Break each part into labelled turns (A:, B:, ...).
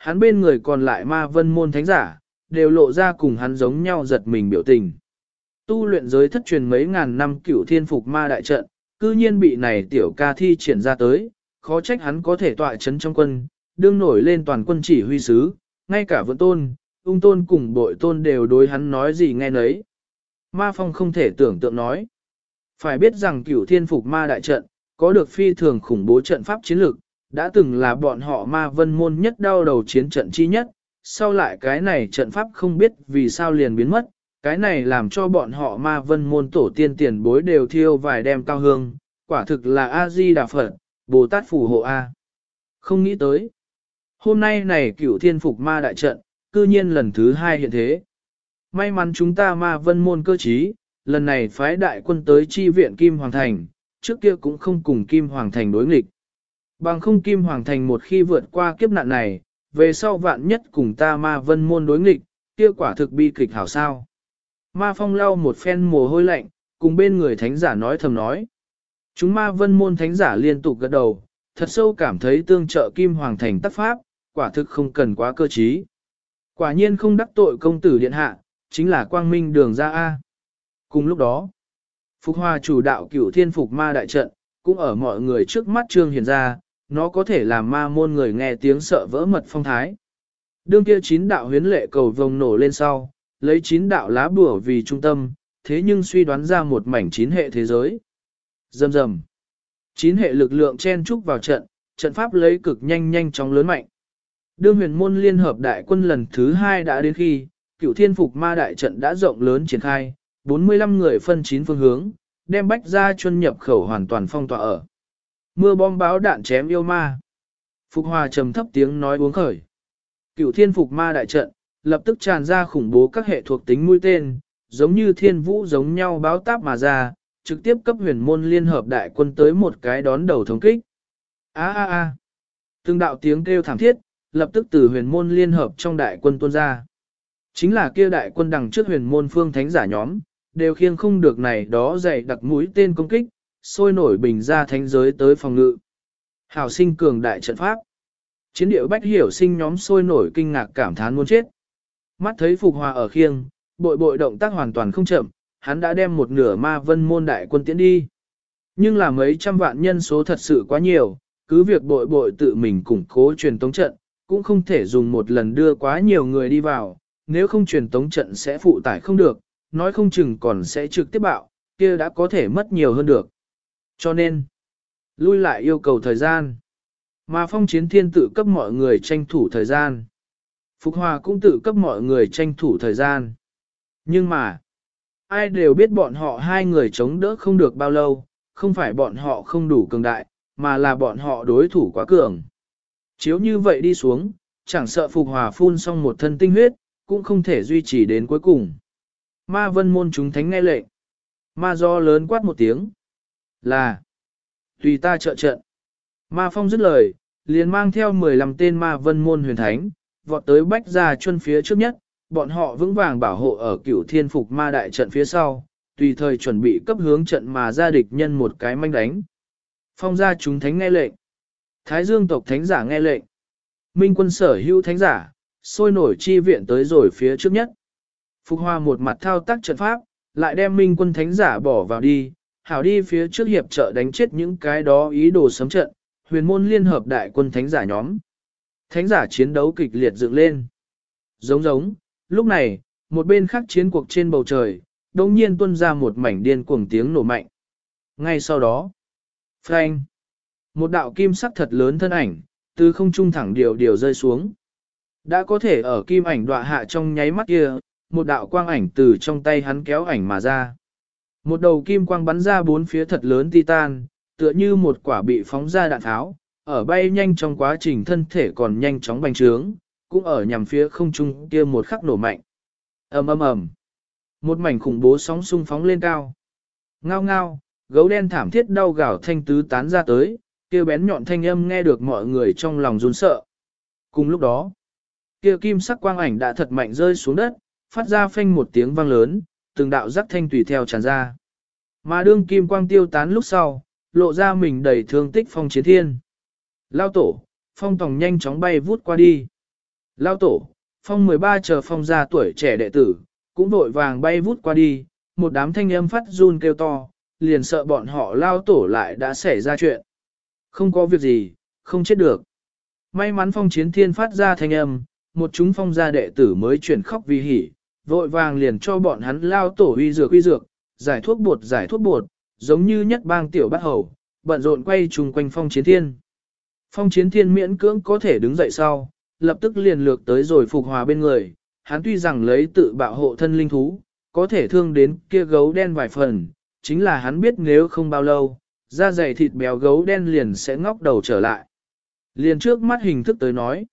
A: hắn bên người còn lại ma vân môn thánh giả, đều lộ ra cùng hắn giống nhau giật mình biểu tình. Tu luyện giới thất truyền mấy ngàn năm cửu thiên phục ma đại trận, cư nhiên bị này tiểu ca thi triển ra tới, khó trách hắn có thể tọa chấn trong quân, đương nổi lên toàn quân chỉ huy sứ, ngay cả vượng tôn, ung tôn cùng bội tôn đều đối hắn nói gì nghe nấy. Ma Phong không thể tưởng tượng nói. Phải biết rằng cửu thiên phục ma đại trận, có được phi thường khủng bố trận pháp chiến lược, đã từng là bọn họ ma vân môn nhất đau đầu chiến trận chi nhất, sau lại cái này trận pháp không biết vì sao liền biến mất, cái này làm cho bọn họ ma vân môn tổ tiên tiền bối đều thiêu vài đem cao hương, quả thực là A-di-đà Phật, Bồ Tát phù hộ A. Không nghĩ tới. Hôm nay này cửu thiên phục ma đại trận, cư nhiên lần thứ hai hiện thế. May mắn chúng ta ma vân môn cơ trí, lần này phái đại quân tới chi viện Kim Hoàng Thành, trước kia cũng không cùng Kim Hoàng Thành đối nghịch. Bằng không Kim Hoàng Thành một khi vượt qua kiếp nạn này, về sau vạn nhất cùng ta ma vân môn đối nghịch, kia quả thực bi kịch hảo sao. Ma Phong lau một phen mồ hôi lạnh, cùng bên người thánh giả nói thầm nói. Chúng ma vân môn thánh giả liên tục gật đầu, thật sâu cảm thấy tương trợ Kim Hoàng Thành tác pháp, quả thực không cần quá cơ trí. Quả nhiên không đắc tội công tử điện hạ, chính là quang minh đường ra A. Cùng lúc đó, Phục Hòa chủ đạo cửu thiên phục ma đại trận, cũng ở mọi người trước mắt trương hiện ra, nó có thể làm ma môn người nghe tiếng sợ vỡ mật phong thái. Đương kia 9 đạo huyến lệ cầu vồng nổ lên sau, lấy 9 đạo lá bùa vì trung tâm, thế nhưng suy đoán ra một mảnh 9 hệ thế giới. Rầm rầm. 9 hệ lực lượng chen trúc vào trận, trận pháp lấy cực nhanh chóng lớn mạnh. Đương huyền môn liên hợp đại quân lần thứ 2 đã đến khi, cửu thiên phục ma đại trận đã rộng lớn triển khai, 45 người phân 9 phương hướng, đem bách ra chuân nhập khẩu hoàn toàn phong tỏa ở. Mưa bom báo đạn chém yêu ma. Phục Hòa trầm thấp tiếng nói uống khởi. Cửu thiên phục ma đại trận, lập tức tràn ra khủng bố các hệ thuộc tính mũi tên, giống như thiên vũ giống nhau báo táp mà ra, trực tiếp cấp huyền môn liên hợp đại quân tới một cái đón đầu thống kích. A. Từng đạo tiếng kêu thảm thiết, lập tức từ huyền môn liên hợp trong đại quân tuôn ra. Chính là kia đại quân đằng trước huyền môn phương thánh giả nhóm, đều khiêng không được này đó dày đặc mũi tên công kích, sôi nổi bình ra thánh giới tới phòng ngự. Hảo sinh cường đại trận pháp. Chiến điệu bách hiểu sinh nhóm sôi nổi kinh ngạc cảm thán muốn chết. Mắt thấy Phục Hòa ở khiêng, bội động tác hoàn toàn không chậm, hắn đã đem một nửa ma vân môn đại quân tiến đi. Nhưng là mấy trăm vạn nhân số thật sự quá nhiều, cứ việc bội tự mình củng cố truyền tống trận, cũng không thể dùng một lần đưa quá nhiều người đi vào, nếu không truyền tống trận sẽ phụ tải không được, nói không chừng còn sẽ trực tiếp bạo, kia đã có thể mất nhiều hơn được. Cho nên, lui lại yêu cầu thời gian. Mà Phong Chiến Thiên tự cấp mọi người tranh thủ thời gian. Phục Hòa cũng tự cấp mọi người tranh thủ thời gian. Nhưng mà, ai đều biết bọn họ hai người chống đỡ không được bao lâu, không phải bọn họ không đủ cường đại, mà là bọn họ đối thủ quá cường. Chiếu như vậy đi xuống, chẳng sợ Phục Hòa phun xong một thân tinh huyết, cũng không thể duy trì đến cuối cùng. Ma vân môn chúng thánh nghe lệnh. Ma do lớn quát một tiếng. Là, tùy ta trợ trận. Ma Phong dứt lời, liền mang theo 15 tên ma vân môn huyền thánh, vọt tới bách gia chuân phía trước nhất, bọn họ vững vàng bảo hộ ở cửu thiên phục ma đại trận phía sau, tùy thời chuẩn bị cấp hướng trận mà ra địch nhân một cái manh đánh. Phong gia chúng thánh nghe lệnh. Thái Dương tộc thánh giả nghe lệnh. Minh quân sở hữu thánh giả, sôi nổi chi viện tới rồi phía trước nhất. Phục Hòa một mặt thao tác trận pháp, lại đem Minh quân thánh giả bỏ vào đi, hảo đi phía trước hiệp trợ đánh chết những cái đó ý đồ sấm trận, huyền môn liên hợp đại quân thánh giả nhóm. Thánh giả chiến đấu kịch liệt dựng lên. Giống, lúc này, một bên khác chiến cuộc trên bầu trời, đồng nhiên tuôn ra một mảnh điên cuồng tiếng nổ mạnh. Ngay sau đó, phanh, một đạo kim sắc thật lớn thân ảnh, từ không trung thẳng điều rơi xuống. Đã có thể ở kim ảnh đọa hạ trong nháy mắt kia, một đạo quang ảnh từ trong tay hắn kéo ảnh mà ra. Một đầu kim quang bắn ra bốn phía thật lớn titan, tựa như một quả bị phóng ra đạn tháo, ở bay nhanh trong quá trình thân thể còn nhanh chóng bành trướng, cũng ở nhằm phía không trung kia một khắc nổ mạnh. Ầm. Một mảnh khủng bố sóng xung phóng lên cao. Ngao, gấu đen thảm thiết đau gào thanh tứ tán ra tới, kia bén nhọn thanh âm nghe được mọi người trong lòng run sợ. Cùng lúc đó, kia kim sắc quang ảnh đã thật mạnh rơi xuống đất, phát ra phanh một tiếng vang lớn, từng đạo rắc thanh tùy theo tràn ra. Mà đương kim quang tiêu tán lúc sau, lộ ra mình đầy thương tích Phong Chiến Thiên. Lao tổ, Phong Tòng nhanh chóng bay vút qua đi. Lao tổ, phong 13 chờ phong ra tuổi trẻ đệ tử, cũng vội vàng bay vút qua đi, một đám thanh âm phát run kêu to, liền sợ bọn họ lao tổ lại đã xảy ra chuyện. Không có việc gì, không chết được. May mắn phong chiến thiên phát ra thanh âm, một chúng phong gia đệ tử mới chuyển khóc vì hỉ, vội vàng liền cho bọn hắn lao tổ uy dược, giải thuốc bột, giống như nhất bang tiểu bát hầu, bận rộn quay chung quanh phong chiến thiên. Phong chiến thiên miễn cưỡng có thể đứng dậy sau, lập tức liền lược tới rồi phục hòa bên người, hắn tuy rằng lấy tự bạo hộ thân linh thú, có thể thương đến kia gấu đen vài phần, chính là hắn biết nếu không bao lâu, da dày thịt béo gấu đen liền sẽ ngóc đầu trở lại. Liền trước mắt hình thức tới nói,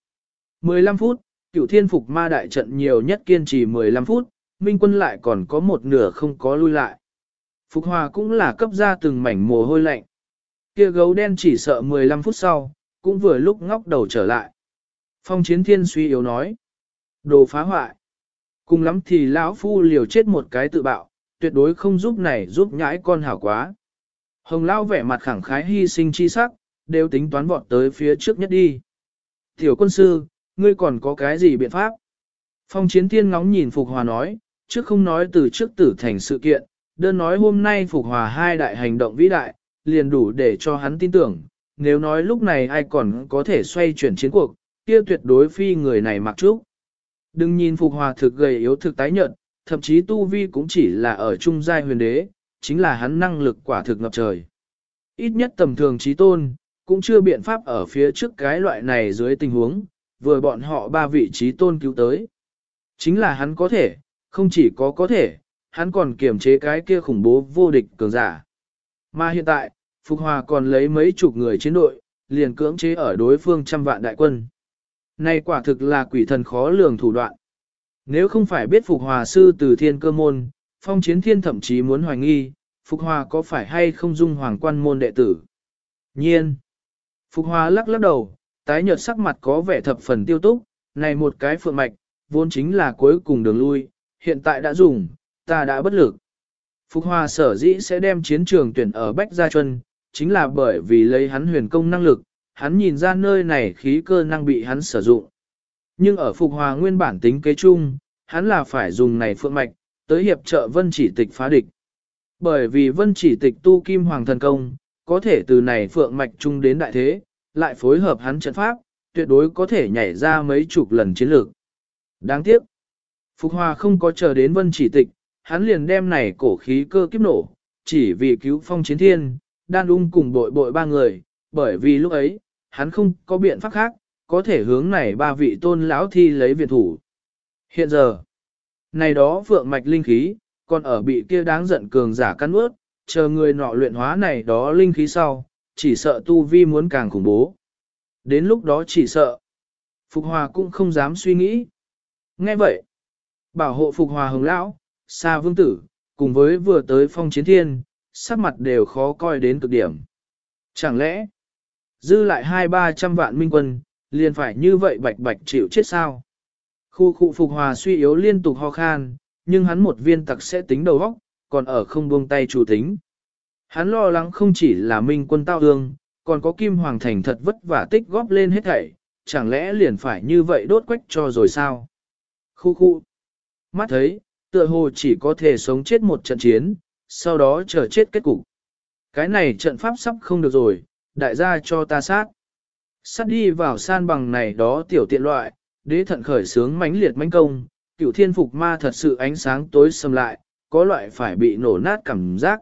A: 15 phút, Cửu Thiên Phục Ma đại trận nhiều nhất kiên trì 15 phút, Minh quân lại còn có một nửa không có lui lại. Phục Hòa cũng là cấp ra từng mảnh mồ hôi lạnh. Kia gấu đen chỉ sợ 15 phút sau, cũng vừa lúc ngóc đầu trở lại. Phong Chiến Thiên suy yếu nói, đồ phá hoại. Cùng lắm thì lão phu liều chết một cái tự bạo, tuyệt đối không giúp này giúp nhãi con hảo quá. Hồng Lão vẻ mặt khẳng khái hy sinh chi sắc, đều tính toán vọt tới phía trước nhất đi. Tiểu quân sư, ngươi còn có cái gì biện pháp? Phong Chiến Thiên ngóng nhìn Phục Hòa nói, trước không nói từ trước tử thành sự kiện, đơn nói hôm nay Phục Hòa hai đại hành động vĩ đại, liền đủ để cho hắn tin tưởng, nếu nói lúc này ai còn có thể xoay chuyển chiến cuộc, kia tuyệt đối phi người này mặc trúc. Đừng nhìn Phục Hòa thực gầy yếu thực tái nhợt, thậm chí tu vi cũng chỉ là ở trung giai huyền đế, chính là hắn năng lực quả thực ngập trời. Ít nhất tầm thường trí tôn, cũng chưa biện pháp ở phía trước cái loại này dưới tình huống, vừa bọn họ ba vị trí tôn cứu tới. Chính là hắn có thể, không chỉ có thể, hắn còn kiềm chế cái kia khủng bố vô địch cường giả. Mà hiện tại, Phục Hòa còn lấy mấy chục người chiến đội, liền cưỡng chế ở đối phương trăm vạn đại quân. Này quả thực là quỷ thần khó lường thủ đoạn. Nếu không phải biết Phục Hòa sư từ thiên cơ môn, Phong Chiến Thiên thậm chí muốn hoài nghi, Phục Hòa có phải hay không dung hoàng quan môn đệ tử. Nhiên. Phục Hòa lắc lắc đầu, tái nhợt sắc mặt có vẻ thập phần tiêu túc, này một cái phượng mạch, vốn chính là cuối cùng đường lui, hiện tại đã dùng, ta đã bất lực. Phục Hòa sở dĩ sẽ đem chiến trường tuyển ở Bách Gia Chuân, chính là bởi vì lấy hắn huyền công năng lực, hắn nhìn ra nơi này khí cơ năng bị hắn sử dụng. Nhưng ở Phục Hòa nguyên bản tính kế chung, hắn là phải dùng này phượng mạch, tới hiệp trợ Vân Chỉ Tịch phá địch. Bởi vì Vân Chỉ Tịch tu kim hoàng thần công, có thể từ này phượng mạch chung đến đại thế, lại phối hợp hắn trận pháp, tuyệt đối có thể nhảy ra mấy chục lần chiến lược. Đáng tiếc, Phục Hòa không có chờ đến Vân Chỉ Tịch, hắn liền đem này cổ khí cơ kiếp nổ, chỉ vì cứu Phong Chiến Thiên, đan ung cùng bội ba người, bởi vì lúc ấy, hắn không có biện pháp khác, có thể hướng này ba vị tôn lão thi lấy viện thủ. Hiện giờ, này đó phượng mạch linh khí, còn ở bị kia đáng giận cường giả cắn ướt, chờ người nọ luyện hóa này đó linh khí sau, chỉ sợ tu vi muốn càng khủng bố. Đến lúc đó chỉ sợ, Phục Hòa cũng không dám suy nghĩ. Nghe vậy, bảo hộ Phục Hòa Hồng Lão, Sa Vương Tử, cùng với vừa tới Phong Chiến Thiên, sắc mặt đều khó coi đến cực điểm. Chẳng lẽ, dư lại 200-300 vạn minh quân, liền phải như vậy bạch bạch chịu chết sao? Khu Phục Hòa suy yếu liên tục ho khan, nhưng hắn một viên tặc sẽ tính đầu óc, còn ở không buông tay chủ tính. Hắn lo lắng không chỉ là minh quân tao hương, còn có Kim Hoàng Thành thật vất vả tích góp lên hết thảy, chẳng lẽ liền phải như vậy đốt quách cho rồi sao? Khu. Mắt thấy, tựa hồ chỉ có thể sống chết một trận chiến, sau đó chờ chết kết cục. Cái này trận pháp sắp không được rồi, đại gia cho ta sát. Sát đi vào san bằng này đó tiểu tiện loại, đế thận khởi sướng mãnh liệt mãnh công, Cửu Thiên Phục Ma thật sự ánh sáng tối sầm lại, có loại phải bị nổ nát cảm giác.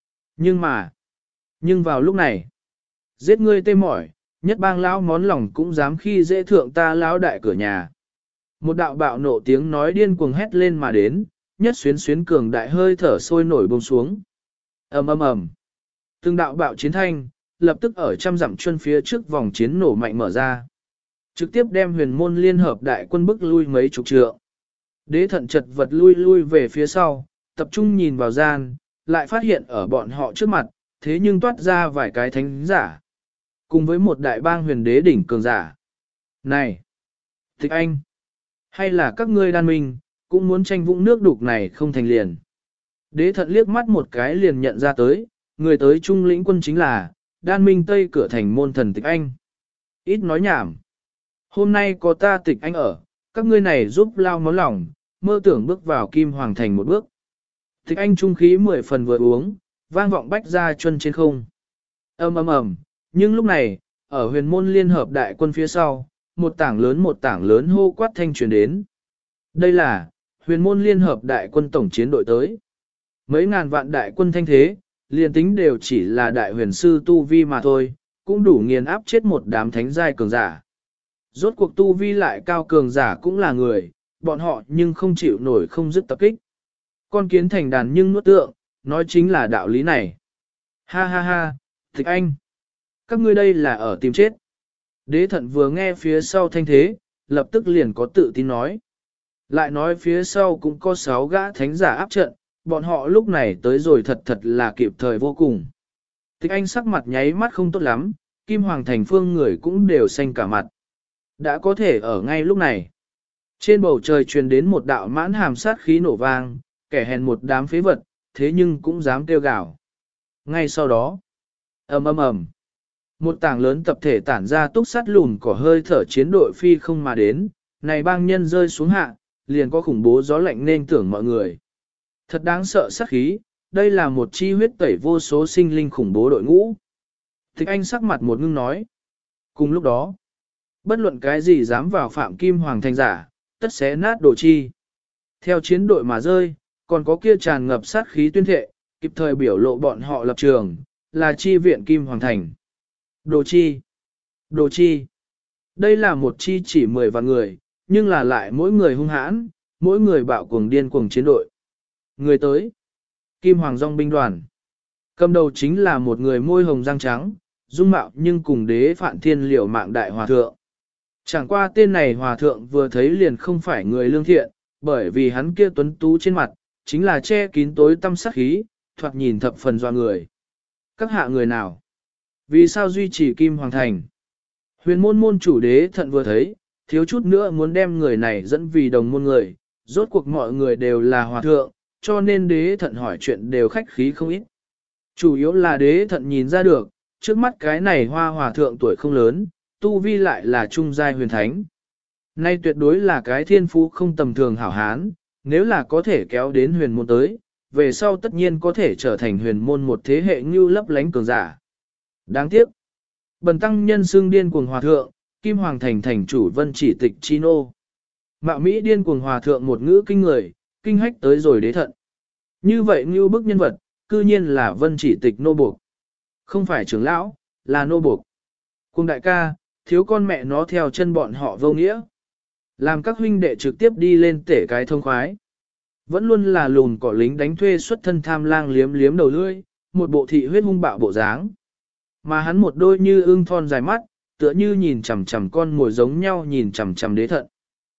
A: Nhưng vào lúc này, giết ngươi tê mỏi, nhất bang lão món lòng cũng dám khi dễ thượng ta lão đại cửa nhà. Một đạo bạo nộ tiếng nói điên cuồng hét lên mà đến, nhất xuyến cường đại hơi thở sôi nổi bông xuống. Ầm. Từng đạo bạo chiến thanh, lập tức ở trăm dặm chuân phía trước vòng chiến nổ mạnh mở ra. Trực tiếp đem huyền môn liên hợp đại quân bức lui mấy chục trượng. Đế thận chật vật lui về phía sau, tập trung nhìn vào gian, lại phát hiện ở bọn họ trước mặt, thế nhưng toát ra vài cái thánh giả. Cùng với một đại bang huyền đế đỉnh cường giả. Này! Tịch Anh! Hay là các ngươi đan minh, cũng muốn tranh vũng nước đục này không thành liền. Đế thận liếc mắt một cái liền nhận ra tới, người tới trung lĩnh quân chính là, đan minh tây cửa thành môn thần Tịch Anh. Ít nói nhảm. Hôm nay có ta Tịch Anh ở, các ngươi này giúp lao máu lòng, mơ tưởng bước vào Kim Hoàng Thành một bước. Tịch Anh trung khí 10 phần vừa uống, vang vọng bách ra chân trên không. Ầm ầm ầm, nhưng lúc này, ở huyền môn liên hợp đại quân phía sau, một tảng lớn hô quát thanh truyền đến. Đây là, huyền môn liên hợp đại quân tổng chiến đội tới. Mấy ngàn vạn đại quân thanh thế, liền tính đều chỉ là đại huyền sư tu vi mà thôi, cũng đủ nghiền áp chết một đám thánh giai cường giả. Rốt cuộc tu vi lại cao cường giả cũng là người, bọn họ nhưng không chịu nổi không dứt tập kích. Con kiến thành đàn nhưng nuốt tượng, nói chính là đạo lý này. Ha ha ha, Tịch Anh, các ngươi đây là ở tìm chết. Đế thận vừa nghe phía sau thanh thế, lập tức liền có tự tin nói. Lại nói phía sau cũng có 6 gã thánh giả áp trận, bọn họ lúc này tới rồi thật là kịp thời vô cùng. Tịch Anh sắc mặt nháy mắt không tốt lắm, Kim Hoàng Thành phương người cũng đều xanh cả mặt. Đã có thể ở ngay lúc này. Trên bầu trời truyền đến một đạo mãn hàm sát khí nổ vang, kẻ hèn một đám phế vật, thế nhưng cũng dám kêu gào. Ngay sau đó, ầm ầm ầm, một tảng lớn tập thể tản ra túc sắt lùn cỏ hơi thở chiến đội phi không mà đến, này bang nhân rơi xuống hạ, liền có khủng bố gió lạnh nên tưởng mọi người. Thật đáng sợ sát khí, đây là một chi huyết tẩy vô số sinh linh khủng bố đội ngũ. Tịch Anh sắc mặt một ngưng nói. Cùng lúc đó, bất luận cái gì dám vào phạm Kim Hoàng Thành giả, tất sẽ nát đồ chi. Theo chiến đội mà rơi, còn có kia tràn ngập sát khí tuyên thệ, kịp thời biểu lộ bọn họ lập trường, là chi viện Kim Hoàng Thành. Đồ chi. Đồ chi. Đây là một chi chỉ 10 vạn người, nhưng là lại mỗi người hung hãn, mỗi người bạo cuồng điên cuồng chiến đội. Người tới. Kim Hoàng Dòng binh đoàn. Cầm đầu chính là một người môi hồng răng trắng, dung mạo nhưng cùng đế Phạn Thiên liều mạng đại hòa thượng. Chẳng qua tên này hòa thượng vừa thấy liền không phải người lương thiện, bởi vì hắn kia tuấn tú trên mặt, chính là che kín tối tăm sát khí, thoạt nhìn thập phần doa người. Các hạ người nào? Vì sao duy trì Kim Hoàng Thành? Huyền môn môn chủ đế thận vừa thấy, thiếu chút nữa muốn đem người này dẫn vì đồng môn người, rốt cuộc mọi người đều là hòa thượng, cho nên đế thận hỏi chuyện đều khách khí không ít. Chủ yếu là đế thận nhìn ra được, trước mắt cái này hoa hòa thượng tuổi không lớn, tu vi lại là trung giai huyền thánh. Nay tuyệt đối là cái thiên phú không tầm thường hảo hán, nếu là có thể kéo đến huyền môn tới, về sau tất nhiên có thể trở thành huyền môn một thế hệ như lấp lánh cường giả. Đáng tiếc, bần tăng nhân xương điên cuồng hòa thượng, Kim Hoàng Thành thành chủ Vân Chỉ Tịch Chi Nô. Mạo Mỹ điên cuồng hòa thượng một ngữ kinh người, kinh hách tới rồi đế thận. Như vậy như bức nhân vật, cư nhiên là Vân Chỉ Tịch nô buộc. Không phải trưởng lão, là nô buộc. Cùng đại ca, thiếu con mẹ nó theo chân bọn họ vô nghĩa. Làm các huynh đệ trực tiếp đi lên tể cái thông khoái. Vẫn luôn là lùn cỏ lính đánh thuê xuất thân tham lang liếm liếm đầu lưỡi, một bộ thị huyết hung bạo bộ dáng. Mà hắn một đôi như ưng thon dài mắt, tựa như nhìn chằm chằm con mồi giống nhau nhìn chằm chằm đế thận.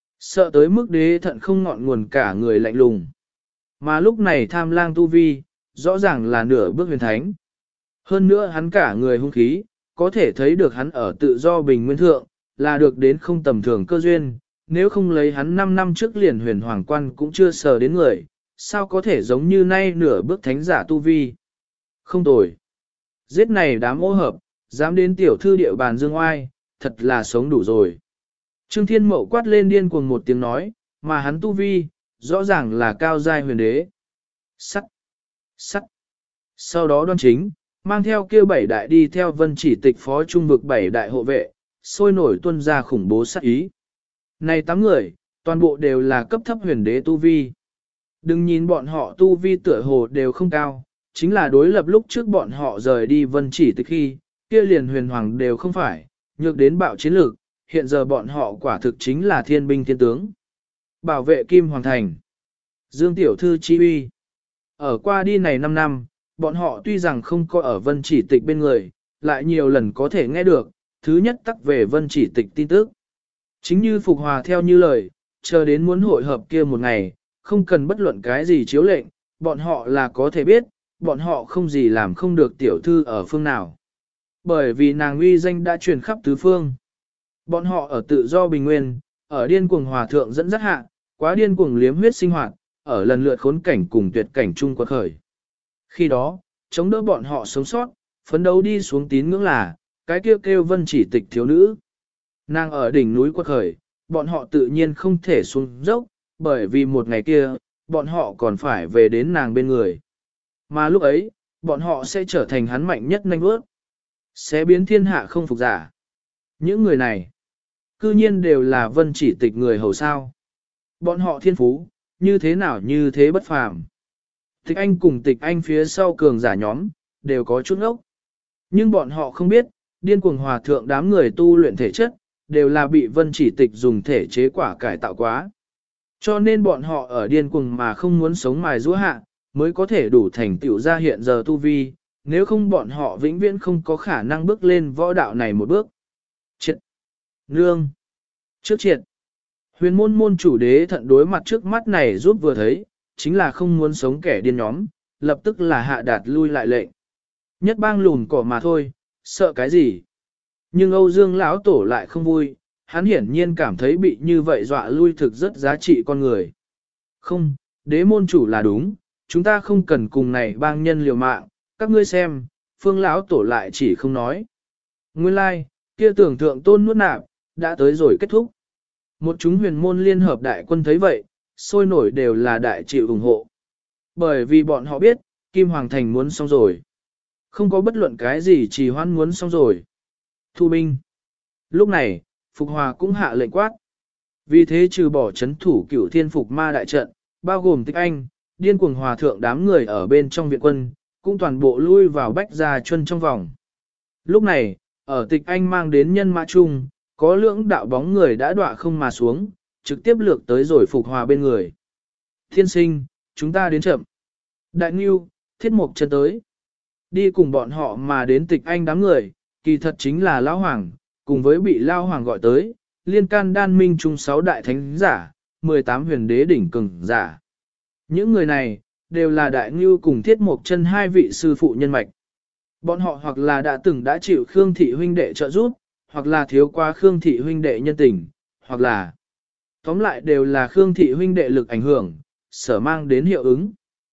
A: Sợ tới mức đế thận không ngọn nguồn cả người lạnh lùng. Mà lúc này tham lang tu vi, rõ ràng là nửa bước huyền thánh. Hơn nữa hắn cả người hung khí, có thể thấy được hắn ở tự do bình nguyên thượng, là được đến không tầm thường cơ duyên, nếu không lấy hắn 5 năm trước liền huyền hoàng quan cũng chưa sờ đến người, sao có thể giống như nay nửa bước thánh giả tu vi. Không tồi. Giết này đám ô hợp, dám đến tiểu thư địa bàn dương oai, thật là sống đủ rồi. Trương Thiên Mậu quát lên điên cuồng một tiếng nói, mà hắn tu vi, rõ ràng là cao giai huyền đế. Sắt! Sắt! Sau đó đoan chính, mang theo kêu 7 đại đi theo Vân Chỉ Tịch phó trung vực 7 đại hộ vệ, sôi nổi tuân ra khủng bố sát ý. Này 8 người, toàn bộ đều là cấp thấp huyền đế tu vi. Đừng nhìn bọn họ tu vi tựa hồ đều không cao, chính là đối lập lúc trước bọn họ rời đi Vân Chỉ Tịch khi, kia liền huyền hoàng đều không phải, nhược đến bạo chiến lược, hiện giờ bọn họ quả thực chính là thiên binh thiên tướng. Bảo vệ Kim Hoàng Thành. Dương Tiểu Thư chi uy. Ở qua đi này 5 năm, bọn họ tuy rằng không có ở Vân Chỉ Tịch bên người, lại nhiều lần có thể nghe được, thứ nhất tắc về Vân Chỉ Tịch tin tức. Chính như Phục Hòa theo như lời, chờ đến muốn hội hợp kia một ngày, không cần bất luận cái gì chiếu lệnh, bọn họ là có thể biết, bọn họ không gì làm không được tiểu thư ở phương nào. Bởi vì nàng uy danh đã truyền khắp tứ phương. Bọn họ ở tự do bình nguyên, ở điên cuồng hòa thượng dẫn dắt hạ, quá điên cuồng liếm huyết sinh hoạt, ở lần lượt khốn cảnh cùng tuyệt cảnh chung quật khởi. Khi đó, chống đỡ bọn họ sống sót, phấn đấu đi xuống tín ngưỡng là, cái kêu kêu Vân Chỉ Tịch thiếu nữ. Nàng ở đỉnh núi quật khởi, bọn họ tự nhiên không thể xuống dốc, bởi vì một ngày kia, bọn họ còn phải về đến nàng bên người. Mà lúc ấy, bọn họ sẽ trở thành hắn mạnh nhất nhanh bước, sẽ biến thiên hạ không phục giả. Những người này, cư nhiên đều là Vân Chỉ Tịch người hầu sao. Bọn họ thiên phú, như thế nào như thế bất phàm. Tịch Anh cùng Tịch Anh phía sau cường giả nhóm, đều có chút ốc. Nhưng bọn họ không biết, điên cuồng hòa thượng đám người tu luyện thể chất, đều là bị Vân Chỉ Tịch dùng thể chế quả cải tạo quá. Cho nên bọn họ ở điên cuồng mà không muốn sống mài giũa hạ, mới có thể đủ thành tựu ra hiện giờ tu vi, nếu không bọn họ vĩnh viễn không có khả năng bước lên võ đạo này một bước. Triệt! Nương! Trước triệt! Huyền môn môn chủ đế thận đối mặt trước mắt này giúp vừa thấy, chính là không muốn sống kẻ điên nhóm, lập tức là hạ đạt lui lại lệnh. Nhất bang lùn cỏ mà thôi, sợ cái gì? Nhưng Âu Dương lão tổ lại không vui, hắn hiển nhiên cảm thấy bị như vậy dọa lui thực rất giá trị con người. Không, đế môn chủ là đúng, chúng ta không cần cùng này bang nhân liều mạng, các ngươi xem, phương lão tổ lại chỉ không nói. Nguyên lai, like, kia tưởng thượng tôn nuốt nạp, đã tới rồi kết thúc. Một chúng huyền môn liên hợp đại quân thấy vậy, sôi nổi đều là đại chịu ủng hộ. Bởi vì bọn họ biết, Kim Hoàng Thành muốn xong rồi. Không có bất luận cái gì trì hoãn muốn xong rồi. Thu binh. Lúc này, Phục Hòa cũng hạ lệnh quát. Vì thế trừ bỏ chấn thủ Cửu Thiên Phục Ma đại trận, bao gồm Tịch Anh, điên cuồng hòa thượng đám người ở bên trong viện quân, cũng toàn bộ lui vào Bách Gia Chuân trong vòng. Lúc này, ở Tịch Anh mang đến nhân mã chung, có lưỡng đạo bóng người đã đọa không mà xuống, trực tiếp lược tới rồi Phục Hòa bên người. Thiên sinh, chúng ta đến chậm. Đại Ngưu, Thiết Mộc chân tới. Đi cùng bọn họ mà đến Tịch Anh đám người, kỳ thật chính là Lão Hoàng, cùng với bị Lão Hoàng gọi tới, liên can đan minh chung 6 đại thánh giả, 18 huyền đế đỉnh cường giả. Những người này, đều là Đại Ngưu cùng Thiết Mộc chân hai vị sư phụ nhân mạch. Bọn họ hoặc là đã chịu Khương Thị huynh đệ trợ giúp, hoặc là thiếu qua Khương Thị huynh đệ nhân tình, hoặc là tóm lại đều là Khương Thị huynh đệ lực ảnh hưởng, sở mang đến hiệu ứng.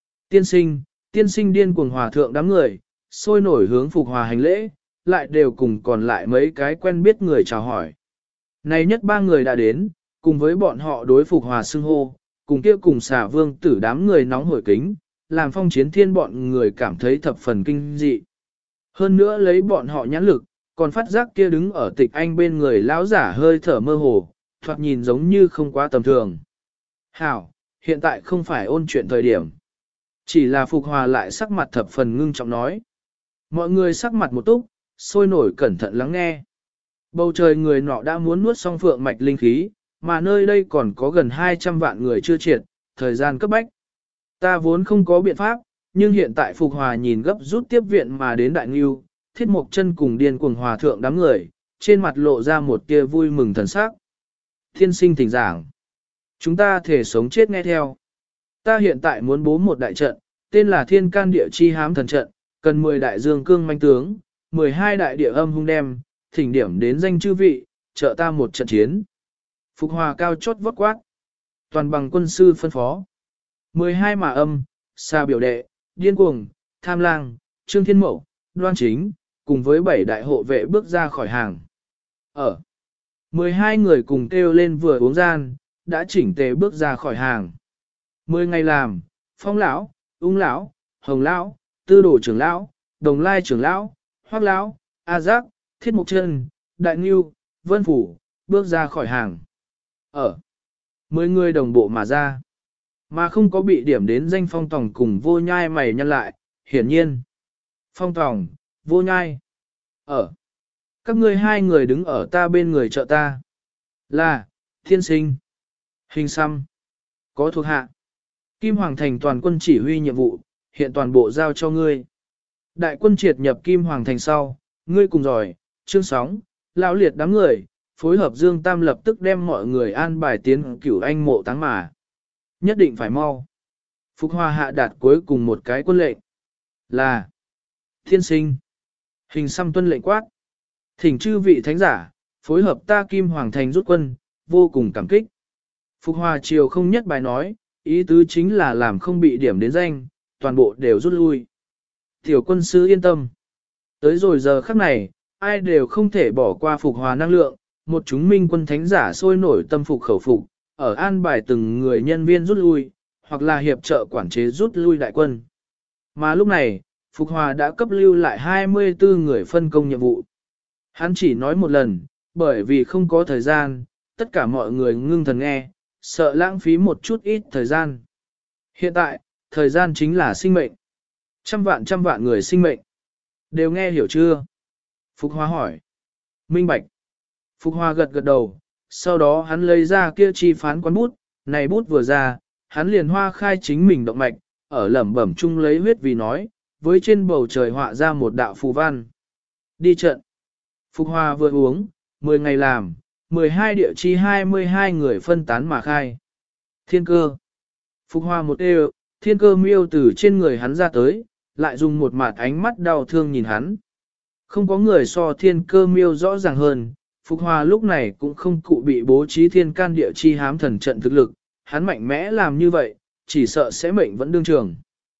A: Tiên sinh điên cuồng hòa thượng đám người, sôi nổi hướng Phục Hòa hành lễ, lại đều cùng còn lại mấy cái quen biết người chào hỏi. Này nhất ba người đã đến, cùng với bọn họ đối Phục Hòa xưng hô, cùng kia cùng xả vương tử đám người nóng hổi kính, làm Phong Chiến Thiên bọn người cảm thấy thập phần kinh dị. Hơn nữa lấy bọn họ nhãn lực, còn phát giác kia đứng ở Tịch Anh bên người lão giả hơi thở mơ hồ, thoạt nhìn giống như không quá tầm thường. Hảo, hiện tại không phải ôn chuyện thời điểm. Chỉ là Phục Hòa lại sắc mặt thập phần ngưng trọng nói. Mọi người sắc mặt một túc, sôi nổi cẩn thận lắng nghe. Bầu trời người nọ đã muốn nuốt xong phượng mạch linh khí, mà nơi đây còn có gần 200 vạn người chưa triệt, thời gian cấp bách. Ta vốn không có biện pháp, nhưng hiện tại Phục Hòa nhìn gấp rút tiếp viện mà đến Đại Ngưu, Thiết Mộc chân cùng điên cuồng hòa thượng đám người, trên mặt lộ ra một tia vui mừng thần sắc. Thiên sinh thỉnh giảng. Chúng ta thể sống chết nghe theo. Ta hiện tại muốn bố một đại trận, tên là Thiên Can Địa Chi Hám Thần Trận, cần 10 đại dương cương manh tướng, 12 đại địa âm hung đem, thỉnh điểm đến danh chư vị, trợ ta một trận chiến. Phục Hòa cao chót vót quát. Toàn bằng quân sư phân phó. 12 mà âm, xa biểu đệ, điên cuồng, tham lang, trương thiên mậu, đoan chính, cùng với 7 đại hộ vệ bước ra khỏi hàng. Ở 12 người cùng kêu lên vừa uống gian, đã chỉnh tề bước ra khỏi hàng. 10 ngày làm, Phong lão, Ung lão, Hồng lão, Tư Đồ trưởng lão, Đồng Lai trưởng lão, Hoắc lão, A Giác, Thiết Mộc Chân, Đại Ngưu, Vân Phủ, bước ra khỏi hàng. Ở 10 người đồng bộ mà ra, mà không có bị điểm đến danh Phong Tòng cùng Vô Nhai mày nhăn lại, hiển nhiên. Phong Tòng, Vô Nhai. Ở. Các ngươi hai người đứng ở ta bên người trợ ta. Là, thiên sinh. Hình xăm. Có thuộc hạ. Kim Hoàng Thành toàn quân chỉ huy nhiệm vụ, hiện toàn bộ giao cho ngươi. Đại quân triệt nhập Kim Hoàng Thành sau, ngươi cùng giỏi, Trương Sóng, lão liệt đám người, phối hợp Dương Tam lập tức đem mọi người an bài tiến Cửu Anh mộ táng mà. Nhất định phải mau. Phục Hòa hạ đạt cuối cùng một cái quân lệnh. Là thiên sinh. Hình xăm tuân lệnh quát. Thỉnh chư vị thánh giả, phối hợp ta Kim Hoàng Thành rút quân, vô cùng cảm kích. Phục Hòa triều không nhất bài nói, ý tứ chính là làm không bị điểm đến danh, toàn bộ đều rút lui. Tiểu quân sư yên tâm. Tới rồi giờ khắc này, ai đều không thể bỏ qua Phục Hòa năng lượng, một chúng minh quân thánh giả sôi nổi tâm phục khẩu phục, ở an bài từng người nhân viên rút lui, hoặc là hiệp trợ quản chế rút lui đại quân. Mà lúc này, Phục Hòa đã cấp lưu lại 24 người phân công nhiệm vụ. Hắn chỉ nói một lần, bởi vì không có thời gian, tất cả mọi người ngưng thần nghe, sợ lãng phí một chút ít thời gian. Hiện tại, thời gian chính là sinh mệnh. Trăm vạn người sinh mệnh. Đều nghe hiểu chưa? Phục Hòa hỏi. Minh bạch. Phục Hòa gật gật đầu, sau đó hắn lấy ra kia chi phán quán bút, này bút vừa ra, hắn liền hoa khai chính mình động mạch, ở lẩm bẩm chung lấy huyết vì nói, với trên bầu trời họa ra một đạo phù văn. Đi trận. Phục Hòa vừa uống, 10 ngày làm, 12 địa chi 22 người phân tán mà khai. Thiên cơ. Phục Hòa một đều, thiên cơ miêu từ trên người hắn ra tới, lại dùng một mặt ánh mắt đau thương nhìn hắn. Không có người so thiên cơ miêu rõ ràng hơn, Phục Hòa lúc này cũng không cụ bị bố trí thiên can địa chi hám thần trận thực lực, hắn mạnh mẽ làm như vậy, chỉ sợ sẽ mệnh vẫn đương trường.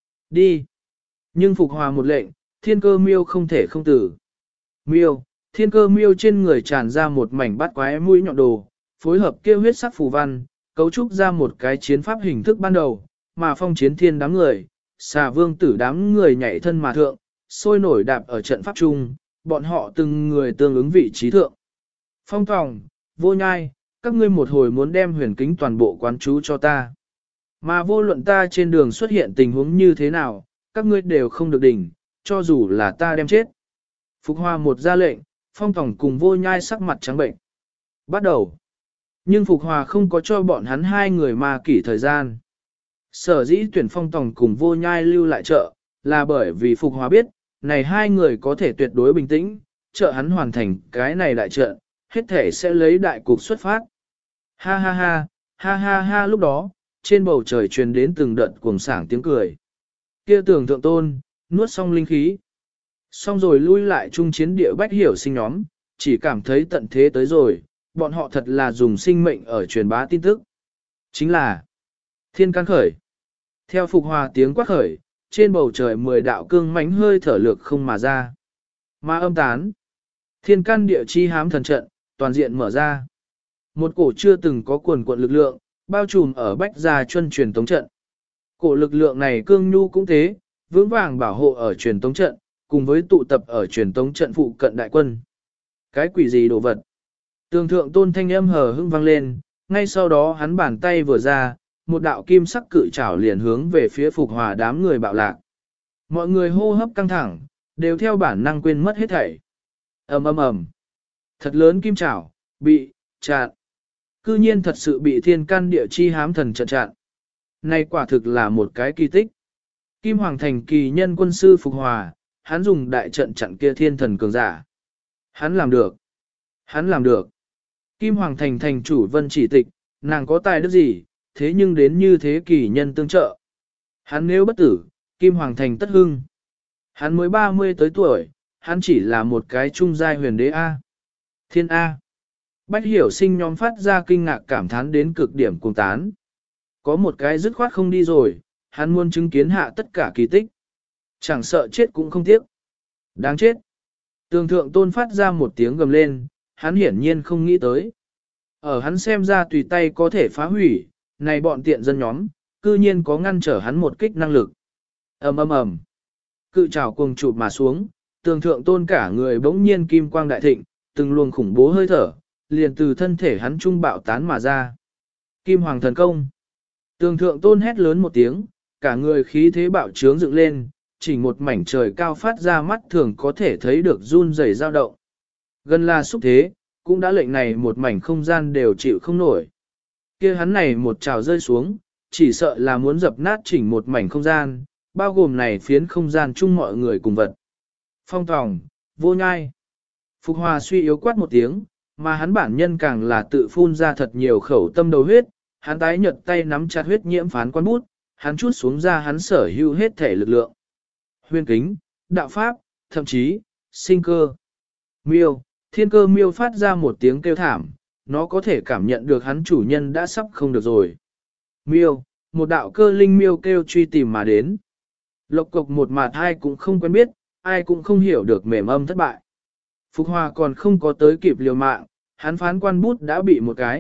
A: Đi. Nhưng Phục Hòa một lệnh, thiên cơ miêu không thể không tử. Miêu, thiên cơ miêu trên người tràn ra một mảnh bát quái mũi nhọn đồ, phối hợp kêu huyết sắc phù văn, cấu trúc ra một cái chiến pháp hình thức ban đầu, mà phong chiến thiên đám người, xà vương tử đám người nhảy thân mà thượng, sôi nổi đạp ở trận pháp chung, bọn họ từng người tương ứng vị trí thượng. Phong Tòng, Vô Nhai, các ngươi một hồi muốn đem huyền kính toàn bộ quán chú cho ta. Mà vô luận ta trên đường xuất hiện tình huống như thế nào, các ngươi đều không được đỉnh, cho dù là ta đem chết. Phục Hòa một ra lệnh, Phong Tòng cùng Vô Nhai sắc mặt trắng bệnh. Bắt đầu. Nhưng Phục Hòa không có cho bọn hắn hai người mà kỷ thời gian. Sở dĩ tuyển Phong Tòng cùng Vô Nhai lưu lại trợ, là bởi vì Phục Hòa biết, này hai người có thể tuyệt đối bình tĩnh, trợ hắn hoàn thành cái này đại trận, hết thể sẽ lấy đại cục xuất phát. Ha ha ha, ha ha ha lúc đó, trên bầu trời truyền đến từng đợt cuồng sảng tiếng cười. Kia tưởng thượng tôn, nuốt xong linh khí. Xong rồi lui lại chung chiến địa bách hiểu sinh nhóm, chỉ cảm thấy tận thế tới rồi, bọn họ thật là dùng sinh mệnh ở truyền bá tin tức. Chính là thiên can khởi. Theo Phục Hòa tiếng quát khởi, trên bầu trời 10 đạo cương mãnh hơi thở lược không mà ra. Ma âm tán. Thiên can địa chi hám thần trận, toàn diện mở ra. Một cổ chưa từng có quần quận lực lượng, bao trùm ở bách gia chuân truyền tống trận. Cổ lực lượng này cương nhu cũng thế, vững vàng bảo hộ ở truyền tống trận, cùng với tụ tập ở truyền tống trận phụ cận đại quân. Cái quỷ gì đồ vật? Tường thượng tôn thanh âm hờ hững vang lên, ngay sau đó hắn bàn tay vừa ra, một đạo kim sắc cự trảo liền hướng về phía Phục Hòa đám người bạo lạc. Mọi người hô hấp căng thẳng, đều theo bản năng quên mất hết thảy. Ầm ầm ầm. Thật lớn kim trảo, bị chặn. Cư nhiên thật sự bị thiên can địa chi hám thần trận chặn. Này quả thực là một cái kỳ tích. Kim Hoàng thành kỳ nhân quân sư Phục Hòa, hắn dùng đại trận chặn kia thiên thần cường giả. Hắn làm được. Hắn làm được. Kim Hoàng thành thành chủ Vân Chỉ Tịch, nàng có tài đức gì, thế nhưng đến như thế kỳ nhân tương trợ. Hắn nếu bất tử, Kim Hoàng thành tất hưng. Hắn mới 30 tới tuổi, hắn chỉ là một cái trung giai huyền đế A. Thiên A. Bách hiểu sinh nhóm phát ra kinh ngạc cảm thán đến cực điểm cuồng tán. Có một cái dứt khoát không đi rồi, hắn muốn chứng kiến hạ tất cả kỳ tích. Chẳng sợ chết cũng không tiếc. Đáng chết. Tường thượng tôn phát ra một tiếng gầm lên, hắn hiển nhiên không nghĩ tới. Ở hắn xem ra tùy tay có thể phá hủy, này bọn tiện dân nhóm, cư nhiên có ngăn trở hắn một kích năng lực. Ầm ầm ầm. Cự trảo cuồng chụp mà xuống, tường thượng tôn cả người bỗng nhiên kim quang đại thịnh, từng luồng khủng bố hơi thở, liền từ thân thể hắn trung bạo tán mà ra. Kim Hoàng thần công. Tường thượng tôn hét lớn một tiếng, cả người khí thế bạo trướng dựng lên, chỉ một mảnh trời cao phát ra mắt thường có thể thấy được run rẩy dao động. Gần là xúc thế, cũng đã lệnh này một mảnh không gian đều chịu không nổi. Kia hắn này một trào rơi xuống, chỉ sợ là muốn dập nát chỉnh một mảnh không gian, bao gồm này phiến không gian chung mọi người cùng vật. Phong Tòng, Vô Nhai. Phục Hòa suy yếu quát một tiếng, mà hắn bản nhân càng là tự phun ra thật nhiều khẩu tâm đầu huyết, hắn tái nhợt tay nắm chặt huyết nhiễm phán quan bút, hắn chút xuống ra hắn sở hữu hết thể lực lượng. Huyền kính, đạo pháp, thậm chí, sinh cơ. Miêu, thiên cơ miêu phát ra một tiếng kêu thảm, nó có thể cảm nhận được hắn chủ nhân đã sắp không được rồi. Miêu, một đạo cơ linh miêu kêu truy tìm mà đến. Lộc cộc một mặt ai cũng không quen biết, ai cũng không hiểu được mềm âm thất bại. Phục Hòa còn không có tới kịp liều mạng, hắn phán quan bút đã bị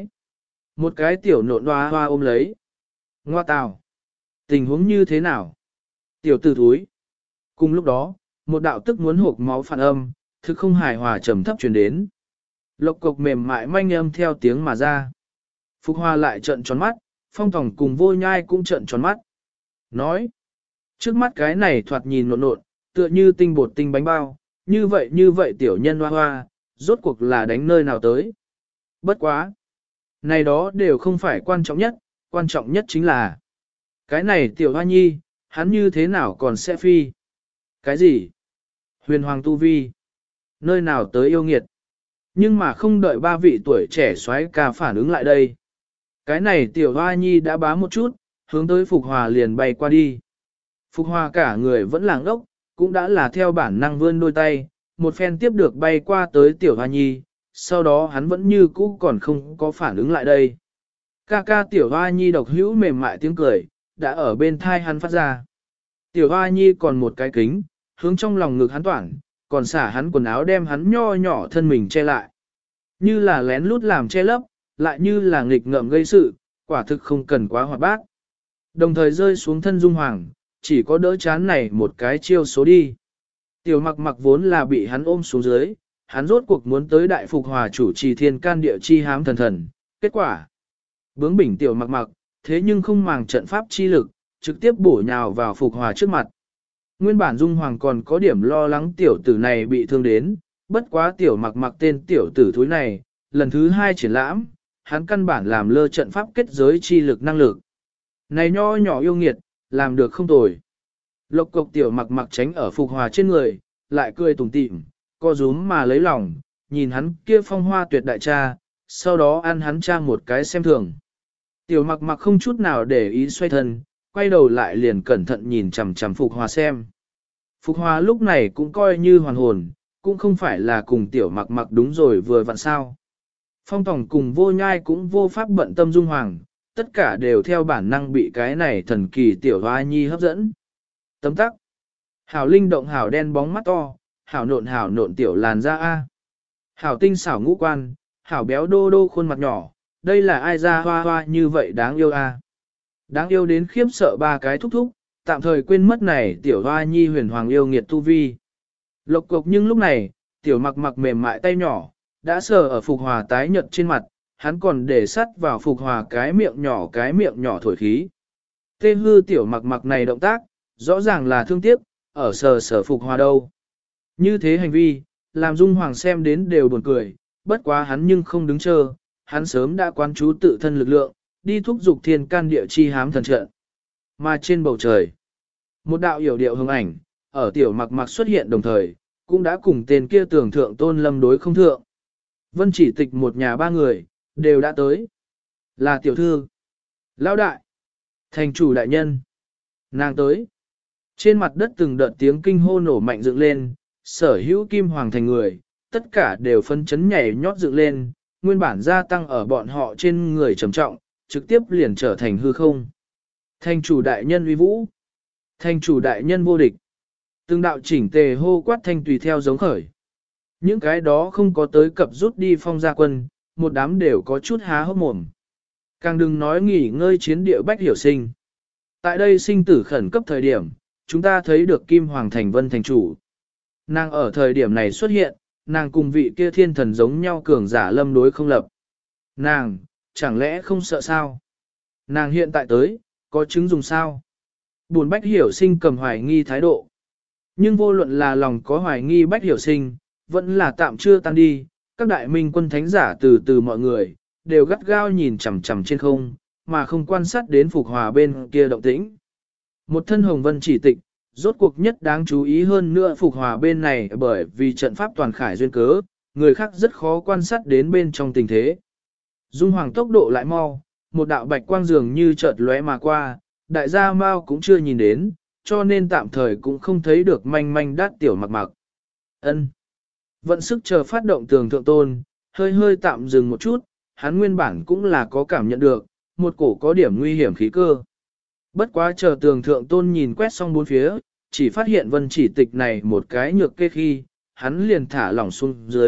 A: một cái tiểu nộn hoa hoa ôm lấy. Ngoa tào! Tình huống như thế nào? Tiểu tử thúi! Cùng lúc đó, một đạo tức muốn hộp máu phản âm, thực không hài hòa trầm thấp truyền đến. Lộc cộc mềm mại manh âm theo tiếng mà ra. Phục Hoa lại trợn tròn mắt, Phong Tòng cùng Vô Nhai cũng trợn tròn mắt. Nói, trước mắt cái này thoạt nhìn nộn nộn, tựa như tinh bột tinh bánh bao, như vậy tiểu nhân hoa hoa, rốt cuộc là đánh nơi nào tới. Bất quá. Này đó đều không phải quan trọng nhất chính là cái này tiểu hoa nhi, hắn như thế nào còn sẽ phi. Cái gì? Huyền hoàng tu vi. Nơi nào tới yêu nghiệt. Nhưng mà không đợi ba vị tuổi trẻ xoáy ca phản ứng lại đây. Cái này tiểu hoa nhi đã bá một chút, hướng tới Phục Hòa liền bay qua đi. Phục Hòa cả người vẫn làng ốc, cũng đã là theo bản năng vươn đôi tay, một phen tiếp được bay qua tới tiểu hoa nhi, sau đó hắn vẫn như cũ còn không có phản ứng lại đây. Ca ca tiểu hoa nhi độc hữu mềm mại tiếng cười, đã ở bên thai hắn phát ra. Tiểu hoa nhi còn một cái kính, hướng trong lòng ngực hắn toảng, còn xả hắn quần áo đem hắn nho nhỏ thân mình che lại. Như là lén lút làm che lấp, lại như là nghịch ngợm gây sự, quả thực không cần quá hoạt bát. Đồng thời rơi xuống thân Dung Hoàng, chỉ có đỡ chán này một cái chiêu số đi. Tiểu mặc mặc vốn là bị hắn ôm xuống dưới, hắn rốt cuộc muốn tới đại Phục Hòa chủ trì thiên can địa chi hám thần thần. Kết quả, bướng bỉnh tiểu mặc mặc, thế nhưng không màng trận pháp chi lực, trực tiếp bổ nhào vào Phục Hòa trước mặt. Nguyên bản Dung Hoàng còn có điểm lo lắng tiểu tử này bị thương đến, bất quá tiểu mặc mặc tên tiểu tử thúi này, lần thứ 2 triển lãm, hắn căn bản làm lơ trận pháp kết giới chi lực năng lực. Này nho nhỏ yêu nghiệt, làm được không tồi. Lộc cộc tiểu mặc mặc tránh ở Phục Hòa trên người, lại cười tủm tỉm, co rúm mà lấy lòng, nhìn hắn kia phong hoa tuyệt đại cha, sau đó ăn hắn cha một cái xem thường. Tiểu mặc mặc không chút nào để ý xoay thân, quay đầu lại liền cẩn thận nhìn chằm chằm Phục Hòa xem. Phục Hòa lúc này cũng coi như hoàn hồn, cũng không phải là cùng tiểu mặc mặc đúng rồi vừa vặn sao. Phong Tòng cùng Vô Nhai cũng vô pháp bận tâm Dung Hoàng, tất cả đều theo bản năng bị cái này thần kỳ tiểu hoa nhi hấp dẫn. Tấm tắc. Hảo linh động hảo đen bóng mắt to, hảo nộn tiểu làn da A. Hảo tinh xảo ngũ quan, hảo béo đô đô khuôn mặt nhỏ, đây là ai ra hoa hoa như vậy đáng yêu A. Đáng yêu đến khiếp sợ ba cái thúc thúc, tạm thời quên mất này tiểu hoa nhi huyền hoàng yêu nghiệt tu vi. Lộc cộc nhưng lúc này, tiểu mặc mặc mềm mại tay nhỏ, đã sờ ở Phục Hòa tái nhợt trên mặt, hắn còn để sắt vào Phục Hòa cái miệng nhỏ thổi khí. Tê hư tiểu mặc mặc này động tác, rõ ràng là thương tiếc, ở sờ Phục Hòa đâu. Như thế hành vi, làm Dung Hoàng xem đến đều buồn cười, bất quá hắn nhưng không đứng chờ, hắn sớm đã quán chú tự thân lực lượng, đi thúc dục thiên can địa chi hám thần trận. Mà trên bầu trời, một đạo yểu điệu hương ảnh, ở tiểu mặc mặc xuất hiện đồng thời, cũng đã cùng tên kia tưởng thượng tôn lâm đối không thượng. Vân Chỉ Tịch một nhà ba người, đều đã tới. Là tiểu thư, lão đại, thành chủ đại nhân. Nàng tới. Trên mặt đất từng đợt tiếng kinh hô nổ mạnh dựng lên, sở hữu kim hoàng thành người, tất cả đều phân chấn nhảy nhót dựng lên, nguyên bản gia tăng ở bọn họ trên người trầm trọng, trực tiếp liền trở thành hư không. Thành chủ đại nhân uy vũ. Thành chủ đại nhân vô địch. Từng đạo chỉnh tề hô quát thanh tùy theo giống khởi. Những cái đó không có tới cập rút đi phong gia quân, một đám đều có chút há hốc mồm. Càng đừng nói nghỉ ngơi chiến địa bách hiểu sinh. Tại đây sinh tử khẩn cấp thời điểm, chúng ta thấy được Kim Hoàng Thành Vân Thành Chủ. Nàng ở thời điểm này xuất hiện, nàng cùng vị kia thiên thần giống nhau cường giả lâm đối không lập. Nàng, chẳng lẽ không sợ sao? Nàng hiện tại tới, có chứng dùng sao? Buồn bách hiểu sinh cầm hoài nghi thái độ. Nhưng vô luận là lòng có hoài nghi bách hiểu sinh, vẫn là tạm chưa tan đi, các đại minh quân thánh giả từ từ mọi người, đều gắt gao nhìn chằm chằm trên không, mà không quan sát đến Phục Hòa bên kia động tĩnh. Một thân hồng vân chỉ tịch, rốt cuộc nhất đáng chú ý hơn nữa Phục Hòa bên này bởi vì trận pháp toàn khải duyên cớ, người khác rất khó quan sát đến bên trong tình thế. Dung Hoàng tốc độ lại mau, một đạo bạch quang dường như chợt lóe mà qua, đại gia Mao cũng chưa nhìn đến, cho nên tạm thời cũng không thấy được manh manh đát tiểu mặc mặc. Ân. Vận sức chờ phát động tường thượng tôn, hơi tạm dừng một chút, hắn nguyên bản cũng là có cảm nhận được, một cổ có điểm nguy hiểm khí cơ. Bất quá chờ tường thượng tôn nhìn quét xong bốn phía, chỉ phát hiện Vân Chỉ Tịch này một cái nhược kê khi, hắn liền thả lỏng xuống dưới,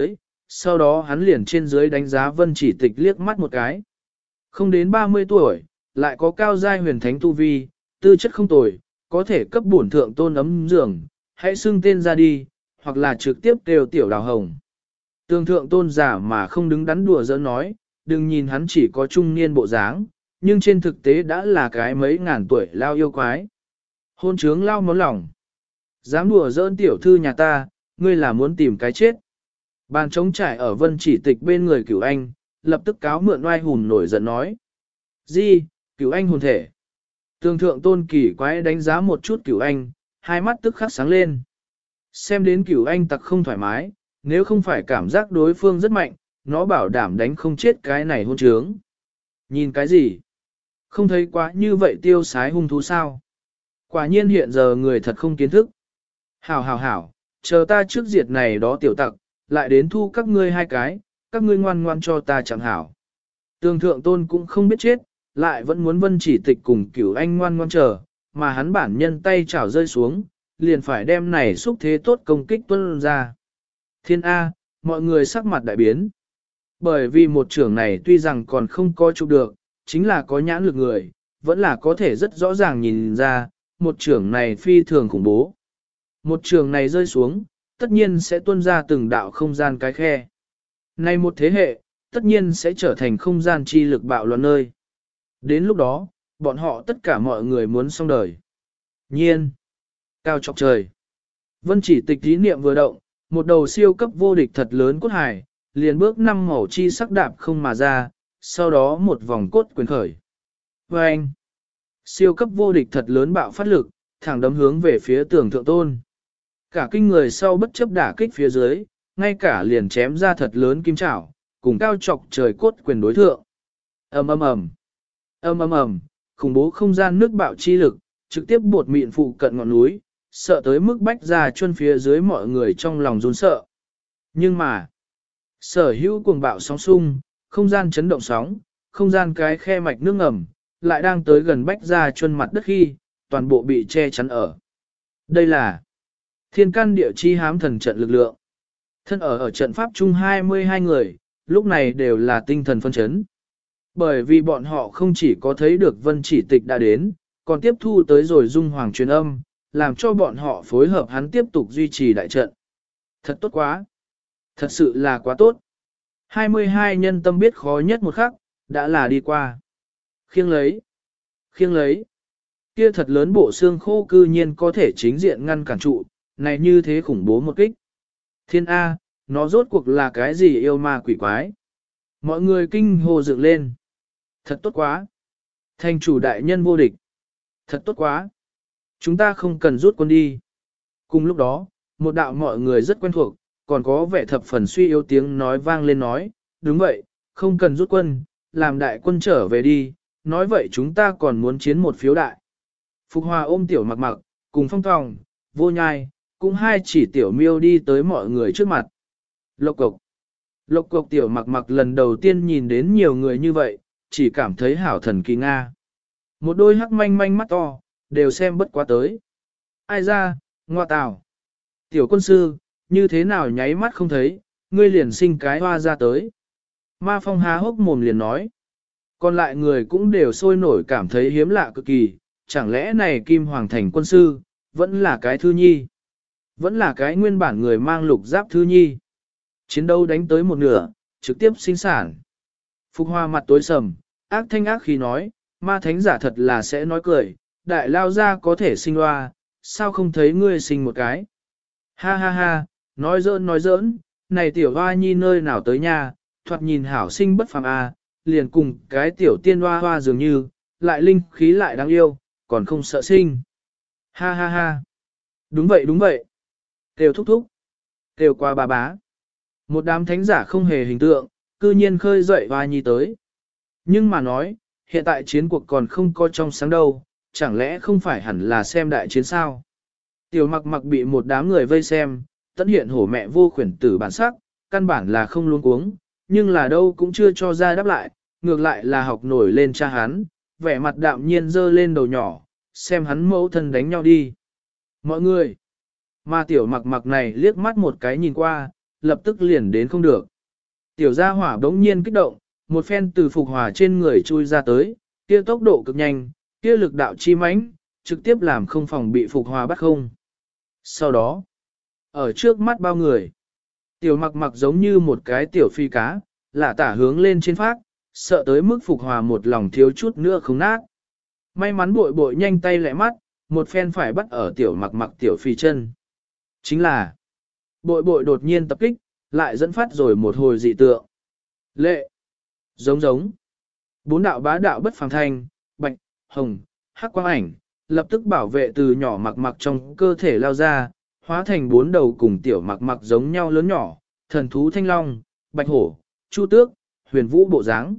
A: sau đó hắn liền trên dưới đánh giá Vân Chỉ Tịch liếc mắt một cái. Không đến 30 tuổi, lại có cao giai huyền thánh tu vi, tư chất không tồi, có thể cấp bổn thượng tôn ấm giường, hãy xưng tên ra đi, hoặc là trực tiếp kêu tiểu đào hồng. Tương thượng tôn giả mà không đứng đắn đùa giỡn nói, đừng nhìn hắn chỉ có trung niên bộ dáng, nhưng trên thực tế đã là cái mấy ngàn tuổi lao yêu quái. Hôn trướng lao món lòng. Dám đùa giỡn tiểu thư nhà ta, ngươi là muốn tìm cái chết. Bàn trống trải ở Vân Chỉ Tịch bên người Cửu Anh, lập tức cáo mượn oai hùng nổi giận nói. Gì, Cửu Anh hồn thể. Tương thượng tôn kỳ quái đánh giá một chút Cửu Anh, hai mắt tức khắc sáng lên. Xem đến Cửu Anh tặc không thoải mái, nếu không phải cảm giác đối phương rất mạnh, nó bảo đảm đánh không chết cái này hôn trướng. Nhìn cái gì? Không thấy quá như vậy tiêu sái hung thú sao? Quả nhiên hiện giờ người thật không kiến thức. Hảo hảo hảo, chờ ta trước diệt này đó tiểu tặc, lại đến thu các ngươi hai cái, các ngươi ngoan ngoan cho ta chẳng hảo. Tường thượng tôn cũng không biết chết, lại vẫn muốn Vân Chỉ Tịch cùng Cửu Anh ngoan ngoan chờ, mà hắn bản nhân tay chảo rơi xuống, liền phải đem này xúc thế tốt công kích tuân ra. Thiên A, mọi người sắc mặt đại biến. Bởi vì một trưởng này tuy rằng còn không có chụp được, chính là có nhãn lực người, vẫn là có thể rất rõ ràng nhìn ra, một trưởng này phi thường khủng bố. Một trường này rơi xuống, tất nhiên sẽ tuôn ra từng đạo không gian cái khe. Nay một thế hệ, tất nhiên sẽ trở thành không gian chi lực bạo loạn nơi. Đến lúc đó, bọn họ tất cả mọi người muốn xong đời. Nhiên, cao trọc trời. Vân Chỉ Tịch ý niệm vừa động, một đầu siêu cấp vô địch thật lớn cốt hải, liền bước 5 màu chi sắc đạp không mà ra, sau đó một vòng cốt quyền khởi. Và anh, siêu cấp vô địch thật lớn bạo phát lực, thẳng đấm hướng về phía tường thượng tôn. Cả kinh người sau bất chấp đả kích phía dưới, ngay cả liền chém ra thật lớn kim chảo, cùng cao trọc trời cốt quyền đối thượng. Ầm ầm ầm, ầm ầm ầm, khủng bố không gian nước bạo chi lực, trực tiếp bột mịn phụ cận ngọn núi, sợ tới mức bách ra chuân phía dưới mọi người trong lòng run sợ. Nhưng mà, sở hữu cuồng bạo sóng sung, không gian chấn động sóng, không gian cái khe mạch nước ngầm, lại đang tới gần bách ra chuân mặt đất khi, toàn bộ bị che chắn ở. Đây là thiên can địa chi hám thần trận lực lượng. Thân ở trận pháp chung 22 người, lúc này đều là tinh thần phân chấn. Bởi vì bọn họ không chỉ có thấy được Vân Chỉ Tịch đã đến, còn tiếp thu tới rồi dung hoàng truyền âm, làm cho bọn họ phối hợp hắn tiếp tục duy trì đại trận. Thật tốt quá. Thật sự là quá tốt. 22 nhân tâm biết khó nhất một khắc, đã là đi qua. Khiêng lấy. Khiêng lấy. Kia thật lớn bộ xương khô cư nhiên có thể chính diện ngăn cản trụ, này như thế khủng bố một kích. Thiên A, nó rốt cuộc là cái gì yêu ma quỷ quái? Mọi người kinh hô dựng lên. Thật tốt quá. Thành chủ đại nhân vô địch. Thật tốt quá. Chúng ta không cần rút quân đi. Cùng lúc đó, một đạo mọi người rất quen thuộc, còn có vẻ thập phần suy yếu tiếng nói vang lên nói, đúng vậy, không cần rút quân, làm đại quân trở về đi, nói vậy chúng ta còn muốn chiến một phiếu đại. Phục Hòa ôm tiểu mặc mặc, cùng Phong Tòng, Vô Nhai, cũng hai chỉ tiểu miêu đi tới mọi người trước mặt. Lộc cộc. Lộc cộc tiểu mặc mặc lần đầu tiên nhìn đến nhiều người như vậy, chỉ cảm thấy hảo thần kỳ Nga. Một đôi hắc manh manh mắt to, đều xem bất quá tới. Ai ra, ngoa tào. Tiểu quân sư, như thế nào nháy mắt không thấy, ngươi liền sinh cái hoa ra tới. Ma Phong há hốc mồm liền nói. Còn lại người cũng đều sôi nổi cảm thấy hiếm lạ cực kỳ, chẳng lẽ này Kim Hoàng Thành quân sư, vẫn là cái thư nhi. Vẫn là cái nguyên bản người mang lục giáp thư nhi. Chiến đấu đánh tới một nửa, trực tiếp sinh sản. Phục Hoa mặt tối sầm, ác thanh ác khi nói, ma thánh giả thật là sẽ nói cười, đại lao ra có thể sinh hoa, sao không thấy ngươi sinh một cái. Ha ha ha, nói giỡn, này tiểu hoa nhi nơi nào tới nha, thoạt nhìn hảo sinh bất phàm a, liền cùng cái tiểu tiên hoa hoa dường như, lại linh khí lại đáng yêu, còn không sợ sinh. Ha ha ha, đúng vậy, kêu thúc thúc, kêu qua bà bá. Một đám thánh giả không hề hình tượng, cư nhiên khơi dậy hoa nhi tới. Nhưng mà nói, hiện tại chiến cuộc còn không có trong sáng đâu, chẳng lẽ không phải hẳn là xem đại chiến sao? Tiểu mặc mặc bị một đám người vây xem, tất hiện hổ mẹ vô khuyển tử bản sắc, căn bản là không luống cuống, nhưng là đâu cũng chưa cho ra đáp lại, ngược lại là học nổi lên cha hắn, vẻ mặt đạm nhiên dơ lên đầu nhỏ, xem hắn mẫu thân đánh nhau đi. Mọi người, mà tiểu mặc mặc này liếc mắt một cái nhìn qua, lập tức liền đến không được. Tiểu gia hỏa đống nhiên kích động, một phen từ Phục Hòa trên người chui ra tới, kia tốc độ cực nhanh, kia lực đạo chi mãnh, trực tiếp làm không phòng bị Phục Hòa bắt không. Sau đó, ở trước mắt bao người, tiểu mặc mặc giống như một cái tiểu phi cá, lả tả hướng lên trên phát, sợ tới mức Phục Hòa một lòng thiếu chút nữa không nát. May mắn bội bội nhanh tay lẹ mắt, một phen phải bắt ở tiểu mặc mặc tiểu phi chân. Chính là, bội bội đột nhiên tập kích, lại dẫn phát rồi một hồi dị tượng. Lệ, giống giống, bốn đạo bá đạo bất phàm thanh, bạch, hồng, hắc quang ảnh, lập tức bảo vệ từ nhỏ mặc mặc trong cơ thể lao ra, hóa thành bốn đầu cùng tiểu mặc mặc giống nhau lớn nhỏ, thần thú thanh long, bạch hổ, chu tước, huyền vũ bộ dáng.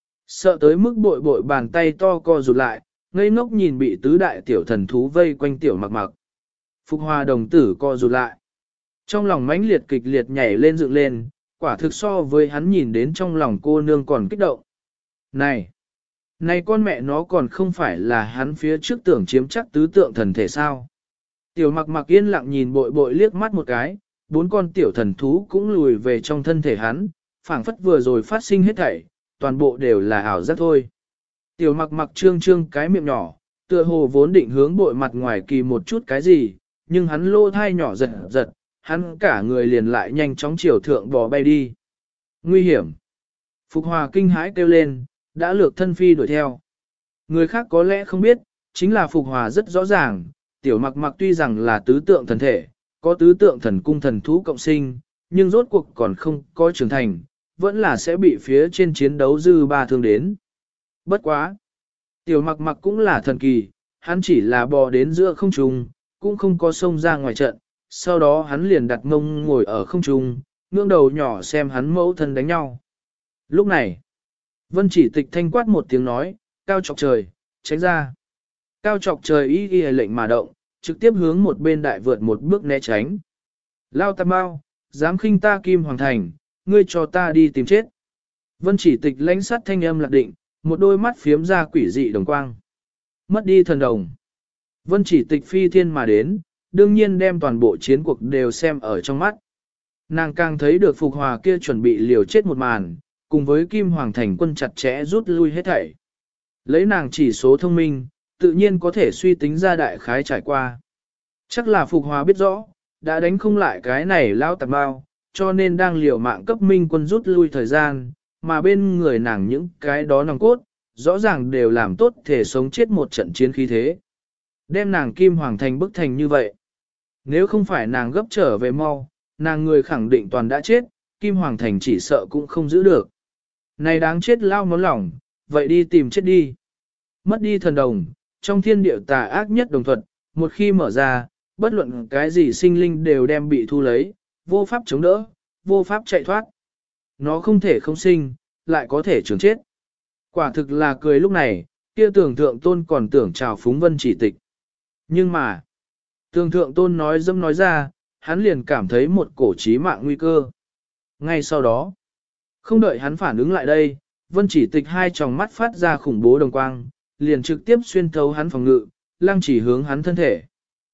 A: Sợ tới mức bội bội bàn tay to co rụt lại, ngây ngốc nhìn bị tứ đại tiểu thần thú vây quanh tiểu mặc mặc. Phục Hòa đồng tử co rụt lại. Trong lòng mãnh liệt kịch liệt nhảy lên dựng lên, quả thực so với hắn nhìn đến trong lòng cô nương còn kích động. Này! Này con mẹ nó còn không phải là hắn phía trước tưởng chiếm chắc tứ tượng thần thể sao? Tiểu mặc mặc yên lặng nhìn bội bội liếc mắt một cái, bốn con tiểu thần thú cũng lùi về trong thân thể hắn, phảng phất vừa rồi phát sinh hết thảy, toàn bộ đều là ảo giác thôi. Tiểu mặc mặc trương trương cái miệng nhỏ, tựa hồ vốn định hướng bội mặt ngoài kỳ một chút cái gì, nhưng hắn lô thai nhỏ giật giật, hắn cả người liền lại nhanh chóng chiều thượng bò bay đi. Nguy hiểm! Phục Hòa kinh hãi kêu lên, đã lược thân phi đuổi theo. Người khác có lẽ không biết, chính là Phục Hòa rất rõ ràng, tiểu mặc mặc tuy rằng là tứ tượng thần thể, có tứ tượng thần cung thần thú cộng sinh, nhưng rốt cuộc còn không có trưởng thành, vẫn là sẽ bị phía trên chiến đấu dư ba thương đến. Bất quá! Tiểu mặc mặc cũng là thần kỳ, hắn chỉ là bò đến giữa không trung, cũng không có xông ra ngoài trận, sau đó hắn liền đặt mông ngồi ở không trung, ngưỡng đầu nhỏ xem hắn mẫu thân đánh nhau. Lúc này, Vân Chỉ Tịch thanh quát một tiếng nói, cao chọc trời, tránh ra. Cao chọc trời y lệnh mà động, trực tiếp hướng một bên đại vượt một bước né tránh. Lao Tam Bao, dám khinh ta Kim Hoàng Thành, ngươi cho ta đi tìm chết. Vân Chỉ Tịch lãnh sát thanh âm lạc định, một đôi mắt phiếm ra quỷ dị đồng quang. Mất đi thần đồng. Vân Chỉ Tịch phi thiên mà đến, đương nhiên đem toàn bộ chiến cuộc đều xem ở trong mắt. Nàng càng thấy được Phục Hòa kia chuẩn bị liều chết một màn, cùng với Kim Hoàng Thành quân chặt chẽ rút lui hết thảy. Lấy nàng chỉ số thông minh, tự nhiên có thể suy tính ra đại khái trải qua. Chắc là Phục Hòa biết rõ, đã đánh không lại cái này lao tạp bao, cho nên đang liều mạng cấp minh quân rút lui thời gian, mà bên người nàng những cái đó nòng cốt, rõ ràng đều làm tốt thể sống chết một trận chiến khí thế. Đem nàng Kim Hoàng Thành bức thành như vậy. Nếu không phải nàng gấp trở về mau, nàng người khẳng định toàn đã chết, Kim Hoàng Thành chỉ sợ cũng không giữ được. Này đáng chết lao món lòng, vậy đi tìm chết đi. Mất đi thần đồng, trong thiên địa tà ác nhất đồng thuận, một khi mở ra, bất luận cái gì sinh linh đều đem bị thu lấy, vô pháp chống đỡ, vô pháp chạy thoát. Nó không thể không sinh, lại có thể trường chết. Quả thực là cười lúc này, kia tưởng thượng tôn còn tưởng chào phúng Vân Chỉ Tịch. Nhưng mà, tưởng thượng tôn nói dâm nói ra, hắn liền cảm thấy một cổ chí mạng nguy cơ. Ngay sau đó, không đợi hắn phản ứng lại đây, Vân Chỉ Tịch hai tròng mắt phát ra khủng bố đồng quang, liền trực tiếp xuyên thấu hắn phòng ngự, lăng chỉ hướng hắn thân thể.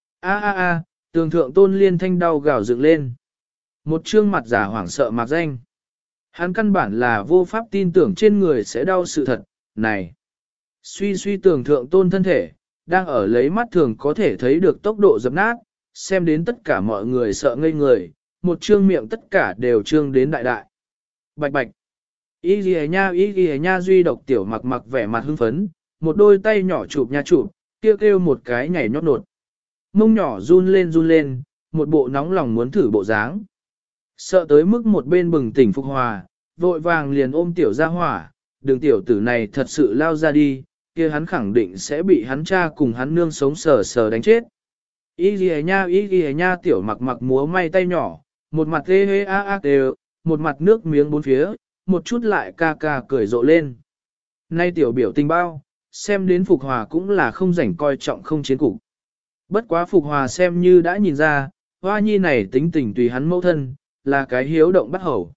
A: Tường thượng tôn liên thanh đau gào dựng lên. Một trương mặt giả hoảng sợ mạc danh. Hắn căn bản là vô pháp tin tưởng trên người sẽ đau sự thật, này. Suy tường thượng tôn thân thể, đang ở lấy mắt thường có thể thấy được tốc độ dập nát, xem đến tất cả mọi người sợ ngây người, một trương miệng tất cả đều trương đến đại đại. Bạch bạch. Ý ghi nha duy độc tiểu mặc mặc vẻ mặt hưng phấn, một đôi tay nhỏ chụp nha chụp, kêu một cái nhảy nhót nột. Mông nhỏ run lên, một bộ nóng lòng muốn thử bộ dáng. Sợ tới mức một bên bừng tỉnh Phục Hòa, vội vàng liền ôm tiểu ra hỏa, đường tiểu tử này thật sự lao ra đi, kia hắn khẳng định sẽ bị hắn cha cùng hắn nương sống sờ đánh chết. Ý ghi nha tiểu mặc mặc múa may tay nhỏ, một mặt đều, một mặt nước miếng bốn phía, một chút lại ca cười rộ lên. Nay tiểu biểu tình bao, xem đến Phục Hòa cũng là không rảnh coi trọng không chiến cục. Bất quá Phục Hòa xem như đã nhìn ra, hoa nhi này tính tình tùy hắn mẫu thân, là cái hiếu động bắt hầu.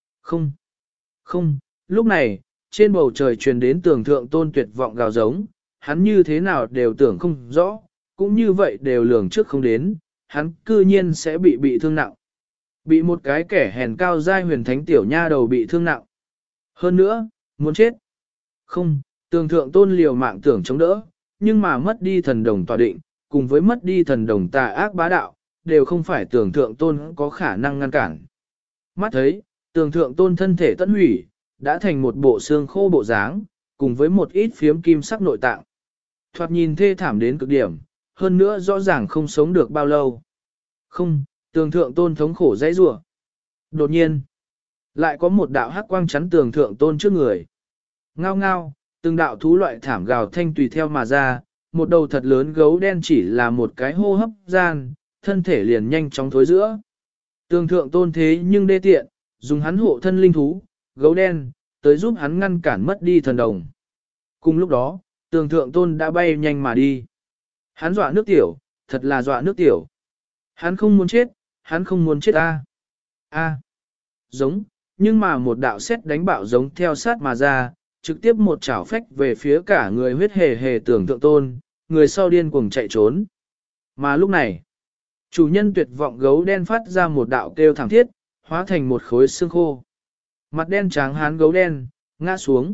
A: Không, lúc này, trên bầu trời truyền đến tường thượng tôn tuyệt vọng gào giống, hắn như thế nào đều tưởng không rõ, cũng như vậy đều lường trước không đến, hắn cư nhiên sẽ bị thương nặng. Bị một cái kẻ hèn cao giai huyền thánh tiểu nha đầu bị thương nặng. Hơn nữa, muốn chết. Không, tường thượng tôn liều mạng tưởng chống đỡ, nhưng mà mất đi thần đồng tòa định, cùng với mất đi thần đồng tà ác bá đạo, đều không phải tường thượng tôn có khả năng ngăn cản. Mắt thấy, tường thượng tôn thân thể tận hủy, đã thành một bộ xương khô bộ dáng, cùng với một ít phiếm kim sắc nội tạng. Thoạt nhìn thê thảm đến cực điểm, hơn nữa rõ ràng không sống được bao lâu. Không, tường thượng tôn thống khổ dãy rủa. Đột nhiên, lại có một đạo hắc quang chắn tường thượng tôn trước người. Ngao ngao, từng đạo thú loại thảm gào thanh tùy theo mà ra, một đầu thật lớn gấu đen chỉ là một cái hô hấp gian, thân thể liền nhanh chóng thối giữa. Tường thượng tôn thế nhưng đê tiện, dùng hắn hộ thân linh thú, gấu đen, tới giúp hắn ngăn cản mất đi thần đồng. Cùng lúc đó, tường thượng tôn đã bay nhanh mà đi. Hắn dọa nước tiểu, thật là dọa nước tiểu. Hắn không muốn chết, hắn không muốn chết a. A. Giống, nhưng mà một đạo sét đánh bạo giống theo sát mà ra, trực tiếp một chảo phách về phía cả người huyết hề hề tường thượng tôn, người sau điên cuồng chạy trốn. Mà lúc này, chủ nhân tuyệt vọng gấu đen phát ra một đạo kêu thảm thiết, hóa thành một khối xương khô. Mặt đen tráng hán gấu đen, ngã xuống.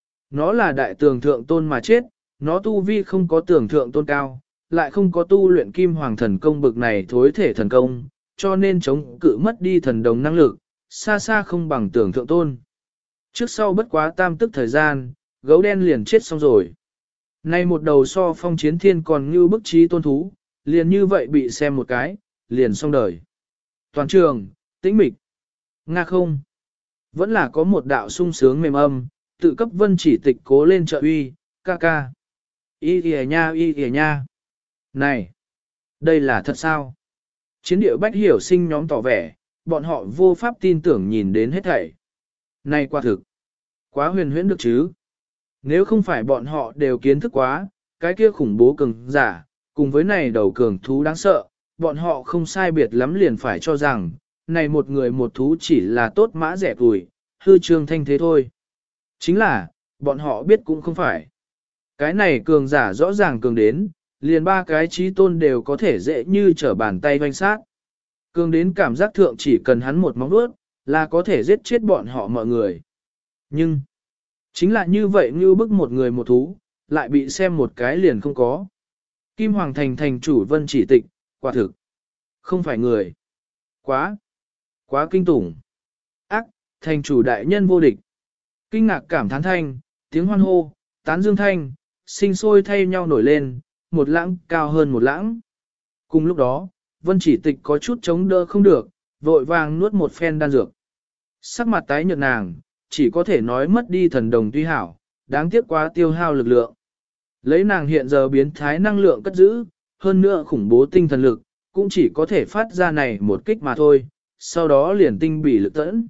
A: Nó là đại tường thượng tôn mà chết, nó tu vi không có tường thượng tôn cao, lại không có tu luyện kim hoàng thần công bực này thối thể thần công, cho nên chống cự mất đi thần đồng năng lực, xa xa không bằng tường thượng tôn. Trước sau bất quá tam tức thời gian, gấu đen liền chết xong rồi. Nay một đầu so phong chiến thiên còn như bức trí tôn thú, liền như vậy bị xem một cái, liền xong đời. Toàn trường, tĩnh mịch. Nga không. Vẫn là có một đạo sung sướng mềm âm, tự cấp Vân Chỉ Tịch cố lên trợ uy, ca ca. Y kìa nha. Này, đây là thật sao? Chiến địa bách hiểu sinh nhóm tỏ vẻ, bọn họ vô pháp tin tưởng nhìn đến hết thảy. Này quả thực, quá huyền huyễn được chứ. Nếu không phải bọn họ đều kiến thức quá, cái kia khủng bố cường giả, cùng với này đầu cường thú đáng sợ, bọn họ không sai biệt lắm liền phải cho rằng, này một người một thú chỉ là tốt mã rẻ tuổi, hư trương thanh thế thôi. Chính là, bọn họ biết cũng không phải. Cái này cường giả rõ ràng cường đến, liền ba cái trí tôn đều có thể dễ như trở bàn tay hoanh sát. Cường đến cảm giác thượng chỉ cần hắn một móng vuốt, là có thể giết chết bọn họ mọi người. Nhưng, chính là như vậy như bức một người một thú, lại bị xem một cái liền không có. Kim Hoàng Thành thành chủ Vân Chỉ Tịch, quả thực, không phải người. Quá kinh tủng. Ác, thành chủ đại nhân vô địch. Kinh ngạc cảm thán thanh, tiếng hoan hô, tán dương thanh, sinh sôi thay nhau nổi lên, một lãng cao hơn một lãng. Cùng lúc đó, Vân Chỉ Tịch có chút chống đỡ không được, vội vàng nuốt một phen đan dược. Sắc mặt tái nhợt nàng, chỉ có thể nói mất đi thần đồng tuy hảo, đáng tiếc quá tiêu hao lực lượng. Lấy nàng hiện giờ biến thái năng lượng cất giữ, hơn nữa khủng bố tinh thần lực, cũng chỉ có thể phát ra này một kích mà thôi, sau đó liền tinh bỉ lực tẫn.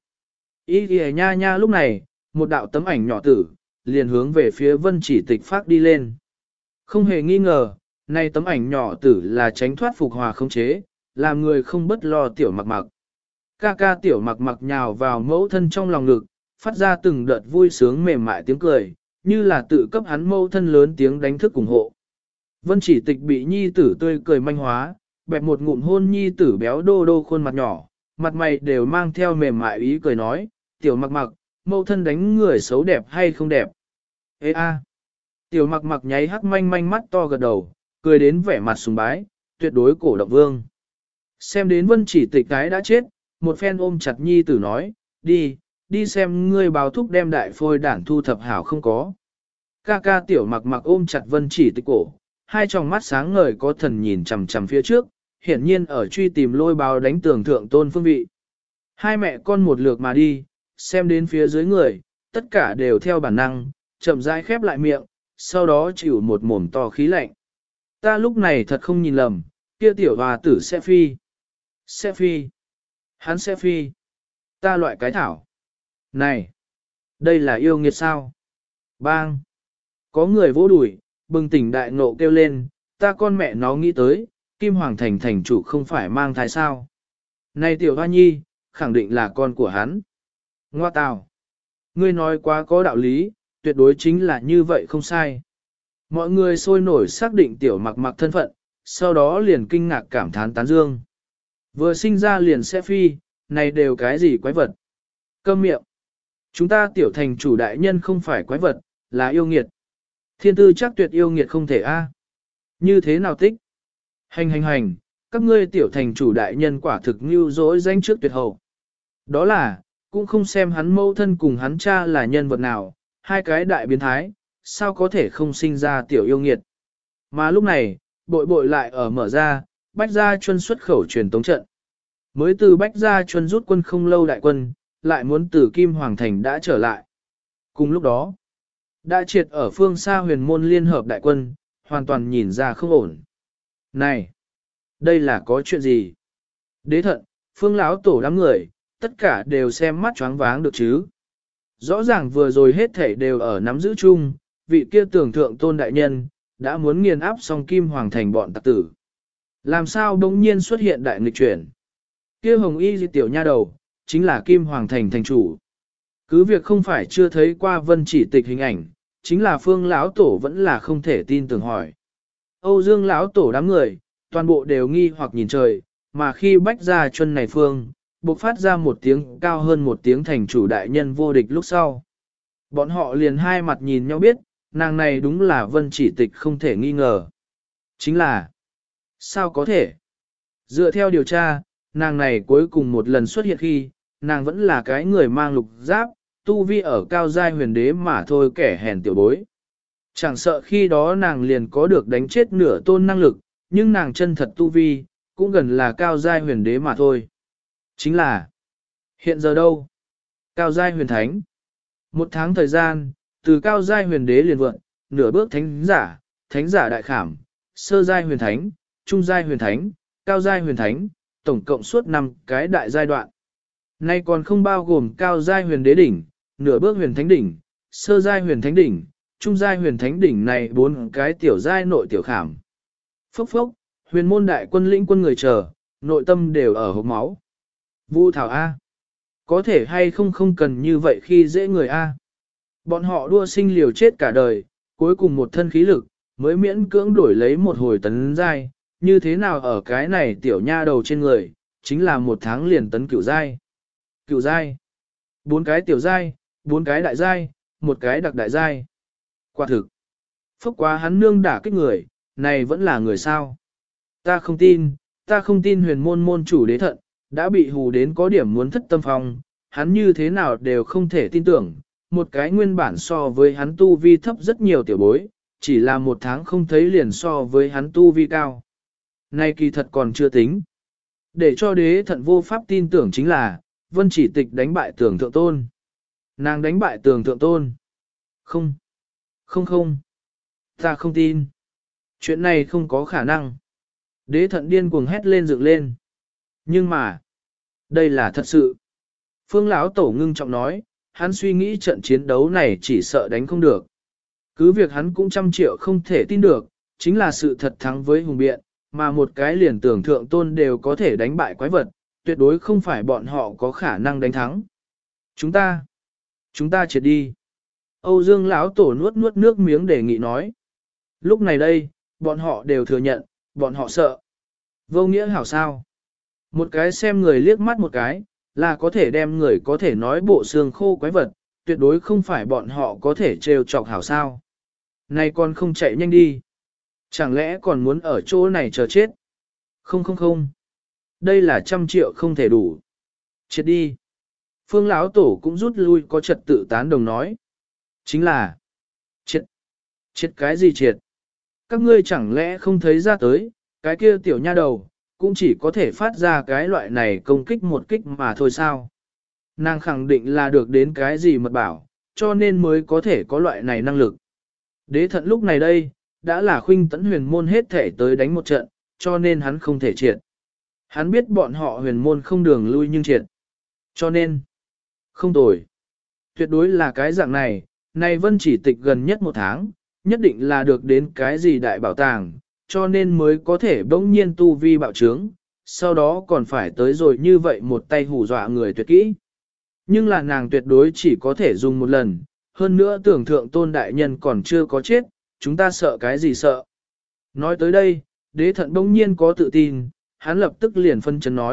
A: Ý kìa nha lúc này, một đạo tấm ảnh nhỏ tử, liền hướng về phía Vân Chỉ Tịch phát đi lên. Không hề nghi ngờ, này tấm ảnh nhỏ tử là tránh thoát phục hòa không chế, làm người không bất lo tiểu mặc mặc. Ca ca tiểu mặc mặc nhào vào mẫu thân trong lòng ngực, phát ra từng đợt vui sướng mềm mại tiếng cười, như là tự cấp hắn mẫu thân lớn tiếng đánh thức ủng hộ. Vân Chỉ Tịch bị nhi tử tươi cười manh hóa, bẹp một ngụm hôn nhi tử béo đô đô khuôn mặt nhỏ, mặt mày đều mang theo mềm mại ý cười nói, tiểu mặc mặc, mẫu thân đánh người xấu đẹp hay không đẹp? Ê a! Tiểu mặc mặc nháy hắc manh manh mắt to gật đầu, cười đến vẻ mặt sùng bái, tuyệt đối cổ động vương. Xem đến Vân Chỉ Tịch cái đã chết, một phen ôm chặt nhi tử nói, đi xem ngươi báo thúc đem đại phôi đản thu thập hảo không có. Ca ca tiểu mặc mặc ôm chặt Vân Chỉ Tịch cổ, hai tròng mắt sáng ngời có thần nhìn chằm chằm phía trước, hiển nhiên ở truy tìm lôi báo đánh tường thượng tôn phương vị. Hai mẹ con một lượt mà đi, xem đến phía dưới người, tất cả đều theo bản năng, chậm rãi khép lại miệng, sau đó chịu một mồm to khí lạnh. Ta lúc này thật không nhìn lầm, kia tiểu hòa tử sẽ phi. Sẽ phi. Hắn sẽ phi. Ta loại cái thảo. Này, đây là yêu nghiệt sao? Bang. Có người vỗ đùi, bừng tỉnh đại nộ kêu lên, ta con mẹ nó nghĩ tới, Kim Hoàng Thành thành chủ không phải mang thai sao. Này tiểu hoa nhi, khẳng định là con của hắn. Ngoa tào. Ngươi nói quá có đạo lý, tuyệt đối chính là như vậy không sai. Mọi người sôi nổi xác định tiểu mặc mặc thân phận, sau đó liền kinh ngạc cảm thán tán dương. Vừa sinh ra liền sẽ phi, này đều cái gì quái vật. Câm miệng. Chúng ta tiểu thành chủ đại nhân không phải quái vật, là yêu nghiệt. Thiên tư chắc tuyệt yêu nghiệt không thể a. Như thế nào tích? Hành, các ngươi tiểu thành chủ đại nhân quả thực như dối danh trước tuyệt hậu. Đó là, cũng không xem hắn mâu thân cùng hắn cha là nhân vật nào, hai cái đại biến thái, sao có thể không sinh ra tiểu yêu nghiệt. Mà lúc này, bội lại ở mở ra, Bách Gia Chuân xuất khẩu truyền tống trận. Mới từ Bách Gia Chuân rút quân không lâu đại quân, lại muốn từ Kim Hoàng Thành đã trở lại. Cùng lúc đó, đã triệt ở phương xa huyền môn liên hợp đại quân, hoàn toàn nhìn ra không ổn. Này, đây là có chuyện gì? Đế thận, phương lão tổ đám người, tất cả đều xem mắt choáng váng được chứ. Rõ ràng vừa rồi hết thảy đều ở nắm giữ chung, vị kia tưởng thượng tôn đại nhân, đã muốn nghiền áp xong Kim Hoàng Thành bọn tặc tử. Làm sao bỗng nhiên xuất hiện đại nghịch chuyển? Kia hồng y di tiểu nha đầu, chính là Kim Hoàng Thành thành chủ. Cứ việc không phải chưa thấy qua vân chỉ tịch hình ảnh, chính là phương lão tổ vẫn là không thể tin tưởng hỏi. Âu Dương lão tổ đám người, toàn bộ đều nghi hoặc nhìn trời, mà khi Bách Gia Chuân này phương, bộc phát ra một tiếng cao hơn một tiếng thành chủ đại nhân vô địch lúc sau. Bọn họ liền hai mặt nhìn nhau biết, nàng này đúng là vân chỉ tịch không thể nghi ngờ. Chính là, sao có thể? Dựa theo điều tra, nàng này cuối cùng một lần xuất hiện khi, nàng vẫn là cái người mang lục giáp, tu vi ở cao giai huyền đế mà thôi kẻ hèn tiểu bối. Chẳng sợ khi đó nàng liền có được đánh chết nửa tôn năng lực, nhưng nàng chân thật tu vi, cũng gần là cao giai huyền đế mà thôi. Chính là, hiện giờ đâu? Cao giai huyền thánh. Một tháng thời gian, từ cao giai huyền đế liền vượn, nửa bước thánh giả đại khảm, sơ giai huyền thánh, trung giai huyền thánh, cao giai huyền thánh, tổng cộng suốt 5 cái đại giai đoạn. Nay còn không bao gồm cao giai huyền đế đỉnh, nửa bước huyền thánh đỉnh, sơ giai huyền thánh đỉnh, trung giai huyền thánh đỉnh này 4 cái tiểu giai nội tiểu khảm. Phốc phốc, huyền môn đại quân lĩnh quân người chờ, nội tâm đều ở hốc máu. Vu Thảo A. Có thể hay không cần như vậy khi dễ người A. Bọn họ đua sinh liều chết cả đời, cuối cùng một thân khí lực, mới miễn cưỡng đổi lấy một hồi tấn giai, như thế nào ở cái này tiểu nha đầu trên người, chính là một tháng liền tấn cửu giai. Cửu giai. 4 cái tiểu giai, 4 cái đại giai, một cái đặc đại giai. Quả thực. Phốc quá hắn nương đả kích người, này vẫn là người sao. Ta không tin huyền môn môn chủ đế thận, đã bị hù đến có điểm muốn thất tâm phong, hắn như thế nào đều không thể tin tưởng, một cái nguyên bản so với hắn tu vi thấp rất nhiều tiểu bối, chỉ là một tháng không thấy liền so với hắn tu vi cao. Nay kỳ thật còn chưa tính. Để cho đế thận vô pháp tin tưởng chính là, vân chỉ tịch đánh bại tường thượng tôn. Nàng đánh bại tường thượng tôn. Không. Ta không tin. Chuyện này không có khả năng. Đế thận điên cuồng hét lên dựng lên. Nhưng mà, đây là thật sự. Phương lão tổ ngưng trọng nói, hắn suy nghĩ trận chiến đấu này chỉ sợ đánh không được. Cứ việc hắn cũng 100 triệu không thể tin được, chính là sự thật thắng với hùng biện, mà một cái liền tưởng thượng tôn đều có thể đánh bại quái vật, tuyệt đối không phải bọn họ có khả năng đánh thắng. Chúng ta triệt đi. Âu Dương lão tổ nuốt nước miếng đề nghị nói. Lúc này đây, bọn họ đều thừa nhận, bọn họ sợ. Vô nghĩa hảo sao. Một cái xem người liếc mắt một cái, là có thể đem người có thể nói bộ xương khô quái vật, tuyệt đối không phải bọn họ có thể trêu chọc hảo sao. Này còn không chạy nhanh đi. Chẳng lẽ còn muốn ở chỗ này chờ chết? Không. Đây là 100 triệu không thể đủ. Chết đi. Phương lão tổ cũng rút lui có trật tự tán đồng nói. Chính là chết cái gì triệt? Các ngươi chẳng lẽ không thấy ra tới, cái kia tiểu nha đầu, cũng chỉ có thể phát ra cái loại này công kích một kích mà thôi sao? Nàng khẳng định là được đến cái gì mật bảo, cho nên mới có thể có loại này năng lực. Đế thận lúc này đây, đã là khuynh tấn huyền môn hết thể tới đánh một trận, cho nên hắn không thể triệt. Hắn biết bọn họ huyền môn không đường lui nhưng triệt. Cho nên, không tồi. Tuyệt đối là cái dạng này, này vân chỉ tịch gần nhất 1 tháng, nhất định là được đến cái gì đại bảo tàng, cho nên mới có thể bỗng nhiên tu vi bạo trướng, sau đó còn phải tới rồi như vậy một tay hù dọa người tuyệt kỹ. Nhưng là nàng tuyệt đối chỉ có thể dùng một lần, hơn nữa tưởng thượng tôn đại nhân còn chưa có chết, chúng ta sợ cái gì sợ. Nói tới đây, đế thận bỗng nhiên có tự tin, hắn lập tức liền phân chấn nói,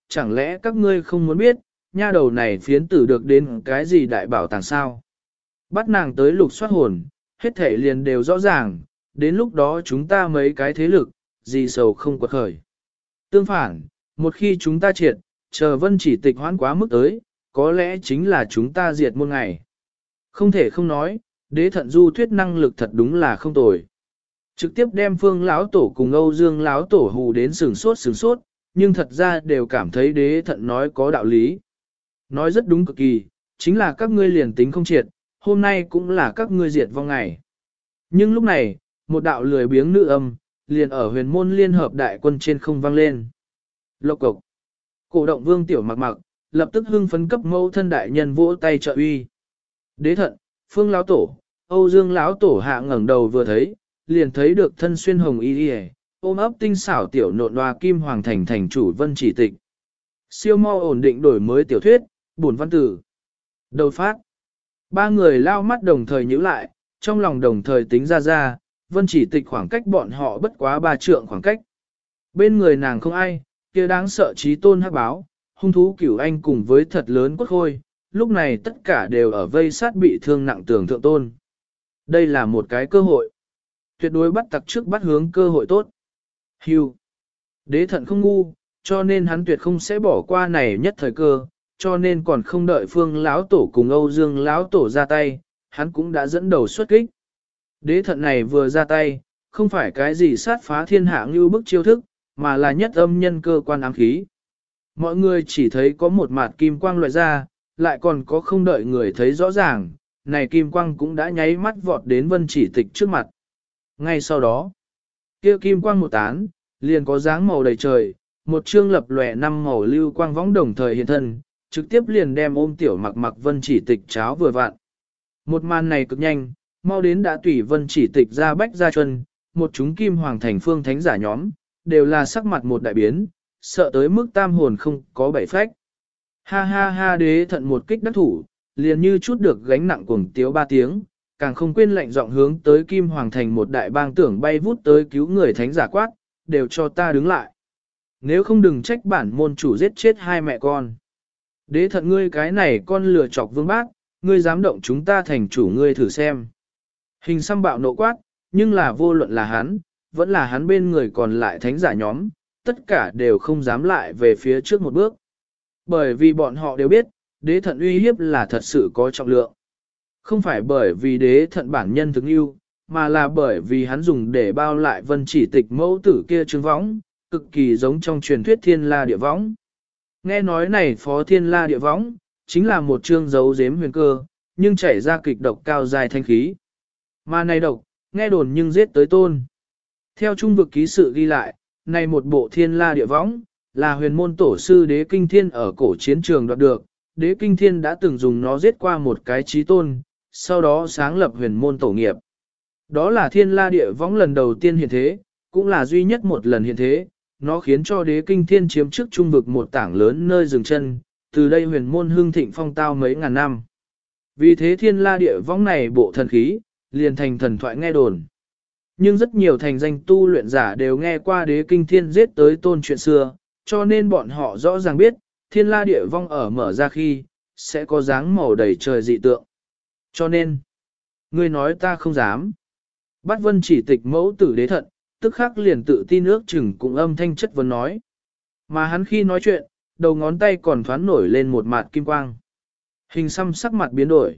A: chẳng lẽ các ngươi không muốn biết, nha đầu này phiến tử được đến cái gì đại bảo tàng sao? Bắt nàng tới lục soát hồn, hết thể liền đều rõ ràng, đến lúc đó chúng ta mấy cái thế lực, gì sầu không quật khởi. Tương phản, một khi chúng ta triệt, chờ Vân Chỉ Tịch hoãn quá mức tới, có lẽ chính là chúng ta diệt môn ngày. Không thể không nói, đế thận du thuyết năng lực thật đúng là không tồi. Trực tiếp đem Phương lão tổ cùng Âu Dương lão tổ hù đến sừng sốt, nhưng thật ra đều cảm thấy đế thận nói có đạo lý. Nói rất đúng cực kỳ, chính là các ngươi liền tính không triệt, hôm nay cũng là các ngươi diệt vong ngày. Nhưng lúc này, một đạo lười biếng nữ âm, liền ở huyền môn liên hợp đại quân trên không vang lên. Lộc cộc. Cổ động vương tiểu mặc mặc, lập tức hưng phấn cấp mẫu thân đại nhân vỗ tay trợ uy. Đế thận, Phương lão tổ, Âu Dương lão tổ hạ ngẩng đầu vừa thấy, liền thấy được thân xuyên hồng y y, ôm ấp tinh xảo tiểu nộn đoa kim hoàng thành thành chủ Vân Chỉ Tịch. Siêu mau ổn định đổi mới tiểu thuyết, bổn văn tử. Đầu phát. Ba người lao mắt đồng thời nhíu lại, trong lòng đồng thời tính ra, Vân Chỉ Tịch khoảng cách bọn họ bất quá 3 trượng khoảng cách. Bên người nàng không ai, kia đáng sợ trí tôn hắc báo, hung thú cửu anh cùng với thật lớn quất khôi, lúc này tất cả đều ở vây sát bị thương nặng tường thượng tôn. Đây là một cái cơ hội. Tuyệt đối bắt tặc trước bắt hướng cơ hội tốt. Hưu. Đế thận không ngu, cho nên hắn tuyệt không sẽ bỏ qua này nhất thời cơ, cho nên còn không đợi Phương lão tổ cùng Âu Dương lão tổ ra tay, hắn cũng đã dẫn đầu xuất kích. Đế thận này vừa ra tay, không phải cái gì sát phá thiên hạ như bức chiêu thức, mà là nhất âm nhân cơ quan ám khí. Mọi người chỉ thấy có một mạt kim quang loại ra, lại còn có không đợi người thấy rõ ràng, này kim quang cũng đã nháy mắt vọt đến Vân Chỉ Tịch trước mặt. Ngay sau đó, kia kim quang một tán, liền có dáng màu đầy trời, một chương lập lòe 5 màu lưu quang võng đồng thời hiện thân, trực tiếp liền đem ôm tiểu mặc mặc Vân Chỉ Tịch cháo vừa vặn. Một màn này cực nhanh, mau đến đã tùy Vân Chỉ Tịch ra bách ra chân, một chúng kim hoàng thành phương thánh giả nhóm, đều là sắc mặt một đại biến, sợ tới mức tam hồn không có bảy phách. Ha ha ha, đế thận một kích đắc thủ, liền như chút được gánh nặng cuồng tiếu 3 tiếng, càng không quên lệnh giọng hướng tới kim hoàng thành một đại bang tưởng bay vút tới cứu người thánh giả quát, đều cho ta đứng lại. Nếu không đừng trách bản môn chủ giết chết hai mẹ con. Đế thận ngươi cái này con lừa chọc vương bác, ngươi dám động chúng ta thành chủ ngươi thử xem. Hình xăm bạo nộ quát, nhưng là vô luận là hắn, vẫn là hắn bên người còn lại thánh giả nhóm, tất cả đều không dám lại về phía trước một bước. Bởi vì bọn họ đều biết, đế thận uy hiếp là thật sự có trọng lượng. Không phải bởi vì đế thận bản nhân thực yêu, mà là bởi vì hắn dùng để bao lại Vân Chỉ Tịch mẫu tử kia trương võng, cực kỳ giống trong truyền thuyết thiên la địa võng. Nghe nói này phó thiên la địa võng, chính là một chương dấu giếm huyền cơ, nhưng chảy ra kịch độc cao dài thanh khí. Mà này độc, nghe đồn nhưng giết tới tôn. Theo trung vực ký sự ghi lại, này một bộ thiên la địa võng, là huyền môn tổ sư đế kinh thiên ở cổ chiến trường đoạt được, đế kinh thiên đã từng dùng nó giết qua một cái chí tôn, sau đó sáng lập huyền môn tổ nghiệp. Đó là thiên la địa võng lần đầu tiên hiện thế, cũng là duy nhất một lần hiện thế, nó khiến cho đế kinh thiên chiếm trước trung vực một tảng lớn nơi dừng chân, từ đây huyền môn hưng thịnh phong tao mấy ngàn năm. Vì thế thiên la địa võng này bộ thần khí, liền thành thần thoại nghe đồn. Nhưng rất nhiều thành danh tu luyện giả đều nghe qua đế kinh thiên giết tới tôn chuyện xưa, cho nên bọn họ rõ ràng biết, thiên la địa vong ở mở ra khi, sẽ có dáng màu đầy trời dị tượng. Cho nên, ngươi nói ta không dám. Bát Vân Chỉ Tịch mẫu tử đế thận, tức khắc liền tự tin ước chừng cũng âm thanh chất vấn nói. Mà hắn khi nói chuyện, đầu ngón tay còn thoáng nổi lên một mạt kim quang. Hình xăm sắc mặt biến đổi.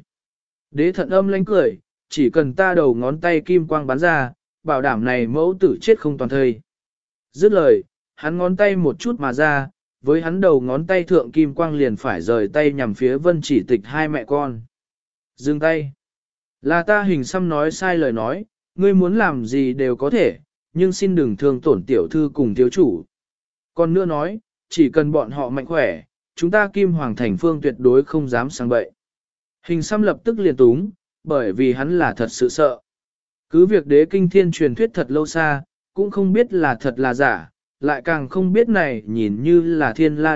A: Đế thận âm lánh cười, chỉ cần ta đầu ngón tay kim quang bắn ra, bảo đảm này mẫu tử chết không toàn thây. Dứt lời, hắn ngón tay một chút mà ra, với hắn đầu ngón tay thượng kim quang liền phải rời tay nhằm phía Vân Chỉ Tịch hai mẹ con. Dừng tay. Là ta hình xăm nói sai lời nói, ngươi muốn làm gì đều có thể, nhưng xin đừng thương tổn tiểu thư cùng thiếu chủ. Còn nữa nói, chỉ cần bọn họ mạnh khỏe, chúng ta Kim Hoàng Thành Phương tuyệt đối không dám sang bậy. Hình xăm lập tức liền túng, bởi vì hắn là thật sự sợ. Cứ việc đế kinh thiên truyền thuyết thật lâu xa, cũng không biết là thật là giả, lại càng không biết này nhìn như là thiên la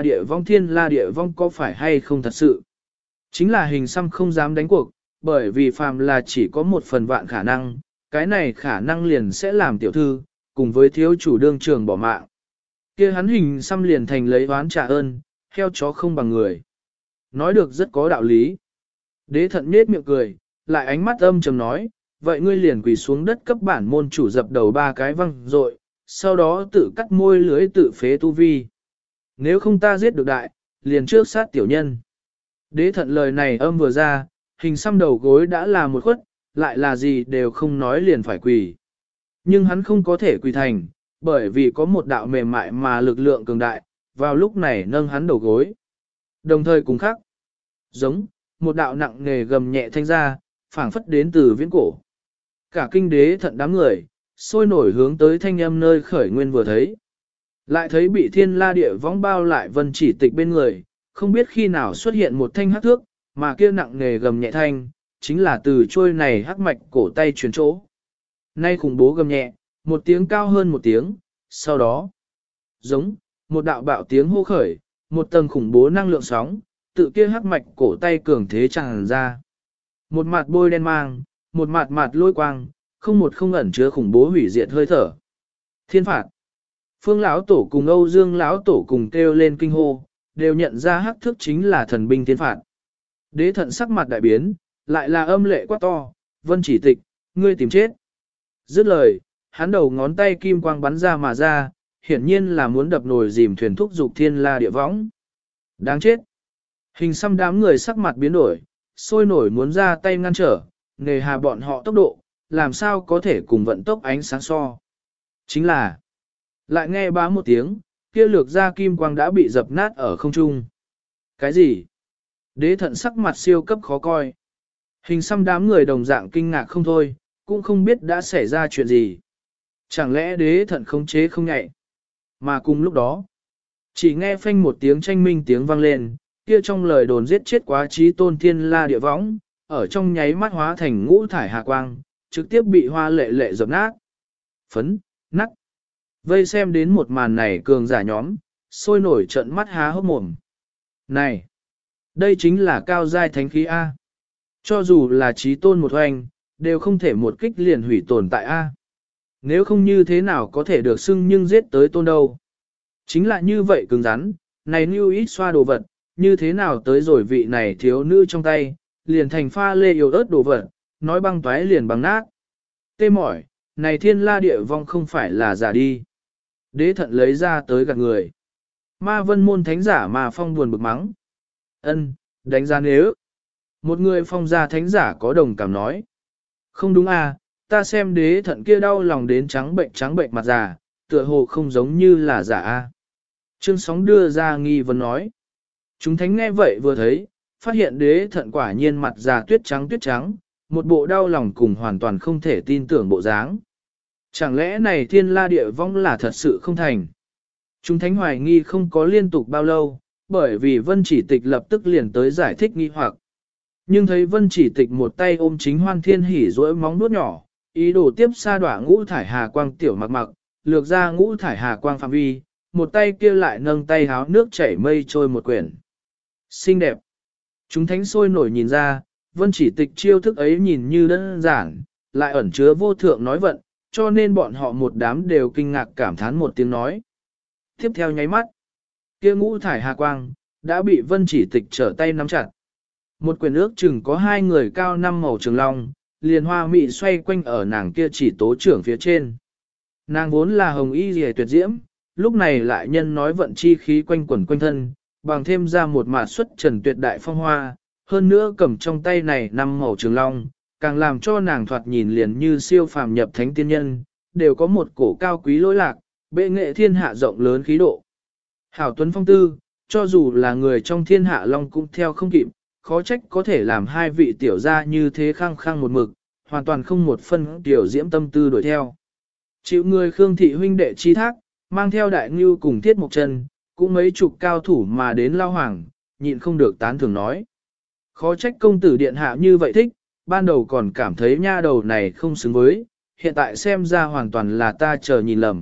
A: địa vong có phải hay không thật sự. Chính là hình xăm không dám đánh cuộc, bởi vì phàm là chỉ có một phần vạn khả năng, cái này khả năng liền sẽ làm tiểu thư, cùng với thiếu chủ đương trường bỏ mạng. Kia hắn hình xăm liền thành lấy oán trả ơn, heo chó không bằng người. Nói được rất có đạo lý. Đế thận nết miệng cười, lại ánh mắt âm trầm nói, vậy ngươi liền quỳ xuống đất cấp bản môn chủ dập đầu 3 cái văng rồi, sau đó tự cắt môi lưới tự phế tu vi. Nếu không ta giết được đại, liền trước sát tiểu nhân. Đế thận lời này âm vừa ra, hình xăm đầu gối đã là một khuất, lại là gì đều không nói liền phải quỳ. Nhưng hắn không có thể quỳ thành, bởi vì có một đạo mềm mại mà lực lượng cường đại, vào lúc này nâng hắn đầu gối. Đồng thời cùng khắc, giống, một đạo nặng nề gầm nhẹ thanh ra, phảng phất đến từ viễn cổ. Cả kinh đế thận đám người, sôi nổi hướng tới thanh âm nơi khởi nguyên vừa thấy. Lại thấy bị thiên la địa võng bao lại Vân Chỉ Tịch bên người, không biết khi nào xuất hiện một thanh hắc thước, mà kia nặng nề gầm nhẹ thanh, chính là từ trôi này hắc mạch cổ tay truyền chỗ. Nay khủng bố gầm nhẹ, một tiếng cao hơn một tiếng, sau đó, giống, một đạo bạo tiếng hô khởi, một tầng khủng bố năng lượng sóng, tự kia hắc mạch cổ tay cường thế tràn ra. Một mặt bôi đen mang, một mặt lôi quang, không một không ẩn chứa khủng bố hủy diệt hơi thở. Thiên phạt. Phương lão tổ cùng Âu Dương lão tổ cùng kêu lên kinh hô, đều nhận ra hắc thước chính là thần binh thiên phạt. Đế thận sắc mặt đại biến, lại là âm lệ quá to, Vân Chỉ Tịch, ngươi tìm chết. Dứt lời, hắn đầu ngón tay kim quang bắn ra mà ra, hiển nhiên là muốn đập nồi dìm thuyền thúc dục thiên la địa võng. Đáng chết. Hình xăm đám người sắc mặt biến đổi, sôi nổi muốn ra tay ngăn trở, nề hà bọn họ tốc độ, làm sao có thể cùng vận tốc ánh sáng so. Chính là, lại nghe bá một tiếng, kia lược ra kim quang đã bị dập nát ở không trung. Cái gì? Đế thận sắc mặt siêu cấp khó coi. Hình xăm đám người đồng dạng kinh ngạc không thôi, cũng không biết đã xảy ra chuyện gì. Chẳng lẽ đế thận khống chế không nhạy? Mà cùng lúc đó, chỉ nghe phanh một tiếng tranh minh tiếng vang lên, kia trong lời đồn giết chết quá trí tôn thiên la địa võng, ở trong nháy mắt hóa thành ngũ thải hà quang, trực tiếp bị hoa lệ lệ dập nát. Phấn, nắc. Vây xem đến một màn này cường giả nhóm, sôi nổi trận mắt há hốc mồm. Này, đây chính là cao giai thánh khí A. Cho dù là trí tôn một hoành, đều không thể một kích liền hủy tồn tại A. Nếu không như thế nào có thể được xưng nhưng giết tới tôn đâu. Chính là như vậy cứng rắn, này như ít xoa đồ vật, như thế nào tới rồi vị này thiếu nữ trong tay, liền thành pha lê yếu ớt đồ vật, nói băng toái liền băng nát. Tê mỏi, này thiên la địa vong không phải là giả đi. Đế thận lấy ra tới gạt người. Ma vân môn thánh giả mà phong buồn bực mắng. Ân, đánh giá nếu. Một người phong gia thánh giả có đồng cảm nói. Không đúng à, ta xem đế thận kia đau lòng đến trắng bệnh mặt già, tựa hồ không giống như là giả a. Trương Sóng đưa ra nghi vấn nói. Chúng thánh nghe vậy vừa thấy, phát hiện đế thận quả nhiên mặt già tuyết trắng, một bộ đau lòng cùng hoàn toàn không thể tin tưởng bộ dáng. Chẳng lẽ này thiên la địa vong là thật sự không thành? Chúng thánh hoài nghi không có liên tục bao lâu, bởi vì Vân Chỉ Tịch lập tức liền tới giải thích nghi hoặc. Nhưng thấy Vân Chỉ Tịch một tay ôm chính Hoan Thiên Hỉ duỗi móng nuốt nhỏ, ý đồ tiếp xa đỏa ngũ thải hà quang tiểu mặc, lược ra ngũ thải hà quang phạm vi, một tay kia lại nâng tay háo nước chảy mây trôi một quyển. Xinh đẹp. Chúng thánh sôi nổi nhìn ra, Vân Chỉ Tịch chiêu thức ấy nhìn như đơn giản, lại ẩn chứa vô thượng nói vận, cho nên bọn họ một đám đều kinh ngạc cảm thán một tiếng nói. Tiếp theo nháy mắt, kia ngũ thải hà quang, đã bị Vân Chỉ Tịch trở tay nắm chặt. Một quyển ước chừng có 2 người cao 5 màu trường long, liền hoa mị xoay quanh ở nàng kia chỉ tố trưởng phía trên. Nàng vốn là hồng y rìa tuyệt diễm, lúc này lại nhân nói vận chi khí quanh quẩn quanh thân, bằng thêm ra một mạt xuất trần tuyệt đại phong hoa, hơn nữa cầm trong tay này 5 màu trường long, càng làm cho nàng thoạt nhìn liền như siêu phàm nhập thánh tiên nhân, đều có một cổ cao quý lỗi lạc, bệ nghệ thiên hạ rộng lớn khí độ. Hảo tuấn phong tư, cho dù là người trong thiên hạ long cũng theo không kịp, khó trách có thể làm 2 vị tiểu gia như thế khăng khăng một mực, hoàn toàn không một phân tiểu diễm tâm tư đuổi theo. Chịu người Khương thị huynh đệ chi thác, mang theo đại ngưu cùng thiết mục chân, cũng mấy chục cao thủ mà đến lao hoàng, nhịn không được tán thưởng nói. Khó trách công tử điện hạ như vậy thích, ban đầu còn cảm thấy nha đầu này không xứng với, hiện tại xem ra hoàn toàn là ta chờ nhìn lầm.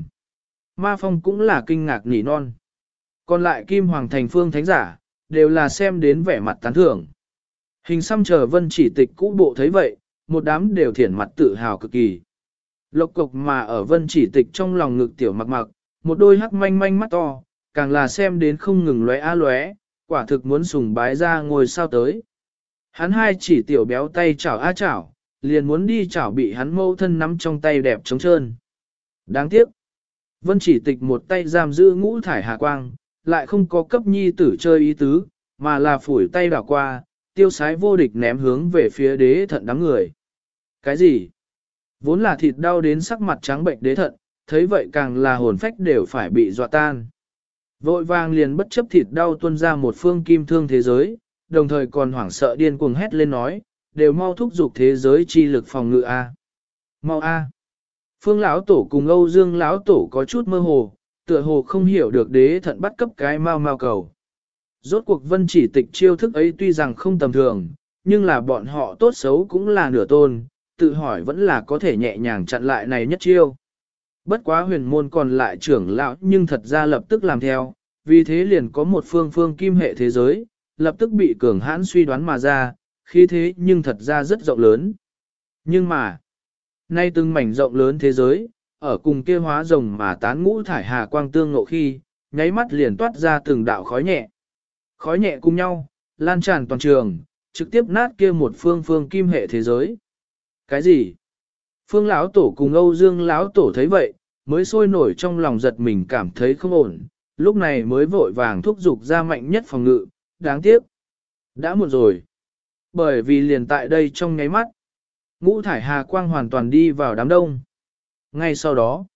A: Ma Phong cũng là kinh ngạc nỉ non. Còn lại Kim Hoàng thành phương thánh giả, đều là xem đến vẻ mặt tán thưởng. Hình xăm chờ Vân Chỉ Tịch cũ bộ thấy vậy, một đám đều thiển mặt tự hào cực kỳ. Lộc cục mà ở Vân Chỉ Tịch trong lòng ngực tiểu mặc, một đôi hắc manh manh mắt to, càng là xem đến không ngừng lóe á lóe, quả thực muốn sùng bái ra ngôi sao tới. Hắn hai chỉ tiểu béo tay chảo á chảo, liền muốn đi chảo bị hắn mâu thân nắm trong tay đẹp trống trơn. Đáng tiếc, Vân Chỉ Tịch một tay giam giữ ngũ thải hà quang, lại không có cấp nhi tử chơi ý tứ, mà là phủi tay đảo qua, tiêu sái vô địch ném hướng về phía đế thận đám người. Cái gì? Vốn là thịt đau đến sắc mặt trắng bệnh đế thận, thấy vậy càng là hồn phách đều phải bị dọa tan. Vội vàng liền bất chấp thịt đau tuôn ra một phương kim thương thế giới, đồng thời còn hoảng sợ điên cuồng hét lên nói, đều mau thúc giục thế giới chi lực phòng ngự A. Mau A. Phương lão tổ cùng Âu Dương lão tổ có chút mơ hồ, tựa hồ không hiểu được đế thận bắt cấp cái mau cầu. Rốt cuộc Vân Chỉ Tịch chiêu thức ấy tuy rằng không tầm thường, nhưng là bọn họ tốt xấu cũng là nửa tôn, tự hỏi vẫn là có thể nhẹ nhàng chặn lại này nhất chiêu. Bất quá huyền môn còn lại trưởng lão nhưng thật ra lập tức làm theo, vì thế liền có một phương kim hệ thế giới, lập tức bị cường hãn suy đoán mà ra, khí thế nhưng thật ra rất rộng lớn. Nhưng mà, nay từng mảnh rộng lớn thế giới, ở cùng kia hóa rồng mà tán ngũ thải hà quang tương ngộ khi, nháy mắt liền toát ra từng đạo khói nhẹ. Khói nhẹ cùng nhau, lan tràn toàn trường, trực tiếp nát kia một phương kim hệ thế giới. Cái gì? Phương lão tổ cùng Âu Dương lão tổ thấy vậy, mới sôi nổi trong lòng giật mình cảm thấy không ổn, lúc này mới vội vàng thúc giục ra mạnh nhất phòng ngự, đáng tiếc. Đã muộn rồi. Bởi vì liền tại đây trong nháy mắt, ngũ thải hà quang hoàn toàn đi vào đám đông. Ngay sau đó,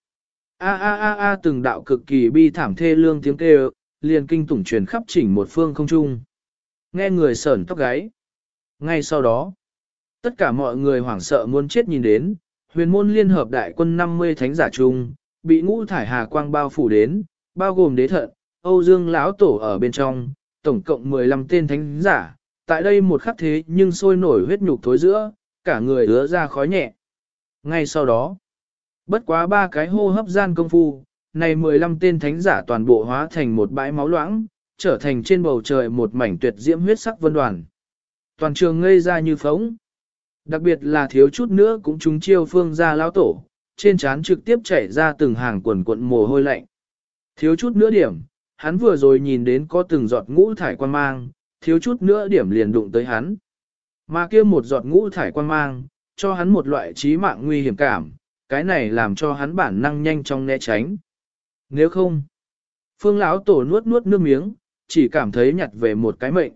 A: từng đạo cực kỳ bi thảm thê lương tiếng kêu, liền kinh tủng truyền khắp chỉnh một phương không trung. Nghe người sởn tóc gáy. Ngay sau đó, tất cả mọi người hoảng sợ muốn chết nhìn đến, huyền môn liên hợp đại quân 50 thánh giả chung, bị ngũ thải hà quang bao phủ đến, bao gồm đế thận, Âu Dương lão tổ ở bên trong, tổng cộng 15 tên thánh giả, tại đây một khắc thế nhưng sôi nổi huyết nhục thối giữa, cả người ứa ra khói nhẹ. Ngay sau đó, bất quá 3 cái hô hấp gian công phu, này 15 tên thánh giả toàn bộ hóa thành một bãi máu loãng, trở thành trên bầu trời một mảnh tuyệt diễm huyết sắc vân đoàn. Toàn trường ngây ra như phóng. Đặc biệt là thiếu chút nữa cũng trúng chiêu Phương gia lão tổ, trên trán trực tiếp chảy ra từng hàng quần quận mồ hôi lạnh. Thiếu chút nữa điểm, hắn vừa rồi nhìn đến có từng giọt ngũ thải quan mang, thiếu chút nữa điểm liền đụng tới hắn. Mà kia một giọt ngũ thải quan mang, cho hắn một loại trí mạng nguy hiểm cảm, cái này làm cho hắn bản năng nhanh chóng né tránh. Nếu không, Phương lão tổ nuốt nước miếng, chỉ cảm thấy nhặt về một cái mệnh.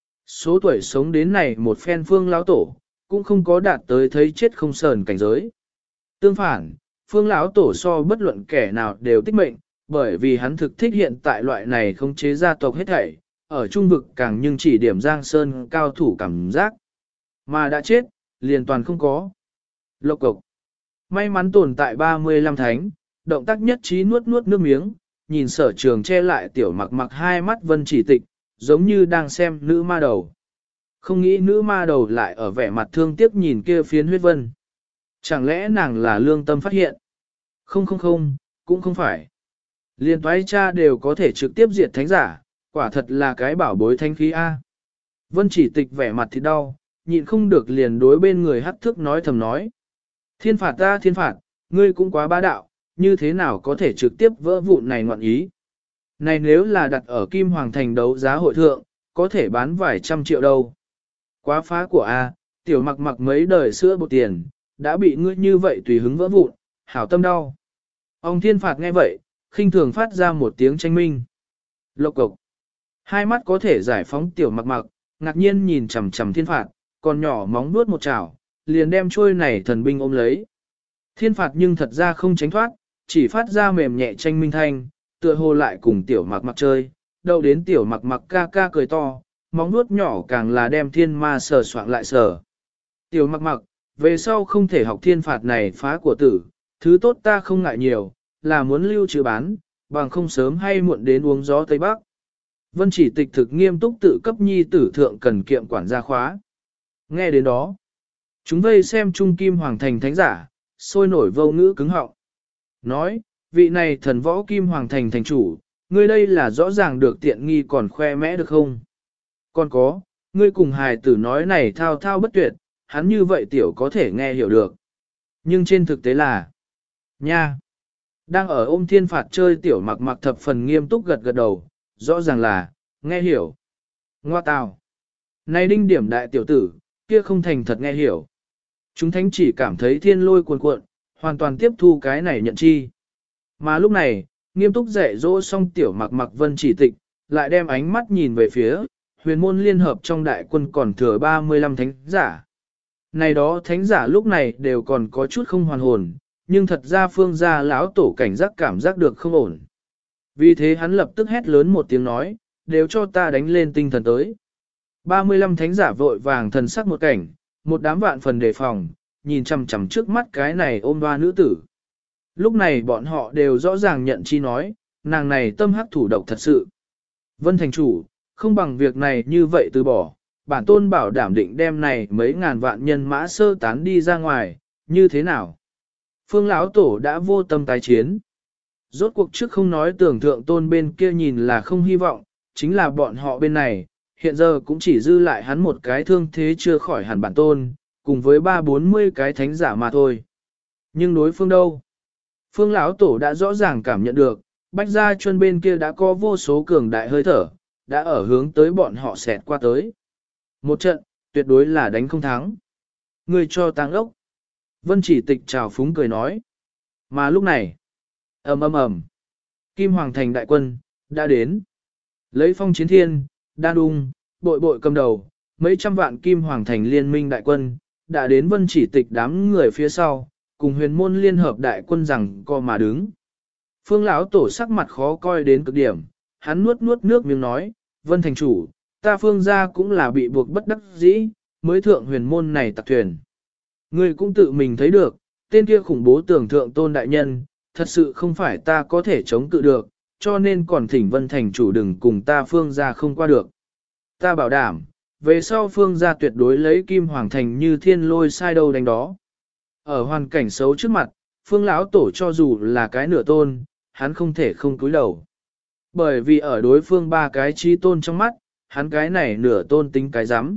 A: Số tuổi sống đến này một phen Phương lão tổ, cũng không có đạt tới thấy chết không sờn cảnh giới. Tương phản, Phương lão tổ so bất luận kẻ nào đều tích mệnh, bởi vì hắn thực thích hiện tại loại này không chế gia tộc hết thảy, ở trung vực càng nhưng chỉ điểm Giang Sơn cao thủ cảm giác. Mà đã chết, liền toàn không có. Lộc cộc. May mắn tồn tại 35 thánh, động tác nhất trí nuốt nước miếng, nhìn Sở Trường che lại tiểu mặc hai mắt Vân Chỉ Tịch, giống như đang xem nữ ma đầu. Không nghĩ nữ ma đầu lại ở vẻ mặt thương tiếc nhìn kia phiến huyết vân. Chẳng lẽ nàng là lương tâm phát hiện? Không, cũng không phải. Liên toái cha đều có thể trực tiếp diệt thánh giả, quả thật là cái bảo bối thanh khí A. Vân Chỉ Tịch vẻ mặt thì đau, nhịn không được liền đối bên người hắc thức nói thầm nói. Thiên phạt ta thiên phạt, ngươi cũng quá bá đạo, như thế nào có thể trực tiếp vỡ vụn này ngoạn ý. Này nếu là đặt ở Kim Hoàng Thành đấu giá hội thượng, có thể bán vài trăm triệu đâu. Quá phá của A, tiểu mặc mấy đời sữa bột tiền, đã bị ngươi như vậy tùy hứng vỡ vụn, hảo tâm đau. Ông thiên phạt nghe vậy, khinh thường phát ra một tiếng tranh minh. Lộc cộc. Hai mắt có thể giải phóng tiểu mặc, ngạc nhiên nhìn chằm chằm thiên phạt, còn nhỏ móng vuốt một chảo, liền đem trôi này thần binh ôm lấy. Thiên phạt nhưng thật ra không tránh thoát, chỉ phát ra mềm nhẹ tranh minh thanh, tựa hồ lại cùng tiểu mặc chơi, đâu đến tiểu mặc ca ca cười to, móng vuốt nhỏ càng là đem thiên ma sờ soạng lại sờ. Tiểu mặc, về sau không thể học thiên phạt này phá của tử, thứ tốt ta không ngại nhiều, là muốn lưu trữ bán, bằng không sớm hay muộn đến uống gió Tây Bắc. Vân Chỉ Tịch thực nghiêm túc tự cấp nhi tử thượng cần kiệm quản gia khóa. Nghe đến đó, chúng vây xem Trung Kim Hoàng Thành thánh giả, sôi nổi vô ngữ cứng họng. Nói, vị này thần võ Kim Hoàng Thành thành chủ, ngươi đây là rõ ràng được tiện nghi còn khoe mẽ được không? Còn có, ngươi cùng hài tử nói này thao thao bất tuyệt, hắn như vậy tiểu có thể nghe hiểu được. Nhưng trên thực tế là, nha, Đang ở ôm thiên phạt chơi tiểu mặc mặc thập phần nghiêm túc gật gật đầu, rõ ràng là, nghe hiểu. Ngoa tào. Này đinh điểm đại tiểu tử, kia không thành thật nghe hiểu. Chúng thánh chỉ cảm thấy thiên lôi cuồn cuộn, hoàn toàn tiếp thu cái này nhận chi. Mà lúc này, nghiêm túc dạy dỗ xong tiểu mặc mặc vân chỉ tịch, lại đem ánh mắt nhìn về phía, huyền môn liên hợp trong đại quân còn thừa 35 thánh giả. Này đó thánh giả lúc này đều còn có chút không hoàn hồn, nhưng thật ra phương gia lão tổ cảnh giác cảm giác được không ổn. Vì thế hắn lập tức hét lớn một tiếng nói, đều cho ta đánh lên tinh thần tới. 35 thánh giả vội vàng thần sắc một cảnh, một đám vạn phần đề phòng, nhìn chằm chằm trước mắt cái này ôm hoa nữ tử. Lúc này bọn họ đều rõ ràng nhận chi nói, nàng này tâm hắc thủ độc thật sự. Vân thành chủ, không bằng việc này như vậy từ bỏ, bản tôn bảo đảm định đem này mấy ngàn vạn nhân mã sơ tán đi ra ngoài, như thế nào? Phương lão tổ đã vô tâm tái chiến. Rốt cuộc trước không nói tưởng thượng tôn bên kia nhìn là không hy vọng, chính là bọn họ bên này, hiện giờ cũng chỉ dư lại hắn một cái thương thế chưa khỏi hẳn bản tôn, cùng với 3-40 cái thánh giả mà thôi. Nhưng đối phương đâu? Phương lão tổ đã rõ ràng cảm nhận được, bách gia chuân bên kia đã có vô số cường đại hơi thở, đã ở hướng tới bọn họ xẹt qua tới. Một trận, tuyệt đối là đánh không thắng. Người cho tăng ốc. Vân chỉ tịch trào phúng cười nói. Mà lúc này, ầm ầm ầm, Kim Hoàng Thành đại quân, đã đến. Lấy phong chiến thiên, đan đung, bội bội cầm đầu, mấy trăm vạn Kim Hoàng Thành liên minh đại quân, đã đến vân chỉ tịch đám người phía sau, cùng huyền môn liên hợp đại quân rằng co mà đứng. Phương lão tổ sắc mặt khó coi đến cực điểm, hắn nuốt nuốt nước miếng nói, vân thành chủ, ta phương gia cũng là bị buộc bất đắc dĩ, mới thượng huyền môn này tặc thuyền. Ngươi cũng tự mình thấy được, tên kia khủng bố tưởng thượng tôn đại nhân, thật sự không phải ta có thể chống cự được, cho nên còn thỉnh vân thành chủ đừng cùng ta phương gia không qua được. Ta bảo đảm, về sau phương gia tuyệt đối lấy Kim Hoàng Thành như thiên lôi sai đâu đánh đó. Ở hoàn cảnh xấu trước mặt, phương lão tổ cho dù là cái nửa tôn, hắn không thể không cúi đầu. Bởi vì ở đối phương ba cái chi tôn trong mắt, hắn cái này nửa tôn tính cái rắm.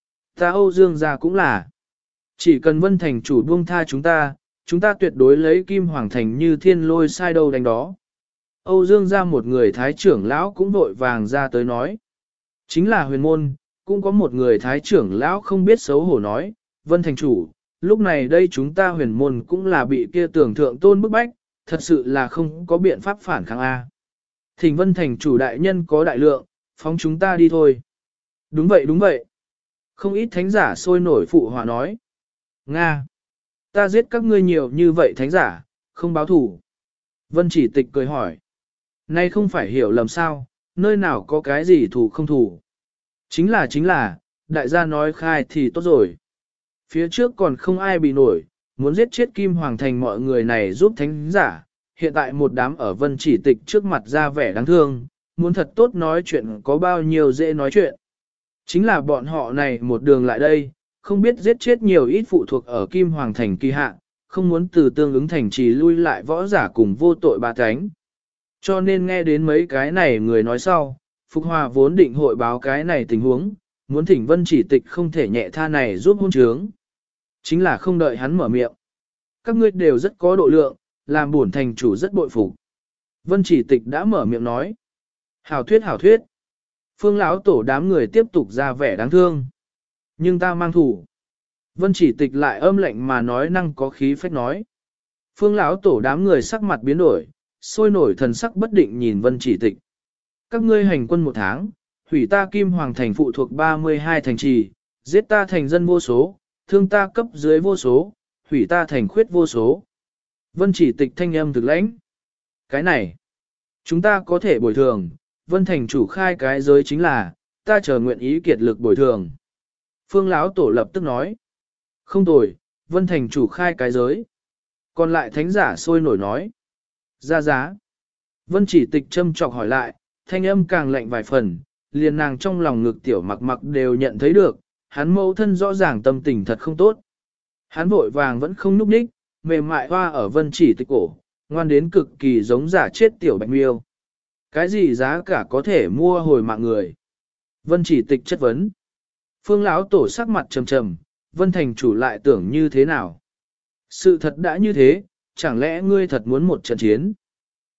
A: Ta Âu Dương gia cũng là. Chỉ cần vân thành chủ buông tha chúng ta tuyệt đối lấy Kim Hoàng Thành như thiên lôi sai đâu đánh đó. Âu Dương gia một người thái trưởng lão cũng vội vàng ra tới nói. Chính là huyền môn, cũng có một người thái trưởng lão không biết xấu hổ nói, vân thành chủ, lúc này đây chúng ta huyền môn cũng là bị kia tưởng thượng tôn bức bách, thật sự là không có biện pháp phản kháng A. Thỉnh vân thành chủ đại nhân có đại lượng, phóng chúng ta đi thôi. Đúng vậy đúng vậy. Không ít thánh giả sôi nổi phụ họa nói. Nga! Ta giết các ngươi nhiều như vậy thánh giả, không báo thủ. Vân chỉ tịch cười hỏi. Nay không phải hiểu lầm sao, nơi nào có cái gì thủ không thủ. Chính là, đại gia nói khai thì tốt rồi. Phía trước còn không ai bị nổi, muốn giết chết Kim Hoàng Thành mọi người này giúp thánh giả. Hiện tại một đám ở vân chỉ tịch trước mặt ra vẻ đáng thương, muốn thật tốt nói chuyện có bao nhiêu dễ nói chuyện. Chính là bọn họ này một đường lại đây, không biết giết chết nhiều ít phụ thuộc ở Kim Hoàng Thành kỳ hạ, không muốn từ tương ứng thành trì lui lại võ giả cùng vô tội ba cánh. Cho nên nghe đến mấy cái này người nói sau, Phục Hòa vốn định hội báo cái này tình huống, muốn thỉnh vân chỉ tịch không thể nhẹ tha này giúp hôn trướng. Chính là không đợi hắn mở miệng. Các ngươi đều rất có độ lượng, làm bổn thành chủ rất bội phục. Vân chỉ tịch đã mở miệng nói. Hảo thuyết. Phương lão tổ đám người tiếp tục ra vẻ đáng thương. Nhưng ta mang thủ. Vân chỉ tịch lại âm lệnh mà nói năng có khí phách nói. Phương lão tổ đám người sắc mặt biến đổi, sôi nổi thần sắc bất định nhìn vân chỉ tịch. Các ngươi hành quân một tháng, hủy ta Kim Hoàng Thành phụ thuộc 32 thành trì, giết ta thành dân vô số, thương ta cấp dưới vô số, hủy ta thành khuyết vô số. Vân chỉ tịch thanh âm thực lãnh. Cái này, chúng ta có thể bồi thường, vân thành chủ khai cái giới chính là, ta chờ nguyện ý kiệt lực bồi thường. Phương lão tổ lập tức nói. Không tồi, vân thành chủ khai cái giới. Còn lại thánh giả sôi nổi nói. Ra giá. Vân chỉ tịch châm chọc hỏi lại, thanh âm càng lạnh vài phần, liền nàng trong lòng ngực tiểu mặc mặc đều nhận thấy được, hắn mẫu thân rõ ràng tâm tình thật không tốt. Hắn vội vàng vẫn không núp ních, mềm mại hoa ở vân chỉ tịch cổ, ngoan đến cực kỳ giống giả chết tiểu bạch miêu. Cái gì giá cả có thể mua hồi mạng người? Vân chỉ tịch chất vấn. Phương lão tổ sắc mặt trầm trầm, vân thành chủ lại tưởng như thế nào? Sự thật đã như thế, chẳng lẽ ngươi thật muốn một trận chiến?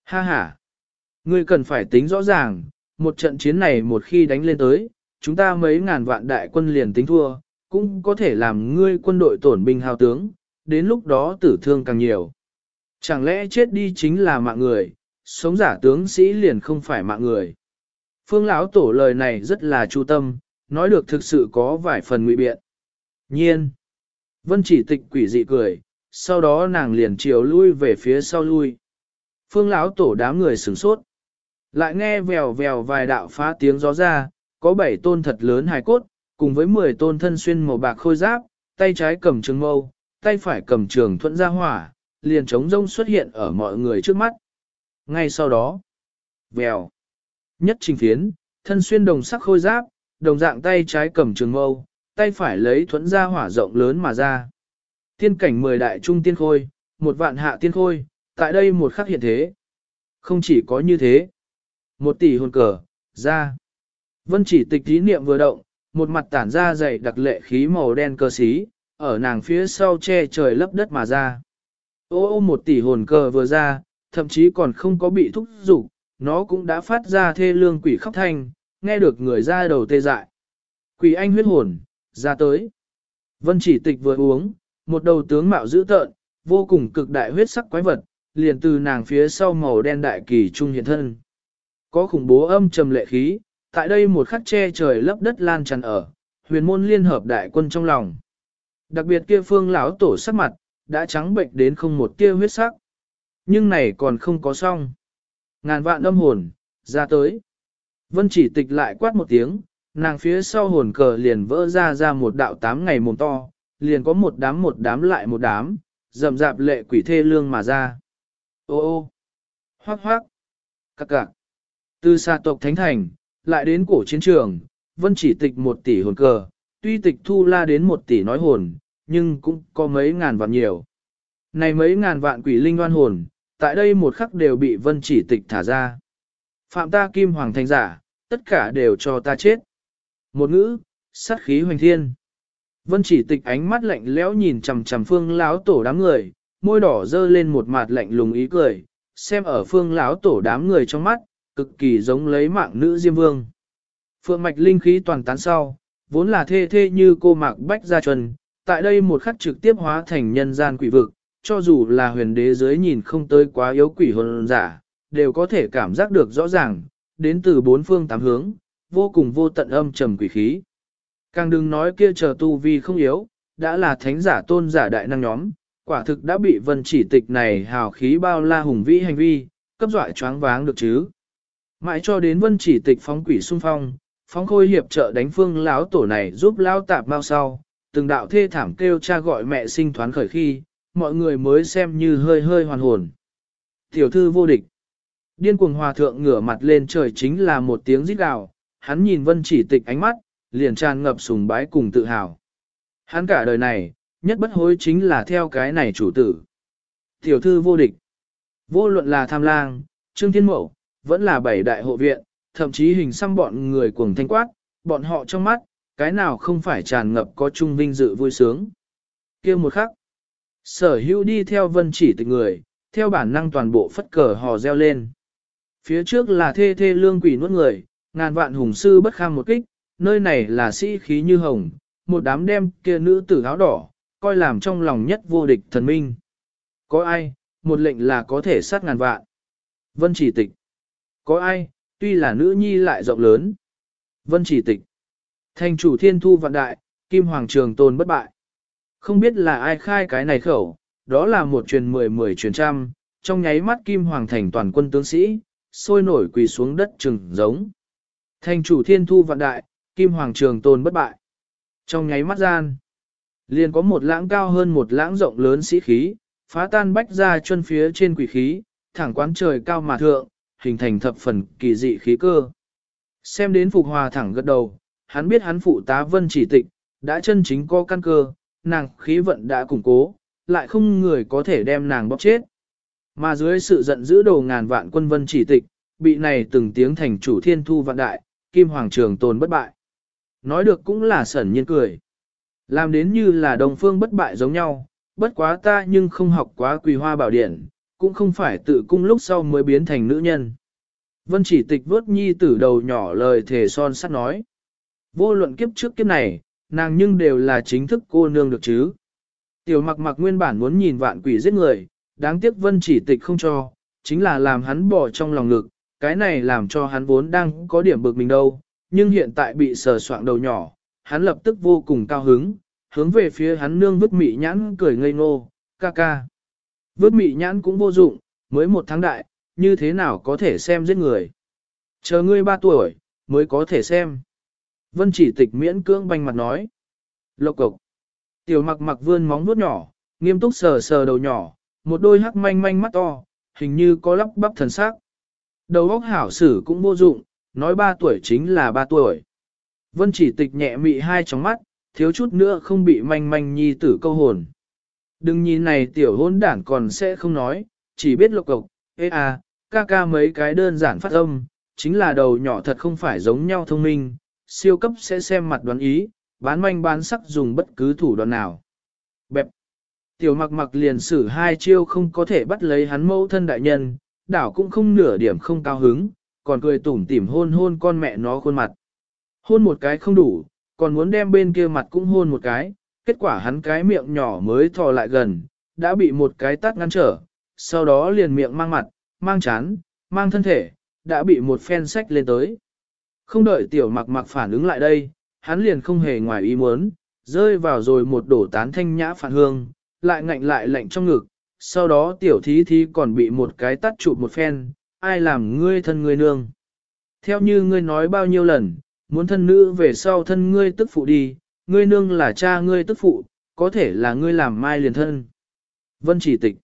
A: Ha ha, ngươi cần phải tính rõ ràng, một trận chiến này một khi đánh lên tới, chúng ta mấy ngàn vạn đại quân liền tính thua, cũng có thể làm ngươi quân đội tổn binh hao tướng, đến lúc đó tử thương càng nhiều. Chẳng lẽ chết đi chính là mạng người, sống giả tướng sĩ liền không phải mạng người. Phương Lão Tổ lời này rất là chu tâm, nói được thực sự có vài phần ngụy biện. Nhiên, Vân Chỉ Tịch quỷ dị cười, sau đó nàng liền chiều lui về phía sau lui. Phương Lão Tổ đám người sửng sốt. Lại nghe vèo vèo vài đạo phá tiếng gió ra, có 7 tôn thật lớn hài cốt, cùng với 10 tôn thân xuyên màu bạc khôi giáp, tay trái cầm trường mâu, tay phải cầm trường thuẫn ra hỏa, liền trống rông xuất hiện ở mọi người trước mắt. Ngay sau đó, vèo, nhất trình phiến, thân xuyên đồng sắc khôi giáp, đồng dạng tay trái cầm trường mâu, tay phải lấy thuẫn ra hỏa rộng lớn mà ra. Tiên cảnh 10 đại trung tiên khôi, 1 vạn hạ tiên khôi, tại đây một khắc hiện thế. Không chỉ có như thế, 1 tỷ hồn cờ, ra. Vân Chỉ Tịch ý niệm vừa động, một mặt tản ra dày đặc lệ khí màu đen cơ xí, ở nàng phía sau che trời lấp đất mà ra. Ô 1 tỷ hồn cờ vừa ra, thậm chí còn không có bị thúc giục, nó cũng đã phát ra thê lương quỷ khóc thanh, nghe được người ra đầu tê dại. Quỷ anh huyết hồn, ra tới. Vân Chỉ Tịch vừa uống, một đầu tướng mạo dữ tợn, vô cùng cực đại huyết sắc quái vật, liền từ nàng phía sau màu đen đại kỳ trung hiện thân. Có khủng bố âm trầm lệ khí, tại đây một khắc che trời lấp đất lan tràn ở, huyền môn liên hợp đại quân trong lòng. Đặc biệt kia Phương Lão Tổ sắc mặt, đã trắng bệnh đến không một tia huyết sắc. Nhưng này còn không có xong. Ngàn vạn âm hồn, ra tới. Vân Chỉ Tịch lại quát một tiếng, nàng phía sau hồn cờ liền vỡ ra một đạo 8 ngày mồm to, liền có một đám lại một đám, rậm rạp lệ quỷ thê lương mà ra. Ô, hoác hoác, cặc cặc. Từ xa tộc Thánh Thành, lại đến cổ chiến trường, Vân Chỉ Tịch 1 tỷ hồn cờ, tuy tịch thu la đến 1 tỷ nói hồn, nhưng cũng có mấy ngàn vạn nhiều. Này mấy ngàn vạn quỷ linh oan hồn, tại đây một khắc đều bị Vân Chỉ Tịch thả ra. Phạm ta Kim Hoàng thành giả, tất cả đều cho ta chết. Một ngữ, sát khí hoành thiên. Vân Chỉ Tịch ánh mắt lạnh lẽo nhìn chằm chằm Phương Lão Tổ đám người, môi đỏ dơ lên một mặt lạnh lùng ý cười, xem ở Phương Lão Tổ đám người trong mắt, cực kỳ giống lấy mạng nữ Diêm Vương. Phượng mạch linh khí toàn tán sau, vốn là thê thê như cô mạc bách gia chuẩn, tại đây một khắc trực tiếp hóa thành nhân gian quỷ vực, cho dù là huyền đế dưới nhìn không tới quá yếu quỷ hồn giả, đều có thể cảm giác được rõ ràng, đến từ 4 phương 8 hướng, vô cùng vô tận âm trầm quỷ khí. Càng đừng nói kia chờ tu vi không yếu, đã là thánh giả tôn giả đại năng nhóm, quả thực đã bị Vân Chỉ Tịch này hào khí bao la hùng vĩ hành vi, cấp dọa choáng váng được chứ. Mãi cho đến Vân Chỉ Tịch phóng quỷ xung phong, phóng khôi hiệp trợ đánh Phương Lão Tổ này giúp Lão Tạp mau sau, từng đạo thê thảm kêu cha gọi mẹ sinh thoán khởi khi, mọi người mới xem như hơi hơi hoàn hồn. Tiểu thư vô địch. Điên cuồng hòa thượng ngửa mặt lên trời chính là một tiếng rít gào, hắn nhìn Vân Chỉ Tịch ánh mắt, liền tràn ngập sùng bái cùng tự hào. Hắn cả đời này, nhất bất hối chính là theo cái này chủ tử. Tiểu thư vô địch. Vô luận là Tham Lang, Trương Thiên Mậu, vẫn là 7 đại hộ viện, thậm chí hình xăm bọn người cuồng thanh quát, bọn họ trong mắt, cái nào không phải tràn ngập có chung vinh dự vui sướng. Kia một khắc, sở hữu đi theo Vân Chỉ Tịch người, theo bản năng toàn bộ phất cờ hò reo lên. Phía trước là thê thê lương quỷ nuốt người, ngàn vạn hùng sư bất kham một kích, nơi này là sĩ khí như hồng, một đám đem kia nữ tử áo đỏ, coi làm trong lòng nhất vô địch thần minh. Có ai, một lệnh là có thể sát ngàn vạn. Vân Chỉ Tịch. Có ai, tuy là nữ nhi lại rộng lớn. Vân Chỉ Tịch. Thành chủ thiên thu vạn đại, Kim Hoàng trường tồn bất bại. Không biết là ai khai cái này khẩu, đó là một truyền 10 truyền trăm, trong nháy mắt Kim Hoàng thành toàn quân tướng sĩ, sôi nổi quỳ xuống đất trừng giống. Thành chủ thiên thu vạn đại, Kim Hoàng trường tồn bất bại. Trong nháy mắt gian, liền có một lãng cao hơn một lãng rộng lớn sĩ khí, phá tan bách ra chân phía trên quỷ khí, thẳng quán trời cao mà thượng, hình thành thập phần kỳ dị khí cơ. Xem đến Phục Hòa thẳng gật đầu, hắn biết hắn phụ tá Vân Chỉ Tịch, đã chân chính có căn cơ, nàng khí vận đã củng cố, lại không người có thể đem nàng bóp chết. Mà dưới sự giận dữ đầu ngàn vạn quân Vân Chỉ Tịch, bị này từng tiếng thành chủ thiên thu vạn đại, Kim Hoàng trường tồn bất bại. Nói được cũng là sẩn nhiên cười. Làm đến như là đồng phương bất bại giống nhau, bất quá ta nhưng không học quá Quỳ Hoa Bảo Điển, cũng không phải tự cung lúc sau mới biến thành nữ nhân. Vân Chỉ Tịch vuốt nhi tử đầu nhỏ lời thề son sắt nói. Vô luận kiếp trước kiếp này, nàng nhưng đều là chính thức cô nương được chứ. Tiểu Mặc Mặc nguyên bản muốn nhìn vạn quỷ giết người, đáng tiếc Vân Chỉ Tịch không cho, chính là làm hắn bỏ trong lòng ngực, cái này làm cho hắn vốn đang có điểm bực mình đâu, nhưng hiện tại bị sờ soạng đầu nhỏ, hắn lập tức vô cùng cao hứng, hướng về phía hắn nương vứt mị nhãn cười ngây ngô, ca ca. Vứt mị nhãn cũng vô dụng, mới 1 tháng đại, như thế nào có thể xem giết người. Chờ ngươi 3 tuổi, mới có thể xem. Vân Chỉ Tịch miễn cưỡng banh mặt nói. Lộc cộc. Tiểu Mặc Mặc vươn móng vuốt nhỏ, nghiêm túc sờ sờ đầu nhỏ, một đôi hắc manh manh mắt to, hình như có lắp bắp thần sắc. Đầu óc hảo sử cũng vô dụng, nói 3 tuổi chính là 3 tuổi. Vân Chỉ Tịch nhẹ mị hai tròng mắt, thiếu chút nữa không bị manh manh nhi tử câu hồn. Đừng nhìn này tiểu hôn đản còn sẽ không nói, chỉ biết lộc cộc, ê à, ca ca mấy cái đơn giản phát âm, chính là đầu nhỏ thật không phải giống nhau thông minh, siêu cấp sẽ xem mặt đoán ý, bán manh bán sắc dùng bất cứ thủ đoạn nào. Bẹp. Tiểu Mặc Mặc liền sử 2 chiêu không có thể bắt lấy hắn mẫu thân đại nhân, đảo cũng không nửa điểm không cao hứng, còn cười tủm tỉm hôn hôn con mẹ nó khuôn mặt. Hôn một cái không đủ, còn muốn đem bên kia mặt cũng hôn một cái, kết quả hắn cái miệng nhỏ mới thò lại gần, đã bị một cái tát ngăn trở, sau đó liền miệng mang mặt, mang chán, mang thân thể, đã bị một phen sách lên tới. Không đợi Tiểu Mặc Mặc phản ứng lại đây, hắn liền không hề ngoài ý muốn, rơi vào rồi một đổ tán thanh nhã phản hương, lại ngạnh lại lạnh trong ngực, sau đó Tiểu Thí Thí còn bị một cái tát chụp một phen, ai làm ngươi thân ngươi nương. Theo như ngươi nói bao nhiêu lần, muốn thân nữ về sau thân ngươi tức phụ đi, ngươi nương là cha ngươi tức phụ, có thể là ngươi làm mai liền thân. Vân Chỉ Tịch.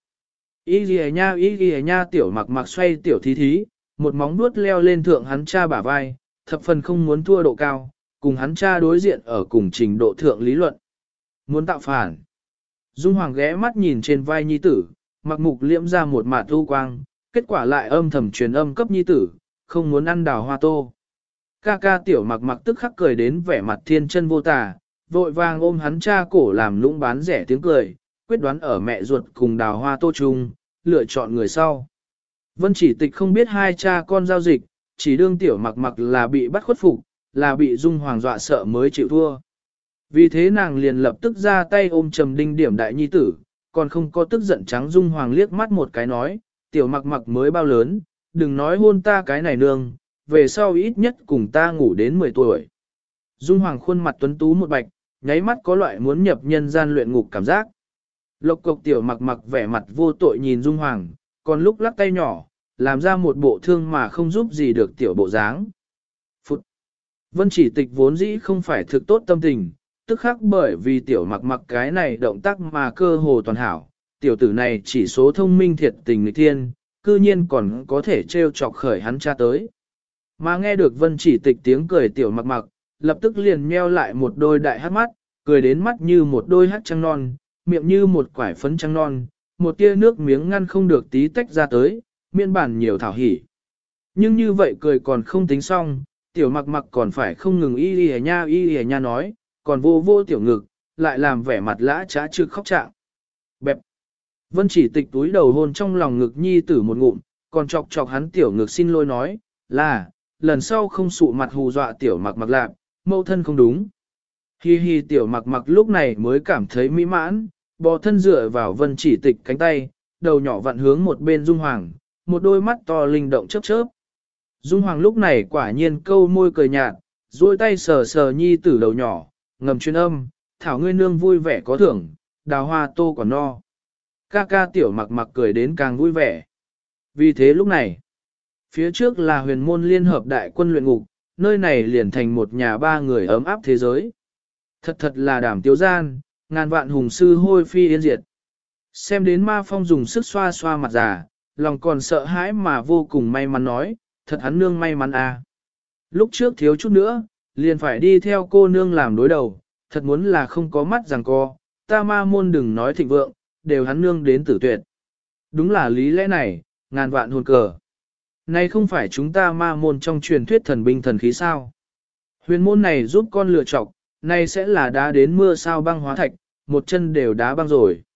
A: Ý ghi nha Tiểu Mặc Mặc xoay Tiểu Thí Thí, một móng vuốt leo lên thượng hắn cha bả vai, thập phần không muốn thua độ cao, cùng hắn cha đối diện ở cùng trình độ thượng lý luận. Muốn tạo phản. Dung Hoàng ghé mắt nhìn trên vai nhi tử, Mặc Mục liễm ra một mạt thu quang, kết quả lại âm thầm truyền âm cấp nhi tử, không muốn ăn đào hoa tô. Ca ca Tiểu Mặc Mặc tức khắc cười đến vẻ mặt thiên chân vô tà, vội vàng ôm hắn cha cổ làm lũng bán rẻ tiếng cười, quyết đoán ở mẹ ruột cùng đào hoa tô chung, lựa chọn người sau. Vân Chỉ Tịch không biết hai cha con giao dịch, chỉ đương Tiểu Mặc Mặc là bị bắt khuất phục, là bị Dung Hoàng dọa sợ mới chịu thua. Vì thế nàng liền lập tức ra tay ôm Trầm Đinh điểm đại nhi tử, còn không có tức giận trắng Dung Hoàng liếc mắt một cái nói, Tiểu Mặc Mặc mới bao lớn, đừng nói hôn ta cái này nương, về sau ít nhất cùng ta ngủ đến 10 tuổi. Dung Hoàng khuôn mặt tuấn tú một bạch, nháy mắt có loại muốn nhập nhân gian luyện ngục cảm giác. Lộc cộc Tiểu Mặc Mặc vẻ mặt vô tội nhìn Dung Hoàng, còn lúc lắc tay nhỏ, làm ra một bộ thương mà không giúp gì được tiểu bộ dáng. Phụt! Vân Chỉ Tịch vốn dĩ không phải thực tốt tâm tình, tức khắc bởi vì Tiểu Mặc Mặc cái này động tác mà cơ hồ toàn hảo, tiểu tử này chỉ số thông minh thiệt tình nghịch thiên, cư nhiên còn có thể trêu chọc khởi hắn cha tới. Mà nghe được Vân Chỉ Tịch tiếng cười Tiểu Mặc Mặc, lập tức liền nheo lại một đôi đại hát mắt, cười đến mắt như một đôi hát trăng non, miệng như một quải phấn trăng non, một tia nước miếng ngăn không được tí tách ra tới, miên bản nhiều thảo hỉ. Nhưng như vậy cười còn không tính xong, Tiểu Mặc Mặc còn phải không ngừng y nha nói, còn vô vô tiểu ngực, lại làm vẻ mặt lã trá trực khóc trạng. Bẹp. Vân Chỉ Tịch túi đầu hôn trong lòng ngực nhi tử một ngụm, còn chọc chọc hắn tiểu ngực xin lỗi nói, là, lần sau không sụ mặt hù dọa Tiểu Mặc Mặc lạc, mâu thân không đúng. Hi hi Tiểu Mặc Mặc lúc này mới cảm thấy mỹ mãn, bò thân dựa vào Vân Chỉ Tịch cánh tay, đầu nhỏ vặn hướng một bên Dung Hoàng, một đôi mắt to linh động chớp chớp. Dung Hoàng lúc này quả nhiên câu môi cười nhạt, duỗi tay sờ sờ nhi tử đầu nhỏ, ngầm chuyên âm, thảo ngươi nương vui vẻ có thưởng, đào hoa tô còn no. Ca ca Tiểu Mặc Mặc cười đến càng vui vẻ. Vì thế lúc này, phía trước là huyền môn liên hợp đại quân luyện ngục, nơi này liền thành một nhà 3 người ấm áp thế giới. Thật thật là đảm tiếu gian, ngàn vạn hùng sư hôi phi yên diệt. Xem đến Ma Phong dùng sức xoa xoa mặt già, lòng còn sợ hãi mà vô cùng may mắn nói, thật hắn nương may mắn à. Lúc trước thiếu chút nữa, liền phải đi theo cô nương làm đối đầu, thật muốn là không có mắt rằng co, ta ma môn đừng nói thịnh vượng, đều hắn nương đến tử tuyệt. Đúng là lý lẽ này, ngàn vạn hồn cờ. Này không phải chúng ta ma môn trong truyền thuyết thần binh thần khí sao. Huyền môn này giúp con lựa chọc, này sẽ là đá đến mưa sao băng hóa thạch, một chân đều đá băng rồi.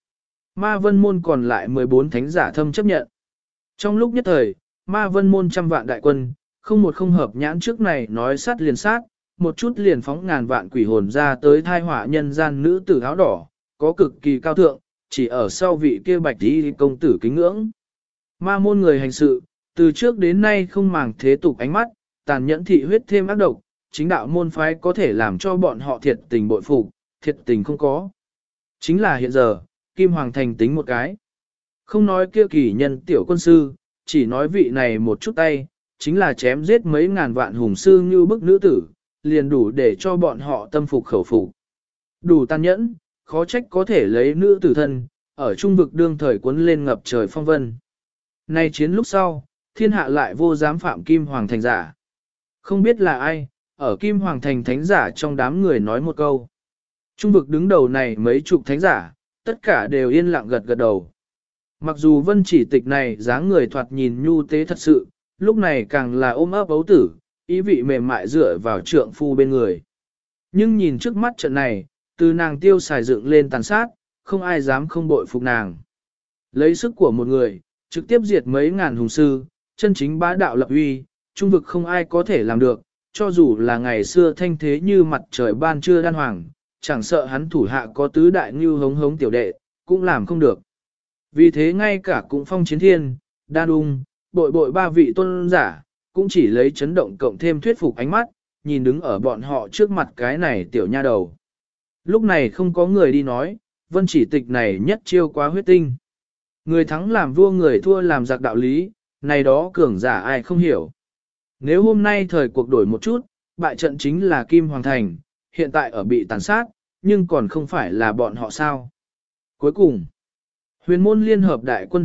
A: Ma vân môn còn lại 14 thánh giả thâm chấp nhận. Trong lúc nhất thời, ma vân môn trăm vạn đại quân, không một không hợp nhãn trước này nói sát liền sát, một chút liền phóng ngàn vạn quỷ hồn ra tới thai họa nhân gian nữ tử áo đỏ, có cực kỳ cao thượng, chỉ ở sau vị kia bạch tí công tử kính ngưỡng. Ma môn người hành sự, từ trước đến nay không màng thế tục ánh mắt, tàn nhẫn thị huyết thêm ác độc, chính đạo môn phái có thể làm cho bọn họ thiệt tình bội phục, thiệt tình không có. Chính là hiện giờ, Kim Hoàng Thành tính một cái. Không nói kia kỳ nhân tiểu quân sư, chỉ nói vị này một chút tay, chính là chém giết mấy ngàn vạn hùng sư như bức nữ tử, liền đủ để cho bọn họ tâm phục khẩu phục. Đủ tàn nhẫn, khó trách có thể lấy nữ tử thân, ở trung vực đương thời cuốn lên ngập trời phong vân. Nay chiến lúc sau, thiên hạ lại vô dám phạm Kim Hoàng Thành giả. Không biết là ai, ở Kim Hoàng Thành thánh giả trong đám người nói một câu. Trung vực đứng đầu này mấy chục thánh giả, tất cả đều yên lặng gật gật đầu. Mặc dù vân chỉ tịch này dáng người thoạt nhìn nhu tế thật sự, lúc này càng là ôm ấp ấu tử, ý vị mềm mại dựa vào trượng phu bên người. Nhưng nhìn trước mắt trận này, từ nàng tiêu xài dựng lên tàn sát, không ai dám không bội phục nàng. Lấy sức của một người, trực tiếp diệt mấy ngàn hùng sư, chân chính bá đạo lập uy, trung vực không ai có thể làm được, cho dù là ngày xưa thanh thế như mặt trời ban trưa đan hoàng, chẳng sợ hắn thủ hạ có tứ đại như hống hống tiểu đệ, cũng làm không được. Vì thế ngay cả cũng phong chiến thiên, đan ung, bội bội ba vị tôn giả, cũng chỉ lấy chấn động cộng thêm thuyết phục ánh mắt, nhìn đứng ở bọn họ trước mặt cái này tiểu nha đầu. Lúc này không có người đi nói, vân chỉ tịch này nhất chiêu quá huyết tinh. Người thắng làm vua người thua làm giặc đạo lý, này đó cường giả ai không hiểu. Nếu hôm nay thời cuộc đổi một chút, bại trận chính là Kim Hoàng Thành, hiện tại ở bị tàn sát, nhưng còn không phải là bọn họ sao. Cuối cùng, huyền môn liên hợp đại quân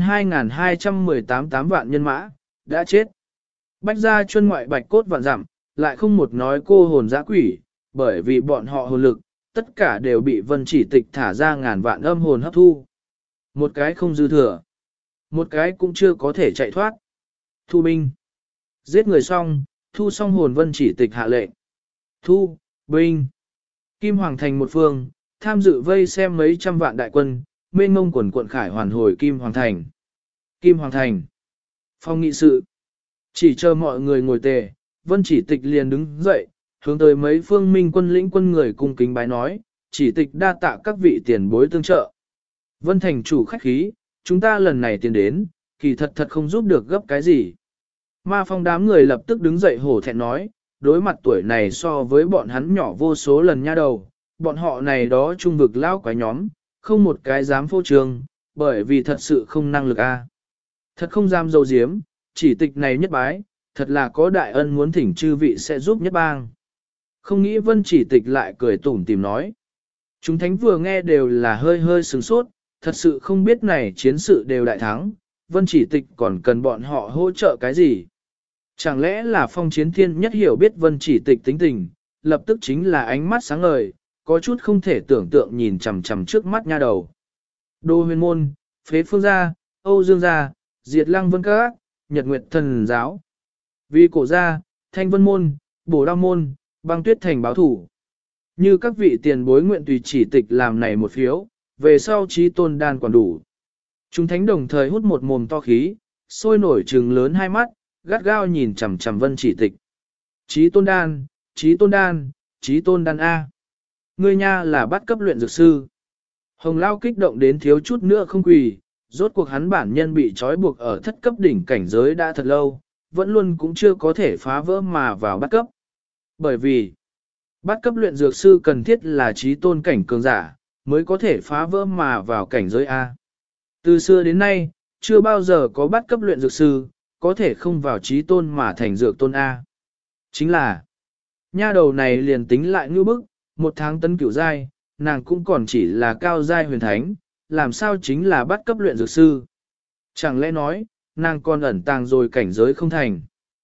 A: 2.218 8 vạn nhân mã, đã chết. Bách gia chuân ngoại bạch cốt vạn dặm, lại không một nói cô hồn dã quỷ, bởi vì bọn họ hồn lực, tất cả đều bị vân chỉ tịch thả ra ngàn vạn âm hồn hấp thu. Một cái không dư thừa, một cái cũng chưa có thể chạy thoát. Thu binh. Giết người xong, thu xong hồn vân chỉ tịch hạ lệnh. Thu, binh. Kim Hoàng Thành một phương, tham dự vây xem mấy trăm vạn đại quân, mênh ngông quần quận khải hoàn hồi Kim Hoàng Thành. Kim Hoàng Thành. Phong nghị sự. Chỉ chờ mọi người ngồi tề, vân chỉ tịch liền đứng dậy, hướng tới mấy phương minh quân lĩnh quân người cung kính bái nói, chỉ tịch đa tạ các vị tiền bối tương trợ. Vân Thành chủ khách khí, chúng ta lần này tiến đến, kỳ thật không giúp được gấp cái gì. Ma Phong đám người lập tức đứng dậy hổ thẹn nói, đối mặt tuổi này so với bọn hắn nhỏ vô số lần nha đầu, bọn họ này đó trung vực lao quái nhóm, không một cái dám phô trương, bởi vì thật sự không năng lực a. Thật không dám dâu diếm, chỉ tịch này nhất bái, thật là có đại ân muốn thỉnh chư vị sẽ giúp nhất bang. Không nghĩ vân chỉ tịch lại cười tủm tìm nói. Chúng thánh vừa nghe đều là hơi hơi sửng sốt, thật sự không biết này chiến sự đều đại thắng, vân chỉ tịch còn cần bọn họ hỗ trợ cái gì. Chẳng lẽ là phong chiến thiên nhất hiểu biết vân chỉ tịch tính tình, lập tức chính là ánh mắt sáng ngời, có chút không thể tưởng tượng nhìn chằm chằm trước mắt nha đầu. Đô huyền môn, phế phương gia, Âu Dương gia, diệt lăng vân các, nhật nguyệt thần giáo. Vì cổ gia, thanh vân môn, bổ đao môn, băng tuyết thành báo thủ. Như các vị tiền bối nguyện tùy chỉ tịch làm này một phiếu, về sau trí tôn đan còn đủ. Chúng thánh đồng thời hút một mồm to khí, sôi nổi trừng lớn hai mắt, gắt gao nhìn chằm chằm vân chỉ tịch. Trí tôn đan, trí tôn đan, trí tôn đan A. Ngươi nha là bắt cấp luyện dược sư. Hồng Lao kích động đến thiếu chút nữa không quỳ, rốt cuộc hắn bản nhân bị trói buộc ở thất cấp đỉnh cảnh giới đã thật lâu, vẫn luôn cũng chưa có thể phá vỡ mà vào bắt cấp. Bởi vì, bắt cấp luyện dược sư cần thiết là trí tôn cảnh cường giả, mới có thể phá vỡ mà vào cảnh giới A. Từ xưa đến nay, chưa bao giờ có bắt cấp luyện dược sư, có thể không vào trí tôn mà thành dược tôn A. Chính là, nha đầu này liền tính lại ngư bức, một tháng tấn cửu giai, nàng cũng còn chỉ là cao giai huyền thánh, làm sao chính là bắt cấp luyện dược sư. Chẳng lẽ nói, nàng còn ẩn tàng rồi cảnh giới không thành.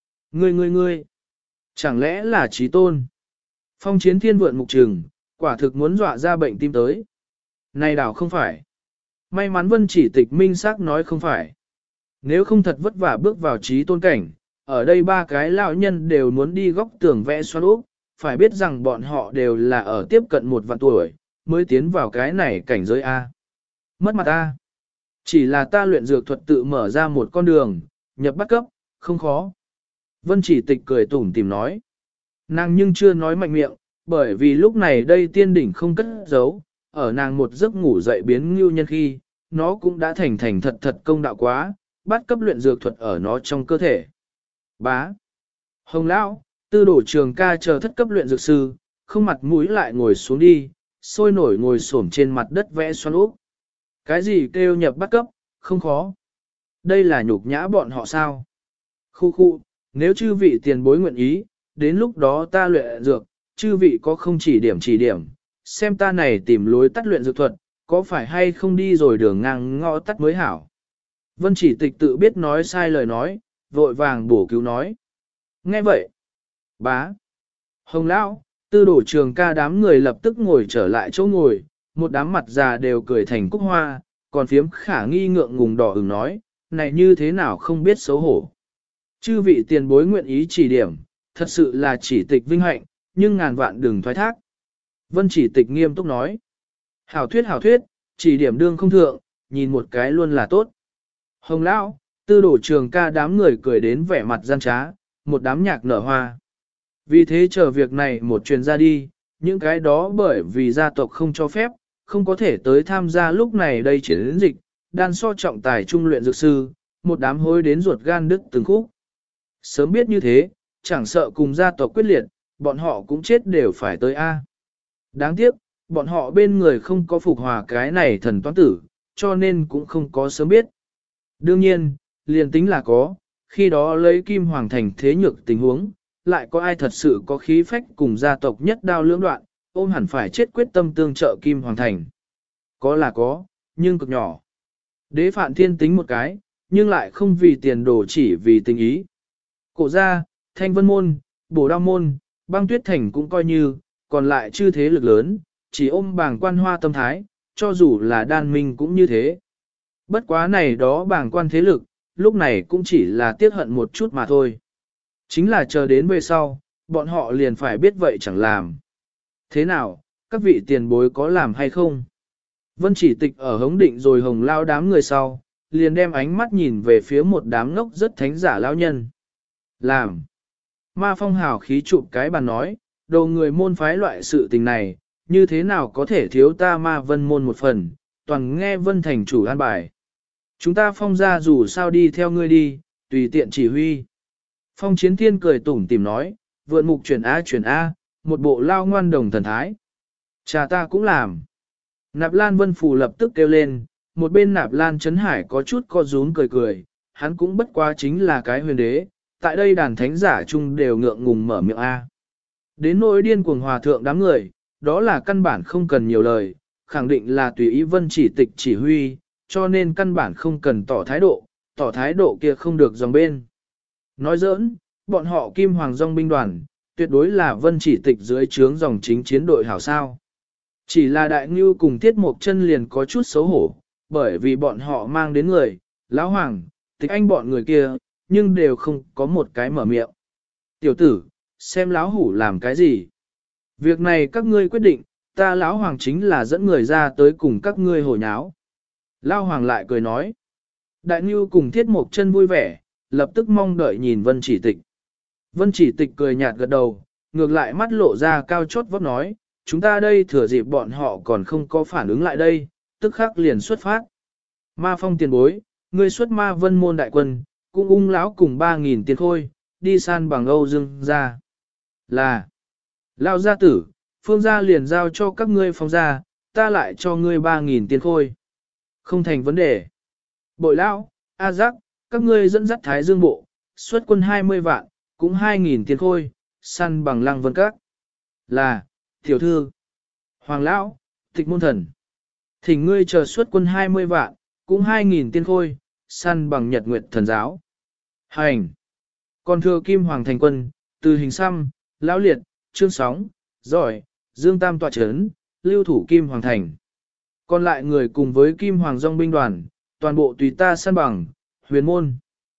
A: Ngươi, chẳng lẽ là trí tôn? Phong chiến thiên vượn mục trừng, quả thực muốn dọa ra bệnh tim tới. Này đảo không phải. May mắn vân chỉ tịch minh xác nói không phải. Nếu không thật vất vả bước vào trí tôn cảnh, ở đây ba cái lão nhân đều muốn đi góc tường vẽ xoắn úp, phải biết rằng bọn họ đều là ở tiếp cận 1 vạn tuổi, mới tiến vào cái này cảnh giới A. Mất mặt A. Chỉ là ta luyện dược thuật tự mở ra một con đường, nhập bắt cấp, không khó. Vân chỉ tịch cười tủm tìm nói. Nàng nhưng chưa nói mạnh miệng, bởi vì lúc này đây tiên đỉnh không cất giấu, ở nàng một giấc ngủ dậy biến ngưu nhân khi, nó cũng đã thành thành thật thật công đạo quá, bắt cấp luyện dược thuật ở nó trong cơ thể. Bá. Hồng Lão, Tư Đổ Trường Ca chờ thất cấp luyện dược sư, không mặt mũi lại ngồi xuống đi, sôi nổi ngồi xổm trên mặt đất vẽ xoắn úp. Cái gì kêu nhập bắt cấp, không khó. Đây là nhục nhã bọn họ sao? Khu khu, nếu chư vị tiền bối nguyện ý, đến lúc đó ta luyện dược, chư vị có không chỉ điểm, xem ta này tìm lối tắt luyện dược thuật, có phải hay không đi rồi đường ngang ngõ tắt mới hảo. Vân chỉ tịch tự biết nói sai lời nói, vội vàng bổ cứu nói. Nghe vậy, bá, Hồng Lão, Tư Đổ Trường Ca đám người lập tức ngồi trở lại chỗ ngồi, một đám mặt già đều cười thành cúc hoa, còn phiếm khả nghi ngượng ngùng đỏ ửng nói, này như thế nào không biết xấu hổ. Chư vị tiền bối nguyện ý chỉ điểm, thật sự là chỉ tịch vinh hạnh, nhưng ngàn vạn đừng thoái thác. Vân chỉ tịch nghiêm túc nói. Hảo thuyết, chỉ điểm đương không thượng, nhìn một cái luôn là tốt. Hồng Lão, Tư Đổ Trường Ca đám người cười đến vẻ mặt gian trá, một đám nhạc nở hoa. Vì thế chờ việc này một truyền ra đi, những cái đó bởi vì gia tộc không cho phép, không có thể tới tham gia lúc này đây chiến dịch, đan so trọng tài trung luyện dược sư, một đám hối đến ruột gan đứt từng khúc. Sớm biết như thế, chẳng sợ cùng gia tộc quyết liệt, bọn họ cũng chết đều phải tới A. Đáng tiếc, bọn họ bên người không có phục hòa cái này thần toán tử, cho nên cũng không có sớm biết. Đương nhiên, liền tính là có, khi đó lấy Kim Hoàng Thành thế nhược tình huống, lại có ai thật sự có khí phách cùng gia tộc nhất đao lưỡng đoạn, ôm hẳn phải chết quyết tâm tương trợ Kim Hoàng Thành. Có là có, nhưng cực nhỏ. Đế Phạn Thiên tính một cái, nhưng lại không vì tiền đồ chỉ vì tình ý. Cổ gia, Thanh Vân Môn, Bổ Đao Môn, Băng Tuyết Thành cũng coi như, còn lại chư thế lực lớn, chỉ ôm bảng quan hoa tâm thái, cho dù là đan minh cũng như thế. Bất quá này đó bảng quan thế lực, lúc này cũng chỉ là tiếc hận một chút mà thôi. Chính là chờ đến về sau, bọn họ liền phải biết vậy chẳng làm. Thế nào, các vị tiền bối có làm hay không? Vân chỉ tịch ở hống định rồi Hồng Lao đám người sau, liền đem ánh mắt nhìn về phía một đám ngốc rất thánh giả lão nhân. Làm. Ma Phong hào khí chụp cái bàn nói, đầu người môn phái loại sự tình này, như thế nào có thể thiếu ta Ma Vân môn một phần, toàn nghe Vân thành chủ an bài. Chúng ta Phong ra dù sao đi theo ngươi đi, tùy tiện chỉ huy. Phong Chiến Thiên cười tủm tỉm nói, vượn mục chuyển A, một bộ lao ngoan đồng thần thái. Cha ta cũng làm. Nạp Lan Vân Phù lập tức kêu lên, một bên Nạp Lan Trấn Hải có chút co rúm cười, hắn cũng bất quá chính là cái huyền đế, tại đây đàn thánh giả chung đều ngượng ngùng mở miệng A. Đến nỗi điên cuồng hòa thượng đám người, đó là căn bản không cần nhiều lời, khẳng định là tùy ý Vân chỉ tịch chỉ huy, cho nên căn bản không cần tỏ thái độ kia không được dòng bên. Nói giỡn, bọn họ Kim Hoàng Dòng binh đoàn, tuyệt đối là Vân chỉ tịch dưới trướng dòng chính chiến đội hảo sao. Chỉ là Đại Ngưu cùng Tiết Mộc Chân liền có chút xấu hổ, bởi vì bọn họ mang đến người, Lão Hoàng, Tịch Anh bọn người kia, nhưng đều không có một cái mở miệng. Tiểu tử, xem Lão Hủ làm cái gì? Việc này các ngươi quyết định, ta Lão Hoàng chính là dẫn người ra tới cùng các ngươi hồi nháo. Lão Hoàng lại cười nói. Đại Ngưu cùng Thiết Mộc Chân vui vẻ, lập tức mong đợi nhìn Vân chỉ tịch. Vân chỉ tịch cười nhạt gật đầu, ngược lại mắt lộ ra cao chót vót nói, chúng ta đây thừa dịp bọn họ còn không có phản ứng lại đây, tức khắc liền xuất phát. Ma Phong tiền bối, ngươi xuất Ma Vân môn đại quân, cũng ung lão cùng 3.000 tiền khôi, đi san bằng Âu Dương gia. Là, Lão gia tử, Phương gia liền giao cho các ngươi Phong gia, ta lại cho ngươi 3.000 tiền khôi. Không thành vấn đề. Bội Lão, A Giác, các ngươi dẫn dắt Thái Dương bộ, xuất quân 20 vạn, cũng 2.000 tiền khôi, săn bằng Lăng Vân Các. Là, tiểu thư, Hoàng Lão, Tịch Môn Thần. Thỉnh ngươi chờ xuất quân 20 vạn, cũng 2.000 tiên khôi, săn bằng Nhật Nguyệt Thần Giáo. Hành. Còn thừa Kim Hoàng Thành quân, từ Hình Xăm, Lão Liệt, Trương Sóng, Giỏi, Dương Tam tọa chấn, lưu thủ Kim Hoàng Thành. Còn lại người cùng với Kim Hoàng Dòng binh đoàn, toàn bộ tùy ta săn bằng, huyền môn.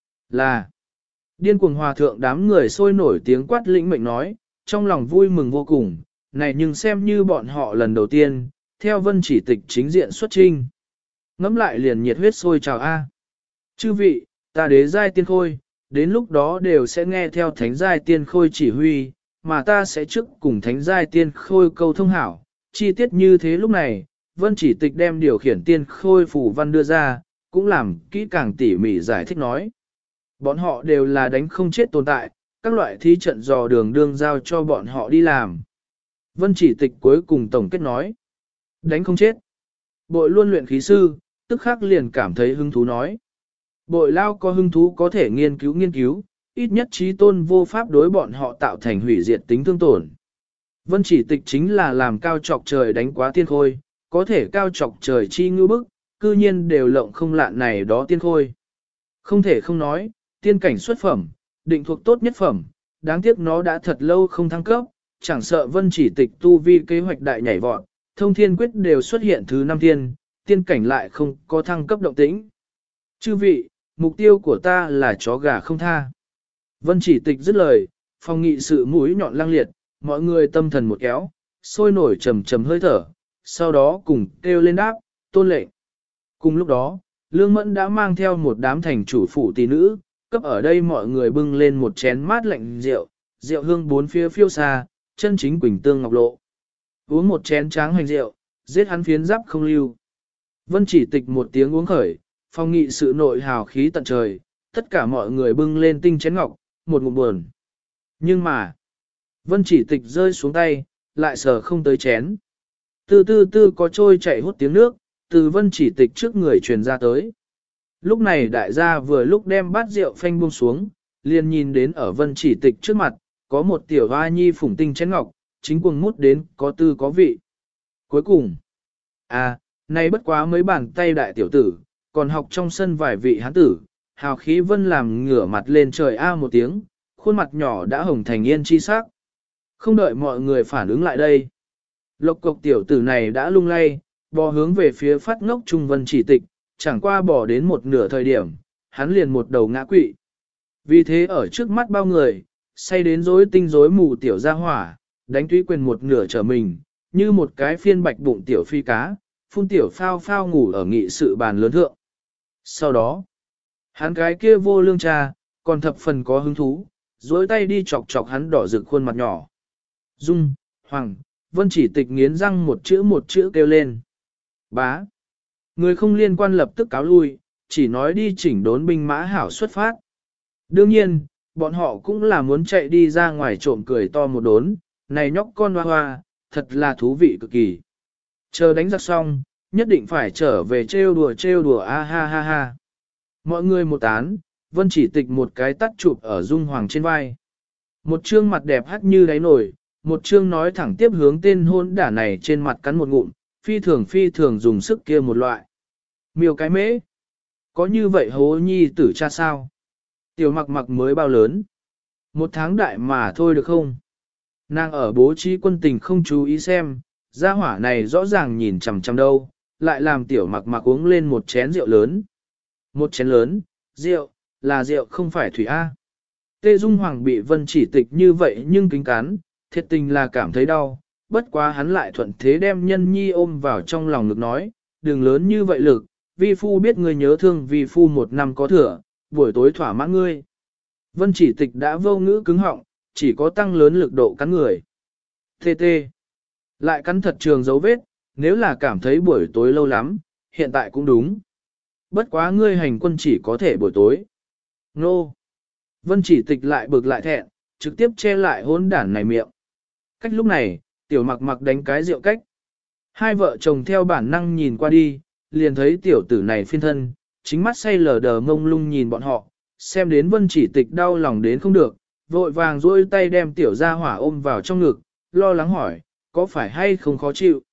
A: Là. Điên cuồng hòa thượng đám người sôi nổi tiếng quát lĩnh mệnh nói, trong lòng vui mừng vô cùng, này nhưng xem như bọn họ lần đầu tiên, theo Vân chỉ tịch chính diện xuất trinh. ngẫm lại liền nhiệt huyết sôi trào a. Chư vị, ta đế giai tiên khôi, đến lúc đó đều sẽ nghe theo thánh giai tiên khôi chỉ huy, mà ta sẽ trước cùng thánh giai tiên khôi câu thông hảo. Chi tiết như thế lúc này, Vân Chỉ Tịch đem điều khiển tiên khôi phủ văn đưa ra, cũng làm kỹ càng tỉ mỉ giải thích nói. Bọn họ đều là đánh không chết tồn tại, các loại thí trận dò đường đương giao cho bọn họ đi làm. Vân Chỉ Tịch cuối cùng tổng kết nói. Đánh không chết. Bội luôn luyện khí sư, tức khắc liền cảm thấy hứng thú nói. Bội lao có hứng thú có thể nghiên cứu, ít nhất trí tôn vô pháp đối bọn họ tạo thành hủy diệt tính thương tổn. Vân Chỉ Tịch chính là làm cao trọc trời đánh quá tiên khôi, có thể cao trọc trời chi ngư bức, cư nhiên đều lộng không lạ này đó tiên khôi. Không thể không nói, tiên cảnh xuất phẩm, định thuộc tốt nhất phẩm, đáng tiếc nó đã thật lâu không thăng cấp, chẳng sợ Vân Chỉ Tịch tu vi kế hoạch đại nhảy vọt, thông thiên quyết đều xuất hiện thứ 5 tiên, tiên cảnh lại không có thăng cấp động tĩnh. Chư vị, mục tiêu của ta là chó gà không tha. Vân Chỉ Tịch dứt lời, phòng nghị sự mũi nhọn lăng liệt, mọi người tâm thần một kéo, sôi nổi trầm trầm hơi thở, sau đó cùng kêu lên đáp, tôn lệnh. Cùng lúc đó, Lương Mẫn đã mang theo một đám thành chủ phụ tỷ nữ, cấp ở đây mọi người bưng lên một chén mát lạnh rượu, rượu hương bốn phía phiêu xa, chân chính quỳnh tương ngọc lộ. Uống một chén tráng hành rượu, giết hắn phiến giáp không lưu. Vân Chỉ Tịch một tiếng uống khởi, phong nghị sự nội hào khí tận trời, tất cả mọi người bưng lên tinh chén ngọc, một ngụm buồn. Nhưng mà, Vân Chỉ Tịch rơi xuống tay, lại sờ không tới chén. Từ từ có trôi chảy hút tiếng nước, từ Vân Chỉ Tịch trước người truyền ra tới. Lúc này đại gia vừa lúc đem bát rượu phanh buông xuống, liền nhìn đến ở Vân Chỉ Tịch trước mặt, có một tiểu hoa nhi phủng tinh chén ngọc, chính cuồng mút đến có tư có vị. Cuối cùng, nay bất quá mấy bàn tay đại tiểu tử, còn học trong sân vài vị hán tử, hào khí Vân làm ngửa mặt lên trời một tiếng, khuôn mặt nhỏ đã hồng thành yên chi sắc. Không đợi mọi người phản ứng lại đây. Lộc cộc tiểu tử này đã lung lay, bò hướng về phía phát ngốc Trung Vân Chỉ Tịch, chẳng qua bỏ đến một nửa thời điểm, hắn liền một đầu ngã quỵ. Vì thế ở trước mắt bao người, say đến rối tinh rối mù tiểu ra hỏa, đánh túy quyền một nửa trở mình, như một cái phiên bạch bụng tiểu phi cá, phun tiểu phao phao ngủ ở nghị sự bàn lớn thượng. Sau đó, hắn cái kia vô lương cha, còn thập phần có hứng thú, dối tay đi chọc chọc hắn đỏ rực khuôn mặt nhỏ. Dung, Hoàng, Vân Chỉ Tịch nghiến răng một chữ kêu lên. Bá. Người không liên quan lập tức cáo lui, chỉ nói đi chỉnh đốn binh mã hảo xuất phát. Đương nhiên, bọn họ cũng là muốn chạy đi ra ngoài trộm cười to một đốn, này nhóc con hoa hoa, thật là thú vị cực kỳ. Chờ đánh giặc xong, nhất định phải trở về trêu đùa ha ha ha. Mọi người một tán, Vân Chỉ Tịch một cái tắt chụp ở Dung Hoàng trên vai. Một trương mặt đẹp hắt như đáy nổi, một trương nói thẳng tiếp hướng tên hôn đả này trên mặt cắn một ngụm, phi thường dùng sức kia một loại. Miêu cái mễ, có như vậy hố nhi tử cha sao? Tiểu mặc mặc mới bao lớn? 1 tháng đại mà thôi được không? Nàng ở bố trí quân tình không chú ý xem, gia hỏa này rõ ràng nhìn chằm chằm đâu, lại làm tiểu mặc mặc uống lên một chén rượu lớn. Một chén lớn, rượu, là rượu không phải thủy A. Tê Dung Hoàng bị Vân Chỉ Tịch như vậy nhưng kính cắn, thiệt tình là cảm thấy đau, bất quá hắn lại thuận thế đem nhân nhi ôm vào trong lòng ngực nói, đừng lớn như vậy lực, vi phu biết ngươi nhớ thương vi phu 1 năm có thừa, buổi tối thỏa mãn ngươi. Vân Chỉ Tịch đã vô ngữ cứng họng, chỉ có tăng lớn lực độ cắn người. Tê. Lại cắn thật trường dấu vết, nếu là cảm thấy buổi tối lâu lắm, hiện tại cũng đúng. Bất quá ngươi hành quân chỉ có thể buổi tối. Nô. Vân Chỉ Tịch lại bực lại thẹn, trực tiếp che lại hỗn đản này miệng. Cách lúc này, tiểu mặc mặc đánh cái rượu cách. Hai vợ chồng theo bản năng nhìn qua đi, liền thấy tiểu tử này phiên thân, chính mắt say lờ đờ ngông lung nhìn bọn họ, xem đến Vân Chỉ Tịch đau lòng đến không được, vội vàng duỗi tay đem tiểu gia hỏa ôm vào trong ngực, lo lắng hỏi, có phải hay không khó chịu?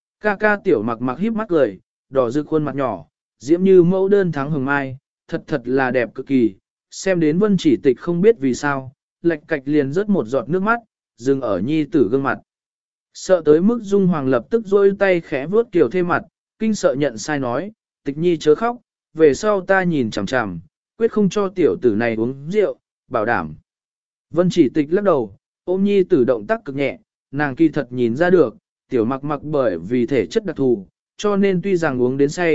A: Ca tiểu mặc mặc híp mắt cười, đỏ rực khuôn mặt nhỏ, diễm như mẫu đơn thắng hồng mai, thật là đẹp cực kỳ, xem đến Vân Chỉ Tịch không biết vì sao, lệch cạch liền rớt một giọt nước mắt, dừng ở nhi tử gương mặt. Sợ tới mức Dung Hoàng lập tức duỗi tay khẽ vuốt kiểu thê mặt, kinh sợ nhận sai nói, Tịch nhi chớ khóc, về sau ta nhìn chằm chằm, quyết không cho tiểu tử này uống rượu, bảo đảm. Vân Chỉ Tịch lắc đầu, ôm nhi tử động tác cực nhẹ, nàng kỳ thật nhìn ra được, tiểu mặc mặc bởi vì thể chất đặc thù, cho nên tuy rằng uống đến say,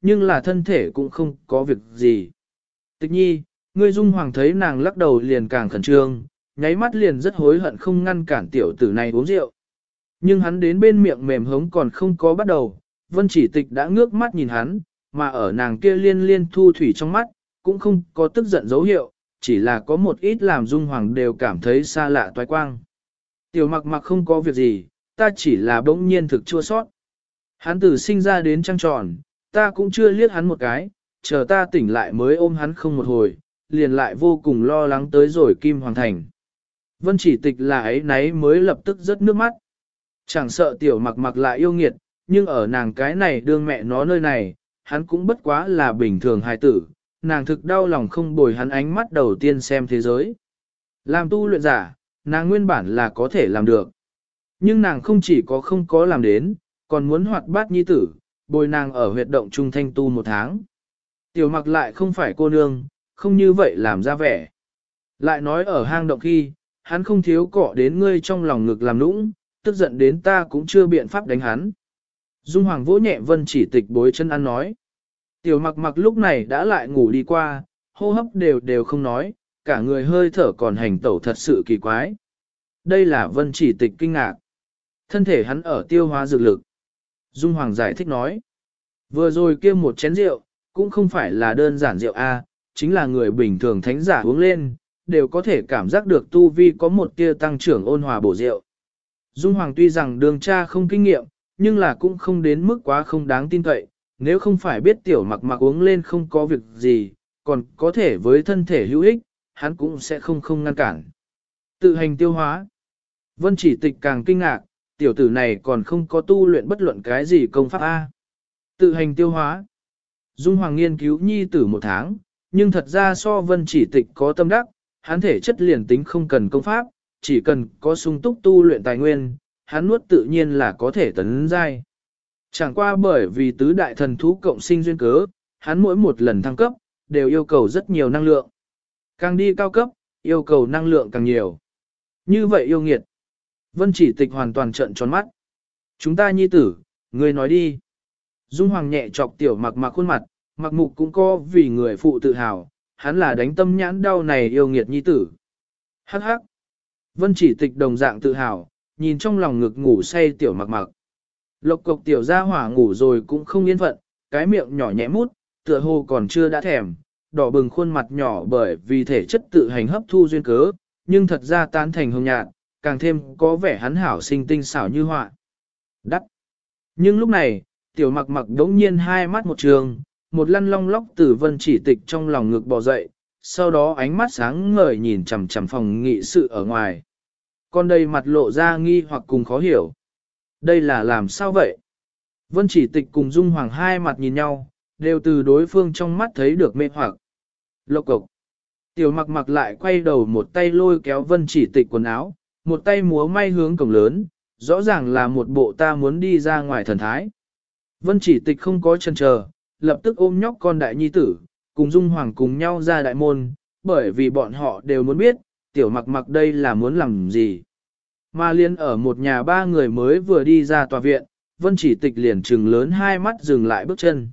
A: nhưng là thân thể cũng không có việc gì. Tịch nhi, ngươi Dung Hoàng thấy nàng lắc đầu liền càng khẩn trương, nháy mắt liền rất hối hận không ngăn cản tiểu tử này uống rượu. Nhưng hắn đến bên miệng mềm hống còn không có bắt đầu, Vân Chỉ Tịch đã ngước mắt nhìn hắn, mà ở nàng kia liên liên thu thủy trong mắt, cũng không có tức giận dấu hiệu, chỉ là có một ít làm Dung Hoàng đều cảm thấy xa lạ toái quang. Tiểu Mặc Mặc không có việc gì, ta chỉ là bỗng nhiên thực chua sót. Hắn từ sinh ra đến trăng tròn, ta cũng chưa liếc hắn một cái, chờ ta tỉnh lại mới ôm hắn không một hồi, liền lại vô cùng lo lắng tới rồi Kim Hoàng Thành. Vân Chỉ Tịch là ấy nấy mới lập tức rớt nước mắt. Chẳng sợ Tiểu Mặc Mặc lại yêu nghiệt, nhưng ở nàng cái này đương mẹ nó nơi này, hắn cũng bất quá là bình thường hài tử, nàng thực đau lòng không bồi hắn ánh mắt đầu tiên xem thế giới. Làm tu luyện giả, nàng nguyên bản là có thể làm được. Nhưng nàng không chỉ có không có làm đến, còn muốn hoạt bát nhi tử, bồi nàng ở huyệt động trung thanh tu 1 tháng. Tiểu Mặc lại không phải cô nương, không như vậy làm ra vẻ. Lại nói ở hang động khi, hắn không thiếu cọ đến ngươi trong lòng ngực làm nũng, tức giận đến ta cũng chưa biện pháp đánh hắn. Dung Hoàng vỗ nhẹ Vân Chỉ Tịch bối chân ăn nói. Tiểu Mặc Mặc lúc này đã lại ngủ đi qua, hô hấp đều không nói, cả người hơi thở còn hành tẩu thật sự kỳ quái. Đây là Vân Chỉ Tịch kinh ngạc. Thân thể hắn ở tiêu hóa dược lực. Dung Hoàng giải thích nói. Vừa rồi kia một chén rượu, cũng không phải là đơn giản rượu A, chính là người bình thường thánh giả uống lên, đều có thể cảm giác được tu vi có một tia tăng trưởng ôn hòa bổ rượu. Dung Hoàng tuy rằng đường cha không kinh nghiệm, nhưng là cũng không đến mức quá không đáng tin cậy, nếu không phải biết Tiểu Mặc Mặc uống lên không có việc gì, còn có thể với thân thể hữu ích, hắn cũng sẽ không ngăn cản. Tự hành tiêu hóa. Vân Chỉ Tịch càng kinh ngạc, tiểu tử này còn không có tu luyện bất luận cái gì công pháp A. Tự hành tiêu hóa. Dung Hoàng nghiên cứu nhi tử 1 tháng, nhưng thật ra so Vân Chỉ Tịch có tâm đắc, hắn thể chất liền tính không cần công pháp, chỉ cần có sung túc tu luyện tài nguyên, hắn nuốt tự nhiên là có thể tấn giai. Chẳng qua bởi vì tứ đại thần thú cộng sinh duyên cớ, hắn mỗi một lần thăng cấp, đều yêu cầu rất nhiều năng lượng. Càng đi cao cấp, yêu cầu năng lượng càng nhiều. Như vậy yêu nghiệt. Vân Chỉ Tịch hoàn toàn trợn tròn mắt. Chúng ta nhi tử, người nói đi. Dung Hoàng nhẹ chọc Tiểu Mặc Mặc khuôn mặt, Mặc Mục cũng có vì người phụ tự hào, hắn là đánh tâm nhãn đau này yêu nghiệt nhi tử. Hắc hắc. Vân Chỉ Tịch đồng dạng tự hào, nhìn trong lòng ngực ngủ say Tiểu Mặc Mặc. Lộc cộc Tiểu gia hỏa ngủ rồi cũng không yên phận, cái miệng nhỏ nhẹ mút, tựa hồ còn chưa đã thèm, đỏ bừng khuôn mặt nhỏ bởi vì thể chất tự hành hấp thu duyên cớ, nhưng thật ra tan thành hồng nhạt, càng thêm có vẻ hắn hảo sinh tinh xảo như họa. Đắc. Nhưng lúc này, Tiểu Mặc Mặc đống nhiên hai mắt một trường, một lăn long lóc từ Vân Chỉ Tịch trong lòng ngực bò dậy, sau đó ánh mắt sáng ngời nhìn chằm chằm phòng nghị sự ở ngoài. Con đây mặt lộ ra nghi hoặc cùng khó hiểu. Đây là làm sao vậy? Vân Chỉ Tịch cùng Dung Hoàng hai mặt nhìn nhau, đều từ đối phương trong mắt thấy được mê hoặc. Lộc cộc. Tiểu Mặc Mặc lại quay đầu một tay lôi kéo Vân Chỉ Tịch quần áo, một tay múa may hướng cổng lớn, rõ ràng là một bộ ta muốn đi ra ngoài thần thái. Vân Chỉ Tịch không có chần chờ, lập tức ôm nhóc con đại nhi tử, cùng Dung Hoàng cùng nhau ra đại môn, bởi vì bọn họ đều muốn biết, Tiểu Mặc Mặc đây là muốn làm gì. Mà liên ở một nhà 3 người mới vừa đi ra tòa viện, Vân Chỉ Tịch liền trừng lớn hai mắt dừng lại bước chân.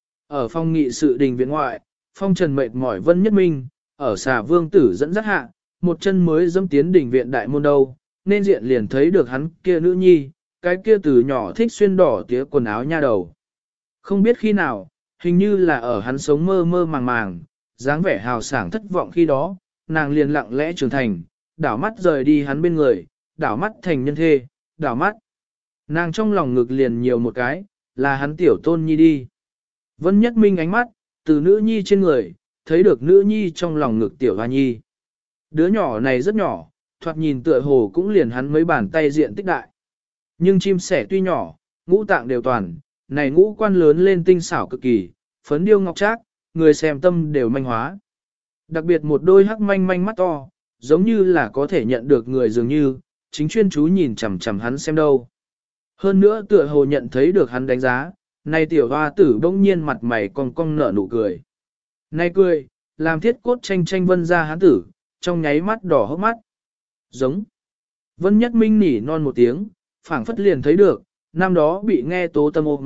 A: Ở phòng nghị sự đình viện ngoại, phong trần mệt mỏi Vân Nhất Minh, ở xà vương tử dẫn dắt hạ, một chân mới dẫm tiến đình viện đại môn đâu, nên diện liền thấy được hắn kia nữ nhi, cái kia từ nhỏ thích xuyên đỏ tía quần áo nha đầu. Không biết khi nào, hình như là ở hắn sống mơ mơ màng màng, dáng vẻ hào sảng thất vọng khi đó, nàng liền lặng lẽ trưởng thành, đảo mắt rời đi hắn bên người, đảo mắt thành nhân thê, đảo mắt. Nàng trong lòng ngực liền nhiều một cái, là hắn tiểu tôn nhi đi. Vân Nhất Minh ánh mắt, từ nữ nhi trên người, thấy được nữ nhi trong lòng ngực tiểu hoa nhi. Đứa nhỏ này rất nhỏ, thoạt nhìn tựa hồ cũng liền hắn mấy bàn tay diện tích đại. Nhưng chim sẻ tuy nhỏ, ngũ tạng đều toàn, này ngũ quan lớn lên tinh xảo cực kỳ, phấn điêu ngọc trác, người xem tâm đều manh hóa. Đặc biệt một đôi hắc manh manh mắt to, giống như là có thể nhận được người dường như, chính chuyên chú nhìn chằm chằm hắn xem đâu. Hơn nữa tựa hồ nhận thấy được hắn đánh giá, này tiểu hoa tử bỗng nhiên mặt mày cong cong nở nụ cười. Này cười, làm thiết cốt tranh tranh Vân ra hắn tử, trong nháy mắt đỏ hốc mắt. Giống. Vân Nhất Minh nỉ non một tiếng, phảng phất liền thấy được, năm đó bị nghe tố tâm ôm,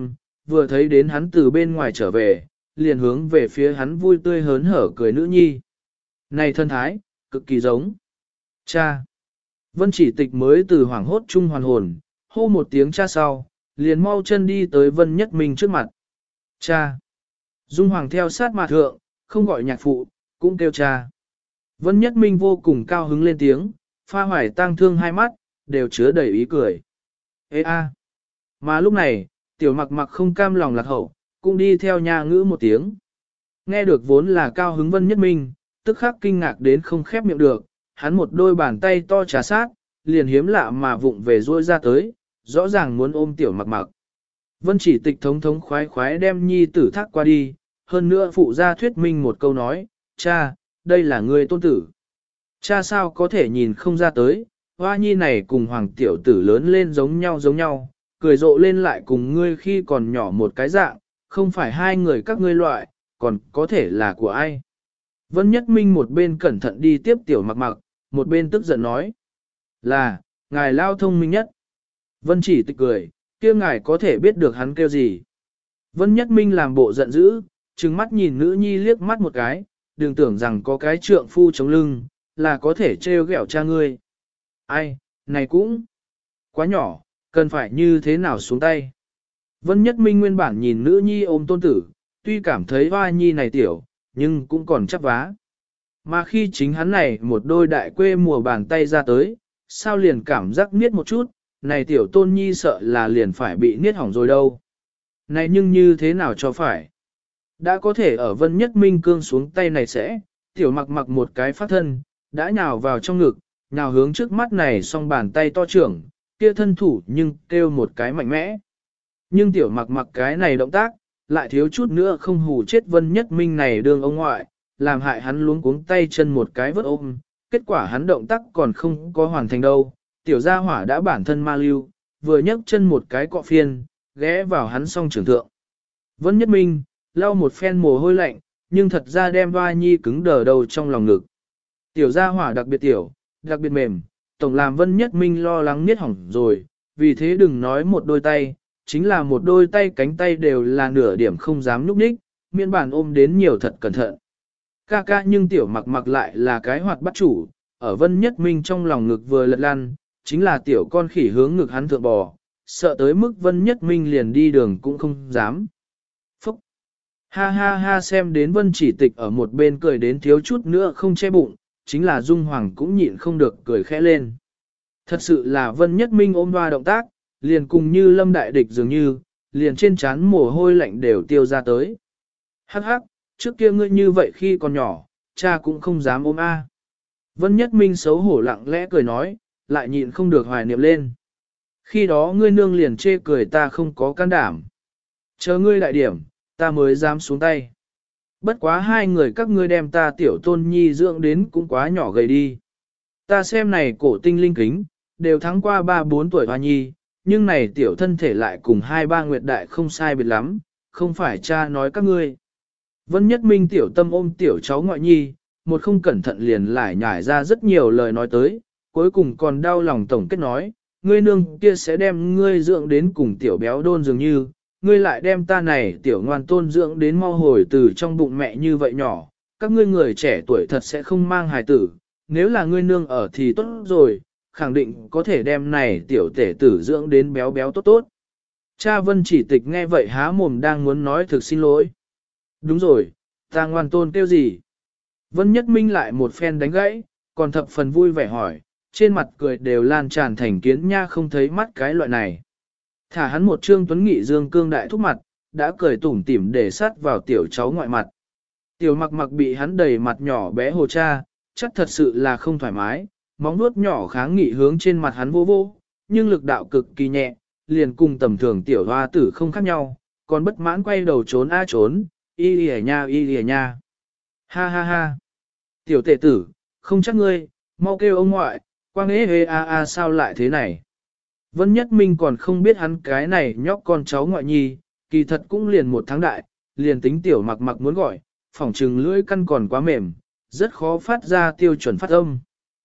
A: vừa thấy đến hắn từ bên ngoài trở về, liền hướng về phía hắn vui tươi hớn hở cười nữ nhi. Này thân thái, cực kỳ giống. Cha! Vân Chỉ Tịch mới từ hoảng hốt chung hoàn hồn, hô một tiếng cha sau, liền mau chân đi tới Vân Nhất Minh trước mặt. Cha! Dung Hoàng theo sát mặt thượng, không gọi nhạc phụ, cũng kêu cha. Vân Nhất Minh vô cùng cao hứng lên tiếng, pha hoài tang thương hai mắt, đều chứa đầy ý cười. Ê a! Mà lúc này, tiểu mặc mặc không cam lòng lạc hậu, cũng đi theo nhà ngữ một tiếng. Nghe được vốn là cao hứng Vân Nhất Minh, tức khắc kinh ngạc đến không khép miệng được, hắn một đôi bàn tay to trà sát, liền hiếm lạ mà vụng về rôi ra tới, rõ ràng muốn ôm tiểu mặc mặc. Vân Chỉ Tịch thống thống khoái khoái đem nhi tử thác qua đi, hơn nữa phụ ra thuyết minh một câu nói, cha, đây là người tôn tử. Cha sao có thể nhìn không ra tới, hoa nhi này cùng hoàng tiểu tử lớn lên giống nhau, cười rộ lên lại cùng ngươi khi còn nhỏ một cái dạng, không phải hai người các ngươi loại, còn có thể là của ai. Vân Nhất Minh một bên cẩn thận đi tiếp tiểu mặc mặc, một bên tức giận nói, là, ngài lao thông minh nhất. Vân Chỉ Tịch cười, kia ngài có thể biết được hắn kêu gì. Vân Nhất Minh làm bộ giận dữ, trừng mắt nhìn nữ nhi liếc mắt một cái, đừng tưởng rằng có cái trượng phu chống lưng, là có thể trêu ghẹo cha ngươi. Ai, này cũng quá nhỏ, cần phải như thế nào xuống tay. Vân Nhất Minh nguyên bản nhìn nữ nhi ôm tôn tử, tuy cảm thấy hoa nhi này tiểu, nhưng cũng còn chắc vá. Mà khi chính hắn này một đôi đại quê mùa bàn tay ra tới, sao liền cảm giác niết một chút, này tiểu tôn nhi sợ là liền phải bị niết hỏng rồi đâu. Này nhưng như thế nào cho phải? Đã có thể ở Vân Nhất Minh cương xuống tay này sẽ, tiểu mặc mặc một cái phát thân, đã nhào vào trong ngực, nhào hướng trước mắt này song bàn tay to trưởng, kia thân thủ nhưng kêu một cái mạnh mẽ. Nhưng tiểu mặc mặc cái này động tác, lại thiếu chút nữa không hù chết Vân Nhất Minh này đường ông ngoại, làm hại hắn luống cuống tay chân một cái vớt ôm, kết quả hắn động tác còn không có hoàn thành đâu, tiểu gia hỏa đã bản thân ma lưu, vừa nhấc chân một cái cọ phiên, ghé vào hắn song trưởng thượng. Vân Nhất Minh, lau một phen mồ hôi lạnh, nhưng thật ra đem Hoa Nhi cứng đờ đầu trong lòng ngực. Tiểu gia hỏa đặc biệt tiểu, đặc biệt mềm, tổng làm Vân Nhất Minh lo lắng niết hỏng rồi, vì thế đừng nói một đôi tay, chính là một đôi tay cánh tay đều là nửa điểm không dám núp ních, miễn bản ôm đến nhiều thật cẩn thận. Ca ca nhưng tiểu mặc mặc lại là cái hoạt bắt chủ, ở Vân Nhất Minh trong lòng ngực vừa lật lăn, chính là tiểu con khỉ hướng ngực hắn thượng bò, sợ tới mức Vân Nhất Minh liền đi đường cũng không dám. Phúc! Ha ha ha, xem đến Vân Chỉ Tịch ở một bên cười đến thiếu chút nữa không che bụng, chính là Dung Hoàng cũng nhịn không được cười khẽ lên. Thật sự là Vân Nhất Minh ôm hoa động tác, liền cùng như lâm đại địch dường như, liền trên trán mồ hôi lạnh đều tiêu ra tới. Hắc hắc, trước kia ngươi như vậy khi còn nhỏ, cha cũng không dám ôm a. Vân Nhất Minh xấu hổ lặng lẽ cười nói, lại nhịn không được hoài niệm lên. Khi đó ngươi nương liền chê cười ta không có can đảm. Chờ ngươi đại điểm, ta mới dám xuống tay. Bất quá hai người các ngươi đem ta tiểu tôn nhi dưỡng đến cũng quá nhỏ gầy đi. Ta xem này cổ tinh linh kính, đều thắng qua 3-4 tuổi hoa nhi, nhưng này tiểu thân thể lại cùng 2-3 nguyệt đại không sai biệt lắm, không phải cha nói các ngươi. Vân Nhất Minh tiểu tâm ôm tiểu cháu ngoại nhi, một không cẩn thận liền lại nhải ra rất nhiều lời nói tới, cuối cùng còn đau lòng tổng kết nói, ngươi nương kia sẽ đem ngươi dưỡng đến cùng tiểu béo đôn dường như, ngươi lại đem ta này tiểu ngoan tôn dưỡng đến mau hồi từ trong bụng mẹ như vậy nhỏ, các ngươi người trẻ tuổi thật sẽ không mang hài tử, nếu là ngươi nương ở thì tốt rồi, khẳng định có thể đem này tiểu tể tử dưỡng đến béo béo tốt tốt. Cha Vân Chỉ Tịch nghe vậy há mồm đang muốn nói thực xin lỗi. Đúng rồi, ta ngoan tôn kêu gì? Vân Nhất Minh lại một phen đánh gãy, còn thập phần vui vẻ hỏi, trên mặt cười đều lan tràn thành kiến nha không thấy mắt cái loại này. Thả hắn một trương tuấn nghị dương cương đại thúc mặt, đã cười tủm tỉm để sát vào tiểu cháu ngoại mặt. Tiểu mặc mặc bị hắn đầy mặt nhỏ bé hồ cha, chắc thật sự là không thoải mái, móng vuốt nhỏ kháng nghị hướng trên mặt hắn vô vô, nhưng lực đạo cực kỳ nhẹ, liền cùng tầm thường tiểu hoa tử không khác nhau, còn bất mãn quay đầu trốn trốn, y lìa nha. Ha ha ha. Tiểu tệ tử, không chắc ngươi, mau kêu ông ngoại, quang ế sao lại thế này. Vân Nhất Minh còn không biết hắn cái này nhóc con cháu ngoại nhi, kỳ thật cũng liền 1 tháng đại, liền tính tiểu mặc mặc muốn gọi, phỏng trừng lưỡi căn còn quá mềm, rất khó phát ra tiêu chuẩn phát âm.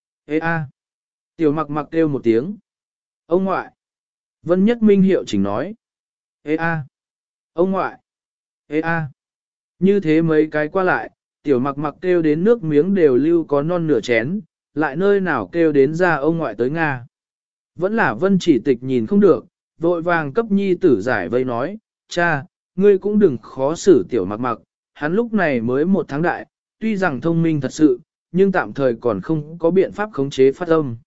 A: Ê a. Tiểu mặc mặc kêu một tiếng. Ông ngoại. Vân Nhất Minh hiệu chỉnh nói. Ê a. Ông ngoại. Ê a. Như thế mấy cái qua lại, tiểu mặc mặc kêu đến nước miếng đều lưu có non nửa chén, lại nơi nào kêu đến ra ông ngoại tới Nga. Vẫn là Vân Chỉ Tịch nhìn không được, vội vàng cấp nhi tử giải vây nói, cha, ngươi cũng đừng khó xử tiểu mặc mặc, hắn lúc này mới 1 tháng đại, tuy rằng thông minh thật sự, nhưng tạm thời còn không có biện pháp khống chế phát âm.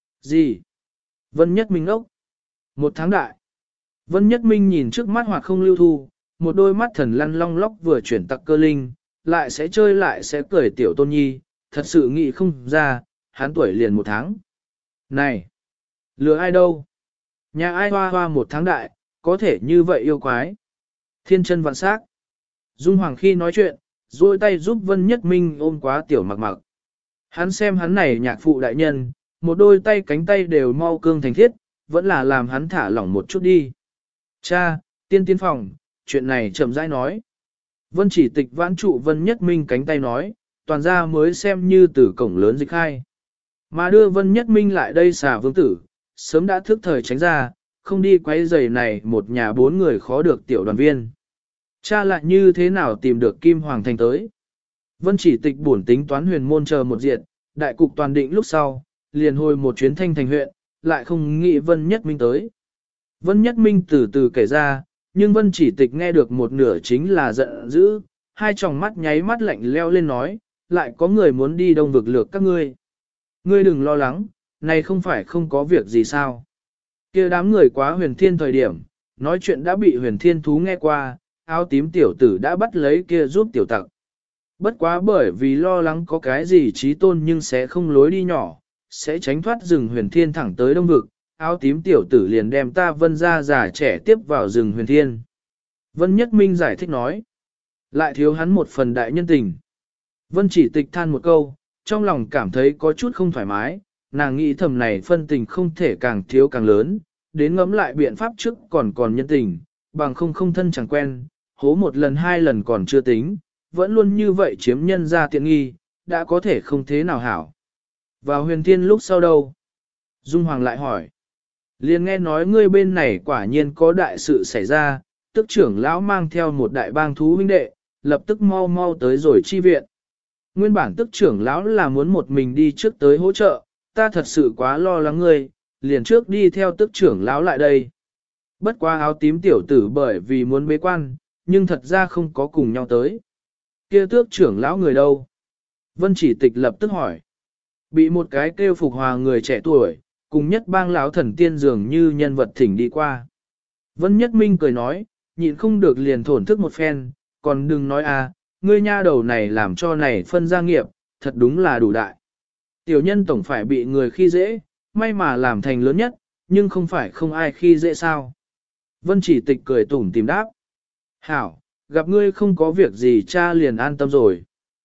A: Gì? Vân Nhất Minh ốc. 1 tháng đại. Vân Nhất Minh nhìn trước mắt hoặc không lưu thu, một đôi mắt thần lăn long lóc vừa chuyển tặc cơ linh, lại sẽ chơi lại sẽ cười tiểu tôn nhi, thật sự nghĩ không ra, hắn tuổi liền 1 tháng. Này! Lừa ai đâu? Nhà ai hoa hoa 1 tháng đại, có thể như vậy yêu quái. Thiên chân vạn sắc. Dung Hoàng khi nói chuyện, duỗi tay giúp Vân Nhất Minh ôm quá tiểu mặc mặc. Hắn xem hắn này nhạc phụ đại nhân, một đôi tay cánh tay đều mau cương thành thiết, vẫn là làm hắn thả lỏng một chút đi. Cha, tiên phòng, chuyện này chậm rãi nói. Vân Chỉ Tịch vãn trụ Vân Nhất Minh cánh tay nói, toàn ra mới xem như từ cổng lớn dịch khai. Mà đưa Vân Nhất Minh lại đây xà vương tử, sớm đã thức thời tránh ra, không đi quấy rầy này một nhà 4 người khó được tiểu đoàn viên. Cha lại như thế nào tìm được Kim Hoàng Thành tới. Vân Chỉ Tịch bổn tính toán huyền môn chờ một diện, đại cục toàn định lúc sau, liền hồi một chuyến Thanh Thành huyện, lại không nghĩ Vân Nhất Minh tới. Vân Nhất Minh từ từ kể ra, nhưng Vân Chỉ Tịch nghe được một nửa chính là giận dữ, hai tròng mắt nháy mắt lạnh leo lên nói, lại có người muốn đi đông vực lược các ngươi. Ngươi đừng lo lắng, này không phải không có việc gì sao. Kia đám người quá huyền thiên thời điểm, nói chuyện đã bị huyền thiên thú nghe qua, áo tím tiểu tử đã bắt lấy kia giúp tiểu tặc. Bất quá bởi vì lo lắng có cái gì trí tôn nhưng sẽ không lối đi nhỏ, sẽ tránh thoát rừng huyền thiên thẳng tới đông vực, áo tím tiểu tử liền đem ta Vân ra già trẻ tiếp vào rừng huyền thiên. Vân Nhất Minh giải thích nói, lại thiếu hắn một phần đại nhân tình. Vân Chỉ Tịch than một câu, trong lòng cảm thấy có chút không thoải mái, nàng nghĩ thầm này phân tình không thể càng thiếu càng lớn, đến ngẫm lại biện pháp trước còn nhân tình, bằng không thân chẳng quen, hố một lần 2 lần còn chưa tính, vẫn luôn như vậy chiếm nhân ra tiện nghi, đã có thể không thế nào hảo. Vào huyền thiên lúc sau đâu? Dung Hoàng lại hỏi. Liền nghe nói ngươi bên này quả nhiên có đại sự xảy ra, tức trưởng lão mang theo một đại bang thú huynh đệ, lập tức mau tới rồi chi viện. Nguyên bản tức trưởng lão là muốn một mình đi trước tới hỗ trợ, ta thật sự quá lo lắng ngươi, liền trước đi theo tức trưởng lão lại đây. Bất quá áo tím tiểu tử bởi vì muốn bế quan, nhưng thật ra không có cùng nhau tới. Kia tước trưởng lão người đâu? Vân Chỉ Tịch lập tức hỏi. Bị một cái kêu phục hòa người trẻ tuổi, cùng nhất bang lão thần tiên dường như nhân vật thỉnh đi qua. Vân Nhất Minh cười nói, nhịn không được liền thổn thức một phen, còn đừng nói ngươi nha đầu này làm cho này phân gia nghiệp, thật đúng là đủ đại. Tiểu nhân tổng phải bị người khi dễ, may mà làm thành lớn nhất, nhưng không phải không ai khi dễ sao. Vân Chỉ Tịch cười tủm tìm đáp. Hảo, gặp ngươi không có việc gì cha liền an tâm rồi.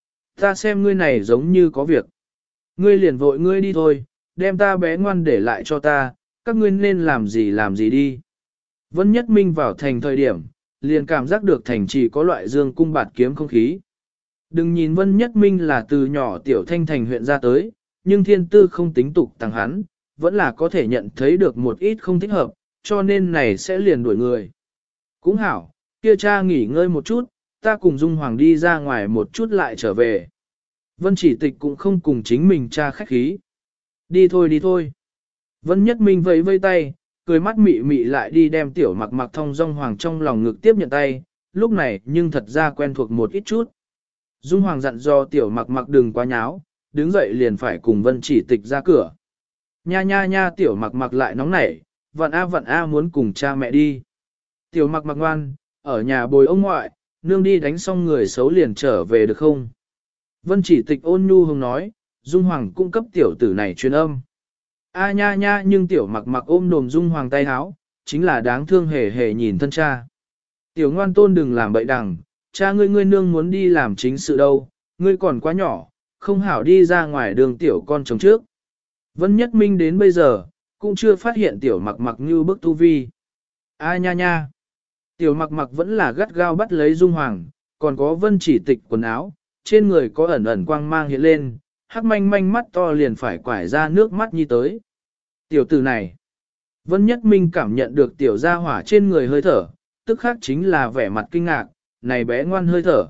A: Ta xem ngươi này giống như có việc. Ngươi liền vội ngươi đi thôi, đem ta bé ngoan để lại cho ta, các ngươi nên làm gì đi. Vân Nhất Minh vào thành thời điểm, liền cảm giác được thành chỉ có loại dương cung bạt kiếm không khí. Đừng nhìn Vân Nhất Minh là từ nhỏ tiểu thanh thành huyện ra tới, nhưng thiên tư không tính tục tăng hắn, vẫn là có thể nhận thấy được một ít không thích hợp, cho nên này sẽ liền đuổi người. Cũng hảo, kia cha nghỉ ngơi một chút, ta cùng Dung Hoàng đi ra ngoài một chút lại trở về. Vân Chỉ Tịch cũng không cùng chính mình cha khách khí. Đi thôi. Vân Nhất Minh vẫy tay, cười mắt mị mị lại đi đem tiểu mặc mặc thông Dung Hoàng trong lòng ngực tiếp nhận tay, lúc này nhưng thật ra quen thuộc một ít chút. Dung Hoàng dặn dò tiểu mặc mặc đừng quá nháo, đứng dậy liền phải cùng Vân Chỉ Tịch ra cửa. Nha tiểu mặc mặc lại nóng nảy, vặn a muốn cùng cha mẹ đi. Tiểu mặc mặc ngoan, ở nhà bồi ông ngoại, nương đi đánh xong người xấu liền trở về được không? Vân Chỉ Tịch ôn nhu hùng nói, Dung Hoàng cung cấp tiểu tử này truyền âm. Nha nhưng tiểu mặc mặc ôm đồm Dung Hoàng tay háo, chính là đáng thương hề nhìn thân cha. Tiểu ngoan tôn đừng làm bậy đằng, cha ngươi nương muốn đi làm chính sự đâu, ngươi còn quá nhỏ, không hảo đi ra ngoài đường tiểu con chồng trước. Vân Nhất Minh đến bây giờ, cũng chưa phát hiện tiểu mặc mặc như bức tu vi. Nha. Tiểu mặc mặc vẫn là gắt gao bắt lấy Dung Hoàng, còn có Vân Chỉ Tịch quần áo, trên người có ẩn quang mang hiện lên, hắc manh mắt to liền phải quải ra nước mắt nhi tới. Tiểu tử này, Vân Nhất Minh cảm nhận được tiểu gia hỏa trên người hơi thở, tức khác chính là vẻ mặt kinh ngạc, này bé ngoan hơi thở.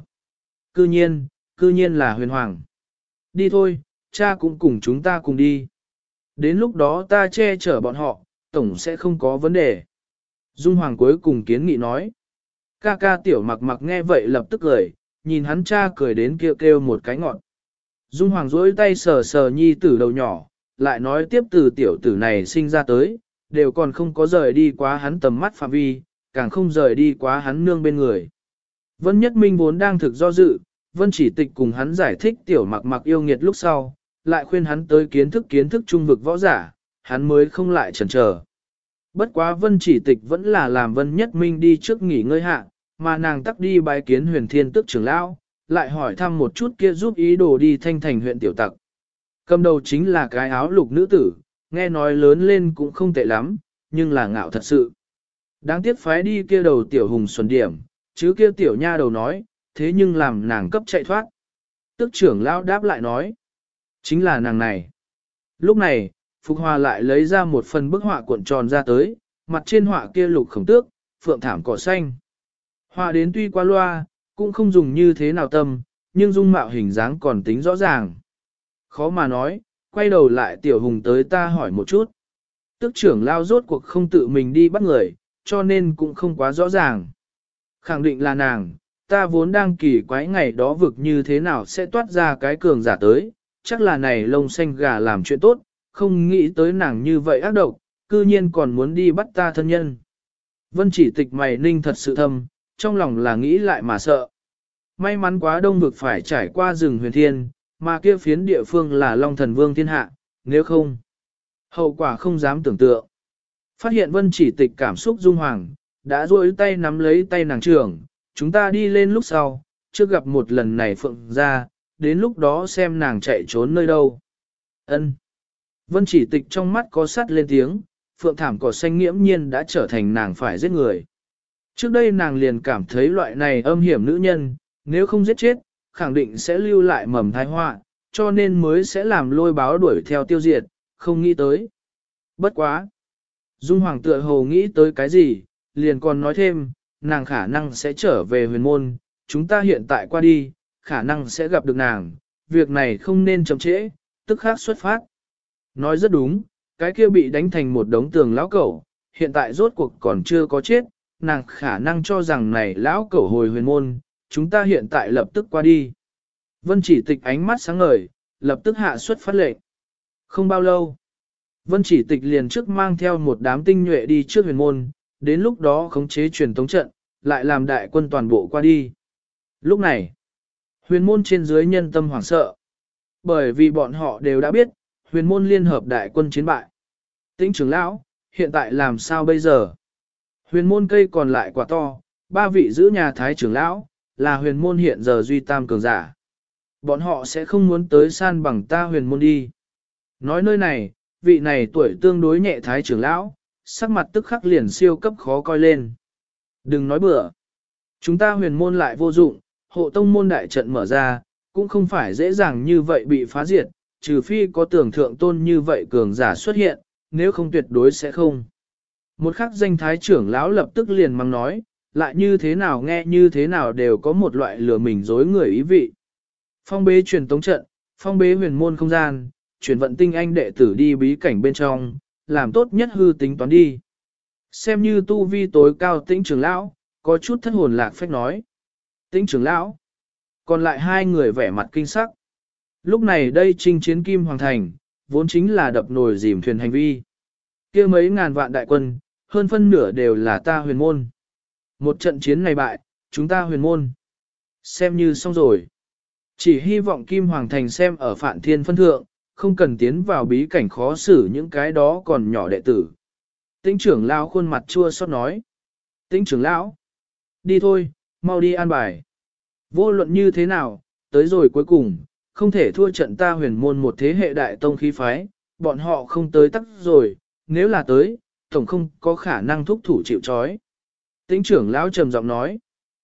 A: Cư nhiên là huyền hoàng. Đi thôi, cha cũng cùng chúng ta cùng đi. Đến lúc đó ta che chở bọn họ, tổng sẽ không có vấn đề. Dung Hoàng cuối cùng kiến nghị nói. Ca ca tiểu mặc mặc nghe vậy lập tức cười, nhìn hắn cha cười đến kêu một cái ngọn. Dung Hoàng duỗi tay sờ sờ nhi tử đầu nhỏ, lại nói tiếp từ tiểu tử này sinh ra tới, đều còn không có rời đi quá hắn tầm mắt phạm vi, càng không rời đi quá hắn nương bên người. Vân Nhất Minh vốn đang thực do dự, Vân Chỉ Tịch cùng hắn giải thích tiểu mặc mặc yêu nghiệt lúc sau, lại khuyên hắn tới kiến thức trung vực võ giả, hắn mới không lại chần chờ. Bất quá Vân Chỉ Tịch vẫn là làm Vân Nhất Minh đi trước nghỉ ngơi hạ, mà nàng tắc đi bái kiến Huyền Thiên Tức trưởng lão, lại hỏi thăm một chút kia giúp ý đồ đi Thanh Thành huyện tiểu tặc. Cầm đầu chính là cái áo lục nữ tử, nghe nói lớn lên cũng không tệ lắm, nhưng là ngạo thật sự. Đáng tiếc phái đi kia đầu tiểu hùng xuân điểm, chứ kia tiểu nha đầu nói, thế nhưng làm nàng cấp chạy thoát. Tức trưởng lão đáp lại nói, chính là nàng này. Lúc này, Phục Hòa lại lấy ra một phần bức họa cuộn tròn ra tới, mặt trên họa kia lục khổng tước, phượng thảm cỏ xanh. Họa đến tuy qua loa, cũng không dùng như thế nào tâm, nhưng dung mạo hình dáng còn tính rõ ràng. Khó mà nói, quay đầu lại tiểu hùng tới ta hỏi một chút. Tức trưởng lao rốt cuộc không tự mình đi bắt người, cho nên cũng không quá rõ ràng. Khẳng định là nàng, ta vốn đang kỳ quái ngày đó vực như thế nào sẽ toát ra cái cường giả tới, chắc là này lông xanh gà làm chuyện tốt, không nghĩ tới nàng như vậy ác độc, cư nhiên còn muốn đi bắt ta thân nhân. Vân Chỉ Tịch mày ninh thật sự thâm, trong lòng là nghĩ lại mà sợ. May mắn quá đông vực phải trải qua rừng huyền thiên, mà kia phiến địa phương là Long Thần Vương thiên hạ, nếu không, hậu quả không dám tưởng tượng. Phát hiện Vân Chỉ Tịch cảm xúc dung hoàng, đã duỗi tay nắm lấy tay nàng trưởng, chúng ta đi lên lúc sau, trước gặp một lần này phượng ra, đến lúc đó xem nàng chạy trốn nơi đâu. Ân. Vân Chỉ Tịch trong mắt có sắt lên tiếng, phượng thảm cỏ xanh nghiễm nhiên đã trở thành nàng phải giết người. Trước đây nàng liền cảm thấy loại này âm hiểm nữ nhân, nếu không giết chết, khẳng định sẽ lưu lại mầm tai họa, cho nên mới sẽ làm lôi báo đuổi theo tiêu diệt, không nghĩ tới. Bất quá. Dung Hoàng tựa hồ nghĩ tới cái gì, liền còn nói thêm, nàng khả năng sẽ trở về huyền môn, chúng ta hiện tại qua đi, khả năng sẽ gặp được nàng, việc này không nên chậm trễ, tức khắc xuất phát. Nói rất đúng, cái kia bị đánh thành một đống tường lão cẩu, hiện tại rốt cuộc còn chưa có chết, nàng khả năng cho rằng này lão cẩu hồi huyền môn, chúng ta hiện tại lập tức qua đi. Vân Chỉ Tịch ánh mắt sáng ngời, lập tức hạ xuất phát lệnh. Không bao lâu, Vân Chỉ Tịch liền trước mang theo một đám tinh nhuệ đi trước huyền môn, đến lúc đó khống chế truyền tống trận, lại làm đại quân toàn bộ qua đi. Lúc này, huyền môn trên dưới nhân tâm hoảng sợ, bởi vì bọn họ đều đã biết, huyền môn liên hợp đại quân chiến bại. Tĩnh trưởng lão, hiện tại làm sao bây giờ? Huyền môn cây còn lại quả to, ba vị giữ nhà thái trưởng lão, là huyền môn hiện giờ duy tam cường giả. Bọn họ sẽ không muốn tới san bằng ta huyền môn đi. Nói nơi này, vị này tuổi tương đối nhẹ thái trưởng lão, sắc mặt tức khắc liền siêu cấp khó coi lên. Đừng nói bừa. Chúng ta huyền môn lại vô dụng, hộ tông môn đại trận mở ra, cũng không phải dễ dàng như vậy bị phá diệt, trừ phi có tưởng thượng tôn như vậy cường giả xuất hiện, nếu không tuyệt đối sẽ không. Một khắc danh thái trưởng lão lập tức liền mắng nói, lại như thế nào nghe như thế nào đều có một loại lừa mình dối người ý vị. Phong bế truyền tống trận, phong bế huyền môn không gian, chuyển vận tinh anh đệ tử đi bí cảnh bên trong, làm tốt nhất hư tính toán đi. Xem như tu vi tối cao Tĩnh trưởng lão, có chút thất hồn lạc phách nói. Tĩnh trưởng lão, còn lại hai người vẻ mặt kinh sắc. Lúc này đây chinh chiến Kim Hoàng Thành, vốn chính là đập nồi dìm thuyền hành vi. Kia mấy ngàn vạn đại quân, hơn phân nửa đều là ta huyền môn. Một trận chiến này bại, chúng ta huyền môn. Xem như xong rồi. Chỉ hy vọng Kim Hoàng Thành xem ở Phạn Thiên phân thượng, không cần tiến vào bí cảnh khó xử những cái đó còn nhỏ đệ tử. Tĩnh trưởng lão khuôn mặt chua xót nói. Tĩnh trưởng lão, đi thôi, mau đi an bài. Vô luận như thế nào, tới rồi cuối cùng, không thể thua trận ta huyền môn một thế hệ đại tông khí phái, bọn họ không tới tắc rồi, nếu là tới, tổng không có khả năng thúc thủ chịu trói. Tĩnh trưởng lão trầm giọng nói,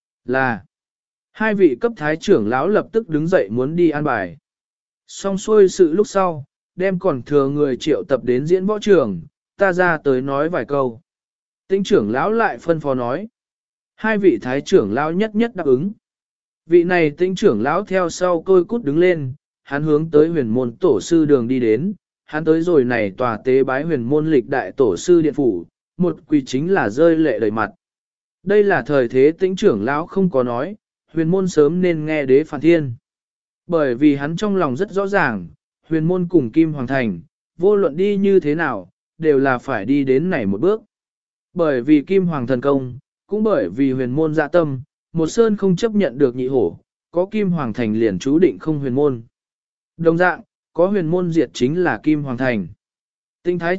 A: là, hai vị cấp thái trưởng lão lập tức đứng dậy muốn đi an bài. Xong xuôi sự lúc sau, đem còn thừa người triệu tập đến diễn võ trường, ta ra tới nói vài câu. Tĩnh trưởng lão lại phân phó nói, Hai vị thái trưởng lão nhất nhất đáp ứng. Vị này tĩnh trưởng lão theo sau côi cút đứng lên, hắn hướng tới huyền môn tổ sư đường đi đến, hắn tới rồi này tòa tế bái huyền môn lịch đại tổ sư điện phủ, một quỳ chính là rơi lệ đầy mặt. Đây là thời thế tĩnh trưởng lão không có nói, huyền môn sớm nên nghe đế phản thiên. Bởi vì hắn trong lòng rất rõ ràng, huyền môn cùng Kim Hoàng Thành, vô luận đi như thế nào, đều là phải đi đến này một bước. Bởi vì Kim Hoàng thần công, cũng bởi vì huyền môn dạ tâm, một sơn không chấp nhận được nhị hổ, có Kim Hoàng Thành liền chú định không huyền môn. Đồng dạng, có huyền môn diệt chính là Kim Hoàng Thành. Tinh thái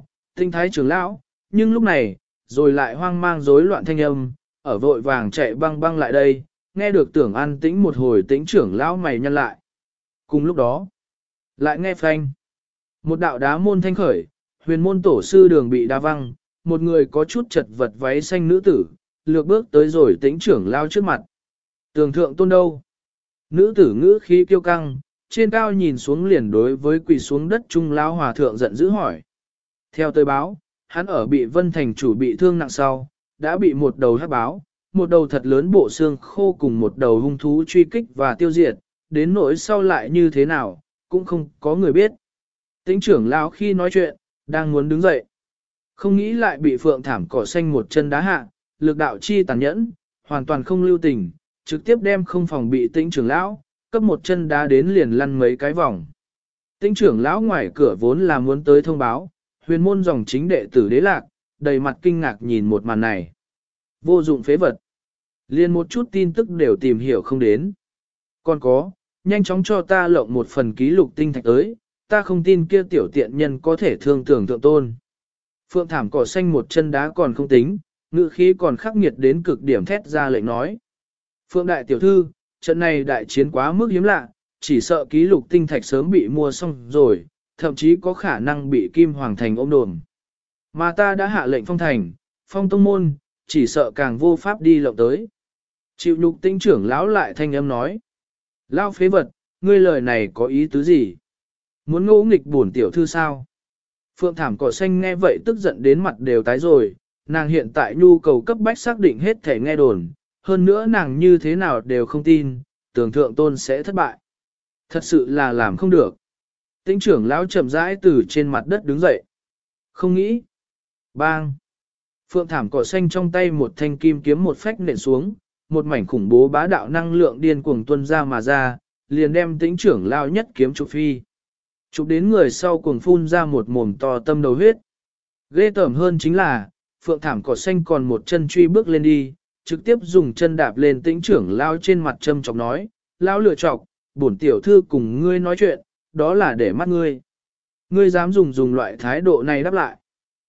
A: trưởng lão, nhưng lúc này, rồi lại hoang mang rối loạn thanh âm, ở vội vàng chạy băng băng lại đây, nghe được tưởng an tĩnh một hồi tĩnh trưởng lão mày nhăn lại. Cùng lúc đó, lại nghe phanh. Một đạo đá môn thanh khởi, huyền môn tổ sư đường bị đá văng, một người có chút chật vật váy xanh nữ tử, lược bước tới rồi tĩnh trưởng lão trước mặt. Tường thượng tôn đâu? Nữ tử ngữ khí kiêu căng, trên cao nhìn xuống liền đối với quỳ xuống đất trung lão hòa thượng giận dữ hỏi. Theo tới báo, hắn ở bị Vân Thành chủ bị thương nặng sau, đã bị một đầu hắc báo, một đầu thật lớn bộ xương khô cùng một đầu hung thú truy kích và tiêu diệt, đến nỗi sau lại như thế nào, cũng không có người biết. Tĩnh trưởng lão khi nói chuyện, đang muốn đứng dậy. Không nghĩ lại bị phượng thảm cỏ xanh một chân đá hạ, lực đạo chi tàn nhẫn, hoàn toàn không lưu tình, trực tiếp đem không phòng bị tĩnh trưởng lão, cấp một chân đá đến liền lăn mấy cái vòng. Tĩnh trưởng lão ngoài cửa vốn là muốn tới thông báo, huyền môn dòng chính đệ tử Đế Lạc, đầy mặt kinh ngạc nhìn một màn này. Vô dụng phế vật. Liên một chút tin tức đều tìm hiểu không đến. Còn có, nhanh chóng cho ta lộng một phần ký lục tinh thạch tới, ta không tin kia tiểu tiện nhân có thể thương tưởng thượng tôn. Phượng thảm cỏ xanh một chân đá còn không tính, ngự khí còn khắc nghiệt đến cực điểm thét ra lệnh nói. Phượng đại tiểu thư, trận này đại chiến quá mức hiếm lạ, chỉ sợ ký lục tinh thạch sớm bị mua xong rồi, thậm chí có khả năng bị Kim Hoàng Thành ôm đồm. Mà ta đã hạ lệnh phong thành, phong tông môn, chỉ sợ càng vô pháp đi lộng tới. Chịu nhục tinh trưởng lão lại thanh âm nói. Lão phế vật, ngươi lời này có ý tứ gì? Muốn ngỗ nghịch bổn tiểu thư sao? Phượng thảm cỏ xanh nghe vậy tức giận đến mặt đều tái rồi, nàng hiện tại nhu cầu cấp bách xác định hết thể nghe đồn, hơn nữa nàng như thế nào đều không tin, tưởng thượng tôn sẽ thất bại. Thật sự là làm không được. Tĩnh trưởng lão chậm rãi từ trên mặt đất đứng dậy. Không nghĩ. Bang. Phượng thảm cỏ xanh trong tay một thanh kim kiếm một phách nện xuống, một mảnh khủng bố bá đạo năng lượng điên cuồng tuôn ra mà ra, liền đem tĩnh trưởng lão nhất kiếm chụp phi. Chụp đến người sau cuồng phun ra một mồm to tâm đầu huyết. Ghê tởm hơn chính là, phượng thảm cỏ xanh còn một chân truy bước lên đi, trực tiếp dùng chân đạp lên tĩnh trưởng lão trên mặt châm chọc nói, lão lựa chọc, bổn tiểu thư cùng ngươi nói chuyện, đó là để mắt ngươi. Ngươi dám dùng loại thái độ này đáp lại.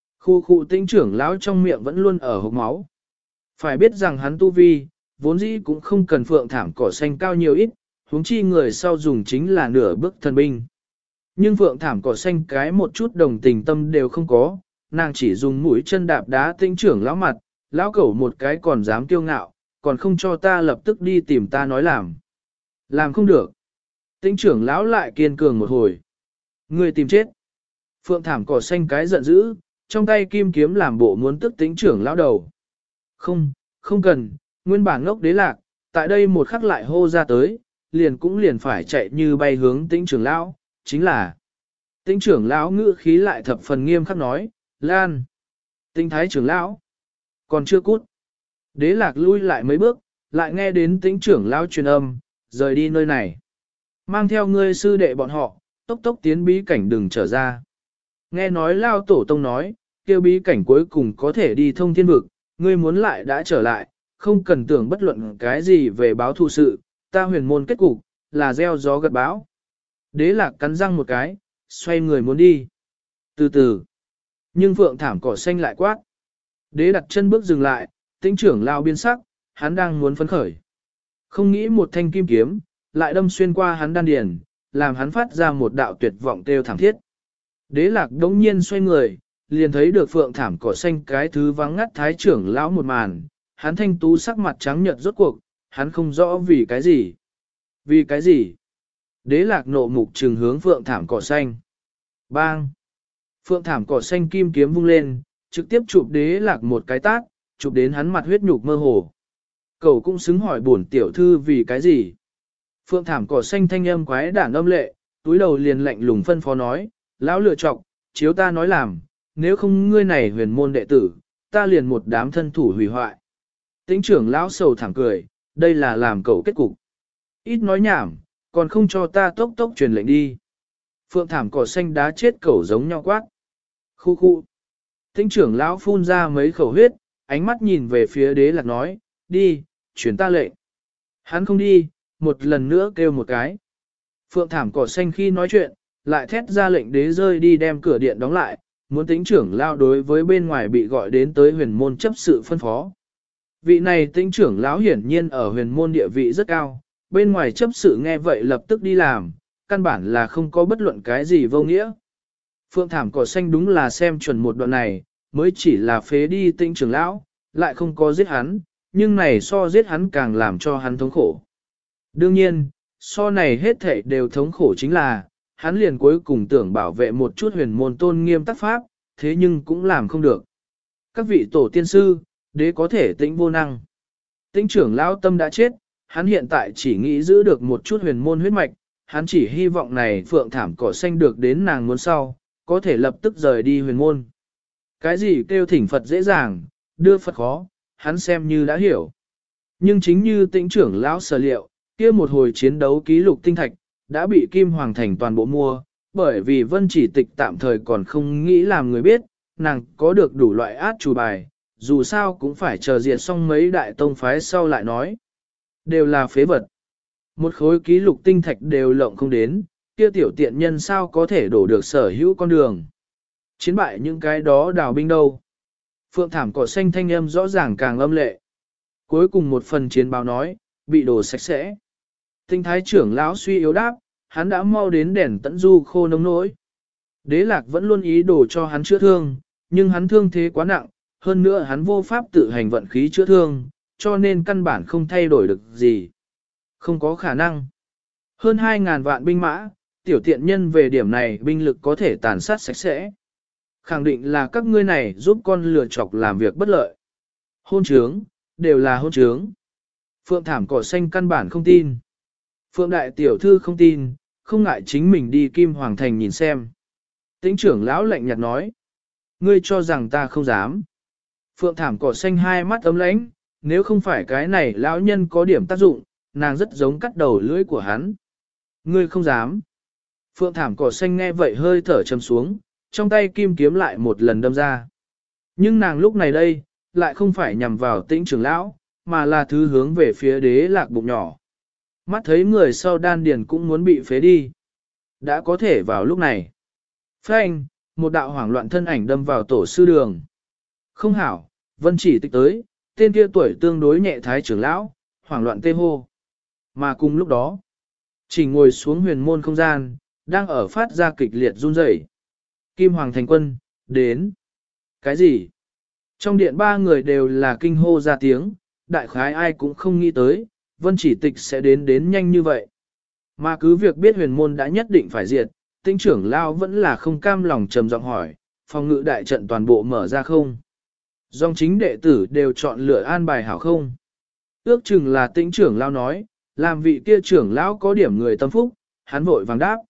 A: Khu tĩnh trưởng lão trong miệng vẫn luôn ở hộc máu. Phải biết rằng hắn tu vi, vốn dĩ cũng không cần phượng thảm cỏ xanh cao nhiều ít, huống chi người sau dùng chính là nửa bước thần binh. Nhưng phượng thảm cỏ xanh cái một chút đồng tình tâm đều không có, nàng chỉ dùng mũi chân đạp đá tĩnh trưởng lão mặt, lão cẩu một cái còn dám kiêu ngạo, còn không cho ta lập tức đi tìm ta nói làm. Làm không được. Tĩnh trưởng lão lại kiên cường một hồi. Người tìm chết. Phượng thảm cỏ xanh cái giận dữ, trong tay kim kiếm làm bộ muốn tức tĩnh trưởng lão đầu. Không cần, nguyên bản ngốc Đế Lạc, tại đây một khắc lại hô ra tới, liền phải chạy như bay hướng tĩnh trưởng lão, chính là. Tĩnh trưởng lão ngữ khí lại thập phần nghiêm khắc nói, Lan. Tĩnh thái trưởng lão. Còn chưa cút. Đế Lạc lui lại mấy bước, lại nghe đến tĩnh trưởng lão truyền âm, rời đi nơi này. Mang theo ngươi sư đệ bọn họ, tốc tốc tiến bí cảnh đừng trở ra. Nghe nói lao tổ tông nói, kêu bí cảnh cuối cùng có thể đi thông thiên vực, ngươi muốn lại đã trở lại, không cần tưởng bất luận cái gì về báo thù sự, ta huyền môn kết cục, là gieo gió gặt bão. Đế Lạc cắn răng một cái, xoay người muốn đi. Từ từ. Nhưng phượng thảm cỏ xanh lại quát. Đế đặt chân bước dừng lại, tĩnh trưởng lao biến sắc, hắn đang muốn phấn khởi. Không nghĩ một thanh kim kiếm, lại đâm xuyên qua hắn đan điền, làm hắn phát ra một đạo tuyệt vọng kêu thảm thiết. Đế Lạc đống nhiên xoay người, liền thấy được phượng thảm cỏ xanh cái thứ vắng ngắt thái trưởng lão một màn, hắn thanh tú sắc mặt trắng nhợt rốt cuộc, hắn không rõ vì cái gì. Vì cái gì? Đế Lạc nộ mục trừng hướng phượng thảm cỏ xanh. Bang! Phượng thảm cỏ xanh kim kiếm vung lên, trực tiếp chụp Đế Lạc một cái tát, chụp đến hắn mặt huyết nhục mơ hồ. Cậu cũng xứng hỏi bổn tiểu thư vì cái gì? Phượng thảm cỏ xanh thanh âm quái đản âm lệ, túi đầu liền lạnh lùng phân phó nói, lão lựa chọc, chiếu ta nói làm, nếu không ngươi này huyền môn đệ tử, ta liền một đám thân thủ hủy hoại. Tĩnh trưởng lão sầu thẳng cười, đây là làm cậu kết cục. Ít nói nhảm, còn không cho ta tốc tốc truyền lệnh đi. Phượng thảm cỏ xanh đá chết cẩu giống nhau quát. Khu khu. Tĩnh trưởng lão phun ra mấy khẩu huyết, ánh mắt nhìn về phía đế lạc nói, đi, truyền ta lệnh. Hắn không đi, một lần nữa kêu một cái. Phượng thảm cỏ xanh khi nói chuyện, lại thét ra lệnh đế rơi đi đem cửa điện đóng lại, muốn tĩnh trưởng lão đối với bên ngoài bị gọi đến tới huyền môn chấp sự phân phó. Vị này tĩnh trưởng lão hiển nhiên ở huyền môn địa vị rất cao, bên ngoài chấp sự nghe vậy lập tức đi làm, căn bản là không có bất luận cái gì vô nghĩa. Phượng thảm cỏ xanh đúng là xem chuẩn một đoạn này, mới chỉ là phế đi tĩnh trưởng lão, lại không có giết hắn, nhưng này so giết hắn càng làm cho hắn thống khổ. Đương nhiên, so này hết thảy đều thống khổ chính là, hắn liền cuối cùng tưởng bảo vệ một chút huyền môn tôn nghiêm tắc pháp, thế nhưng cũng làm không được. Các vị tổ tiên sư, đế có thể tĩnh vô năng. Tĩnh trưởng lão tâm đã chết, hắn hiện tại chỉ nghĩ giữ được một chút huyền môn huyết mạch, hắn chỉ hy vọng này phượng thảm cỏ xanh được đến nàng muốn sau, có thể lập tức rời đi huyền môn. Cái gì kêu thỉnh Phật dễ dàng, đưa Phật khó, hắn xem như đã hiểu. Nhưng chính như tĩnh trưởng lão sở liệu, kia một hồi chiến đấu ký lục tinh thạch, đã bị Kim Hoàng Thành toàn bộ mua, bởi vì Vân Chỉ Tịch tạm thời còn không nghĩ làm người biết, nàng có được đủ loại át chủ bài, dù sao cũng phải chờ diệt xong mấy đại tông phái sau lại nói. Đều là phế vật. Một khối ký lục tinh thạch đều lộng không đến, kia tiểu tiện nhân sao có thể đổ được sở hữu con đường. Chiến bại những cái đó đào binh đâu. Phượng thảm cỏ xanh thanh âm rõ ràng càng âm lệ. Cuối cùng một phần chiến báo nói, bị đổ sạch sẽ. Tinh thái trưởng lão suy yếu đáp, hắn đã mau đến đèn tận du khô nông nỗi. Đế lạc vẫn luôn ý đồ cho hắn chữa thương, nhưng hắn thương thế quá nặng, hơn nữa hắn vô pháp tự hành vận khí chữa thương, cho nên căn bản không thay đổi được gì. Không có khả năng. Hơn 2.000 vạn binh mã, tiểu tiện nhân về điểm này binh lực có thể tàn sát sạch sẽ. Khẳng định là các ngươi này giúp con lừa chọc làm việc bất lợi. Hôn trướng, đều là hôn trướng. Phượng thảm cỏ xanh căn bản không tin. Phượng đại tiểu thư không tin, không ngại chính mình đi Kim Hoàng Thành nhìn xem. Tĩnh trưởng lão lạnh nhạt nói. Ngươi cho rằng ta không dám. Phượng thảm cỏ xanh hai mắt ấm lãnh, nếu không phải cái này lão nhân có điểm tác dụng, nàng rất giống cắt đầu lưỡi của hắn. Ngươi không dám. Phượng thảm cỏ xanh nghe vậy hơi thở trầm xuống, trong tay kim kiếm lại một lần đâm ra. Nhưng nàng lúc này đây, lại không phải nhằm vào tĩnh trưởng lão, mà là thứ hướng về phía đế lạc bụng nhỏ. Mắt thấy người sau đan điền cũng muốn bị phế đi. Đã có thể vào lúc này. Phanh, một đạo hoảng loạn thân ảnh đâm vào tổ sư đường. Không hảo, Vân Chỉ Tịch tới, tên kia tuổi tương đối nhẹ thái trưởng lão, hoảng loạn tê hô. Mà cùng lúc đó, chỉ ngồi xuống huyền môn không gian, đang ở phát ra kịch liệt run rẩy. Kim Hoàng Thành Quân, đến. Cái gì? Trong điện ba người đều là kinh hô ra tiếng, đại khái ai cũng không nghĩ tới, Vân Chỉ Tịch sẽ đến nhanh như vậy. Mà cứ việc biết huyền môn đã nhất định phải diệt, Tĩnh trưởng lão vẫn là không cam lòng trầm giọng hỏi, phòng ngự đại trận toàn bộ mở ra không? Dòng chính đệ tử đều chọn lựa an bài hảo không? Ước chừng là Tĩnh trưởng lão nói, làm vị kia trưởng lão có điểm người tâm phúc, hắn vội vàng đáp,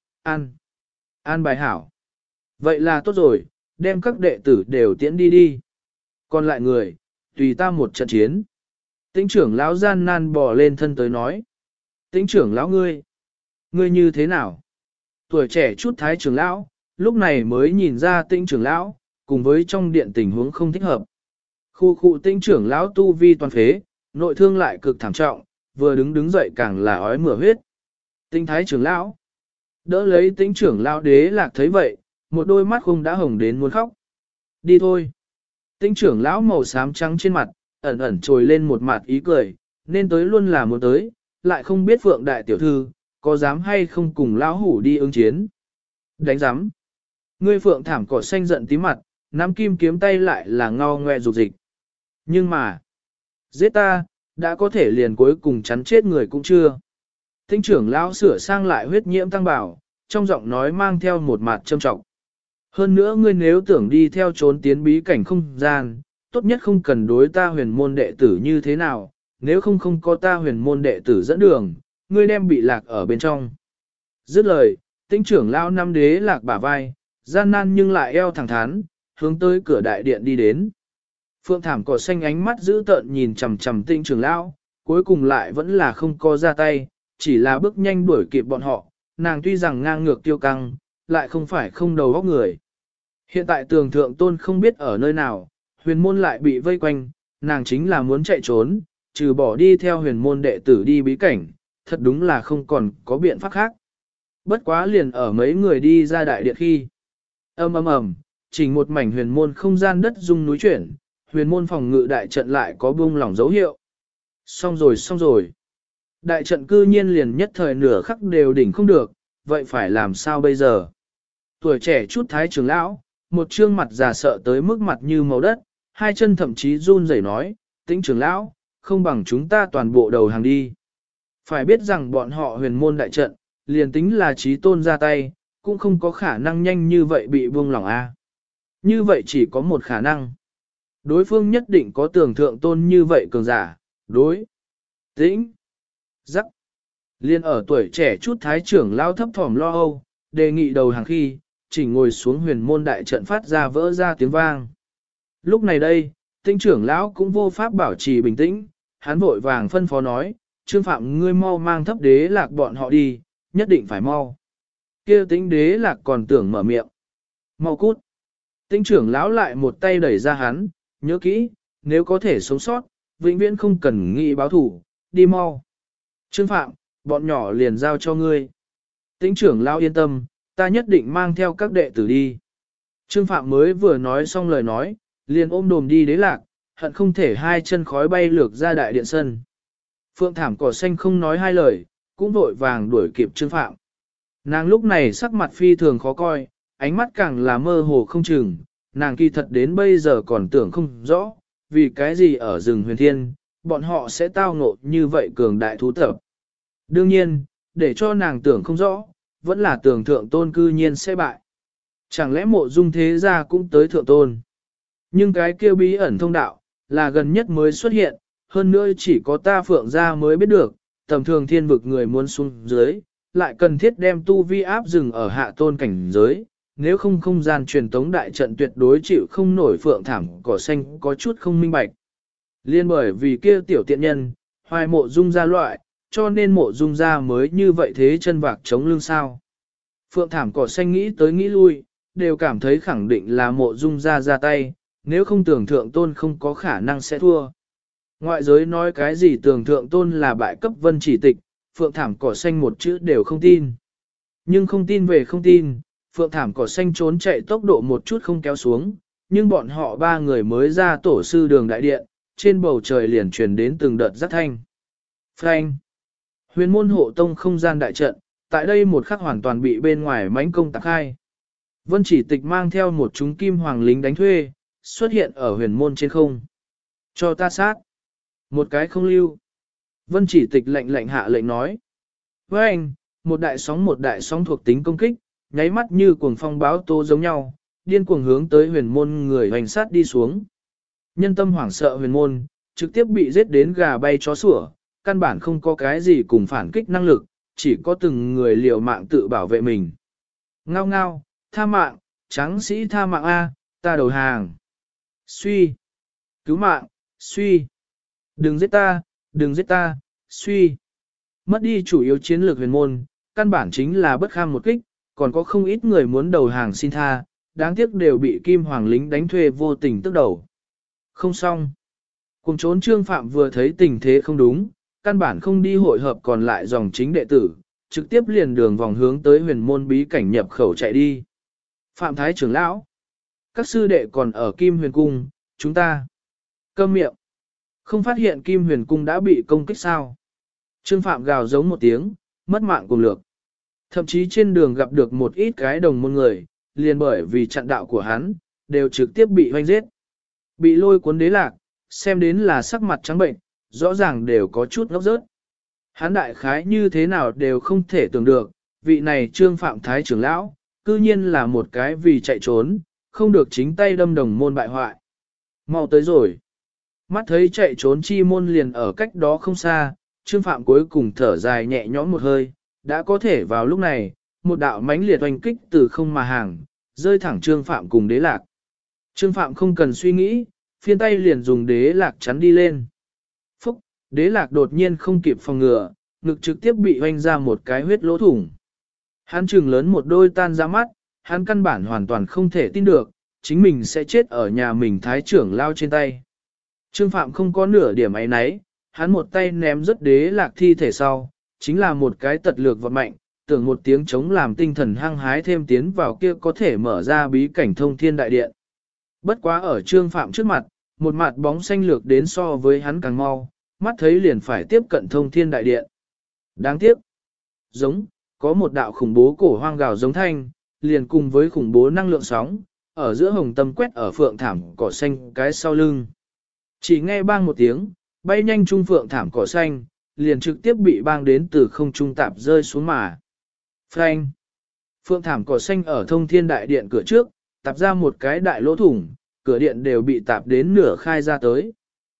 A: an bài hảo. Vậy là tốt rồi, đem các đệ tử đều tiễn đi đi. Còn lại người, tùy ta một trận chiến. Tĩnh trưởng lão gian nan bò lên thân tới nói. Tĩnh trưởng lão ngươi như thế nào? Tuổi trẻ chút thái trưởng lão, lúc này mới nhìn ra tĩnh trưởng lão, cùng với trong điện tình huống không thích hợp. Khu tĩnh trưởng lão tu vi toàn phế, nội thương lại cực thảm trọng, vừa đứng dậy càng là ói mửa huyết. Tĩnh thái trưởng lão, đỡ lấy tĩnh trưởng lão đế lạc thấy vậy, một đôi mắt không đã hồng đến muốn khóc. Đi thôi. Tĩnh trưởng lão màu xám trắng trên mặt, ẩn ẩn trồi lên một mặt ý cười, nên tới luôn là muốn tới, lại không biết Phượng đại tiểu thư, có dám hay không cùng lão hủ đi ứng chiến. Đánh giám. Ngươi Phượng thảm cỏ xanh giận tí mặt, nắm kim kiếm tay lại là ngao ngoe dục dịch. Nhưng mà, giết ta, đã có thể liền cuối cùng chắn chết người cũng chưa. Tĩnh trưởng lão sửa sang lại huyết nhiễm tăng bảo, trong giọng nói mang theo một mặt châm trọng. Hơn nữa ngươi nếu tưởng đi theo trốn tiến bí cảnh không gian, tốt nhất không cần đối ta huyền môn đệ tử như thế nào, nếu không có ta huyền môn đệ tử dẫn đường, ngươi đem bị lạc ở bên trong. Dứt lời, Tĩnh trưởng lão năm đế lạc bả vai, gian nan nhưng lại eo thẳng thắn, hướng tới cửa đại điện đi đến. Phượng thảm cỏ xanh ánh mắt giữ tợn nhìn chằm chằm Tĩnh trưởng lão, cuối cùng lại vẫn là không có ra tay, chỉ là bước nhanh đuổi kịp bọn họ, nàng tuy rằng ngang ngược tiêu căng, lại không phải không đầu óc người. Hiện tại tường thượng tôn không biết ở nơi nào, huyền môn lại bị vây quanh, nàng chính là muốn chạy trốn, trừ bỏ đi theo huyền môn đệ tử đi bí cảnh, thật đúng là không còn có biện pháp khác. Bất quá liền ở mấy người đi ra đại điện khi. Ầm, chỉnh một mảnh huyền môn không gian đất rung núi chuyển, huyền môn phòng ngự đại trận lại có buông lỏng dấu hiệu. Xong rồi. Đại trận cư nhiên liền nhất thời nửa khắc đều đỉnh không được, vậy phải làm sao bây giờ? Tuổi trẻ chút thái trưởng lão, một trương mặt già sợ tới mức mặt như màu đất, hai chân thậm chí run rẩy nói, Tĩnh trưởng lão, không bằng chúng ta toàn bộ đầu hàng đi. Phải biết rằng bọn họ huyền môn đại trận, liền tính là trí tôn ra tay, cũng không có khả năng nhanh như vậy bị buông lỏng a. Như vậy chỉ có một khả năng. Đối phương nhất định có tưởng thượng tôn như vậy cường giả, đối. Tĩnh. Rắc. Liên ở tuổi trẻ chút thái trưởng lao thấp thỏm lo âu, đề nghị đầu hàng khi, chỉ ngồi xuống huyền môn đại trận phát ra vỡ ra tiếng vang. Lúc này đây, Tĩnh trưởng lão cũng vô pháp bảo trì bình tĩnh, hắn vội vàng phân phó nói, Trương Phạm ngươi mau mang thấp đế lạc bọn họ đi, nhất định phải mau. Kia Tĩnh đế lạc còn tưởng mở miệng. Mau cút. Tĩnh trưởng lão lại một tay đẩy ra hắn, nhớ kỹ, nếu có thể sống sót, vĩnh viễn không cần nghĩ báo thủ, đi mau. Trương Phạm, bọn nhỏ liền giao cho ngươi. Tĩnh trưởng lão yên tâm, ta nhất định mang theo các đệ tử đi. Trương Phạm mới vừa nói xong lời nói, liền ôm đồm đi đế lạc, hận không thể hai chân khói bay lược ra đại điện sân. Phượng thảm cỏ xanh không nói hai lời, cũng vội vàng đuổi kịp Trương Phạm. Nàng lúc này sắc mặt phi thường khó coi, ánh mắt càng là mơ hồ không chừng, nàng kỳ thật đến bây giờ còn tưởng không rõ, vì cái gì ở rừng huyền thiên, bọn họ sẽ tao ngộ như vậy cường đại thú tập. Đương nhiên, để cho nàng tưởng không rõ, vẫn là tưởng thượng tôn cư nhiên sẽ bại. Chẳng lẽ mộ dung thế gia cũng tới thượng tôn? Nhưng cái kêu bí ẩn thông đạo, là gần nhất mới xuất hiện, hơn nữa chỉ có ta Phượng gia mới biết được, tầm thường thiên vực người muốn xuống dưới, lại cần thiết đem tu vi áp dừng ở hạ tôn cảnh giới, nếu không không gian truyền tống đại trận tuyệt đối chịu không nổi Phượng thảm cỏ xanh có chút không minh bạch. Liên bởi vì kia tiểu tiện nhân, hoài mộ dung gia loại, cho nên mộ dung gia mới như vậy thế chân vạc chống lưng sao. Phượng thảm cỏ xanh nghĩ tới nghĩ lui, đều cảm thấy khẳng định là mộ dung gia ra tay, nếu không tưởng thượng tôn không có khả năng sẽ thua. Ngoại giới nói cái gì tưởng thượng tôn là bại cấp vân chỉ tịch, phượng thảm cỏ xanh một chữ đều không tin. Nhưng không tin về không tin, phượng thảm cỏ xanh trốn chạy tốc độ một chút không kéo xuống, nhưng bọn họ ba người mới ra tổ sư đường đại điện, trên bầu trời liền truyền đến từng đợt giác thanh. Phanh. Huyền môn hộ tông không gian đại trận, tại đây một khắc hoàn toàn bị bên ngoài mãnh công tạc khai. Vân chỉ tịch mang theo một chúng kim hoàng lính đánh thuê, xuất hiện ở huyền môn trên không. Cho ta sát. Một cái không lưu. Vân chỉ tịch lệnh hạ lệnh nói. Với anh, một đại sóng thuộc tính công kích, nháy mắt như cuồng phong báo tố giống nhau, điên cuồng hướng tới huyền môn người hoành sát đi xuống. Nhân tâm hoảng sợ huyền môn, trực tiếp bị giết đến gà bay chó sủa, căn bản không có cái gì cùng phản kích năng lực, chỉ có từng người liều mạng tự bảo vệ mình. Ngao ngao, tha mạng, tráng sĩ tha mạng A, ta đầu hàng. Suy. Cứu mạng, suy. Đừng giết ta, suy. Mất đi chủ yếu chiến lược huyền môn, căn bản chính là bất kham một kích, còn có không ít người muốn đầu hàng xin tha, đáng tiếc đều bị kim hoàng lính đánh thuê vô tình tức đầu. Không xong. Cùng trốn Trương Phạm vừa thấy tình thế không đúng, căn bản không đi hội hợp còn lại dòng chính đệ tử, trực tiếp liền đường vòng hướng tới huyền môn bí cảnh nhập khẩu chạy đi. Phạm Thái trưởng lão, các sư đệ còn ở Kim Huyền Cung, chúng ta câm miệng. Không phát hiện Kim Huyền Cung đã bị công kích sao? Trương Phạm gào giống một tiếng, mất mạng cùng lược. Thậm chí trên đường gặp được một ít cái đồng môn người, liền bởi vì chặn đạo của hắn, đều trực tiếp bị hoanh giết. Bị lôi cuốn đế lạc, xem đến là sắc mặt trắng bệnh, rõ ràng đều có chút ngốc rớt. Hắn đại khái như thế nào đều không thể tưởng được, vị này Trương Phạm Thái trưởng lão, cư nhiên là một cái vì chạy trốn, không được chính tay đâm đồng môn bại hoại. Mau tới rồi. Mắt thấy chạy trốn chi môn liền ở cách đó không xa, Trương Phạm cuối cùng thở dài nhẹ nhõm một hơi, đã có thể vào lúc này, một đạo mãnh liệt oanh kích từ không mà hàng, rơi thẳng Trương Phạm cùng đế lạc. Trương Phạm không cần suy nghĩ, phiên tay liền dùng đế lạc chắn đi lên. Phúc, đế lạc đột nhiên không kịp phòng ngừa, ngực trực tiếp bị oanh ra một cái huyết lỗ thủng. Hắn trừng lớn một đôi tan ra mắt, hắn căn bản hoàn toàn không thể tin được, chính mình sẽ chết ở nhà mình thái trưởng lao trên tay. Trương Phạm không có nửa điểm ấy nấy, hắn một tay ném rất đế lạc thi thể sau, chính là một cái tật lược vật mạnh, tưởng một tiếng chống làm tinh thần hăng hái thêm tiến vào kia có thể mở ra bí cảnh thông thiên đại điện. Bất quá ở Trương Phạm trước mặt, một mặt bóng xanh lược đến so với hắn càng mau, mắt thấy liền phải tiếp cận thông thiên đại điện. Đáng tiếc, giống, có một đạo khủng bố cổ hoang gào giống thanh, liền cùng với khủng bố năng lượng sóng, ở giữa hồng tâm quét ở phượng thảm cỏ xanh cái sau lưng. Chỉ nghe bang một tiếng, bay nhanh trung phượng thảm cỏ xanh, liền trực tiếp bị bang đến từ không trung tạp rơi xuống mà. Phanh! Phượng thảm cỏ xanh ở thông thiên đại điện cửa trước, tạp ra một cái đại lỗ thủng, cửa điện đều bị tạp đến nửa khai ra tới.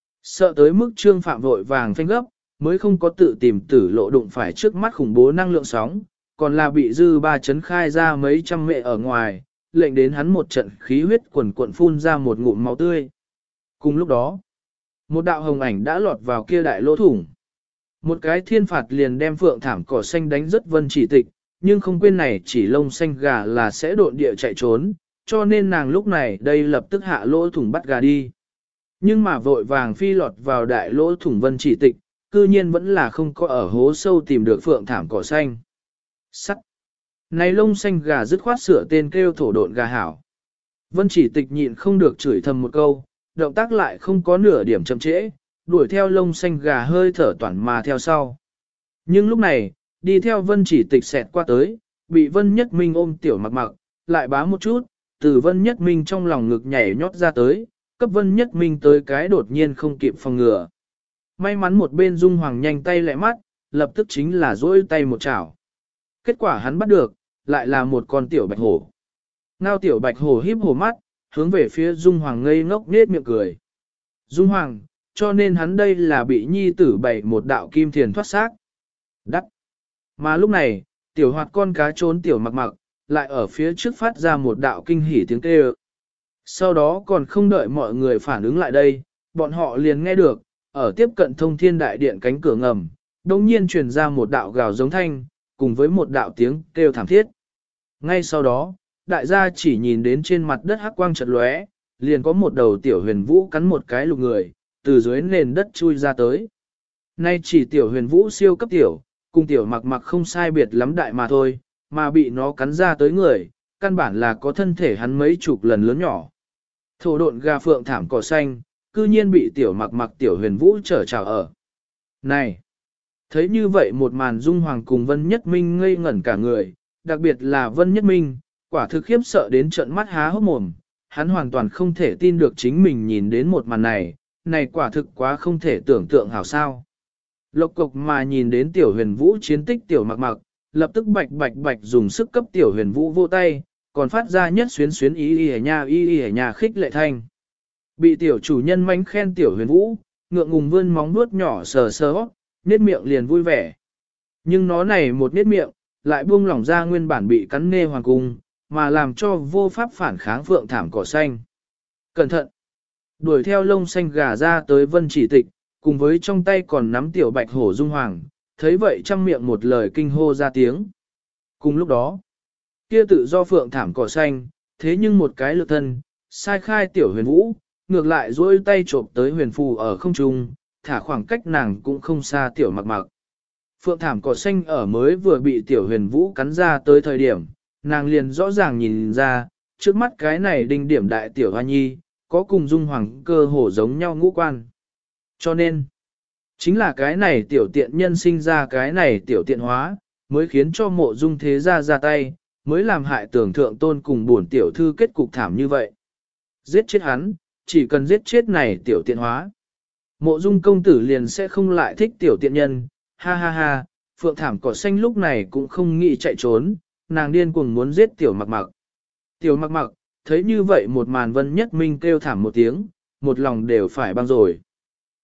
A: Sợ tới mức Trương Phạm vội vàng phanh gấp, mới không có tự tìm tử lộ đụng phải trước mắt khủng bố năng lượng sóng, còn là bị dư ba chấn khai ra mấy trăm mệ ở ngoài, lệnh đến hắn một trận khí huyết quần cuộn phun ra một ngụm máu tươi. Cùng lúc đó, một đạo hồng ảnh đã lọt vào kia đại lỗ thủng. Một cái thiên phạt liền đem phượng thảm cỏ xanh đánh rất vân chỉ tịch, nhưng không quên này chỉ lông xanh gà là sẽ độn địa chạy trốn, cho nên nàng lúc này đây lập tức hạ lỗ thủng bắt gà đi. Nhưng mà vội vàng phi lọt vào đại lỗ thủng vân chỉ tịch, cư nhiên vẫn là không có ở hố sâu tìm được phượng thảm cỏ xanh. Sắt! Này lông xanh gà dứt khoát sửa tên kêu thổ độn gà hảo. Vân chỉ tịch nhịn không được chửi thầm một câu, động tác lại không có nửa điểm chậm trễ, đuổi theo lông xanh gà hơi thở toàn mà theo sau. Nhưng lúc này, đi theo vân chỉ tịch xẹt qua tới, bị vân nhất minh ôm tiểu mặc mặc, lại bá một chút, từ vân nhất minh trong lòng ngực nhảy nhót ra tới, cấp vân nhất minh tới cái đột nhiên không kịp phòng ngừa. May mắn một bên dung hoàng nhanh tay lẹ mắt, lập tức chính là dỗi tay một chảo. Kết quả hắn bắt được, lại là một con tiểu bạch hổ. Ngao tiểu bạch hổ híp hổ mắt, hướng về phía dung hoàng ngây ngốc nết miệng cười. Dung hoàng, cho nên hắn đây là bị nhi tử bày một đạo kim thiền thoát xác. Đắc. Mà lúc này, tiểu hoạt con cá trốn tiểu mặc mặc, lại ở phía trước phát ra một đạo kinh hỉ tiếng kêu. Sau đó còn không đợi mọi người phản ứng lại đây, bọn họ liền nghe được, ở tiếp cận thông thiên đại điện cánh cửa ngầm, đồng nhiên truyền ra một đạo gào giống thanh, cùng với một đạo tiếng kêu thảm thiết. Ngay sau đó, đại gia chỉ nhìn đến trên mặt đất hắc quang chợt lóe, liền có một đầu tiểu huyền vũ cắn một cái lục người, từ dưới nền đất chui ra tới. Nay chỉ tiểu huyền vũ siêu cấp tiểu, cùng tiểu mặc mặc không sai biệt lắm đại mà thôi, mà bị nó cắn ra tới người, căn bản là có thân thể hắn mấy chục lần lớn nhỏ. Thổ độn gà phượng thảm cỏ xanh, cư nhiên bị tiểu mặc mặc tiểu huyền vũ trở trào ở. Này! Thấy như vậy một màn dung hoàng cùng Vân Nhất Minh ngây ngẩn cả người, đặc biệt là Vân Nhất Minh, quả thực khiếp sợ đến trận mắt há hốc mồm, hắn hoàn toàn không thể tin được chính mình nhìn đến một màn này, này quả thực quá không thể tưởng tượng hảo sao. Lộc cục mà nhìn đến tiểu huyền vũ chiến tích tiểu mặc mặc, lập tức bạch bạch bạch dùng sức cấp tiểu huyền vũ vô tay, còn phát ra nhất xuyến xuyến y y nhà khích lệ thanh. Bị tiểu chủ nhân mánh khen tiểu huyền vũ, ngượng ngùng vươn móng vuốt nhỏ sờ sờ, nết miệng liền vui vẻ. Nhưng nó này một nết miệng, lại buông lỏng ra nguyên bản bị cắn nê hoàng cung, mà làm cho vô pháp phản kháng phượng thảm cỏ xanh. Cẩn thận! Đuổi theo lông xanh gà ra tới vân chỉ tịch, cùng với trong tay còn nắm tiểu bạch hổ dung hoàng, thấy vậy trăm miệng một lời kinh hô ra tiếng. Cùng lúc đó, kia tự do phượng thảm cỏ xanh, thế nhưng một cái lực thân, sai khai tiểu huyền vũ, ngược lại duỗi tay trộm tới huyền phù ở không trung, thả khoảng cách nàng cũng không xa tiểu mặc mặc. Phượng thảm cỏ xanh ở mới vừa bị tiểu huyền vũ cắn ra tới thời điểm, nàng liền rõ ràng nhìn ra, trước mắt cái này đinh điểm đại tiểu hoa nhi, có cùng dung hoàng cơ hồ giống nhau ngũ quan. Cho nên, chính là cái này tiểu tiện nhân sinh ra cái này tiểu tiện hóa, mới khiến cho mộ dung thế gia ra tay, mới làm hại tưởng thượng tôn cùng buồn tiểu thư kết cục thảm như vậy. Giết chết hắn, chỉ cần giết chết này tiểu tiện hóa. Mộ dung công tử liền sẽ không lại thích tiểu tiện nhân, ha ha ha, phượng thảm cỏ xanh lúc này cũng không nghĩ chạy trốn, nàng điên cuồng muốn giết tiểu mặc mặc. Tiểu mặc mặc, thấy như vậy một màn Vân Nhất Minh kêu thảm một tiếng, một lòng đều phải băng rồi.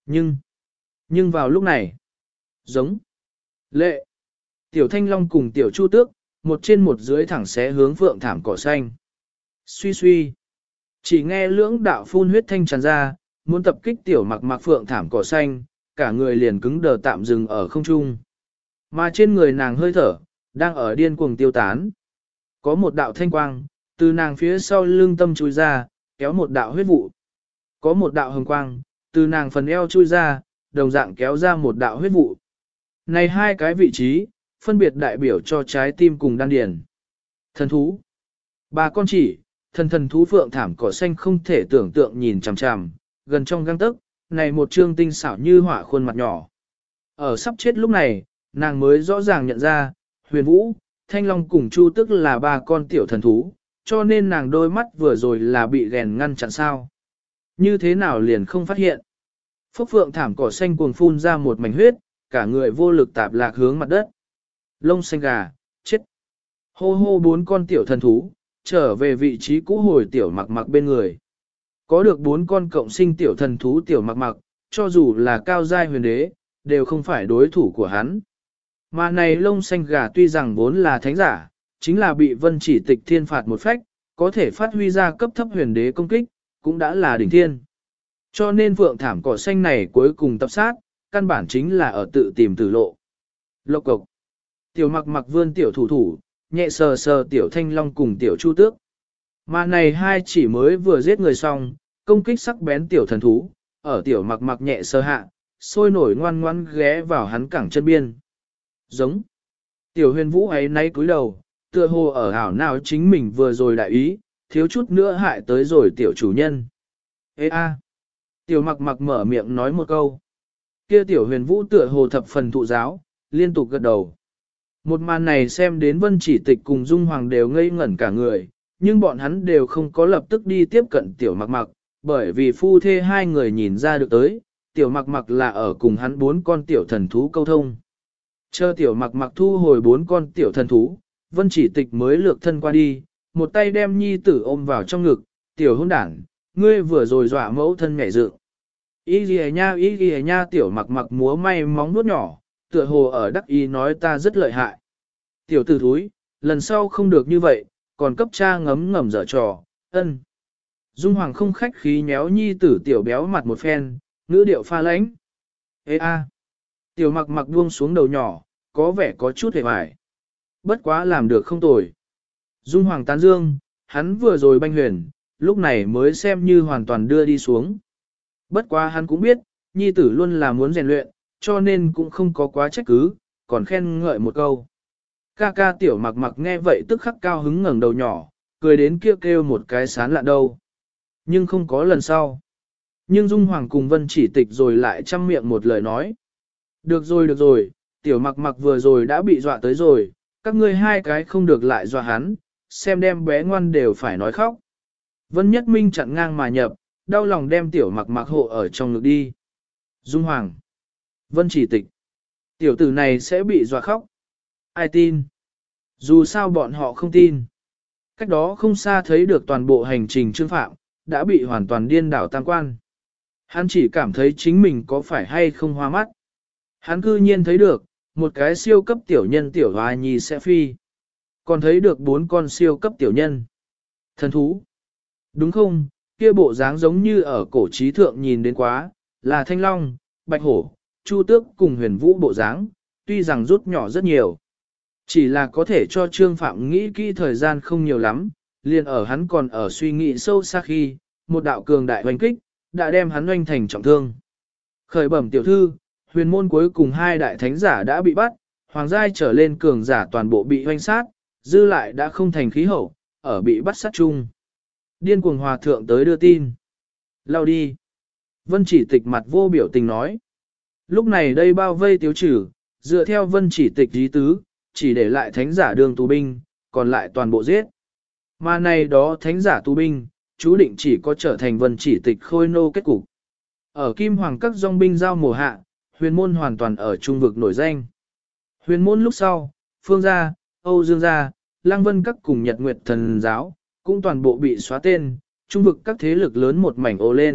A: Nhưng vào lúc này, giống, lệ, tiểu thanh long cùng tiểu chu tước, một trên một dưới thẳng xé hướng phượng thảm cỏ xanh. Suy suy, chỉ nghe lưỡng đạo phun huyết thanh tràn ra, muốn tập kích tiểu mặc mặc phượng thảm cỏ xanh, cả người liền cứng đờ tạm dừng ở không trung. Mà trên người nàng hơi thở, đang ở điên cuồng tiêu tán. Có một đạo thanh quang, từ nàng phía sau lưng tâm chui ra, kéo một đạo huyết vụ. Có một đạo hồng quang, từ nàng phần eo chui ra, đồng dạng kéo ra một đạo huyết vụ. Này hai cái vị trí, phân biệt đại biểu cho trái tim cùng đan điền. Thần thú. Bà con chỉ, thần thú phượng thảm cỏ xanh không thể tưởng tượng nhìn chằm chằm, gần trong gang tấc, này một trương tinh xảo như họa khuôn mặt nhỏ. Ở sắp chết lúc này, nàng mới rõ ràng nhận ra, Huyền Vũ, Thanh Long cùng Chu Tức là ba con tiểu thần thú, cho nên nàng đôi mắt vừa rồi là bị ghèn ngăn chặn sao. Như thế nào liền không phát hiện. Phốc phượng thảm cỏ xanh cuồng phun ra một mảnh huyết, cả người vô lực tạp lạc hướng mặt đất. Lông xanh gà, chết. Hô hô bốn con tiểu thần thú, trở về vị trí cũ hồi tiểu mặc mặc bên người. Có được bốn con cộng sinh tiểu thần thú tiểu mặc mặc, cho dù là cao giai huyền đế, đều không phải đối thủ của hắn. Mà này lông xanh gà tuy rằng vốn là thánh giả, chính là bị vân chỉ tịch thiên phạt một phách, có thể phát huy ra cấp thấp huyền đế công kích, cũng đã là đỉnh thiên. Cho nên vượng thảm cỏ xanh này cuối cùng tập sát, căn bản chính là ở tự tìm tử lộ. Lộc cộc. Tiểu mặc mặc vươn tiểu thủ thủ, nhẹ sờ sờ tiểu thanh long cùng tiểu chu tước. Mà này hai chỉ mới vừa giết người xong, công kích sắc bén tiểu thần thú, ở tiểu mặc mặc nhẹ sờ hạ, sôi nổi ngoan ngoan ghé vào hắn cẳng chân biên. Giống. Tiểu huyền vũ ấy nay cúi đầu, tựa hồ ở ảo nào chính mình vừa rồi đại ý, thiếu chút nữa hại tới rồi tiểu chủ nhân. Ê a. Tiểu mặc mặc mở miệng nói một câu. Kia tiểu huyền vũ tựa hồ thập phần thụ giáo, liên tục gật đầu. Một màn này xem đến vân chỉ tịch cùng dung hoàng đều ngây ngẩn cả người, nhưng bọn hắn đều không có lập tức đi tiếp cận tiểu mặc mặc, bởi vì phu thê hai người nhìn ra được tới, tiểu mặc mặc là ở cùng hắn bốn con tiểu thần thú câu thông. Chờ tiểu mặc mặc thu hồi bốn con tiểu thần thú, vân chỉ tịch mới lược thân qua đi, một tay đem nhi tử ôm vào trong ngực, tiểu hôn đảng, ngươi vừa rồi dọa mẫu thân nhảy dựng. Ý ghi nha tiểu mặc mặc múa may móng nuốt nhỏ, tựa hồ ở đắc ý nói ta rất lợi hại. Tiểu tử thúi, lần sau không được như vậy, còn cấp cha ngấm ngầm dở trò, ân. Dung Hoàng không khách khí nhéo nhi tử tiểu béo mặt một phen, ngữ điệu pha lãnh. Ê a. Tiểu mặc mặc buông xuống đầu nhỏ, có vẻ có chút hề hoài. Bất quá làm được không tồi. Dung Hoàng tán dương, hắn vừa rồi banh huyền, lúc này mới xem như hoàn toàn đưa đi xuống. Bất quá hắn cũng biết, nhi tử luôn là muốn rèn luyện, cho nên cũng không có quá trách cứ, còn khen ngợi một câu. Ca ca tiểu mặc mặc nghe vậy tức khắc cao hứng ngẩng đầu nhỏ, cười đến kêu một cái sán lạ đâu. Nhưng không có lần sau. Nhưng Dung Hoàng cùng Vân chỉ tịch rồi lại chăm miệng một lời nói. Được rồi, tiểu mặc mặc vừa rồi đã bị dọa tới rồi, các ngươi hai cái không được lại dọa hắn, xem đem bé ngoan đều phải nói khóc. Vân Nhất Minh chặn ngang mà nhập, đau lòng đem tiểu mặc mặc hộ ở trong ngực đi. Dung Hoàng. Vân chỉ tịch. Tiểu tử này sẽ bị dọa khóc. Ai tin? Dù sao bọn họ không tin. Cách đó không xa thấy được toàn bộ hành trình Trương Phạm, đã bị hoàn toàn điên đảo tam quan. Hắn chỉ cảm thấy chính mình có phải hay không hoa mắt. Hắn cư nhiên thấy được, một cái siêu cấp tiểu nhân tiểu hoa nhi sẽ phi. Còn thấy được 4 con siêu cấp tiểu nhân. Thần thú. Đúng không, kia bộ dáng giống như ở cổ trí thượng nhìn đến quá, là thanh long, bạch hổ, chu tước cùng huyền vũ bộ dáng, tuy rằng rút nhỏ rất nhiều. Chỉ là có thể cho Trương Phạm nghĩ kỹ thời gian không nhiều lắm, liền ở hắn còn ở suy nghĩ sâu xa khi, một đạo cường đại hoành kích, đã đem hắn oanh thành trọng thương. Khởi bẩm tiểu thư, huyền môn cuối cùng 2 đại thánh giả đã bị bắt, hoàng giai trở lên cường giả toàn bộ bị hoanh sát, dư lại đã không thành khí hậu, ở bị bắt sát chung. Điên cuồng hòa thượng tới đưa tin. Lao đi. Vân chỉ tịch mặt vô biểu tình nói. Lúc này đây bao vây tiếu trừ, dựa theo vân chỉ tịch ý tứ, chỉ để lại thánh giả đường tù binh, còn lại toàn bộ giết. Mà này đó thánh giả tù binh, chú định chỉ có trở thành vân chỉ tịch khôi nô kết cục. Ở Kim Hoàng các dòng binh giao mùa hạ, huyền môn hoàn toàn ở trung vực nổi danh. Huyền môn lúc sau, Phương gia, Âu Dương gia, Lăng Vân các cùng Nhật Nguyệt thần giáo, cũng toàn bộ bị xóa tên, trung vực các thế lực lớn một mảnh ô lên,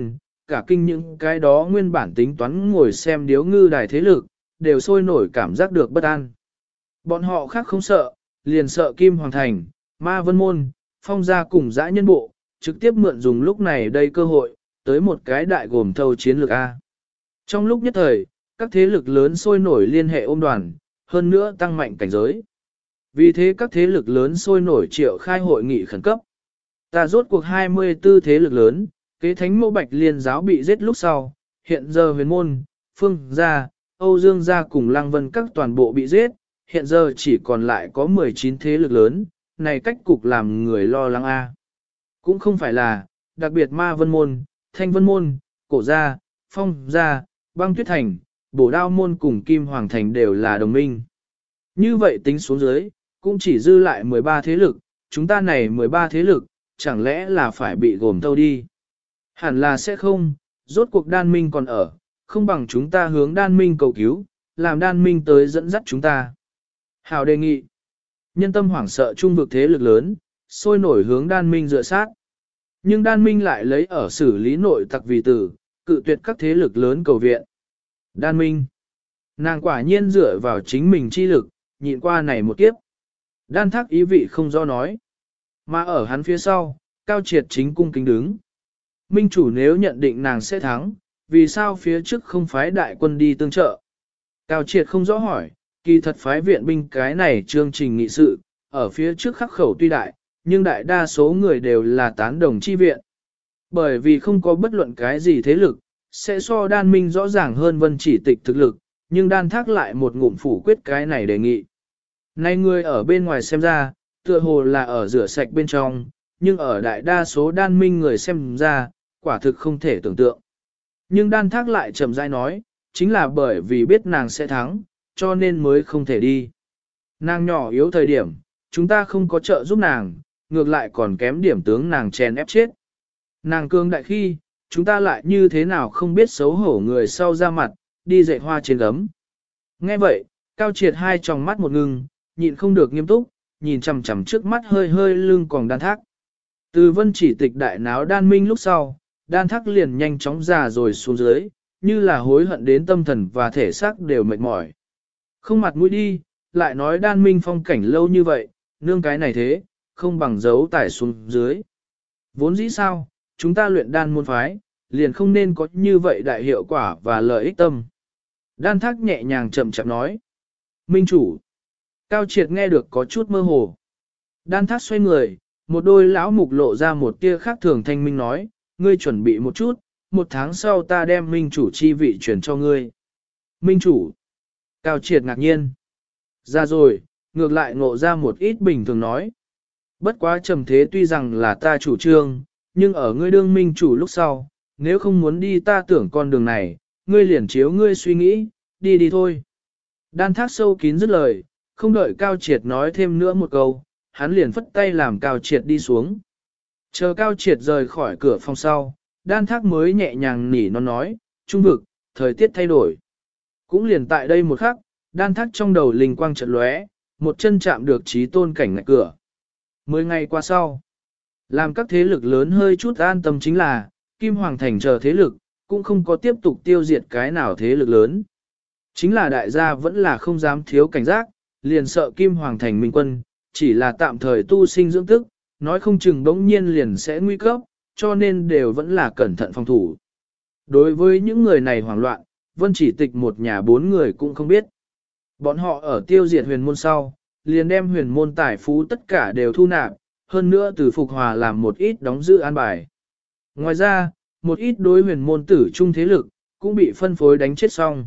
A: cả kinh những cái đó nguyên bản tính toán ngồi xem điếu ngư đài thế lực, đều sôi nổi cảm giác được bất an. Bọn họ khác không sợ, liền sợ Kim Hoàng Thành, Ma Vân Môn, Phong gia cùng dã nhân bộ, trực tiếp mượn dùng lúc này đây cơ hội, tới một cái đại gồm thâu chiến lược A. Trong lúc nhất thời, các thế lực lớn sôi nổi liên hệ ôm đoàn, hơn nữa tăng mạnh cảnh giới. Vì thế các thế lực lớn sôi nổi triệu khai hội nghị khẩn cấp. Ta rốt cuộc 24 thế lực lớn, kế thánh mẫu bạch liên giáo bị giết lúc sau, hiện giờ huyền môn, phương gia, Âu Dương gia cùng lăng vân các toàn bộ bị giết, hiện giờ chỉ còn lại có 19 thế lực lớn, này cách cục làm người lo lắng A. Cũng không phải là, đặc biệt ma vân môn, thanh vân môn, cổ gia, phong gia, băng tuyết thành, bổ đao môn cùng kim hoàng thành đều là đồng minh. Như vậy tính xuống dưới, cũng chỉ dư lại 13 thế lực, chúng ta này 13 thế lực, chẳng lẽ là phải bị gồm thâu đi? Hẳn là sẽ không, rốt cuộc đan minh còn ở, không bằng chúng ta hướng đan minh cầu cứu, làm đan minh tới dẫn dắt chúng ta. Hào đề nghị, nhân tâm hoảng sợ trung vực thế lực lớn, sôi nổi hướng đan minh dựa sát. Nhưng đan minh lại lấy ở xử lý nội tặc vì tử, cự tuyệt các thế lực lớn cầu viện. Đan minh, nàng quả nhiên dựa vào chính mình chi lực, nhịn qua này một kiếp. Đan thác ý vị không do nói. Mà ở hắn phía sau, Cao Triệt chính cung kính đứng. Minh chủ nếu nhận định nàng sẽ thắng, vì sao phía trước không phái đại quân đi tương trợ? Cao Triệt không rõ hỏi, kỳ thật phái viện binh cái này chương trình nghị sự, ở phía trước khắc khẩu tuy đại, nhưng đại đa số người đều là tán đồng chi viện. Bởi vì không có bất luận cái gì thế lực, sẽ so đan minh rõ ràng hơn vân chỉ tịch thực lực, nhưng đan thác lại một ngụm phủ quyết cái này đề nghị. Nay người ở bên ngoài xem ra, tựa hồ là ở rửa sạch bên trong, nhưng ở đại đa số đan minh người xem ra, quả thực không thể tưởng tượng. Nhưng đan thác lại chậm rãi nói, chính là bởi vì biết nàng sẽ thắng, cho nên mới không thể đi. Nàng nhỏ yếu thời điểm, chúng ta không có trợ giúp nàng, ngược lại còn kém điểm tướng nàng chèn ép chết. Nàng cương đại khi, chúng ta lại như thế nào không biết xấu hổ người sau ra mặt, đi dạy hoa trên gấm. Nghe vậy, Cao Triệt hai tròng mắt một ngưng, nhịn không được nghiêm túc, nhìn chằm chằm trước mắt hơi hơi lưng còn đan thác. Từ vân chỉ tịch đại náo đan minh lúc sau, đan thác liền nhanh chóng già rồi xuống dưới, như là hối hận đến tâm thần và thể xác đều mệt mỏi. Không mặt mũi đi, lại nói đan minh phong cảnh lâu như vậy, nương cái này thế, không bằng giấu tải xuống dưới. Vốn dĩ sao, chúng ta luyện đan môn phái, liền không nên có như vậy đại hiệu quả và lợi ích tâm. Đan thác nhẹ nhàng chậm chậm nói. Minh chủ. Cao Triệt nghe được có chút mơ hồ. Đan thác xoay người, một đôi lão mục lộ ra một tia khác thường thanh minh nói, ngươi chuẩn bị một chút, 1 tháng sau ta đem minh chủ chi vị chuyển cho ngươi. Minh chủ. Cao Triệt ngạc nhiên. Ra rồi, ngược lại ngộ ra một ít bình thường nói. Bất quá trầm thế tuy rằng là ta chủ trương, nhưng ở ngươi đương minh chủ lúc sau, nếu không muốn đi ta tưởng con đường này, ngươi liền chiếu ngươi suy nghĩ, đi đi thôi. Đan thác sâu kín dứt lời, không đợi Cao Triệt nói thêm nữa một câu, hắn liền phất tay làm Cao Triệt đi xuống. Chờ Cao Triệt rời khỏi cửa phòng sau, đan thác mới nhẹ nhàng nỉ nó nói, trung vực, thời tiết thay đổi. Cũng liền tại đây một khắc, đan thác trong đầu linh quang chợt lóe, một chân chạm được trí tôn cảnh ngạch cửa. 10 ngày qua sau, làm các thế lực lớn hơi chút an tâm chính là, Kim Hoàng Thành chờ thế lực, cũng không có tiếp tục tiêu diệt cái nào thế lực lớn. Chính là đại gia vẫn là không dám thiếu cảnh giác, liền sợ Kim Hoàng Thành minh quân, chỉ là tạm thời tu sinh dưỡng tức, nói không chừng bỗng nhiên liền sẽ nguy cấp, cho nên đều vẫn là cẩn thận phòng thủ. Đối với những người này hoảng loạn, Vân Chỉ Tịch một nhà 4 người cũng không biết. Bọn họ ở tiêu diệt huyền môn sau, liền đem huyền môn tài phú tất cả đều thu nạp, hơn nữa từ Phục Hòa làm một ít đóng giữ an bài. Ngoài ra, một ít đối huyền môn tử trung thế lực, cũng bị phân phối đánh chết xong.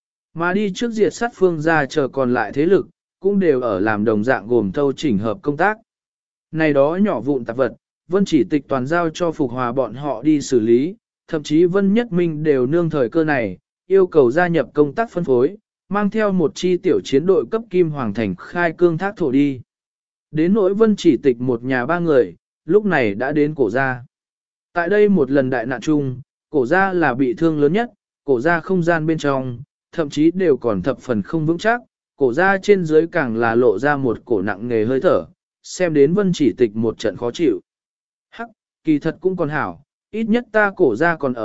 A: Mà đi trước diệt sát phương ra chờ còn lại thế lực, cũng đều ở làm đồng dạng gồm thâu chỉnh hợp công tác. Này đó nhỏ vụn tạp vật, Vân Chỉ Tịch toàn giao cho Phục Hòa bọn họ đi xử lý, thậm chí Vân Nhất Minh đều nương thời cơ này, yêu cầu gia nhập công tác phân phối, mang theo một chi tiểu chiến đội cấp Kim Hoàng Thành khai cương thác thổ đi. Đến nỗi Vân Chỉ Tịch một nhà 3 người, lúc này đã đến cổ gia. Tại đây một lần đại nạn chung, cổ gia là bị thương lớn nhất, cổ gia không gian bên trong, thậm chí đều còn thập phần không vững chắc, cổ gia trên dưới càng là lộ ra một cổ nặng nề hơi thở, xem đến Vân Chỉ Tịch một trận khó chịu. Hắc, kỳ thật cũng còn hảo, ít nhất ta cổ gia còn ở,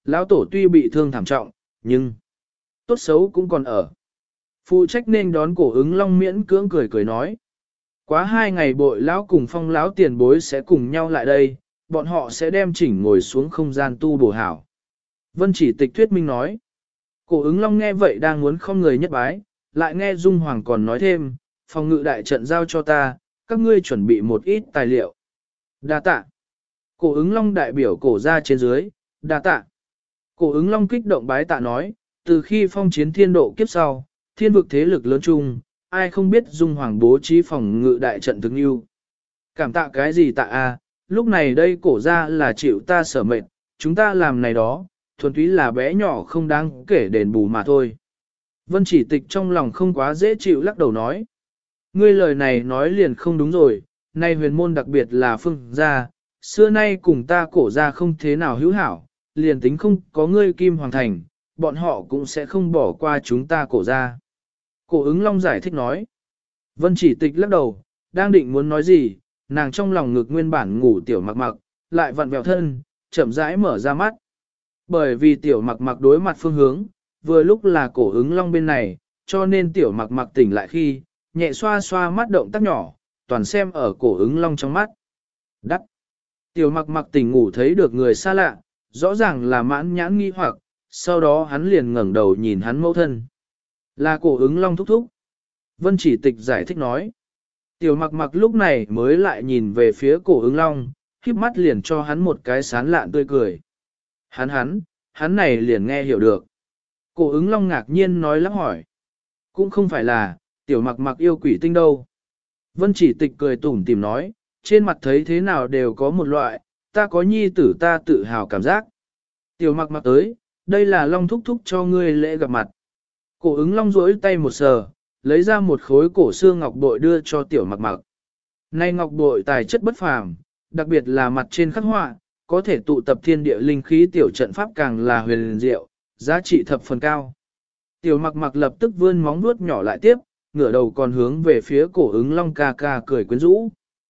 A: lão tổ tuy bị thương thảm trọng, nhưng tốt xấu cũng còn ở. Phụ trách nên đón cổ ứng long miễn cưỡng cười cười nói. Quá 2 ngày bội lão cùng phong lão tiền bối sẽ cùng nhau lại đây, bọn họ sẽ đem chỉnh ngồi xuống không gian tu bổ hảo. Vân chỉ tịch thuyết minh nói. Cổ ứng long nghe vậy đang muốn không người nhất bái, lại nghe Dung Hoàng còn nói thêm, phòng ngự đại trận giao cho ta, các ngươi chuẩn bị một ít tài liệu. Đa tạ. Cổ ứng long đại biểu cổ ra trên dưới, đa tạ. Cổ ứng long kích động bái tạ nói, từ khi phong chiến thiên độ kiếp sau, thiên vực thế lực lớn chung, ai không biết Dung Hoàng bố trí phòng ngự đại trận thực yêu. Cảm tạ cái gì tạ a? Lúc này đây cổ ra là chịu ta sở mệnh, chúng ta làm này đó, thuần túy là bé nhỏ không đáng kể đền bù mà thôi. Vân chỉ tịch trong lòng không quá dễ chịu lắc đầu nói. Ngươi lời này nói liền không đúng rồi, nay huyền môn đặc biệt là phương gia, xưa nay cùng ta cổ ra không thế nào hữu hảo, liền tính không có ngươi kim hoàng thành, bọn họ cũng sẽ không bỏ qua chúng ta cổ ra. Cổ ứng long giải thích nói. Vân chỉ tịch lắc đầu, đang định muốn nói gì, nàng trong lòng ngực nguyên bản ngủ tiểu mặc mặc, lại vặn vẹo thân, chậm rãi mở ra mắt. Bởi vì tiểu mặc mặc đối mặt phương hướng, vừa lúc là cổ ứng long bên này, cho nên tiểu mặc mặc tỉnh lại khi, nhẹ xoa xoa mắt động tác nhỏ, toàn xem ở cổ ứng long trong mắt. Đắc! Tiểu mặc mặc tỉnh ngủ thấy được người xa lạ, rõ ràng là mãn nhãn nghi hoặc, sau đó hắn liền ngẩng đầu nhìn hắn mẫu thân. Là cổ ứng long thúc thúc. Vân chỉ tịch giải thích nói. Tiểu mặc mặc lúc này mới lại nhìn về phía cổ ứng long, híp mắt liền cho hắn một cái sán lạn tươi cười. Hắn này liền nghe hiểu được. Cổ ứng long ngạc nhiên nói lắp hỏi. Cũng không phải là, tiểu mặc mặc yêu quỷ tinh đâu. Vân chỉ tịch cười tủm tìm nói, trên mặt thấy thế nào đều có một loại, ta có nhi tử ta tự hào cảm giác. Tiểu mặc mặc tới, đây là long thúc thúc cho ngươi lễ gặp mặt. Cổ ứng long rỗi tay một sờ, lấy ra một khối cổ xương ngọc bội đưa cho tiểu mặc mặc. Nay ngọc bội tài chất bất phàm, đặc biệt là mặt trên khắc họa, có thể tụ tập thiên địa linh khí tiểu trận pháp càng là huyền diệu, giá trị thập phần cao. Tiểu mặc mặc lập tức vươn móng vuốt nhỏ lại tiếp, ngửa đầu còn hướng về phía cổ ứng long ca ca cười quyến rũ.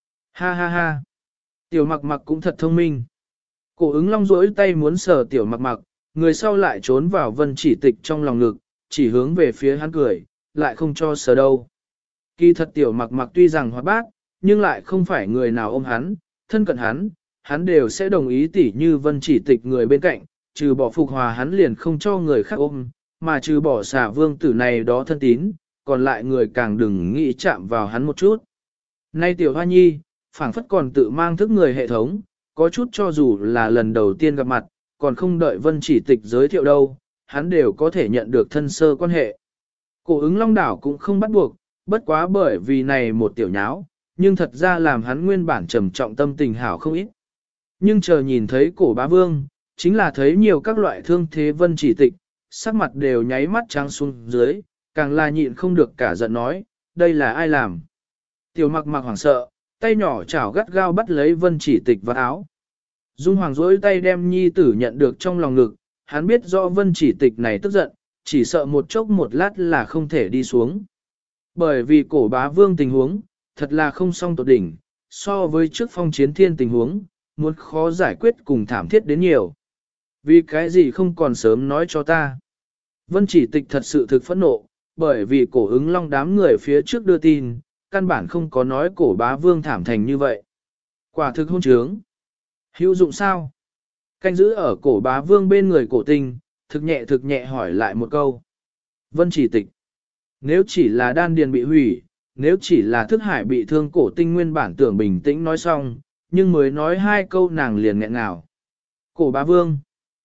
A: Ha ha ha. Tiểu mặc mặc cũng thật thông minh. Cổ ứng long rỗi tay muốn sờ tiểu mặc mặc, người sau lại trốn vào vân chỉ tịch trong lòng ngực, chỉ hướng về phía hắn cười, lại không cho sờ đâu. Kỳ thật tiểu mặc mặc tuy rằng hoạt bát, nhưng lại không phải người nào ôm hắn, thân cận hắn đều sẽ đồng ý tỉ như vân chỉ tịch người bên cạnh, trừ bỏ phục hòa hắn liền không cho người khác ôm, mà trừ bỏ xả vương tử này đó thân tín, còn lại người càng đừng nghĩ chạm vào hắn một chút. Nay tiểu hoa nhi, phảng phất còn tự mang thức người hệ thống, có chút cho dù là lần đầu tiên gặp mặt, còn không đợi vân chỉ tịch giới thiệu đâu, hắn đều có thể nhận được thân sơ quan hệ. Cổ ứng long đảo cũng không bắt buộc, bất quá bởi vì này một tiểu nháo, nhưng thật ra làm hắn nguyên bản trầm trọng tâm tình hảo không ít. Nhưng chờ nhìn thấy cổ bá vương, chính là thấy nhiều các loại thương thế vân chỉ tịch, sắc mặt đều nháy mắt trắng xuống dưới, càng là nhịn không được cả giận nói, đây là ai làm. Tiểu mặc mặc hoảng sợ, tay nhỏ chảo gắt gao bắt lấy vân chỉ tịch vào áo. Dung Hoàng dối tay đem nhi tử nhận được trong lòng ngực, hắn biết rõ vân chỉ tịch này tức giận, chỉ sợ một chốc một lát là không thể đi xuống. Bởi vì cổ bá vương tình huống, thật là không song tột đỉnh, so với trước phong chiến thiên tình huống, muốn khó giải quyết cùng thảm thiết đến nhiều. Vì cái gì không còn sớm nói cho ta. Vân chỉ tịch thật sự thực phẫn nộ, bởi vì cổ ứng long đám người phía trước đưa tin, căn bản không có nói cổ bá vương thảm thành như vậy. Quả thực hôn trướng. Hữu dụng sao? Canh giữ ở cổ bá vương bên người cổ tinh, thực nhẹ hỏi lại một câu. Vân chỉ tịch. Nếu chỉ là đan điền bị hủy, nếu chỉ là thức hải bị thương cổ tinh nguyên bản tưởng bình tĩnh nói xong, nhưng mới nói 2 câu nàng liền nghẹn ngào. Cổ bá vương.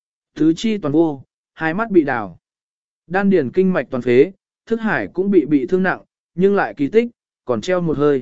A: Tứ chi toàn vô, 2 mắt bị đào. Đan điền kinh mạch toàn phế, thức hải cũng bị thương nặng, nhưng lại kỳ tích, còn treo một hơi.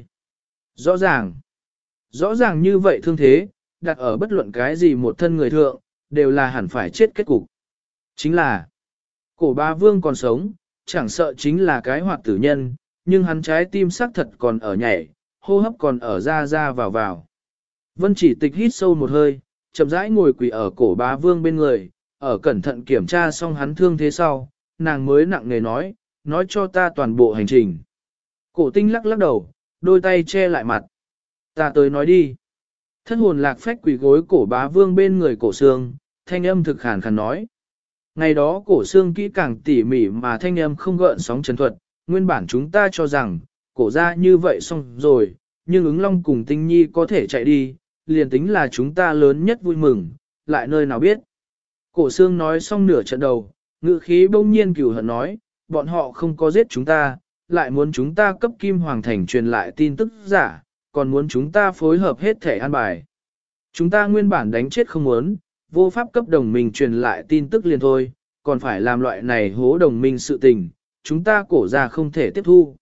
A: Rõ ràng như vậy thương thế, đặt ở bất luận cái gì một thân người thượng, đều là hẳn phải chết kết cục. Chính là, cổ bá vương còn sống, chẳng sợ chính là cái hoạt tử nhân, nhưng hắn trái tim xác thật còn ở nhảy, hô hấp còn ở ra vào. Vân chỉ tịch hít sâu một hơi, chậm rãi ngồi quỳ ở cổ bá vương bên người, ở cẩn thận kiểm tra xong hắn thương thế sau, nàng mới nặng nề nói cho ta toàn bộ hành trình. Cổ tinh lắc đầu, đôi tay che lại mặt. Ta tới nói đi. Thất hồn lạc phách quỳ gối cổ bá vương bên người cổ sương, thanh âm thực khàn khàn nói. Ngày đó cổ xương kỹ càng tỉ mỉ mà thanh âm không gợn sóng trần thuật, nguyên bản chúng ta cho rằng, cổ ra như vậy xong rồi, nhưng ứng long cùng tinh nhi có thể chạy đi, liền tính là chúng ta lớn nhất vui mừng, lại nơi nào biết. Cổ xương nói xong nửa trận đầu, ngự khí bỗng nhiên cửu hận nói, bọn họ không có giết chúng ta, lại muốn chúng ta cấp Kim Hoàng Thành truyền lại tin tức giả, còn muốn chúng ta phối hợp hết thể an bài. Chúng ta nguyên bản đánh chết không muốn, vô pháp cấp đồng minh truyền lại tin tức liền thôi, còn phải làm loại này hố đồng minh sự tình, chúng ta cổ ra không thể tiếp thu.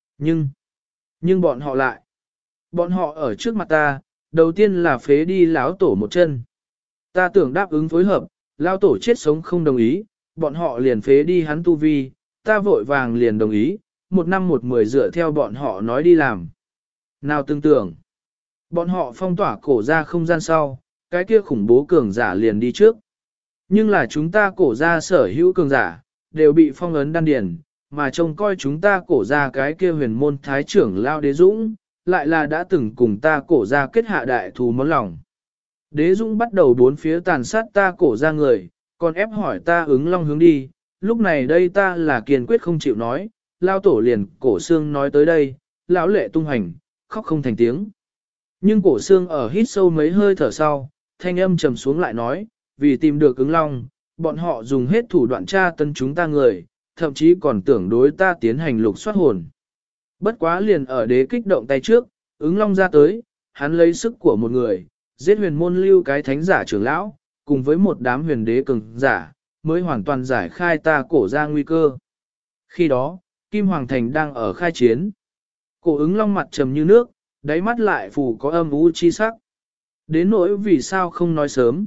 A: Nhưng bọn họ ở trước mặt ta, đầu tiên là phế đi lão tổ một chân. Ta tưởng đáp ứng phối hợp, lão tổ chết sống không đồng ý, bọn họ liền phế đi hắn tu vi, ta vội vàng liền đồng ý, 1 năm 1 10 dựa theo bọn họ nói đi làm. Nào tương tưởng, bọn họ phong tỏa cổ ra không gian sau, cái kia khủng bố cường giả liền đi trước. Nhưng là chúng ta cổ ra sở hữu cường giả, đều bị phong ấn đan điền, mà trông coi chúng ta cổ ra cái kia huyền môn thái trưởng Lao Đế Dũng, lại là đã từng cùng ta cổ ra kết hạ đại thù món lòng. Đế Dũng bắt đầu bốn phía tàn sát ta cổ ra người, còn ép hỏi ta ứng long hướng đi, lúc này đây ta là kiên quyết không chịu nói, Lao Tổ liền cổ xương nói tới đây, lão lệ tung hành, khóc không thành tiếng. Nhưng cổ xương ở hít sâu mấy hơi thở sau, thanh âm trầm xuống lại nói, vì tìm được ứng long, bọn họ dùng hết thủ đoạn tra tấn chúng ta người, thậm chí còn tưởng đối ta tiến hành lục soát hồn. Bất quá liền ở đế kích động tay trước, ứng long ra tới, hắn lấy sức của một người, giết huyền môn lưu cái thánh giả trưởng lão, cùng với một đám huyền đế cường giả, mới hoàn toàn giải khai ta cổ ra nguy cơ. Khi đó, Kim Hoàng Thành đang ở khai chiến. Cổ ứng long mặt trầm như nước, đáy mắt lại phủ có âm u chi sắc. Đến nỗi vì sao không nói sớm,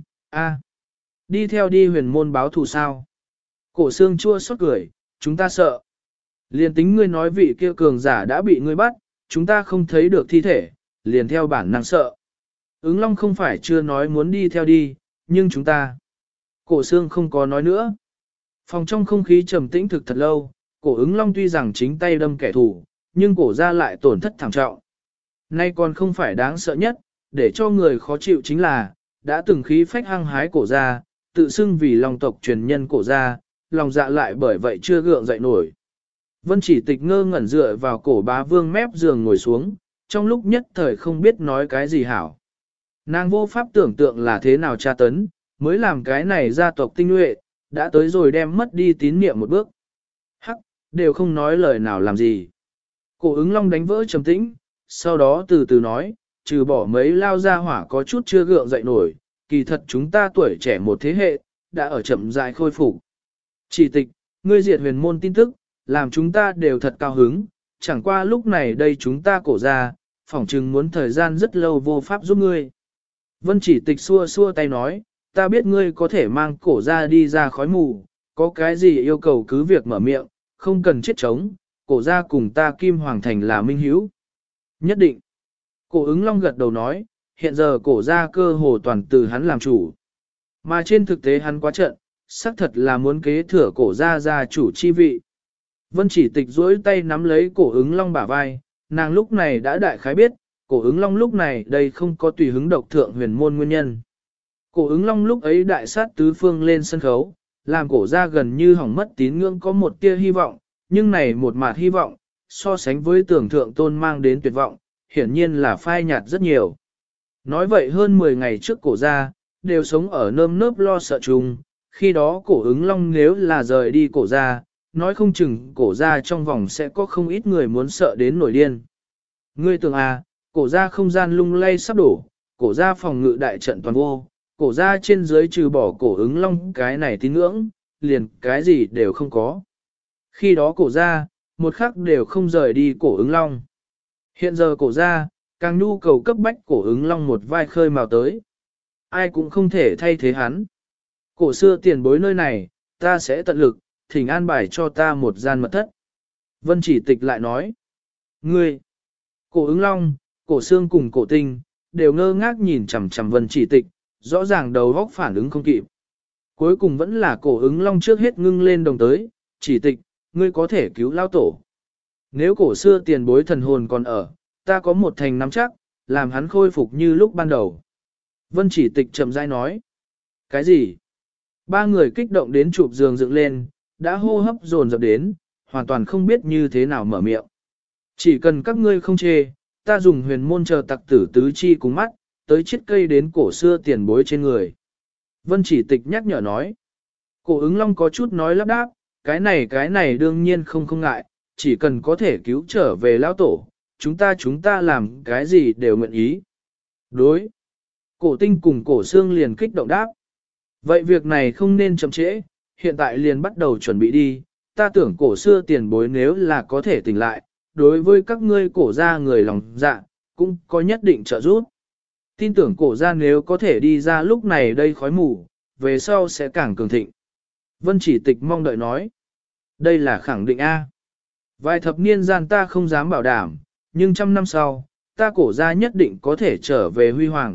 A: đi theo đi huyền môn báo thù sao. Cổ xương chua xót cười, chúng ta sợ. Liền tính ngươi nói vị kia cường giả đã bị ngươi bắt, chúng ta không thấy được thi thể, liền theo bản năng sợ. Ứng long không phải chưa nói muốn đi theo đi, nhưng chúng ta. Cổ xương không có nói nữa. Phòng trong không khí trầm tĩnh thực thật lâu, cổ ứng long tuy rằng chính tay đâm kẻ thù, nhưng cổ ra lại tổn thất thảm trọng. Nay còn không phải đáng sợ nhất, để cho người khó chịu chính là, đã từng khí phách hăng hái cổ ra, tự xưng vì lòng tộc truyền nhân cổ ra, lòng dạ lại bởi vậy chưa gượng dậy nổi. Vân Chỉ Tịch ngơ ngẩn dựa vào cổ bá vương mép giường ngồi xuống, trong lúc nhất thời không biết nói cái gì hảo. Nàng vô pháp tưởng tượng là thế nào tra tấn, mới làm cái này gia tộc tinh nhuệ, đã tới rồi đem mất đi tín niệm một bước. Hắc, đều không nói lời nào làm gì. Cổ ứng long đánh vỡ trầm tĩnh, sau đó từ từ nói, trừ bỏ mấy lao ra hỏa có chút chưa gượng dậy nổi, kỳ thật chúng ta tuổi trẻ một thế hệ, đã ở chậm rãi khôi phục. Chỉ Tịch, ngươi diệt huyền môn tin tức, làm chúng ta đều thật cao hứng, chẳng qua lúc này đây chúng ta cổ ra, phỏng chừng muốn thời gian rất lâu vô pháp giúp ngươi. Vân Chỉ Tịch xua xua tay nói, ta biết ngươi có thể mang cổ ra đi ra khói mù, có cái gì yêu cầu cứ việc mở miệng, không cần chết chống, cổ ra cùng ta Kim Hoàng Thành là minh hữu. Nhất định. Cổ ứng long gật đầu nói, hiện giờ cổ ra cơ hồ toàn từ hắn làm chủ. Mà trên thực tế hắn quá trận, xác thật là muốn kế thừa cổ ra gia chủ chi vị. Vân Chỉ Tịch duỗi tay nắm lấy cổ ứng long bả vai, nàng lúc này đã đại khái biết, cổ ứng long lúc này đây không có tùy hứng độc thượng huyền môn nguyên nhân. Cổ ứng long lúc ấy đại sát tứ phương lên sân khấu, làm cổ ra gần như hỏng mất tín ngưỡng có một tia hy vọng, nhưng này một mạt hy vọng, so sánh với tưởng thượng tôn mang đến tuyệt vọng, hiển nhiên là phai nhạt rất nhiều. Nói vậy hơn 10 ngày trước cổ ra, đều sống ở nơm nớp lo sợ chung, khi đó cổ ứng long nếu là rời đi cổ ra, nói không chừng cổ ra trong vòng sẽ có không ít người muốn sợ đến nổi điên. Ngươi tưởng cổ ra không gian lung lay sắp đổ, cổ ra phòng ngự đại trận toàn vô, cổ ra trên dưới trừ bỏ cổ ứng long cái này tín ngưỡng, liền cái gì đều không có. Khi đó cổ ra, một khắc đều không rời đi cổ ứng long. Hiện giờ cổ ra, càng nhu cầu cấp bách cổ ứng long một vai khơi mào tới. Ai cũng không thể thay thế hắn. Cổ xưa tiền bối nơi này, ta sẽ tận lực, thỉnh an bài cho ta một gian mật thất. Vân Chỉ Tịch lại nói. Ngươi, cổ ứng long, cổ xương cùng cổ tinh, đều ngơ ngác nhìn chằm chằm Vân Chỉ Tịch, rõ ràng đầu góc phản ứng không kịp. Cuối cùng vẫn là cổ ứng long trước hết ngưng lên đồng tới, Chỉ Tịch, ngươi có thể cứu lao tổ. Nếu cổ xưa tiền bối thần hồn còn ở, ta có một thành nắm chắc, làm hắn khôi phục như lúc ban đầu. Vân Chỉ Tịch chậm rãi nói. Cái gì? Ba người kích động đến chụp giường dựng lên, đã hô hấp dồn dập đến, hoàn toàn không biết như thế nào mở miệng. Chỉ cần các ngươi không chê, ta dùng huyền môn chờ tặc tử tứ chi cùng mắt, tới chiếc cây đến cổ xưa tiền bối trên người. Vân Chỉ Tịch nhắc nhở nói. Cổ ứng long có chút nói lắp đáp, cái này đương nhiên không ngại, chỉ cần có thể cứu trở về lão tổ, chúng ta làm cái gì đều nguyện ý. Đối. Cổ tinh cùng cổ xương liền kích động đáp. Vậy việc này không nên chậm trễ, hiện tại liền bắt đầu chuẩn bị đi, ta tưởng cổ xưa tiền bối nếu là có thể tỉnh lại, đối với các ngươi cổ gia người lòng dạ, cũng có nhất định trợ giúp. Tin tưởng cổ gia nếu có thể đi ra lúc này đây khói mù, về sau sẽ càng cường thịnh. Vân Chỉ Tịch mong đợi nói. Đây là khẳng định A. Vài thập niên gian ta không dám bảo đảm, nhưng trăm năm sau, ta cổ gia nhất định có thể trở về huy hoàng.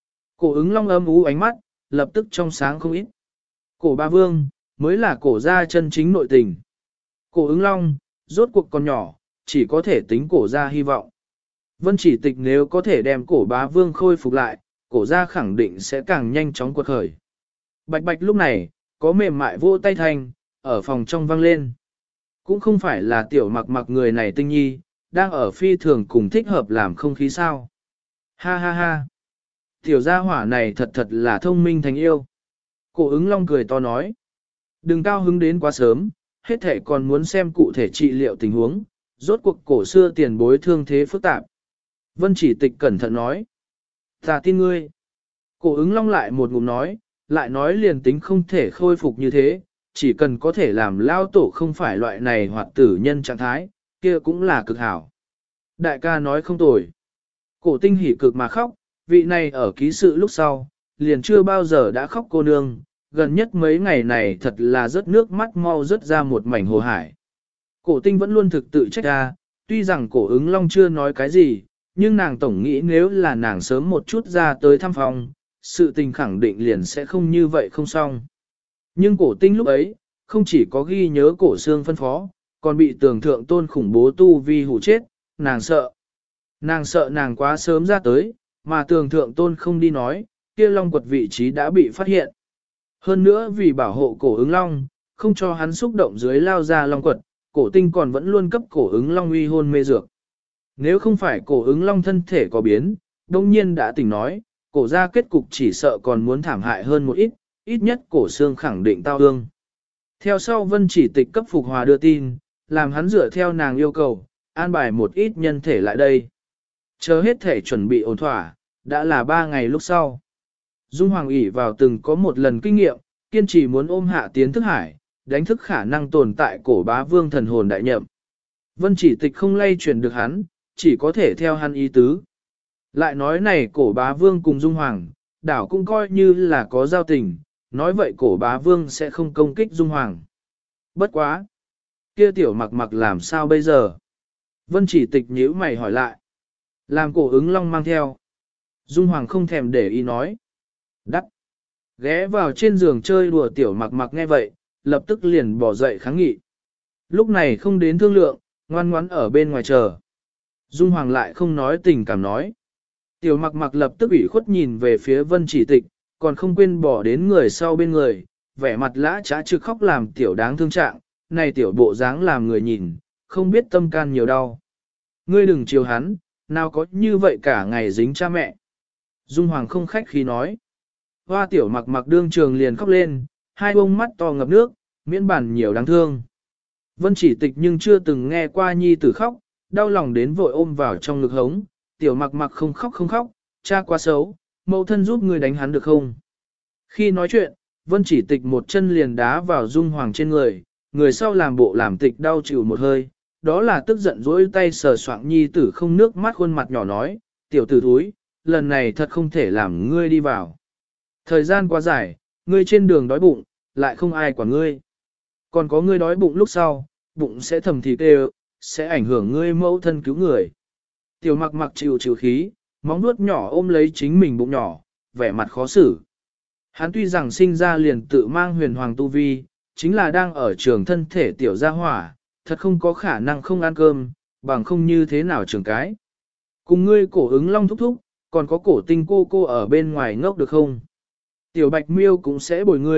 A: Cổ ứng long âm ú ánh mắt, lập tức trong sáng không ít. Cổ ba vương, mới là cổ gia chân chính nội tình. Cổ ứng long, rốt cuộc còn nhỏ, chỉ có thể tính cổ gia hy vọng. Vân Chỉ Tịch nếu có thể đem cổ bá vương khôi phục lại, cổ gia khẳng định sẽ càng nhanh chóng quật khởi. Bạch bạch lúc này, có mềm mại vỗ tay thanh, ở phòng trong vang lên. Cũng không phải là tiểu mặc mặc người này tinh nhi, đang ở phi thường cùng thích hợp làm không khí sao. Ha ha ha. Tiểu gia hỏa này thật là thông minh thành yêu. Cổ ứng long cười to nói. Đừng cao hứng đến quá sớm, hết thể còn muốn xem cụ thể trị liệu tình huống, rốt cuộc cổ xưa tiền bối thương thế phức tạp. Vân Chỉ Tịch cẩn thận nói. Ta tin ngươi. Cổ ứng long lại một ngụm nói, lại nói liền tính không thể khôi phục như thế, chỉ cần có thể làm lao tổ không phải loại này hoặc tử nhân trạng thái, kia cũng là cực hảo. Đại ca nói không tồi. Cổ tinh hỉ cực mà khóc, vị này ở ký sự lúc sau, liền chưa bao giờ đã khóc cô nương, gần nhất mấy ngày này thật là rớt nước mắt mau rớt ra một mảnh hồ hải. Cổ tinh vẫn luôn thực tự trách ra, tuy rằng cổ ứng long chưa nói cái gì, nhưng nàng tổng nghĩ nếu là nàng sớm một chút ra tới thăm phòng, sự tình khẳng định liền sẽ không như vậy không xong. Nhưng cổ tinh lúc ấy, không chỉ có ghi nhớ cổ xương phân phó, còn bị tường thượng tôn khủng bố tu vi hủ chết, nàng sợ. Nàng sợ nàng quá sớm ra tới, mà tường thượng tôn không đi nói, kia long quật vị trí đã bị phát hiện. Hơn nữa vì bảo hộ cổ ứng long, không cho hắn xúc động dưới lao ra long quật, cổ tinh còn vẫn luôn cấp cổ ứng long uy hôn mê dược. Nếu không phải cổ ứng long thân thể có biến, đông nhiên đã tỉnh nói, cổ ra kết cục chỉ sợ còn muốn thảm hại hơn một ít, ít nhất cổ xương khẳng định tao ương. Theo sau Vân Chỉ Tịch cấp Phục Hòa đưa tin, làm hắn dựa theo nàng yêu cầu, an bài một ít nhân thể lại đây. Chờ hết thể chuẩn bị ổn thỏa, đã là 3 ngày lúc sau. Dung Hoàng ỷ vào từng có một lần kinh nghiệm, kiên trì muốn ôm hạ tiến thức hải, đánh thức khả năng tồn tại cổ bá vương thần hồn đại nhậm. Vân Chỉ Tịch không lay chuyển được hắn, chỉ có thể theo hắn ý tứ. Lại nói này cổ bá vương cùng Dung Hoàng, đảo cũng coi như là có giao tình, nói vậy cổ bá vương sẽ không công kích Dung Hoàng. Bất quá! Kia tiểu mặc mặc làm sao bây giờ? Vân Chỉ Tịch nhíu mày hỏi lại. Làm cổ ứng long mang theo. Dung Hoàng không thèm để ý nói. Đắc! Ghé vào trên giường chơi đùa tiểu mặc mặc nghe vậy, lập tức liền bỏ dậy kháng nghị. Lúc này không đến thương lượng, ngoan ngoãn ở bên ngoài chờ. Dung Hoàng lại không nói tình cảm nói. Tiểu mặc mặc lập tức ủy khuất nhìn về phía Vân Chỉ Tịch, còn không quên bỏ đến người sau bên người, vẻ mặt lã trá trực khóc làm tiểu đáng thương trạng, này tiểu bộ dáng làm người nhìn, không biết tâm can nhiều đau. Ngươi đừng chiều hắn, nào có như vậy cả ngày dính cha mẹ. Dung Hoàng không khách khí nói. Hoa tiểu mặc mặc đương trường liền khóc lên, hai bông mắt to ngập nước, miễn bản nhiều đáng thương. Vân Chỉ Tịch nhưng chưa từng nghe qua nhi tử khóc, đau lòng đến vội ôm vào trong ngực hống, tiểu mặc mặc không khóc, cha quá xấu, mẫu thân giúp người đánh hắn được không? Khi nói chuyện, Vân Chỉ Tịch một chân liền đá vào Dung Hoàng trên người, người sau làm bộ làm tịch đau chịu một hơi, đó là tức giận dỗi tay sờ soạng nhi tử không nước mắt khuôn mặt nhỏ nói, tiểu tử thúi, lần này thật không thể làm ngươi đi vào. Thời gian quá dài, ngươi trên đường đói bụng, lại không ai quản ngươi. Còn có ngươi đói bụng lúc sau, bụng sẽ thầm thì kêu, sẽ ảnh hưởng ngươi mẫu thân cứu người. Tiểu mặc mặc chịu khí, móng nuốt nhỏ ôm lấy chính mình bụng nhỏ, vẻ mặt khó xử. Hắn tuy rằng sinh ra liền tự mang huyền hoàng tu vi, chính là đang ở trường thân thể tiểu gia hỏa, thật không có khả năng không ăn cơm, bằng không như thế nào trường cái. Cùng ngươi cổ ứng long thúc thúc, còn có cổ tinh cô ở bên ngoài ngốc được không? Tiểu bạch miêu cũng sẽ bồi ngươi,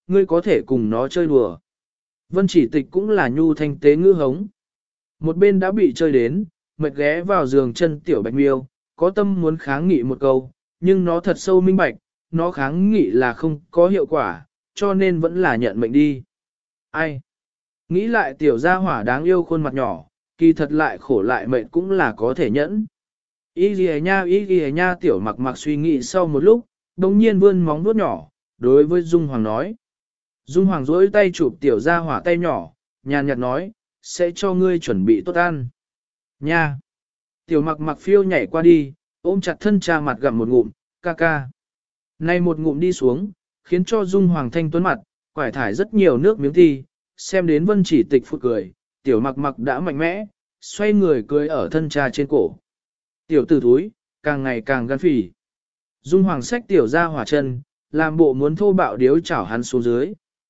A: ngươi có thể cùng nó chơi đùa. Vân Chỉ Tịch cũng là nhu thanh tế ngữ hống. Một bên đã bị chơi đến, mệt ghé vào giường chân tiểu bạch miêu, có tâm muốn kháng nghị một câu, nhưng nó thật sâu minh bạch, nó kháng nghị là không có hiệu quả, cho nên vẫn là nhận mệnh đi. Ai? Nghĩ lại tiểu gia hỏa đáng yêu khuôn mặt nhỏ, kỳ thật lại khổ lại mệt cũng là có thể nhẫn. Ý gì nha tiểu mặc mặc suy nghĩ sau một lúc, đồng nhiên vươn móng vuốt nhỏ, đối với Dung Hoàng nói. Dung Hoàng duỗi tay chụp tiểu gia hỏa tay nhỏ, nhàn nhạt nói, sẽ cho ngươi chuẩn bị tốt ăn. Nha! Tiểu mặc mặc phiêu nhảy qua đi, ôm chặt thân cha mặt gặm một ngụm, ca ca. Này một ngụm đi xuống, khiến cho Dung Hoàng thanh tuấn mặt, quải thải rất nhiều nước miếng thi, xem đến Vân Chỉ Tịch phụt cười, tiểu mặc mặc đã mạnh mẽ, xoay người cười ở thân cha trên cổ. Tiểu tử thúi, càng ngày càng gan phỉ. Dung Hoàng xách tiểu ra hỏa chân, làm bộ muốn thô bạo điếu chảo hắn xuống dưới.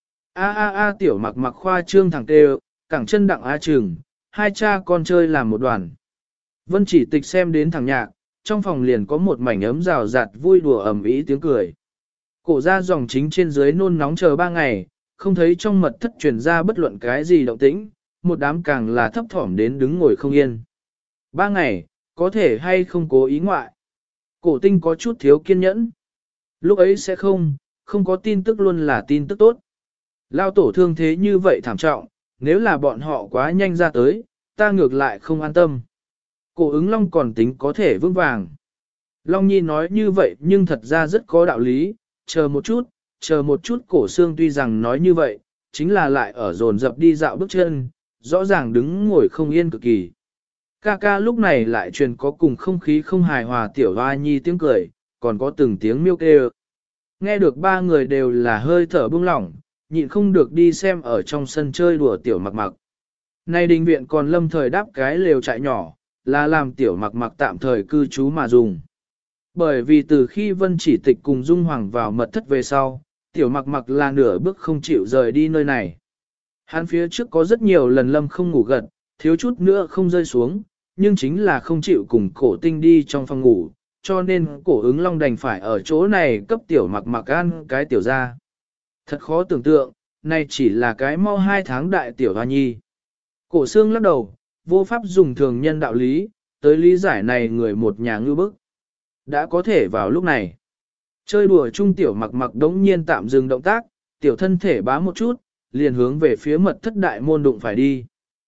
A: A tiểu mặc mặc khoa trương thẳng tê, cẳng chân đặng a trừng, hai cha con chơi làm một đoàn. Vân Chỉ Tịch xem đến thằng nhạc, trong phòng liền có một mảnh ấm rào rạt vui đùa ầm ĩ tiếng cười. Cổ ra dòng chính trên dưới nôn nóng chờ 3 ngày, không thấy trong mật thất truyền ra bất luận cái gì động tĩnh, một đám càng là thấp thỏm đến đứng ngồi không yên. 3 ngày, có thể hay không cố ý ngoại. Cổ tinh có chút thiếu kiên nhẫn. Lúc ấy sẽ không có tin tức luôn là tin tức tốt. Lao tổ thương thế như vậy thảm trọng, nếu là bọn họ quá nhanh ra tới, ta ngược lại không an tâm. Cổ ứng long còn tính có thể vững vàng. Long Nhi nói như vậy nhưng thật ra rất có đạo lý, chờ một chút cổ xương tuy rằng nói như vậy, chính là lại ở dồn dập đi dạo bước chân, rõ ràng đứng ngồi không yên cực kỳ. Ca ca lúc này lại truyền có cùng không khí không hài hòa tiểu hoa nhi tiếng cười, còn có từng tiếng miêu kêu. Nghe được ba người đều là hơi thở bưng lỏng, nhịn không được đi xem ở trong sân chơi đùa tiểu mặc mặc. Nay đình viện còn lâm thời đáp cái lều trại nhỏ, là làm tiểu mặc mặc tạm thời cư trú mà dùng. Bởi vì từ khi Vân Chỉ Tịch cùng Dung Hoàng vào mật thất về sau, tiểu mặc mặc là nửa bước không chịu rời đi nơi này. Hắn phía trước có rất nhiều lần lâm không ngủ gật, thiếu chút nữa không rơi xuống, nhưng chính là không chịu cùng cổ tinh đi trong phòng ngủ, cho nên cổ ứng long đành phải ở chỗ này cấp tiểu mặc mặc ăn cái tiểu ra. Thật khó tưởng tượng, này chỉ là cái mau 2 tháng đại tiểu hoa nhi. Cổ xương lắc đầu, vô pháp dùng thường nhân đạo lý, tới lý giải này người một nhà ngư bức. Đã có thể vào lúc này. Chơi đùa chung tiểu mặc mặc đống nhiên tạm dừng động tác, tiểu thân thể bá một chút, liền hướng về phía mật thất đại môn đụng phải đi.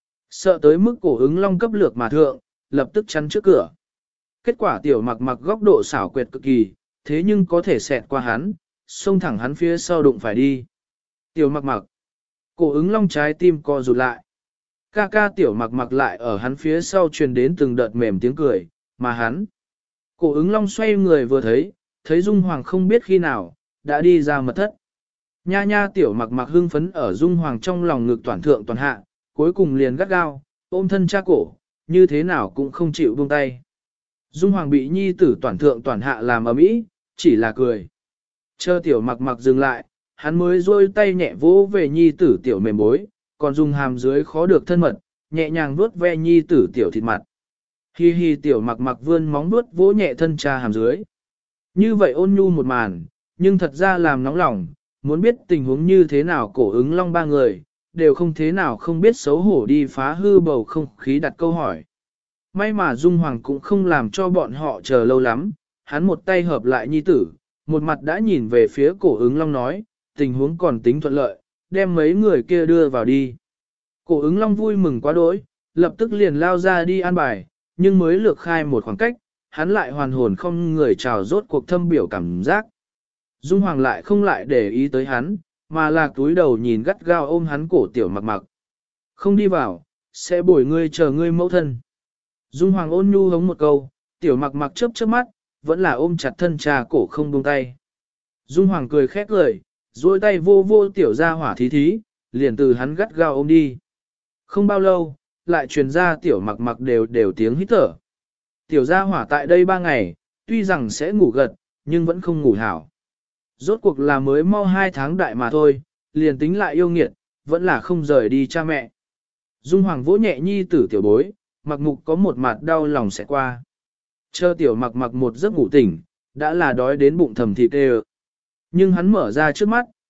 A: Sợ tới mức cổ ứng long cấp lược mà thượng, lập tức chắn trước cửa. Kết quả tiểu mặc mặc góc độ xảo quyệt cực kỳ, thế nhưng có thể xẹt qua hắn, xông thẳng hắn phía sau đụng phải đi. Tiểu mặc mặc. Cổ ứng long trái tim co rụt lại. Ca ca tiểu mặc mặc lại ở hắn phía sau truyền đến từng đợt mềm tiếng cười, mà hắn. Cổ ứng long xoay người vừa thấy Dung Hoàng không biết khi nào, đã đi ra mật thất. Nha nha tiểu mặc mặc hưng phấn ở Dung Hoàng trong lòng ngực toàn thượng toàn hạ, cuối cùng liền gắt gao, ôm thân cha cổ, như thế nào cũng không chịu buông tay. Dung Hoàng bị nhi tử toàn thượng toàn hạ làm ầm ĩ, chỉ là cười. Chờ tiểu mặc mặc dừng lại, hắn mới rôi tay nhẹ vỗ về nhi tử tiểu mềm bối, còn dùng hàm dưới khó được thân mật, nhẹ nhàng vuốt ve nhi tử tiểu thịt mặt. Hi hi tiểu mặc mặc vươn móng vuốt vỗ nhẹ thân cha hàm dưới. Như vậy ôn nhu một màn, nhưng thật ra làm nóng lòng, muốn biết tình huống như thế nào cổ ứng long ba người, đều không thế nào không biết xấu hổ đi phá hư bầu không khí đặt câu hỏi. May mà Dung Hoàng cũng không làm cho bọn họ chờ lâu lắm, hắn một tay hợp lại nhi tử, một mặt đã nhìn về phía cổ ứng long nói, tình huống còn tính thuận lợi, đem mấy người kia đưa vào đi. Cổ ứng long vui mừng quá đỗi, lập tức liền lao ra đi an bài, nhưng mới lược khai một khoảng cách, hắn lại hoàn hồn không người chào rốt cuộc thâm biểu cảm giác. Dung Hoàng lại không lại để ý tới hắn, mà là túi đầu nhìn gắt gao ôm hắn cổ tiểu mặc mặc. Không đi vào, sẽ bồi ngươi chờ ngươi mẫu thân. Dung Hoàng ôn nhu hống một câu, tiểu mặc mặc chớp chớp mắt, vẫn là ôm chặt thân trà cổ không buông tay. Dung Hoàng cười khét lời, duỗi tay vô vô tiểu ra hỏa thí thí, liền từ hắn gắt gao ôm đi. Không bao lâu, lại truyền ra tiểu mặc mặc đều tiếng hít thở. Tiểu gia hỏa tại đây 3 ngày, tuy rằng sẽ ngủ gật, nhưng vẫn không ngủ hảo. Rốt cuộc là mới mau 2 tháng đại mà thôi, liền tính lại yêu nghiệt, vẫn là không rời đi cha mẹ. Dung Hoàng vỗ nhẹ nhi tử tiểu bối, mặc mục có một mặt đau lòng sẽ qua. Chờ tiểu mặc mặc một giấc ngủ tỉnh, đã là đói đến bụng thầm thịt đê. Nhưng hắn mở ra trước mắt,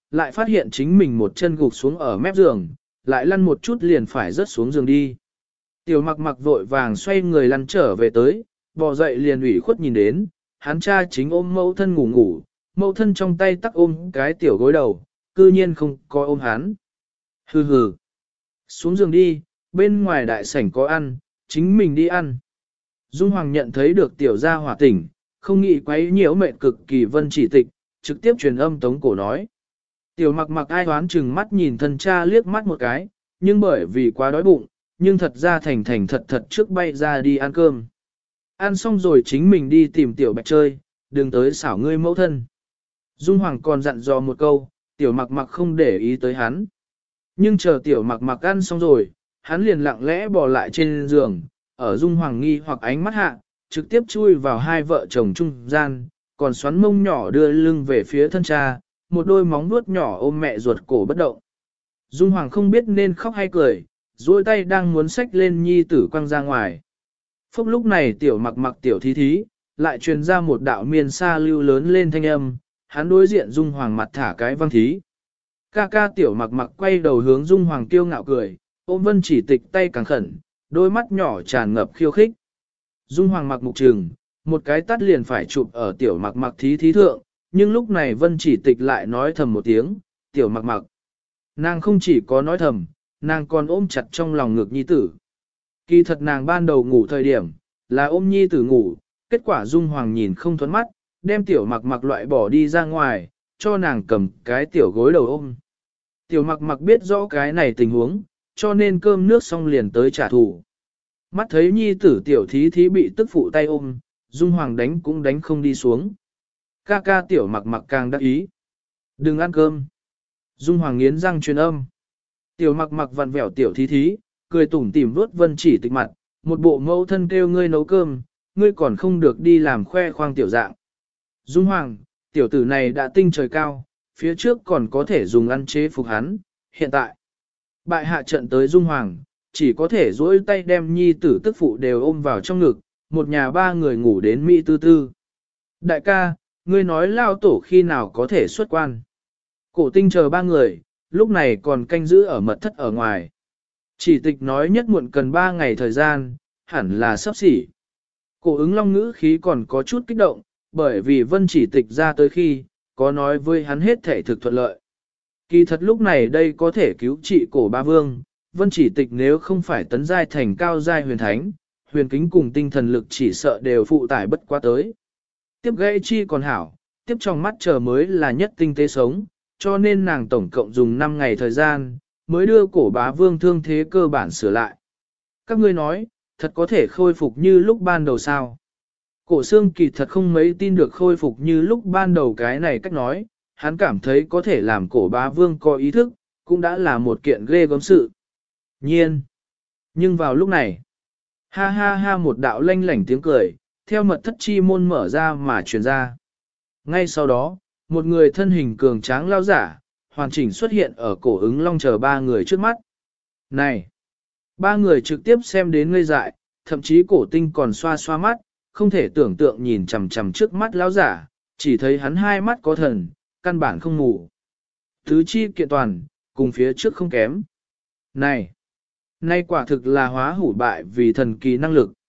A: lại phát hiện chính mình một chân gục xuống ở mép giường, lại lăn một chút liền phải rớt xuống giường đi. Tiểu mặc mặc vội vàng xoay người lăn trở về tới, bò dậy liền ủy khuất nhìn đến, hắn cha chính ôm mẫu thân ngủ ngủ, mẫu thân trong tay tắc ôm cái tiểu gối đầu, cư nhiên không có ôm hắn. Hừ hừ, xuống giường đi, bên ngoài đại sảnh có ăn, chính mình đi ăn. Dung Hoàng nhận thấy được tiểu gia hỏa tỉnh, không nghĩ quấy nhiễu mệt cực kỳ Vân Chỉ Tịch, trực tiếp truyền âm tống cổ nói. Tiểu mặc mặc ai hoán chừng mắt nhìn thân cha liếc mắt một cái, nhưng bởi vì quá đói bụng, nhưng thật ra thành thành thật thật trước bay ra đi ăn cơm. Ăn xong rồi chính mình đi tìm tiểu bạch chơi, đừng tới xảo ngươi mẫu thân. Dung Hoàng còn dặn dò một câu, tiểu mặc mặc không để ý tới hắn. Nhưng chờ tiểu mặc mặc ăn xong rồi, hắn liền lặng lẽ bò lại trên giường, ở Dung Hoàng nghi hoặc ánh mắt hạ, trực tiếp chui vào hai vợ chồng trung gian, còn xoắn mông nhỏ đưa lưng về phía thân cha, một đôi móng vuốt nhỏ ôm mẹ ruột cổ bất động. Dung Hoàng không biết nên khóc hay cười, duỗi tay đang muốn xách lên nhi tử quăng ra ngoài. Phúc lúc này tiểu mặc mặc tiểu thí thí, lại truyền ra một đạo miền xa lưu lớn lên thanh âm, hắn đối diện Dung Hoàng mặt thả cái văng thí. Ca ca tiểu mặc mặc quay đầu hướng Dung Hoàng kiêu ngạo cười, ôm Vân Chỉ Tịch tay càng khẩn, đôi mắt nhỏ tràn ngập khiêu khích. Dung Hoàng mặc mục trừng, một cái tắt liền phải chụp ở tiểu mặc mặc thí thí thượng, nhưng lúc này Vân Chỉ Tịch lại nói thầm một tiếng, tiểu mặc mặc. Nàng không chỉ có nói thầm, nàng còn ôm chặt trong lòng ngực nhi tử. Kỳ thật nàng ban đầu ngủ thời điểm, là ôm nhi tử ngủ, kết quả Dung Hoàng nhìn không thuẫn mắt, đem tiểu mặc mặc loại bỏ đi ra ngoài, cho nàng cầm cái tiểu gối đầu ôm. Tiểu mặc mặc biết rõ cái này tình huống, cho nên cơm nước xong liền tới trả thù. Mắt thấy nhi tử tiểu thí thí bị tức phụ tay ôm, Dung Hoàng đánh cũng đánh không đi xuống. Ca ca tiểu mặc mặc càng đắc ý. Đừng ăn cơm. Dung Hoàng nghiến răng truyền âm. Tiểu mặc mặc vặn vẹo tiểu thí thí, cười tủm tỉm vuốt Vân Chỉ Tịch mặt, một bộ mẫu thân kêu ngươi nấu cơm, ngươi còn không được đi làm khoe khoang tiểu dạng. Dung Hoàng, tiểu tử này đã tinh trời cao, phía trước còn có thể dùng ăn chế phục hắn, hiện tại. Bại hạ trận tới Dung Hoàng, chỉ có thể duỗi tay đem nhi tử tức phụ đều ôm vào trong ngực, một nhà ba người ngủ đến mỹ tư tư. Đại ca, ngươi nói lao tổ khi nào có thể xuất quan. Cổ tinh chờ ba người, lúc này còn canh giữ ở mật thất ở ngoài. Chỉ Tịch nói nhất muộn cần 3 ngày thời gian, hẳn là sắp xỉ. Cổ ứng long ngữ khí còn có chút kích động, bởi vì Vân Chỉ Tịch ra tới khi, có nói với hắn hết thể thực thuận lợi. Kỳ thật lúc này đây có thể cứu trị cổ ba vương, Vân Chỉ Tịch nếu không phải tấn giai thành cao giai huyền thánh, huyền kính cùng tinh thần lực chỉ sợ đều phụ tải bất quá tới. Tiếp gãy chi còn hảo, tiếp trong mắt chờ mới là nhất tinh tế sống, cho nên nàng tổng cộng dùng 5 ngày thời gian, mới đưa cổ bá vương thương thế cơ bản sửa lại. Các ngươi nói, thật có thể khôi phục như lúc ban đầu sao? Cổ xương kỳ thật không mấy tin được khôi phục như lúc ban đầu cái này cách nói, hắn cảm thấy có thể làm cổ bá vương có ý thức, cũng đã là một kiện ghê gớm sự. Nhiên! Nhưng vào lúc này, ha ha ha một đạo lanh lảnh tiếng cười, theo mật thất chi môn mở ra mà truyền ra. Ngay sau đó, một người thân hình cường tráng lao giả, hoàn chỉnh xuất hiện ở cổ ứng long chờ ba người trước mắt. Này! Ba người trực tiếp xem đến ngây dại, thậm chí cổ tinh còn xoa xoa mắt, không thể tưởng tượng nhìn chằm chằm trước mắt lão giả, chỉ thấy hắn hai mắt có thần, căn bản không ngủ. Tứ chi kiện toàn, cùng phía trước không kém. Này! Nay quả thực là hóa hủ bại vì thần kỳ năng lực.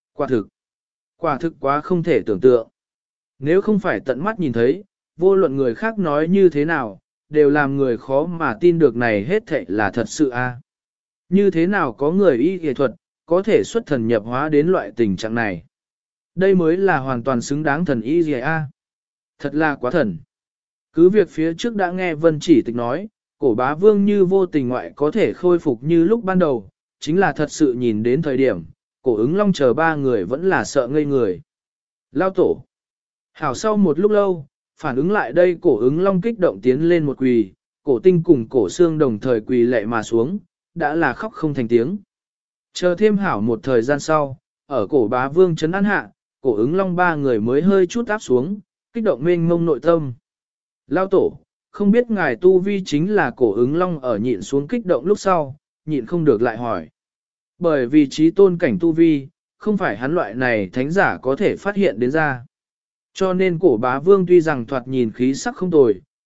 A: Quả thực quá không thể tưởng tượng. Nếu không phải tận mắt nhìn thấy, vô luận người khác nói như thế nào, đều làm người khó mà tin được này hết thảy là thật sự a. Như thế nào có người y y thuật, có thể xuất thần nhập hóa đến loại tình trạng này. Đây mới là hoàn toàn xứng đáng thần y y a. Thật là quá thần. Cứ việc phía trước đã nghe Vân Chỉ Tịch nói, cổ bá vương như vô tình ngoại có thể khôi phục như lúc ban đầu, chính là thật sự nhìn đến thời điểm, cổ ứng long chờ ba người vẫn là sợ ngây người. Lao tổ. Hảo sau một lúc lâu, phản ứng lại đây cổ ứng long kích động tiến lên một quỳ, cổ tinh cùng cổ xương đồng thời quỳ lệ mà xuống, đã là khóc không thành tiếng. Chờ thêm hảo một thời gian sau, ở cổ bá vương trấn an hạ, cổ ứng long ba người mới hơi chút áp xuống, kích động mênh mông nội tâm. Lao tổ, không biết ngài tu vi chính là cổ ứng long ở nhịn xuống kích động lúc sau, nhịn không được lại hỏi. Bởi vì trí tôn cảnh tu vi, không phải hắn loại này thánh giả có thể phát hiện đến ra. Cho nên cổ bá vương tuy rằng thoạt nhìn khí sắc không tồi,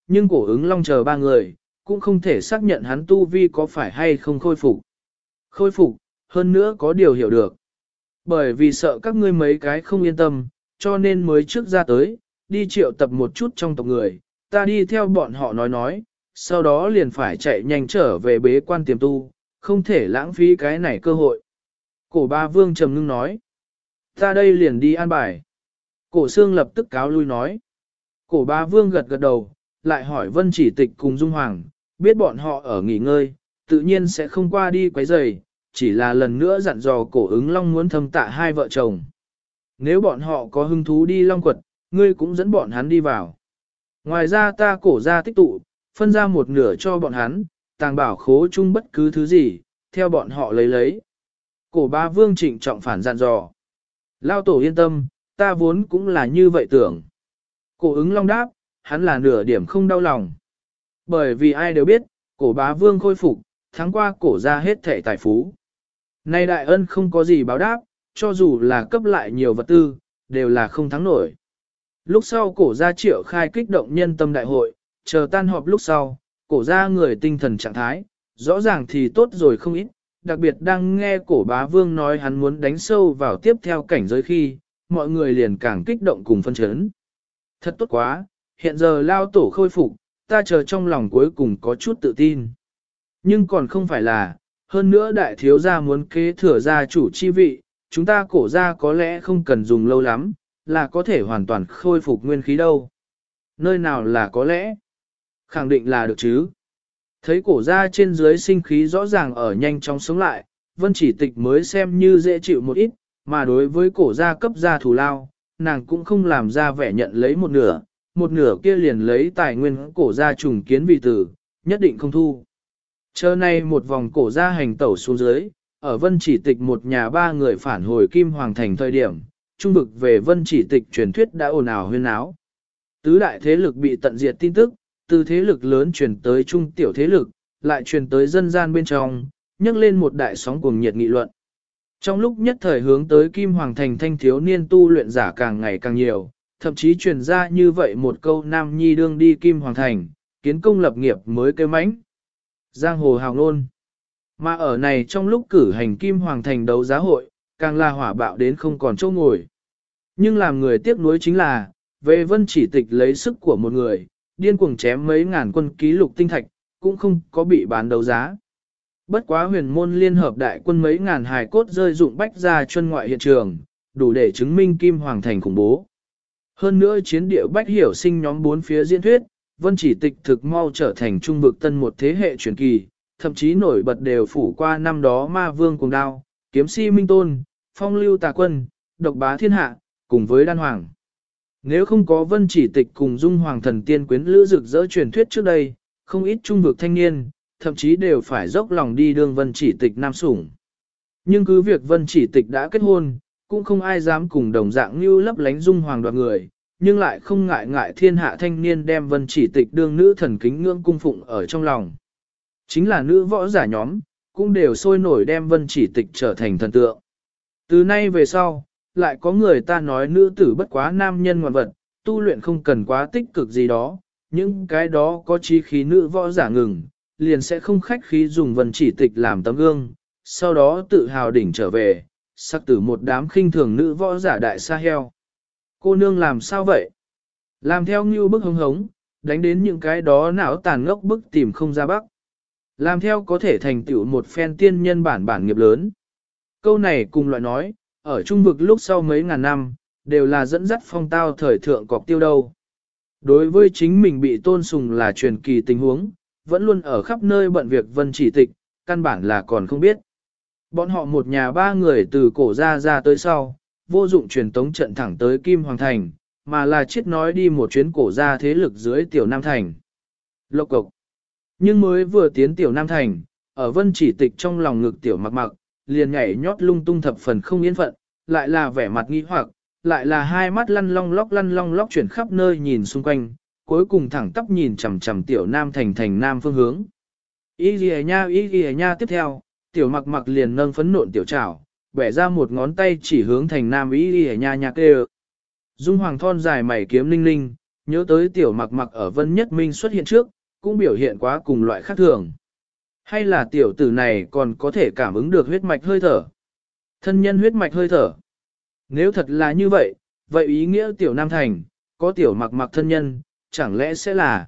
A: nhưng cổ ứng long chờ ba người, cũng không thể xác nhận hắn tu vi có phải hay không khôi phục. Khôi phục, hơn nữa có điều hiểu được. Bởi vì sợ các ngươi mấy cái không yên tâm, cho nên mới trước ra tới, đi triệu tập một chút trong tộc người, ta đi theo bọn họ nói, sau đó liền phải chạy nhanh trở về bế quan tiềm tu, không thể lãng phí cái này cơ hội. Cổ ba vương trầm ngưng nói, ta đây liền đi an bài. Cổ xương lập tức cáo lui nói. Cổ ba vương gật gật đầu, lại hỏi Vân Chỉ Tịch cùng Dung Hoàng, biết bọn họ ở nghỉ ngơi, tự nhiên sẽ không qua đi quấy rầy, chỉ là lần nữa dặn dò cổ ứng long muốn thâm tạ hai vợ chồng. Nếu bọn họ có hứng thú đi long quật, ngươi cũng dẫn bọn hắn đi vào. Ngoài ra ta cổ ra tích tụ, phân ra một nửa cho bọn hắn, tàng bảo khố chung bất cứ thứ gì, theo bọn họ lấy. Cổ ba vương trịnh trọng phản dặn dò. Lao tổ yên tâm, ta vốn cũng là như vậy tưởng. Cổ ứng long đáp, hắn là nửa điểm không đau lòng. Bởi vì ai đều biết, cổ bá vương khôi phục, tháng qua cổ ra hết thệ tài phú. Nay đại ân không có gì báo đáp, cho dù là cấp lại nhiều vật tư, đều là không thắng nổi. Lúc sau cổ ra triệu khai kích động nhân tâm đại hội, chờ tan họp lúc sau, cổ ra người tinh thần trạng thái, rõ ràng thì tốt rồi không ít, đặc biệt đang nghe cổ bá vương nói hắn muốn đánh sâu vào tiếp theo cảnh giới khi, mọi người liền càng kích động cùng phân chấn. Thật tốt quá, hiện giờ lao tổ khôi phục, ta chờ trong lòng cuối cùng có chút tự tin. Nhưng còn không phải là, hơn nữa đại thiếu gia muốn kế thừa gia chủ chi vị, chúng ta cổ ra có lẽ không cần dùng lâu lắm, là có thể hoàn toàn khôi phục nguyên khí đâu. Nơi nào là có lẽ? Khẳng định là được chứ. Thấy cổ ra trên dưới sinh khí rõ ràng ở nhanh chóng sống lại, Vân Chỉ Tịch mới xem như dễ chịu một ít, mà đối với cổ ra cấp gia thù lao, nàng cũng không làm ra vẻ nhận lấy một nửa kia liền lấy tài nguyên cổ ra trùng kiến vì tử, nhất định không thu. Chờ nay một vòng cổ ra hành tẩu xuống dưới, ở Vân Chỉ Tịch một nhà ba người phản hồi Kim Hoàng Thành thời điểm, trung vực về Vân Chỉ Tịch truyền thuyết đã ồn ào huyên áo. Tứ đại thế lực bị tận diệt tin tức, từ thế lực lớn truyền tới trung tiểu thế lực, lại truyền tới dân gian bên trong, nhấc lên một đại sóng cuồng nhiệt nghị luận. Trong lúc nhất thời hướng tới Kim Hoàng Thành thanh thiếu niên tu luyện giả càng ngày càng nhiều, thậm chí truyền ra như vậy một câu nam nhi đương đi Kim Hoàng Thành, kiến công lập nghiệp mới kêu mãnh. Giang hồ hào ngôn. Mà ở này trong lúc cử hành Kim Hoàng Thành đấu giá hội, càng là hỏa bạo đến không còn chỗ ngồi. Nhưng làm người tiếc nuối chính là, về Vân Chỉ Tịch lấy sức của một người, điên cuồng chém mấy ngàn quân ký lục tinh thạch, cũng không có bị bán đấu giá. Bất quá huyền môn liên hợp đại quân mấy ngàn hài cốt rơi dụng bách ra chân ngoại hiện trường, đủ để chứng minh Kim Hoàng Thành khủng bố. Hơn nữa chiến địa bách hiểu sinh nhóm bốn phía diễn thuyết, Vân Chỉ Tịch thực mau trở thành trung vực tân một thế hệ truyền kỳ, thậm chí nổi bật đều phủ qua năm đó ma vương cùng đao, kiếm si minh tôn, phong lưu tà quân, độc bá thiên hạ, cùng với đan hoàng. Nếu không có Vân Chỉ Tịch cùng Dung Hoàng thần tiên quyến lữ rực rỡ truyền thuyết trước đây, không ít trung vực thanh niên, thậm chí đều phải dốc lòng đi đương Vân Chỉ Tịch nam sủng. Nhưng cứ việc Vân Chỉ Tịch đã kết hôn, cũng không ai dám cùng đồng dạng như lấp lánh Dung Hoàng đoạt người, nhưng lại không ngại thiên hạ thanh niên đem Vân Chỉ Tịch đương nữ thần kính ngưỡng cung phụng ở trong lòng. Chính là nữ võ giả nhóm, cũng đều sôi nổi đem Vân Chỉ Tịch trở thành thần tượng. Từ nay về sau, lại có người ta nói nữ tử bất quá nam nhân ngoạn vật, tu luyện không cần quá tích cực gì đó, những cái đó có chí khí nữ võ giả ngừng, liền sẽ không khách khí dùng Vân Chỉ Tịch làm tấm gương, sau đó tự hào đỉnh trở về, sắc tử một đám khinh thường nữ võ giả đại sa heo. Cô nương làm sao vậy? Làm theo như bức hống hống, đánh đến những cái đó não tàn ngốc bức tìm không ra bắc. Làm theo có thể thành tựu một phen tiên nhân bản nghiệp lớn. Câu này cùng loại nói, ở trung vực lúc sau mấy ngàn năm, đều là dẫn dắt phong tao thời thượng cọc tiêu đâu. Đối với chính mình bị tôn sùng là truyền kỳ tình huống, vẫn luôn ở khắp nơi bận việc Vân Chỉ Tịch, căn bản là còn không biết. Bọn họ một nhà ba người từ cổ ra tới sau, vô dụng truyền tống trận thẳng tới Kim Hoàng Thành, mà là chiết nói đi một chuyến cổ ra thế lực dưới Tiểu Nam Thành. Lộc cộc. Nhưng mới vừa tiến Tiểu Nam Thành, ở Vân Chỉ Tịch trong lòng ngực Tiểu Mặc Mặc, liền nhảy nhót lung tung thập phần không yên phận, lại là vẻ mặt nghi hoặc, lại là hai mắt lăn long lóc chuyển khắp nơi nhìn xung quanh, cuối cùng thẳng tắp nhìn chằm chằm Tiểu Nam Thành thành nam phương hướng. Ý ghi nha tiếp theo, Tiểu Mặc Mặc liền nâng phấn nộn tiểu trảo, bẻ ra một ngón tay chỉ hướng thành nam ý ghi nha nha kêu. Dung Hoàng thon dài mày kiếm linh linh, nhớ tới tiểu mặc mặc ở Vân Nhất Minh xuất hiện trước, cũng biểu hiện quá cùng loại khác thường. Hay là tiểu tử này còn có thể cảm ứng được huyết mạch hơi thở? Thân nhân huyết mạch hơi thở. Nếu thật là như vậy, vậy ý nghĩa tiểu Nam Thành, có tiểu mặc mặc thân nhân, chẳng lẽ sẽ là...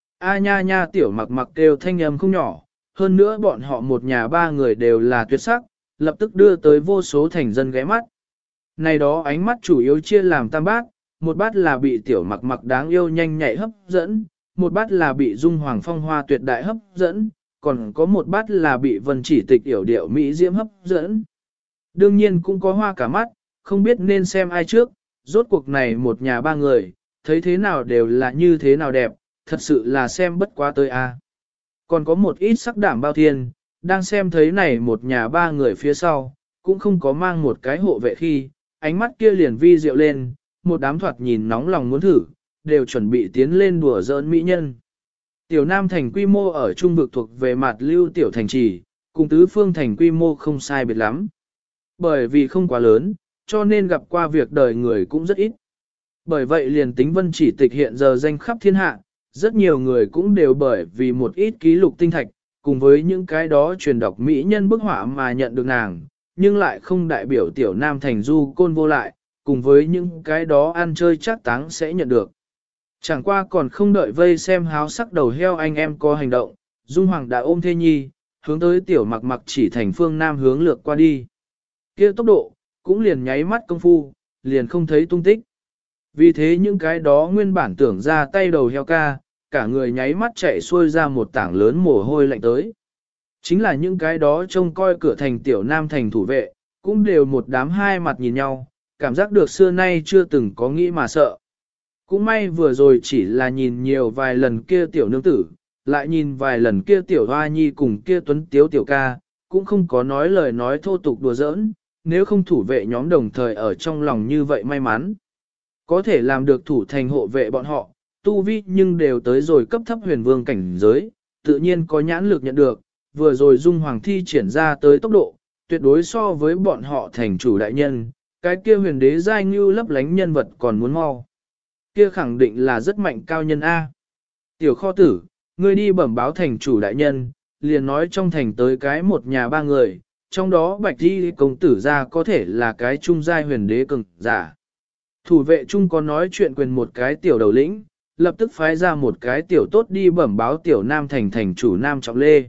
A: A nha nha tiểu mặc mặc kêu thanh âm không nhỏ, hơn nữa bọn họ một nhà ba người đều là tuyệt sắc, lập tức đưa tới vô số thành dân ghé mắt. Này đó ánh mắt chủ yếu chia làm tam bát, một bát là bị tiểu mặc mặc đáng yêu nhanh nhạy hấp dẫn, một bát là bị dung hoàng phong hoa tuyệt đại hấp dẫn, còn có một bát là bị vân chỉ tịch yểu điệu mỹ diễm hấp dẫn. Đương nhiên cũng có hoa cả mắt, không biết nên xem ai trước, rốt cuộc này một nhà ba người, thấy thế nào đều là như thế nào đẹp, thật sự là xem bất quá tới a. Còn có một ít sắc đảm bao thiên, đang xem thấy này một nhà ba người phía sau, cũng không có mang một cái hộ vệ khi, ánh mắt kia liền vi diệu lên, một đám thoạt nhìn nóng lòng muốn thử, đều chuẩn bị tiến lên đùa giỡn mỹ nhân. Tiểu Nam Thành quy mô ở trung vực thuộc về mặt lưu tiểu thành trì, cùng tứ phương thành quy mô không sai biệt lắm. Bởi vì không quá lớn, cho nên gặp qua việc đời người cũng rất ít. Bởi vậy liền tính vân chỉ tịch hiện giờ danh khắp thiên hạ, rất nhiều người cũng đều bởi vì một ít ký lục tinh thạch, cùng với những cái đó truyền đọc mỹ nhân bức họa mà nhận được nàng, nhưng lại không đại biểu tiểu Nam Thành du côn vô lại, cùng với những cái đó ăn chơi chắc táng sẽ nhận được. Chẳng qua còn không đợi vây xem háo sắc đầu heo anh em có hành động, Dung Hoàng đã ôm Thê Nhi, hướng tới tiểu mặc mặc chỉ thành phương Nam hướng lược qua đi. Kia tốc độ, cũng liền nháy mắt công phu, liền không thấy tung tích. Vì thế những cái đó nguyên bản tưởng ra tay đầu heo ca, cả người nháy mắt chạy xuôi ra một tảng lớn mồ hôi lạnh tới. Chính là những cái đó trông coi cửa thành tiểu Nam Thành thủ vệ, cũng đều một đám hai mặt nhìn nhau, cảm giác được xưa nay chưa từng có nghĩ mà sợ. Cũng may vừa rồi chỉ là nhìn nhiều vài lần kia tiểu nương tử, lại nhìn vài lần kia tiểu hoa nhi cùng kia tuấn tiếu tiểu ca, cũng không có nói lời nói thô tục đùa giỡn, nếu không thủ vệ nhóm đồng thời ở trong lòng như vậy may mắn. Có thể làm được thủ thành hộ vệ bọn họ, tu vi nhưng đều tới rồi cấp thấp huyền vương cảnh giới, tự nhiên có nhãn lực nhận được, vừa rồi Dung Hoàng thi triển ra tới tốc độ, tuyệt đối so với bọn họ thành chủ đại nhân, cái kia huyền đế giai ngưu lấp lánh nhân vật còn muốn mau. Kia khẳng định là rất mạnh cao nhân A. Tiểu kho tử, ngươi đi bẩm báo thành chủ đại nhân, liền nói trong thành tới cái một nhà ba người, trong đó bạch đi công tử ra có thể là cái trung giai huyền đế cường giả. Thủ vệ trung có nói chuyện quyền một cái tiểu đầu lĩnh, lập tức phái ra một cái tiểu tốt đi bẩm báo tiểu Nam Thành thành chủ Nam Trọng Lê.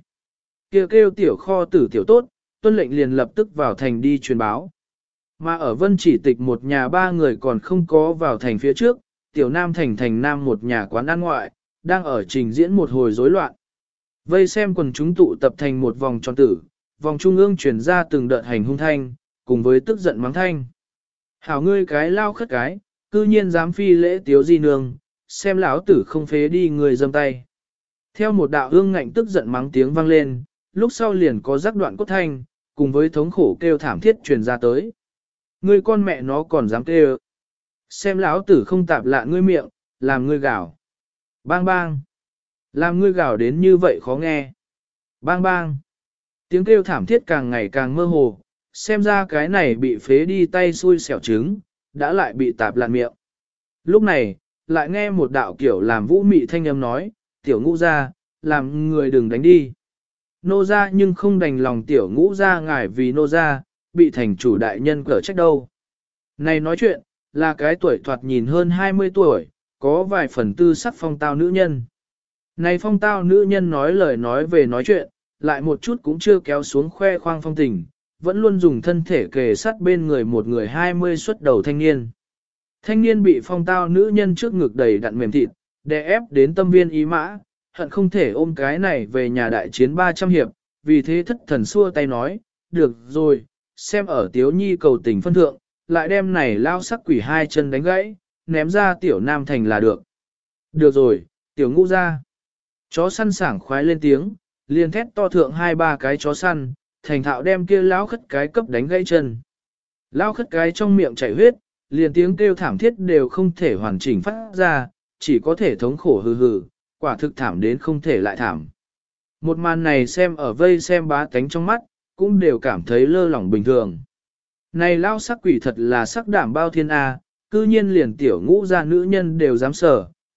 A: Kêu tiểu kho tử tiểu tốt, tuân lệnh liền lập tức vào thành đi truyền báo. Mà ở Vân Chỉ Tịch một nhà ba người còn không có vào thành phía trước, tiểu Nam Thành thành Nam một nhà quán ăn ngoại, đang ở trình diễn một hồi rối loạn. Vây xem quần chúng tụ tập thành một vòng tròn tử, vòng trung ương truyền ra từng đợt hành hung thanh, cùng với tức giận mắng thanh. Hảo ngươi cái lao khất cái, cư nhiên dám phi lễ tiếu di nương, xem lão tử không phế đi người dâm tay. Theo một đạo ương ngạnh tức giận mắng tiếng vang lên, lúc sau liền có rắc đoạn cốt thanh, cùng với thống khổ kêu thảm thiết truyền ra tới. Ngươi con mẹ nó còn dám kêu. Xem lão tử không tạp lạ ngươi miệng, làm ngươi gào. Bang bang. Làm ngươi gào đến như vậy khó nghe. Bang bang. Tiếng kêu thảm thiết càng ngày càng mơ hồ, xem ra cái này bị phế đi tay xui xẻo trứng, đã lại bị tạp lạn miệng. Lúc này, lại nghe một đạo kiểu làm vũ mị thanh âm nói, tiểu ngũ ra, làm người đừng đánh đi. Nô ra nhưng không đành lòng tiểu ngũ ra ngài vì nô ra, bị thành chủ đại nhân cở trách đâu. Này nói chuyện, là cái tuổi thoạt nhìn hơn 20 tuổi, có vài phần tư sắc phong tao nữ nhân. Này phong tao nữ nhân nói lời nói về nói chuyện, lại một chút cũng chưa kéo xuống khoe khoang phong tình, vẫn luôn dùng thân thể kề sát bên người một người 20 xuất đầu thanh niên. Thanh niên bị phong tao nữ nhân trước ngực đầy đặn mềm thịt, đè ép đến tâm viên ý mã, hận không thể ôm cái này về nhà đại chiến 300 hiệp, vì thế thất thần xua tay nói, được rồi, xem ở tiếu nhi cầu tình phân thượng, lại đem này lao sắc quỷ hai chân đánh gãy, ném ra tiểu Nam Thành là được. Được rồi, tiểu ngũ ra. Chó săn sảng khoái lên tiếng, liền thét to thượng hai ba cái chó săn, thành thạo đem kia lão khất cái cấp đánh gãy chân. Lão khất cái trong miệng chảy huyết, liền tiếng kêu thảm thiết đều không thể hoàn chỉnh phát ra, chỉ có thể thống khổ hừ hừ, quả thực thảm đến không thể lại thảm. Một màn này xem ở vây xem bá tánh trong mắt, cũng đều cảm thấy lơ lỏng bình thường. Này lao sắc quỷ thật là sắc đảm bao thiên A, cư nhiên liền tiểu ngũ gia nữ nhân đều dám sở,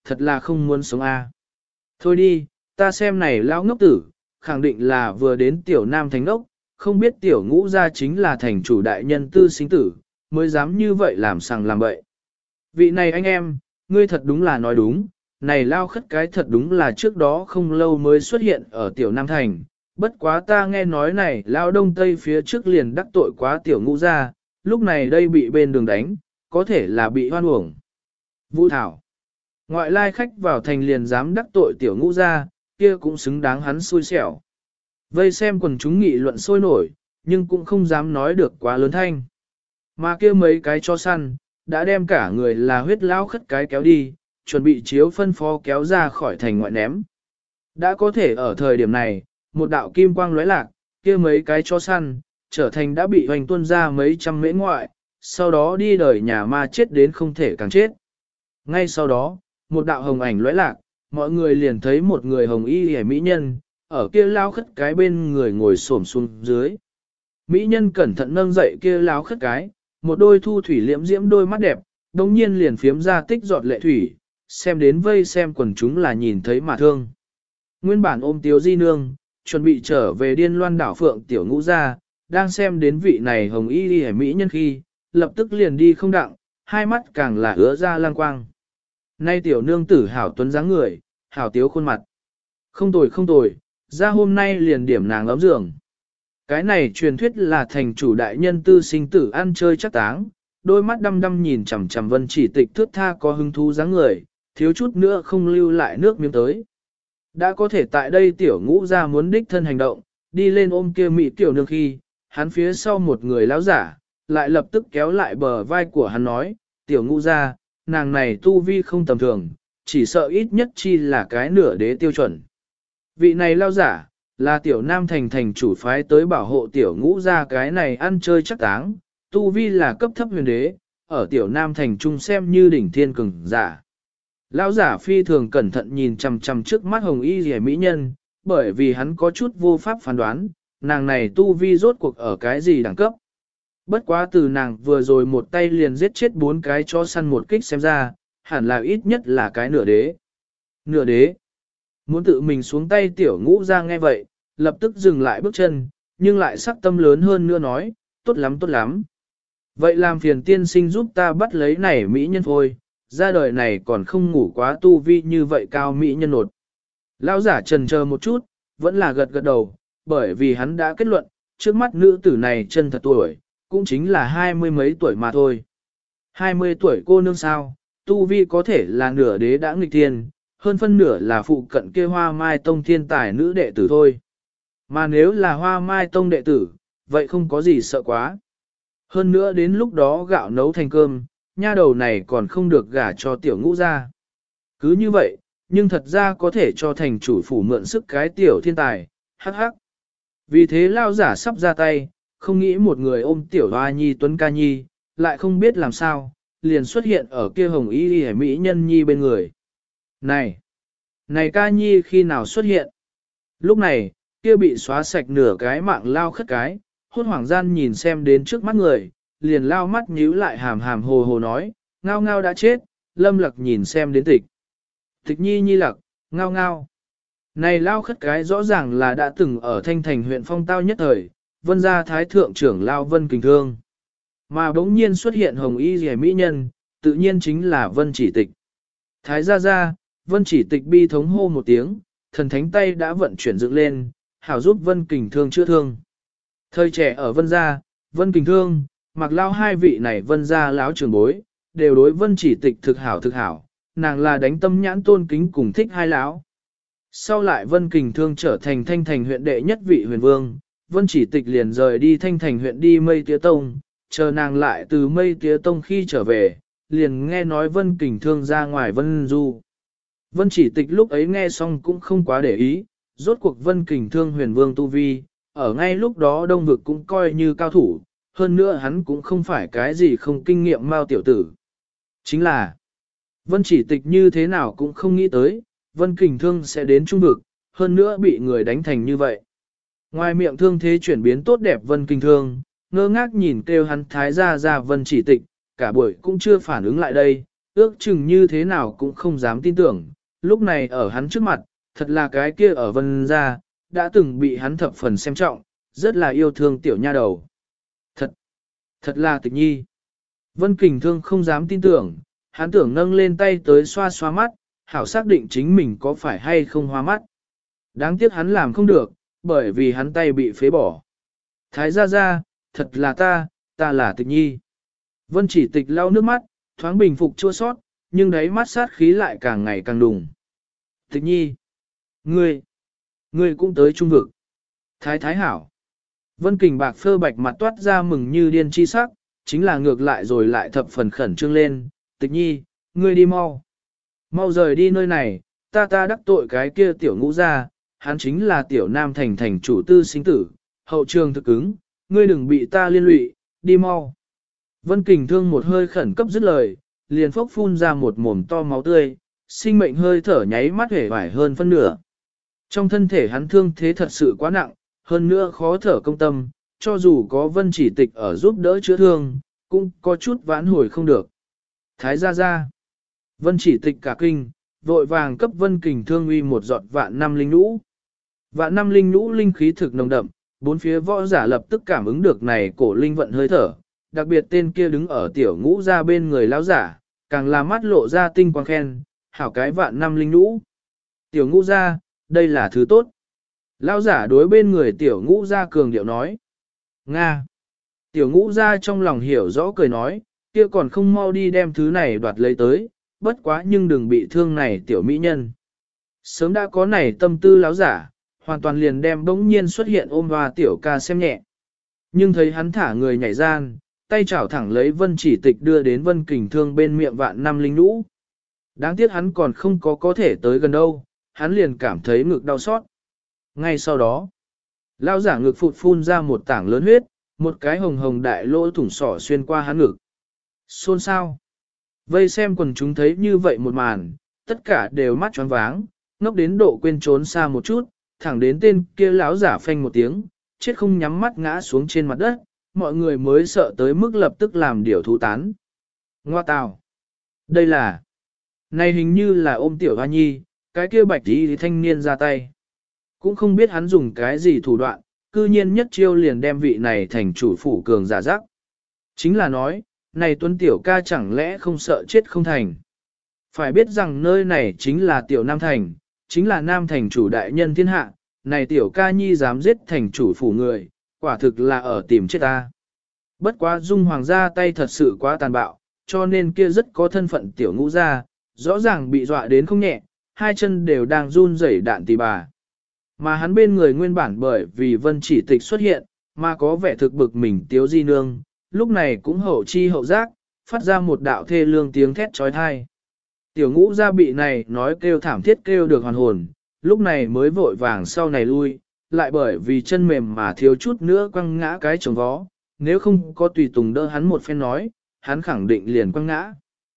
A: thật là không muốn sống a. Thôi đi, ta xem này lão ngốc tử, khẳng định là vừa đến tiểu nam thành ngốc, không biết tiểu ngũ gia chính là thành chủ đại nhân tư sinh tử, mới dám như vậy làm sằng làm bậy. Vị này anh em, ngươi thật đúng là nói đúng, này lao khất cái thật đúng là trước đó không lâu mới xuất hiện ở tiểu nam thành, bất quá ta nghe nói này lao đông tây phía trước liền đắc tội quá tiểu ngũ gia, lúc này đây bị bên đường đánh, có thể là bị hoan uổng. Vũ Thảo, ngoại lai khách vào thành liền dám đắc tội tiểu ngũ gia, kia cũng xứng đáng hắn xui xẻo. Vây xem quần chúng nghị luận sôi nổi, nhưng cũng không dám nói được quá lớn thanh. Mà kia mấy cái cho săn, đã đem cả người là huyết lao khất cái kéo đi, chuẩn bị chiếu phân phó kéo ra khỏi thành ngoại ném. Đã có thể ở thời điểm này, một đạo kim quang lóe lạc, kia mấy cái cho săn, trở thành đã bị hoành tuôn ra mấy trăm mễ ngoại, sau đó đi đời nhà ma chết đến không thể càng chết. Ngay sau đó, một đạo hồng ảnh lóe lạc, mọi người liền thấy một người hồng y hề mỹ nhân, ở kia lao khất cái bên người ngồi xổm xuống dưới. Mỹ nhân cẩn thận nâng dậy kia lao khất cái, một đôi thu thủy liễm diễm đôi mắt đẹp, đồng nhiên liền phiếm ra tích giọt lệ thủy, xem đến vây xem quần chúng là nhìn thấy mà thương. Nguyên bản ôm Tiếu Di Nương, chuẩn bị trở về Điên Loan đảo Phượng Tiểu Ngũ gia, đang xem đến vị này hồng y đi hề mỹ nhân khi, lập tức liền đi không đặng, hai mắt càng là ứa ra lang quang. Nay tiểu nương tử hảo tuấn dáng người, hảo tiếu khuôn mặt. Không tồi không tồi, ra hôm nay liền điểm nàng ấm giường. Cái này truyền thuyết là thành chủ đại nhân tư sinh tử ăn chơi chắc táng, đôi mắt đăm đăm nhìn chằm chằm Vân Chỉ Tịch thước tha có hứng thú dáng người, thiếu chút nữa không lưu lại nước miếng tới. Đã có thể tại đây tiểu ngũ ra muốn đích thân hành động, đi lên ôm kia mỹ tiểu nương khi, hắn phía sau một người lão giả, lại lập tức kéo lại bờ vai của hắn nói, tiểu ngũ ra, nàng này tu vi không tầm thường, chỉ sợ ít nhất chi là cái nửa đế tiêu chuẩn. Vị này lão giả, là tiểu nam thành thành chủ phái tới bảo hộ tiểu ngũ ra cái này ăn chơi chắc táng, tu vi là cấp thấp huyền đế, ở tiểu nam thành trung xem như đỉnh thiên cường giả. Lão giả phi thường cẩn thận nhìn chằm chằm trước mắt hồng y rẻ mỹ nhân, bởi vì hắn có chút vô pháp phán đoán, nàng này tu vi rốt cuộc ở cái gì đẳng cấp. Bất quá từ nàng vừa rồi một tay liền giết chết 4 cái chó săn một kích xem ra, hẳn là ít nhất là cái nửa đế. Nửa đế. Muốn tự mình xuống tay tiểu ngũ ra nghe vậy, lập tức dừng lại bước chân, nhưng lại sắc tâm lớn hơn nữa nói, tốt lắm tốt lắm. Vậy làm phiền tiên sinh giúp ta bắt lấy này mỹ nhân thôi, ra đời này còn không ngủ quá tu vi như vậy cao mỹ nhân nột. Lão giả trần chờ một chút, vẫn là gật gật đầu, bởi vì hắn đã kết luận, trước mắt nữ tử này chân thật tuổi, cũng chính là 20 mấy tuổi mà thôi. 20 tuổi cô nương sao, tu vi có thể là nửa đế đã nghịch thiên, hơn phân nửa là phụ cận kia Hoa Mai Tông thiên tài nữ đệ tử thôi. Mà nếu là Hoa Mai Tông đệ tử, vậy không có gì sợ quá. Hơn nữa đến lúc đó gạo nấu thành cơm, nha đầu này còn không được gả cho tiểu ngũ ra. Cứ như vậy, nhưng thật ra có thể cho thành chủ phủ mượn sức cái tiểu thiên tài, hắc hắc. Vì thế lao giả sắp ra tay, không nghĩ một người ôm tiểu hoa nhi tuấn ca nhi, lại không biết làm sao, liền xuất hiện ở kia hồng y hề mỹ nhân nhi bên người. Này! Này ca nhi khi nào xuất hiện? Lúc này, kia bị xóa sạch nửa cái mạng lao khất cái, hốt hoảng gian nhìn xem đến trước mắt người, liền lao mắt nhíu lại hàm hàm hồ hồ nói, ngao ngao đã chết, lâm lặc nhìn xem đến tịch. Tịch nhi nhi lặc, ngao ngao. Này lao khất cái rõ ràng là đã từng ở Thanh Thành huyện Phong Tao nhất thời, vân gia thái thượng trưởng lao vân kình thương. Mà bỗng nhiên xuất hiện hồng y rẻ mỹ nhân, tự nhiên chính là vân chỉ tịch. Thái gia gia, vân chỉ tịch bi thống hô một tiếng, thần thánh tay đã vận chuyển dựng lên, hảo giúp vân kình thương chữa thương. Thời trẻ ở vân gia, vân kình thương, mặc lao hai vị này vân gia láo trường bối, đều đối vân chỉ tịch thực hảo, nàng là đánh tâm nhãn tôn kính cùng thích hai lão. Sau lại vân kình thương trở thành Thanh Thành huyện đệ nhất vị huyền vương, vân chỉ tịch liền rời đi Thanh Thành huyện đi Mây Tía Tông, chờ nàng lại từ Mây Tía Tông khi trở về, liền nghe nói vân kình thương ra ngoài vân du. Vân chỉ tịch lúc ấy nghe xong cũng không quá để ý, rốt cuộc vân kình thương huyền vương tu vi, ở ngay lúc đó đông vực cũng coi như cao thủ, hơn nữa hắn cũng không phải cái gì không kinh nghiệm mao tiểu tử. Chính là, vân chỉ tịch như thế nào cũng không nghĩ tới, vân kình thương sẽ đến trung vực, hơn nữa bị người đánh thành như vậy. Ngoài miệng thương thế chuyển biến tốt đẹp vân kình thương, ngơ ngác nhìn kêu hắn thái gia ra vân chỉ tịch, cả buổi cũng chưa phản ứng lại đây, ước chừng như thế nào cũng không dám tin tưởng, lúc này ở hắn trước mặt, thật là cái kia ở Vân gia, đã từng bị hắn thập phần xem trọng, rất là yêu thương tiểu nha đầu. Thật là Tịch Nhi. Vân Kình Thương không dám tin tưởng, hắn tưởng nâng lên tay tới xoa xoa mắt, hảo xác định chính mình có phải hay không hoa mắt. Đáng tiếc hắn làm không được, bởi vì hắn tay bị phế bỏ. Thái gia gia, thật là ta là Tịch Nhi. Vân Chỉ Tịch lau nước mắt, thoáng bình phục chua sót, nhưng đáy mắt sát khí lại càng ngày càng đùng. Tịch Nhi, ngươi cũng tới trung vực. Thái hảo. Vân Kình Bạc phơ bạch mặt toát ra mừng như điên chi sắc, chính là ngược lại rồi lại thập phần khẩn trương lên. Tịch Nhi, ngươi đi mau. Mau rời đi nơi này, ta đắc tội cái kia tiểu ngũ ra, hắn chính là tiểu nam thành chủ tư sinh tử, hậu trường thực ứng, ngươi đừng bị ta liên lụy, đi mau. Vân Kình Thương một hơi khẩn cấp dứt lời, liền phốc phun ra một mồm to máu tươi, sinh mệnh hơi thở nháy mắt hể vải hơn phân nửa. Trong thân thể hắn thương thế thật sự quá nặng, hơn nữa khó thở công tâm, cho dù có Vân Chỉ Tịch ở giúp đỡ chữa thương, cũng có chút vãn hồi không được. Thái gia gia. Vân Chỉ Tịch cả kinh, vội vàng cấp Vân Kình Thương uy một giọt vạn năm linh nhũ. Vạn năm linh nhũ linh khí thực nồng đậm, bốn phía võ giả lập tức cảm ứng được này cổ linh vận hơi thở, đặc biệt tên kia đứng ở tiểu ngũ ra bên người lão giả, càng là mắt lộ ra tinh quang khen, hảo cái vạn năm linh nhũ. Tiểu ngũ ra, đây là thứ tốt. Lão giả đối bên người tiểu ngũ ra cường điệu nói. Nga. Tiểu ngũ ra trong lòng hiểu rõ cười nói, kia còn không mau đi đem thứ này đoạt lấy tới, bất quá nhưng đừng bị thương này tiểu mỹ nhân. Sớm đã có này tâm tư lão giả, hoàn toàn liền đem bỗng nhiên xuất hiện ôm hoa tiểu ca xem nhẹ. Nhưng thấy hắn thả người nhảy gian, tay chảo thẳng lấy Vân Chỉ Tịch đưa đến Vân Kình Thương bên miệng vạn năm linh nhũ. Đáng tiếc hắn còn không có thể tới gần đâu, hắn liền cảm thấy ngực đau xót. Ngay sau đó, lão giả ngực phụt phun ra một tảng lớn huyết, một cái hồng hồng đại lỗ thủng sỏ xuyên qua hắn ngực. Xôn xao. Vây xem quần chúng thấy như vậy một màn, tất cả đều mắt tròn váng, ngốc đến độ quên trốn xa một chút, thẳng đến tên kia lão giả phanh một tiếng, chết không nhắm mắt ngã xuống trên mặt đất, mọi người mới sợ tới mức lập tức làm điều thú tán. Ngoa tào. Đây là... Này hình như là ôm tiểu hoa nhi, cái kia bạch tí thanh niên ra tay. Cũng không biết hắn dùng cái gì thủ đoạn, cư nhiên nhất chiêu liền đem vị này thành chủ phủ cường giả giác. Chính là nói, này tuấn tiểu ca chẳng lẽ không sợ chết không thành. Phải biết rằng nơi này chính là tiểu Nam Thành, chính là Nam Thành chủ đại nhân thiên hạ, này tiểu ca nhi dám giết thành chủ phủ người, quả thực là ở tìm chết ta. Bất quá dung hoàng gia tay thật sự quá tàn bạo, cho nên kia rất có thân phận tiểu ngũ gia, rõ ràng bị dọa đến không nhẹ, hai chân đều đang run rẩy đạn tì bà. Mà hắn bên người nguyên bản bởi vì Vân Chỉ Tịch xuất hiện, mà có vẻ thực bực mình tiếu di nương, lúc này cũng hậu chi hậu giác, phát ra một đạo thê lương tiếng thét trói thai. Tiểu ngũ gia bị này nói kêu thảm thiết kêu được hoàn hồn, lúc này mới vội vàng sau này lui, lại bởi vì chân mềm mà thiếu chút nữa quăng ngã cái chồng vó, nếu không có tùy tùng đỡ hắn một phen nói, hắn khẳng định liền quăng ngã.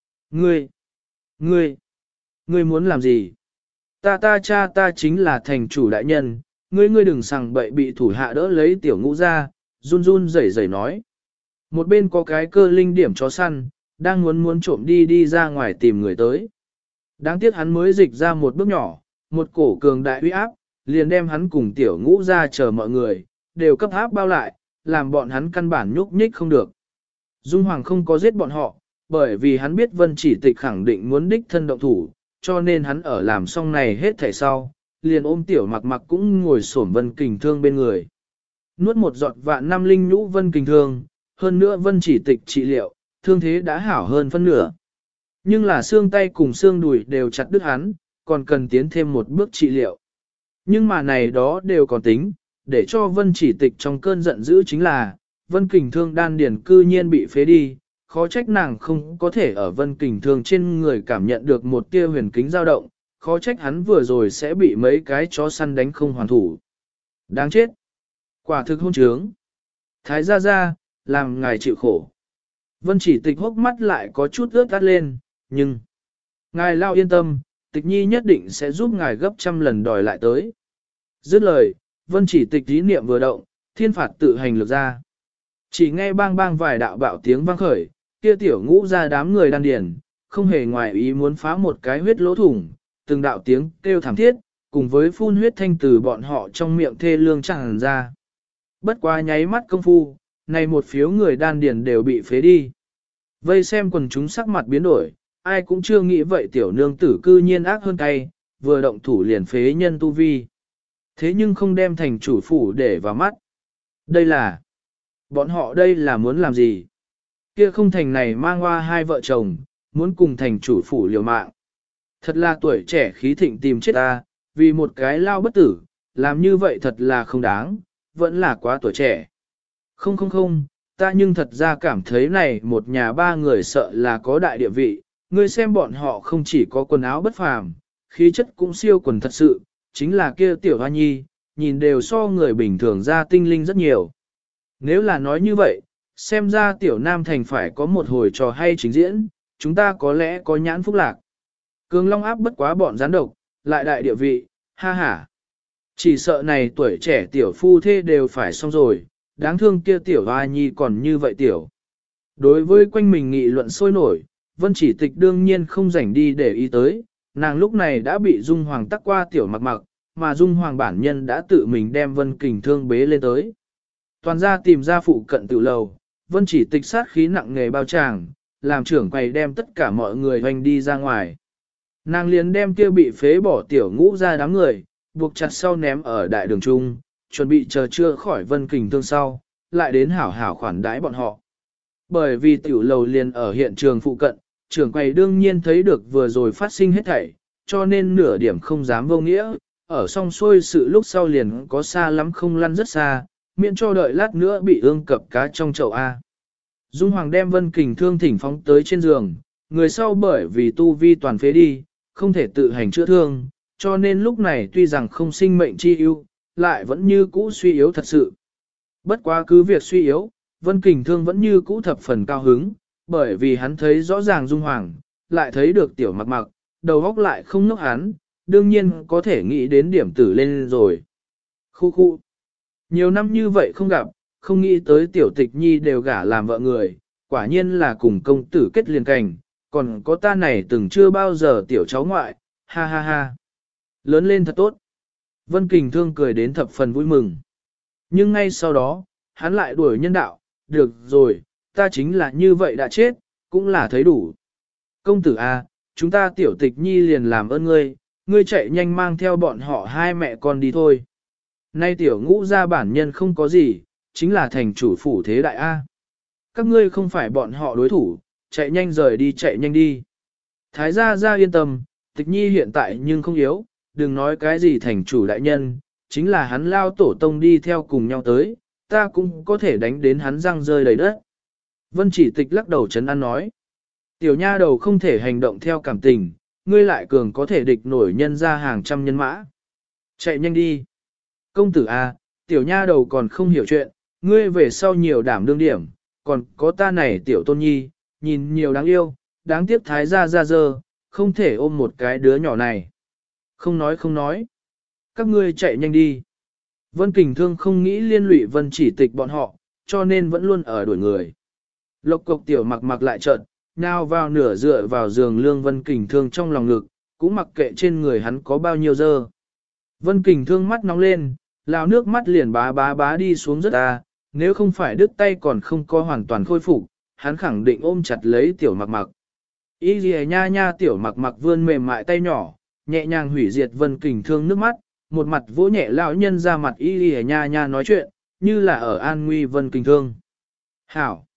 A: Ngươi muốn làm gì? Cha ta chính là thành chủ đại nhân, ngươi đừng sằng bậy bị thủ hạ đỡ lấy tiểu ngũ ra, run run rẩy rẩy nói. Một bên có cái cơ linh điểm chó săn, đang muốn trộm đi ra ngoài tìm người tới. Đáng tiếc hắn mới dịch ra một bước nhỏ, một cổ cường đại uy áp, liền đem hắn cùng tiểu ngũ ra chờ mọi người, đều cấp áp bao lại, làm bọn hắn căn bản nhúc nhích không được. Dung Hoàng không có giết bọn họ, bởi vì hắn biết Vân Chỉ Tịch khẳng định muốn đích thân động thủ, cho nên hắn ở làm xong này hết thảy sau, liền ôm tiểu mặc cũng ngồi xổm Vân Kình Thương bên người. Nuốt một giọt vạn năm linh nhũ Vân Kình Thương, hơn nữa Vân Chỉ Tịch trị liệu, thương thế đã hảo hơn phân nửa. Nhưng là xương tay cùng xương đùi đều chặt đứt hắn, còn cần tiến thêm một bước trị liệu. Nhưng mà này đó đều còn tính, để cho Vân Chỉ Tịch trong cơn giận dữ chính là, Vân Kình Thương đan điển cư nhiên bị phế đi, khó trách nàng không có thể ở Vân Kình Thương trên người cảm nhận được một tia huyền kính dao động, khó trách hắn vừa rồi sẽ bị mấy cái chó săn đánh không hoàn thủ. Đáng chết! Quả thực hôn trướng! Thái gia gia, làm ngài chịu khổ. Vân Chỉ Tịch hốc mắt lại có chút ướt át lên, nhưng... Ngài lao yên tâm, Tịch Nhi nhất định sẽ giúp ngài gấp trăm lần đòi lại tới. Dứt lời, Vân Chỉ Tịch ý niệm vừa động, thiên phạt tự hành lược ra. Chỉ nghe bang bang vài đạo bạo tiếng vang khởi, kia tiểu ngũ ra đám người đan điền, không hề ngoài ý muốn phá một cái huyết lỗ thủng, từng đạo tiếng kêu thảm thiết, cùng với phun huyết thanh từ bọn họ trong miệng thê lương tràn ra. Bất quá nháy mắt công phu, này một phiếu người đan điền đều bị phế đi. Vây xem quần chúng sắc mặt biến đổi, ai cũng chưa nghĩ vậy tiểu nương tử cư nhiên ác hơn cay, vừa động thủ liền phế nhân tu vi. Thế nhưng không đem thành chủ phủ để vào mắt. Bọn họ đây là muốn làm gì? Kia không thành này mang hoa hai vợ chồng, muốn cùng thành chủ phủ liều mạng. Thật là tuổi trẻ khí thịnh tìm chết ta, vì một cái lao bất tử, làm như vậy thật là không đáng, vẫn là quá tuổi trẻ. Không, ta nhưng thật ra cảm thấy này một nhà ba người sợ là có đại địa vị, ngươi xem bọn họ không chỉ có quần áo bất phàm, khí chất cũng siêu quần thật sự, chính là kia tiểu hoa nhi, nhìn đều so người bình thường ra tinh linh rất nhiều. Nếu là nói như vậy, xem ra tiểu nam thành phải có một hồi trò hay trình diễn, chúng ta có lẽ có nhãn phúc lạc. Cường Long áp bất quá bọn gián độc, lại đại địa vị, ha ha. Chỉ sợ này tuổi trẻ tiểu phu thê đều phải xong rồi, đáng thương kia tiểu hoa nhi còn như vậy tiểu. Đối với quanh mình nghị luận sôi nổi, Vân Chỉ Tịch đương nhiên không rảnh đi để ý tới, nàng lúc này đã bị Dung Hoàng tắc qua tiểu mặc mặc, mà Dung Hoàng bản nhân đã tự mình đem Vân Kình Thương bế lên tới. Toàn ra tìm ra phụ cận tiểu lầu, Vân Chỉ Tịch sát khí nặng nghề bao tràng, làm trưởng quầy đem tất cả mọi người hoành đi ra ngoài. Nàng liền đem kia bị phế bỏ tiểu ngũ ra đám người, buộc chặt sau ném ở đại đường trung, chuẩn bị chờ chưa khỏi Vân Kình Thương sau, lại đến hảo hảo khoản đãi bọn họ. Bởi vì tiểu lầu liền ở hiện trường phụ cận, trưởng quầy đương nhiên thấy được vừa rồi phát sinh hết thảy, cho nên nửa điểm không dám vô nghĩa, ở xong xuôi sự lúc sau liền có xa lắm không lăn rất xa, miễn cho đợi lát nữa bị ương cập cá trong chậu A. Dung Hoàng đem Vân Kình Thương thỉnh phóng tới trên giường, người sau bởi vì tu vi toàn phế đi, không thể tự hành chữa thương, cho nên lúc này tuy rằng không sinh mệnh chi ưu, lại vẫn như cũ suy yếu thật sự. Bất quá cứ việc suy yếu, Vân Kình Thương vẫn như cũ thập phần cao hứng, bởi vì hắn thấy rõ ràng Dung Hoàng, lại thấy được tiểu mặc mặc, đầu óc lại không ngốc hắn, đương nhiên có thể nghĩ đến điểm tử lên rồi. Khu. Nhiều năm như vậy không gặp, không nghĩ tới tiểu tịch nhi đều gả làm vợ người, quả nhiên là cùng công tử kết liền cảnh, còn có ta này từng chưa bao giờ tiểu cháu ngoại, ha ha ha. Lớn lên thật tốt. Vân Kình Thương cười đến thập phần vui mừng. Nhưng ngay sau đó, hắn lại đuổi nhân đạo, được rồi, ta chính là như vậy đã chết, cũng là thấy đủ. Công tử à, chúng ta tiểu tịch nhi liền làm ơn ngươi, ngươi chạy nhanh mang theo bọn họ hai mẹ con đi thôi. Nay tiểu ngũ gia bản nhân không có gì, chính là thành chủ phủ thế đại A. Các ngươi không phải bọn họ đối thủ, chạy nhanh rời đi chạy nhanh đi. Thái gia gia yên tâm, tịch nhi hiện tại nhưng không yếu, đừng nói cái gì thành chủ đại nhân, chính là hắn lao tổ tông đi theo cùng nhau tới, ta cũng có thể đánh đến hắn răng rơi đầy đất. Vân Chỉ Tịch lắc đầu trấn an nói. Tiểu nha đầu không thể hành động theo cảm tình, ngươi lại cường có thể địch nổi nhân ra hàng trăm nhân mã. Chạy nhanh đi. Công tử à, tiểu nha đầu còn không hiểu chuyện, ngươi về sau nhiều đảm đương điểm, còn có ta này tiểu tôn nhi, nhìn nhiều đáng yêu, đáng tiếc thái gia ra dơ, không thể ôm một cái đứa nhỏ này. Không nói. Các ngươi chạy nhanh đi. Vân Kình Thương không nghĩ liên lụy Vân Chỉ Tịch bọn họ, cho nên vẫn luôn ở đuổi người. Lộc cộc tiểu mặc mặc lại trợn, nào vào nửa dựa vào giường lương Vân Kình Thương trong lòng ngực, cũng mặc kệ trên người hắn có bao nhiêu dơ. Vân Kình Thương mắt nóng lên, lao nước mắt liền bá đi xuống rất ta, nếu không phải đứt tay còn không có hoàn toàn khôi phục, hắn khẳng định ôm chặt lấy tiểu mặc mặc. Y lìa nha tiểu mặc mặc vươn mềm mại tay nhỏ, nhẹ nhàng hủy diệt Vân Kình Thương nước mắt, một mặt vỗ nhẹ lão nhân ra mặt y lìa nha nói chuyện, như là ở an nguy Vân Kình Thương. Hảo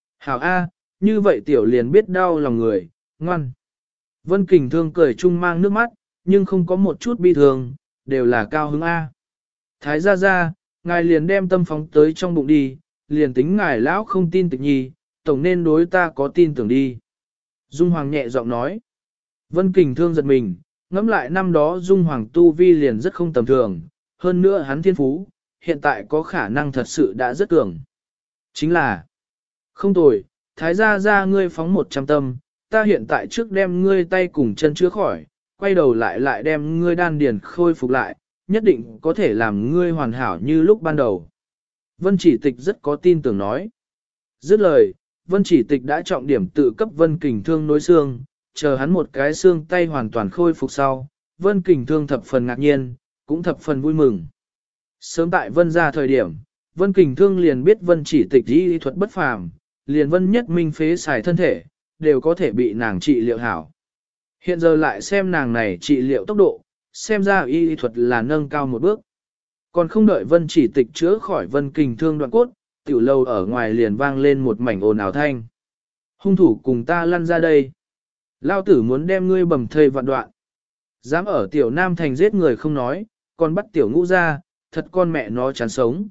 A: A, như vậy tiểu liền biết đau lòng người, ngoan. Vân Kình Thương cười chung mang nước mắt, nhưng không có một chút bi thương, đều là cao hứng A. Thái gia, ngài liền đem tâm phóng tới trong bụng đi, liền tính ngài lão không tin Tịch nhi, tổng nên đối ta có tin tưởng đi. Dung Hoàng nhẹ giọng nói. Vân Kình Thương giật mình, ngẫm lại năm đó Dung Hoàng tu vi liền rất không tầm thường, hơn nữa hắn thiên phú, hiện tại có khả năng thật sự đã rất cường. Chính là, không tồi, thái gia ngươi phóng 100 tâm, ta hiện tại trước đem ngươi tay cùng chân chữa khỏi, quay đầu lại đem ngươi đan điền khôi phục lại, nhất định có thể làm ngươi hoàn hảo như lúc ban đầu. Vân Chỉ Tịch rất có tin tưởng nói. Dứt lời, Vân Chỉ Tịch đã trọng điểm tự cấp Vân Kình Thương nối xương, chờ hắn một cái xương tay hoàn toàn khôi phục sau, Vân Kình Thương thập phần ngạc nhiên, cũng thập phần vui mừng. Sớm tại Vân ra thời điểm, Vân Kình Thương liền biết Vân Chỉ Tịch y thuật bất phàm, liền Vân Nhất Minh phế xài thân thể, đều có thể bị nàng trị liệu hảo. Hiện giờ lại xem nàng này trị liệu tốc độ, xem ra y thuật là nâng cao một bước. Còn không đợi Vân Chỉ Tịch chữa khỏi Vân Kình Thương đoạn cốt, tiểu lâu ở ngoài liền vang lên một mảnh ồn ào thanh. Hung thủ cùng ta lăn ra đây. Lao tử muốn đem ngươi bầm thây vạn đoạn. Dám ở tiểu Nam Thành giết người không nói, còn bắt tiểu Ngũ ra, thật con mẹ nó chán sống.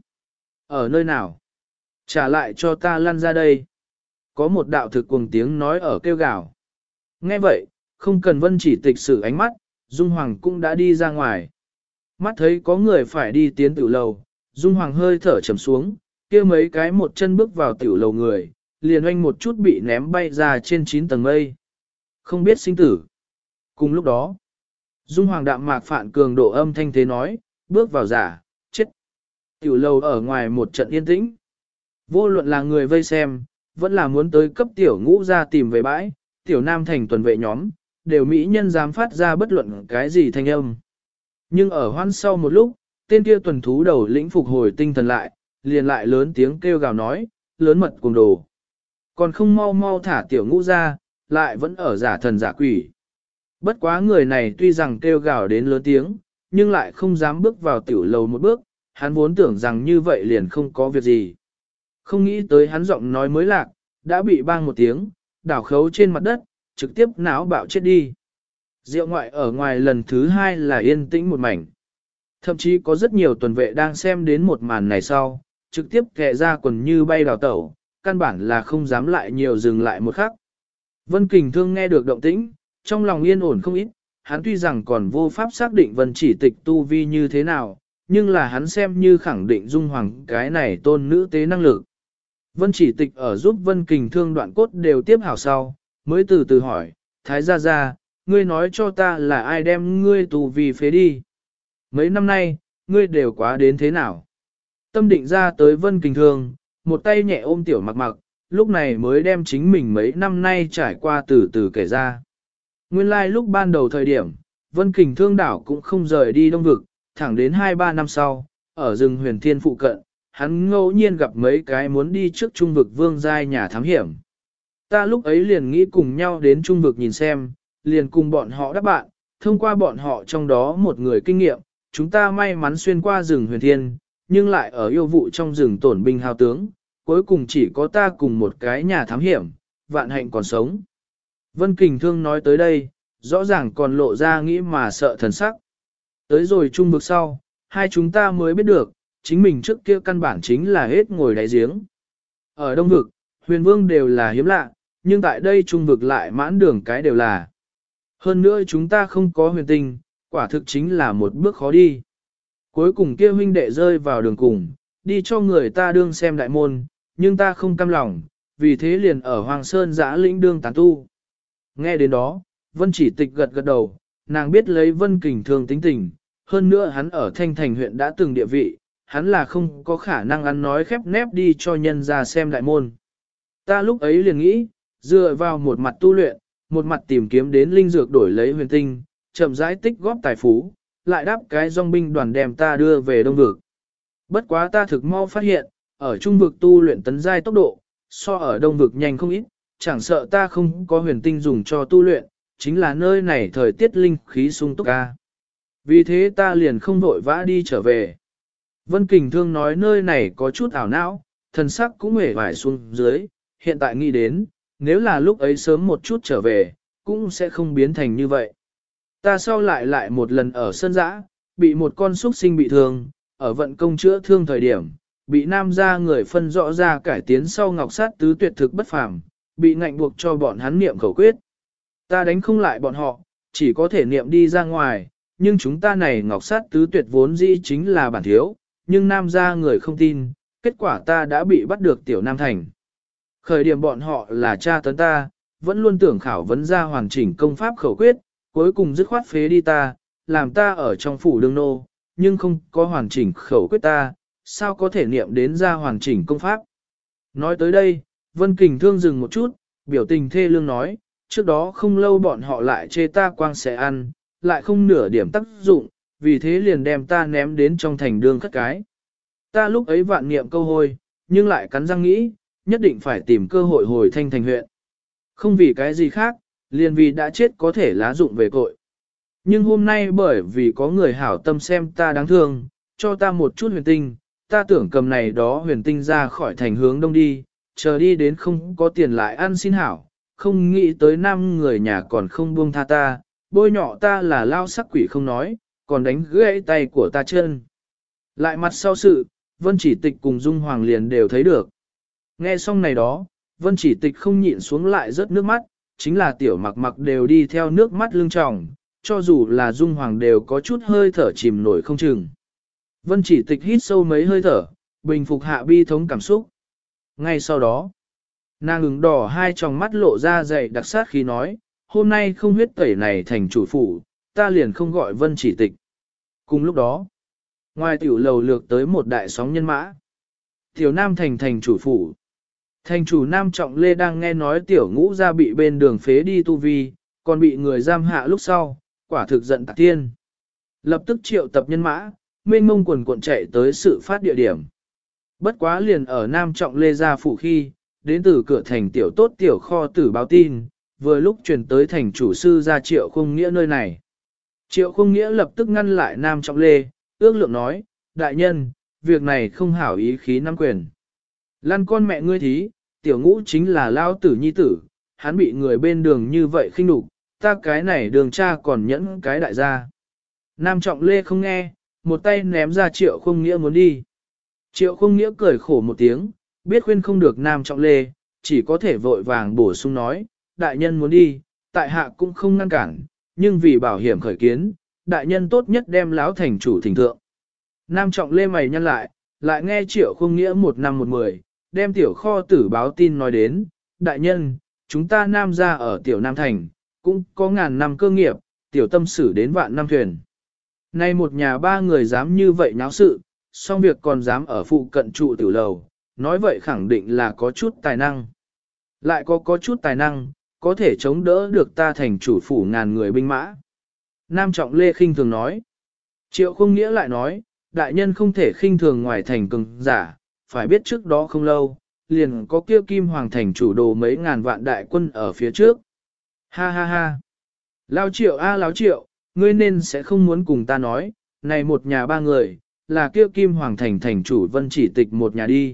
A: Ở nơi nào? Trả lại cho ta lăn ra đây. Có một đạo thực cuồng tiếng nói ở kêu gào. Nghe vậy, không cần Vân Chỉ Tịch sử ánh mắt, Dung Hoàng cũng đã đi ra ngoài. Mắt thấy có người phải đi tiến tiểu lầu, Dung Hoàng hơi thở trầm xuống, kia mấy cái một chân bước vào tiểu lầu người, liền oanh một chút bị ném bay ra trên 9 tầng mây. Không biết sinh tử. Cùng lúc đó, Dung Hoàng đạm mạc phản cường độ âm thanh thế nói, bước vào giả, chết. Tiểu lầu ở ngoài một trận yên tĩnh. Vô luận là người vây xem, vẫn là muốn tới cấp tiểu Ngũ ra tìm về bãi, tiểu Nam Thành tuần vệ nhóm, đều mỹ nhân dám phát ra bất luận cái gì thanh âm. Nhưng ở hoan sau một lúc, tên kia tuần thú đầu lĩnh phục hồi tinh thần lại, liền lại lớn tiếng kêu gào nói, lớn mật cuồng đồ. Còn không mau mau thả tiểu Ngũ ra, lại vẫn ở giả thần giả quỷ. Bất quá người này tuy rằng kêu gào đến lớn tiếng, nhưng lại không dám bước vào tiểu lầu một bước, hắn vốn tưởng rằng như vậy liền không có việc gì. Không nghĩ tới hắn giọng nói mới lạc, đã bị bang một tiếng, đảo khấu trên mặt đất, trực tiếp náo bạo chết đi. Rượu ngoại ở ngoài lần thứ hai là yên tĩnh một mảnh. Thậm chí có rất nhiều tuần vệ đang xem đến một màn này sau, trực tiếp kẹ ra quần như bay đào tẩu, căn bản là không dám lại nhiều dừng lại một khắc. Vân Kình Thương nghe được động tĩnh, trong lòng yên ổn không ít, hắn tuy rằng còn vô pháp xác định Vân Chỉ Tịch tu vi như thế nào, nhưng là hắn xem như khẳng định Dung Hoàng cái này tôn nữ tế năng lực. Vân Chỉ Tịch ở giúp Vân Kình Thương đoạn cốt đều tiếp hảo sau, mới từ từ hỏi, Thái gia gia, ngươi nói cho ta là ai đem ngươi tù vì phế đi. Mấy năm nay, ngươi đều quá đến thế nào? Tâm định ra tới Vân Kình Thương, một tay nhẹ ôm tiểu mặc mặc, lúc này mới đem chính mình mấy năm nay trải qua từ từ kể ra. Nguyên lai lúc ban đầu thời điểm, Vân Kình Thương đảo cũng không rời đi Đông Vực, thẳng đến 2-3 năm sau, ở rừng Huyền Thiên phụ cận, hắn ngẫu nhiên gặp mấy cái muốn đi trước Trung Vực vương giai nhà thám hiểm. Ta lúc ấy liền nghĩ cùng nhau đến Trung Vực nhìn xem, liền cùng bọn họ đáp bạn, thông qua bọn họ trong đó một người kinh nghiệm, chúng ta may mắn xuyên qua rừng Huyền Thiên, nhưng lại ở yêu vụ trong rừng tổn binh hao tướng, cuối cùng chỉ có ta cùng một cái nhà thám hiểm, vạn hạnh còn sống. Vân Kình Thương nói tới đây, rõ ràng còn lộ ra nghĩ mà sợ thần sắc. Tới rồi Trung Vực sau, hai chúng ta mới biết được, chính mình trước kia căn bản chính là hết ngồi đáy giếng. Ở Đông Vực, huyền vương đều là hiếm lạ, nhưng tại đây Trung Vực lại mãn đường cái đều là. Hơn nữa chúng ta không có huyền tinh, quả thực chính là một bước khó đi. Cuối cùng kia huynh đệ rơi vào đường cùng, đi cho người ta đương xem đại môn, nhưng ta không cam lòng, vì thế liền ở Hoàng Sơn giã lĩnh đương tán tu. Nghe đến đó, Vân Chỉ Tịch gật gật đầu, nàng biết lấy Vân Kình Thương tính tình, hơn nữa hắn ở Thanh Thành huyện đã từng địa vị, hắn là không có khả năng ăn nói khép nép đi cho nhân ra xem đại môn. Ta lúc ấy liền nghĩ, dựa vào một mặt tu luyện, một mặt tìm kiếm đến linh dược đổi lấy huyền tinh, chậm rãi tích góp tài phú, lại đáp cái dòng binh đoàn đem ta đưa về Đông Vực. Bất quá ta thực mau phát hiện, ở Trung Vực tu luyện tấn giai tốc độ, so ở Đông Vực nhanh không ít, chẳng sợ ta không có huyền tinh dùng cho tu luyện, chính là nơi này thời tiết linh khí sung túc ca. Vì thế ta liền không vội vã đi trở về. Vân Kình Thương nói nơi này có chút ảo não, thần sắc cũng hề vải xuống dưới, hiện tại nghĩ đến, nếu là lúc ấy sớm một chút trở về, cũng sẽ không biến thành như vậy. Ta sau lại một lần ở sân dã, bị một con súc sinh bị thương, ở vận công chữa thương thời điểm, bị nam gia người phân rõ ra cải tiến sau ngọc sát tứ tuyệt thực bất phàm, bị ngạnh buộc cho bọn hắn niệm khẩu quyết. Ta đánh không lại bọn họ, chỉ có thể niệm đi ra ngoài, nhưng chúng ta này ngọc sát tứ tuyệt vốn dĩ chính là bản thiếu, nhưng nam gia người không tin, kết quả ta đã bị bắt được tiểu Nam Thành. Khởi điểm bọn họ là cha tấn ta, vẫn luôn tưởng khảo vấn ra hoàn chỉnh công pháp khẩu quyết, cuối cùng dứt khoát phế đi ta, làm ta ở trong phủ đương nô, nhưng không có hoàn chỉnh khẩu quyết ta, sao có thể niệm đến ra hoàn chỉnh công pháp. Nói tới đây, Vân Kình Thương dừng một chút, biểu tình thê lương nói, trước đó không lâu bọn họ lại chê ta quang sẽ ăn, lại không nửa điểm tác dụng, vì thế liền đem ta ném đến trong thành đường khất cái. Ta lúc ấy vạn niệm câu hôi, nhưng lại cắn răng nghĩ, nhất định phải tìm cơ hội hồi thanh thành huyện. Không vì cái gì khác, liền vì đã chết có thể lá dụng về cội. Nhưng hôm nay bởi vì có người hảo tâm xem ta đáng thương, cho ta một chút huyền tinh, ta tưởng cầm này đó huyền tinh ra khỏi thành hướng đông đi, chờ đi đến không có tiền lại ăn xin hảo, không nghĩ tới năm người nhà còn không buông tha ta, bôi nhọ ta là lao sắc quỷ không nói, còn đánh gãy tay của ta chân. Lại mặt sau sự, Vân Chỉ Tịch cùng Dung Hoàng liền đều thấy được. Nghe xong này đó, Vân Chỉ Tịch không nhịn xuống lại rớt nước mắt, chính là tiểu mặc mặc đều đi theo nước mắt lưng tròng, cho dù là Dung Hoàng đều có chút hơi thở chìm nổi không chừng. Vân Chỉ Tịch hít sâu mấy hơi thở, bình phục hạ bi thống cảm xúc. Ngay sau đó, nàng ửng đỏ hai tròng mắt lộ ra dày đặc sát khi nói, hôm nay không huyết tẩy này thành chủ phủ, ta liền không gọi Vân Chỉ Tịch. Cùng lúc đó, ngoài tiểu lầu lược tới một đại sóng nhân mã. Tiểu Nam thành chủ phủ. Thành chủ Nam Trọng Lê đang nghe nói tiểu ngũ ra bị bên đường phế đi tu vi, còn bị người giam hạ lúc sau, quả thực giận tạc tiên. Lập tức triệu tập nhân mã, mênh mông quần cuộn chạy tới sự phát địa điểm. Bất quá liền ở Nam Trọng Lê ra phủ khi, đến từ cửa thành tiểu tốt tiểu kho tử báo tin, vừa lúc truyền tới thành chủ sư ra Triệu Không Nghĩa nơi này. Triệu Không Nghĩa lập tức ngăn lại Nam Trọng Lê, ước lượng nói, đại nhân, việc này không hảo ý khí nắm quyền. Lăn con mẹ ngươi thí, tiểu ngũ chính là lao tử nhi tử, hắn bị người bên đường như vậy khinh đục, ta cái này đường cha còn nhẫn cái đại gia. Nam Trọng Lê không nghe, một tay ném ra Triệu Không Nghĩa muốn đi. Triệu Không Nghĩa cười khổ một tiếng, biết khuyên không được Nam Trọng Lê, chỉ có thể vội vàng bổ sung nói, đại nhân muốn đi, tại hạ cũng không ngăn cản, nhưng vì bảo hiểm khởi kiến, đại nhân tốt nhất đem lão thành chủ thỉnh thượng. Nam Trọng Lê mày nhăn lại nghe Triệu Không Nghĩa một năm một mười, đem tiểu kho tử báo tin nói đến, đại nhân, chúng ta Nam gia ở tiểu Nam Thành, cũng có ngàn năm cơ nghiệp, tiểu tâm sử đến vạn năm thuyền. Nay một nhà ba người dám như vậy nháo sự, xong việc còn dám ở phụ cận trụ tiểu lầu, nói vậy khẳng định là có chút tài năng. Lại có chút tài năng, có thể chống đỡ được ta thành chủ phủ ngàn người binh mã. Nam Trọng Lê khinh thường nói. Triệu Không Nghĩa lại nói, đại nhân không thể khinh thường ngoài thành cường giả, phải biết trước đó không lâu, liền có kia Kim Hoàng thành chủ đồ mấy ngàn vạn đại quân ở phía trước. Ha ha ha. Lão Triệu Lão Triệu, ngươi nên sẽ không muốn cùng ta nói, này một nhà ba người, là kia Kim Hoàng thành thành chủ Vân Chỉ Tịch một nhà đi.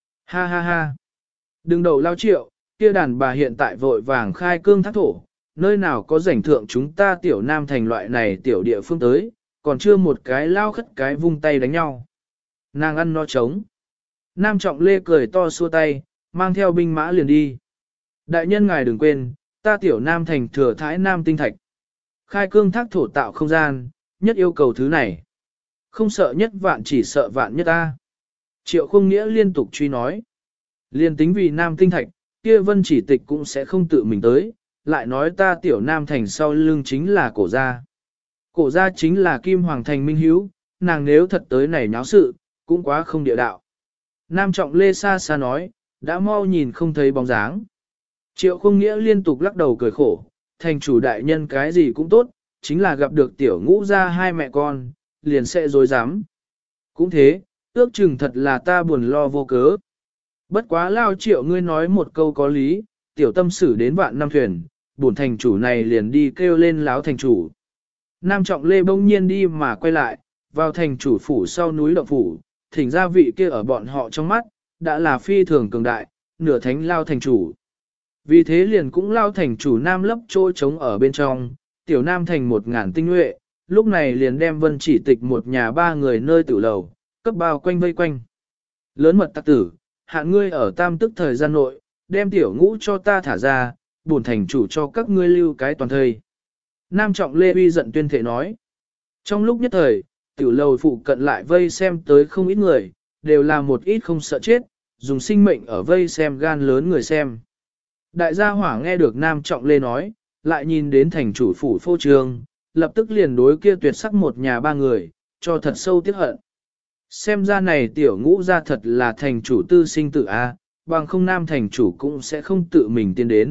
A: Ha ha ha. Đừng đầu Lão Triệu, kia đàn bà hiện tại vội vàng khai cương thác thổ, nơi nào có rảnh thượng chúng ta tiểu Nam thành loại này tiểu địa phương tới, còn chưa một cái lao khất cái vung tay đánh nhau. Nàng ăn no trống. Nam Trọng Lê cười to xua tay, mang theo binh mã liền đi. Đại nhân ngài đừng quên, ta tiểu Nam thành thừa thái Nam tinh thạch. Khai cương thác thổ tạo không gian, nhất yêu cầu thứ này. Không sợ nhất vạn chỉ sợ vạn nhất ta. Triệu Không Nghĩa liên tục truy nói. Liên tính vì Nam tinh thạch, kia Vân Chỉ Tịch cũng sẽ không tự mình tới, lại nói ta tiểu Nam thành sau lưng chính là cổ gia. Cổ gia chính là Kim Hoàng thành minh hiếu, nàng nếu thật tới này nháo sự, cũng quá không địa đạo. Nam Trọng Lê xa xa nói, đã mau nhìn không thấy bóng dáng. Triệu Không Nghĩa liên tục lắc đầu cười khổ, thành chủ đại nhân cái gì cũng tốt, chính là gặp được tiểu ngũ gia hai mẹ con, liền sẽ dối dám. Cũng thế, ước chừng thật là ta buồn lo vô cớ. Bất quá lao Triệu ngươi nói một câu có lý, tiểu tâm sử đến vạn năm thuyền, bổn thành chủ này liền đi kêu lên láo thành chủ. Nam Trọng Lê bỗng nhiên đi mà quay lại, vào thành chủ phủ sau núi động phủ, thỉnh ra vị kia ở bọn họ trong mắt, đã là phi thường cường đại, nửa thánh lao thành chủ. Vì thế liền cũng lao thành chủ Nam lấp chỗ trống ở bên trong, tiểu Nam thành 1000 tinh nhuệ, lúc này liền đem Vân Chỉ Tịch một nhà ba người nơi tử lầu, cấp bao quanh vây quanh. Lớn mật tặc tử, hạn ngươi ở tam tức thời gian nội, đem tiểu ngũ cho ta thả ra, bổn thành chủ cho các ngươi lưu cái toàn thời. Nam Trọng Lê uy giận tuyên thể nói. Trong lúc nhất thời, tiểu lầu phụ cận lại vây xem tới không ít người, đều là một ít không sợ chết, dùng sinh mệnh ở vây xem gan lớn người xem. Đại gia hỏa nghe được Nam Trọng Lê nói, lại nhìn đến thành chủ phủ phô trương, lập tức liền đối kia tuyệt sắc một nhà ba người, cho thật sâu tiếc hận. Xem ra này tiểu ngũ ra thật là thành chủ tư sinh tử A, bằng không Nam thành chủ cũng sẽ không tự mình tiến đến,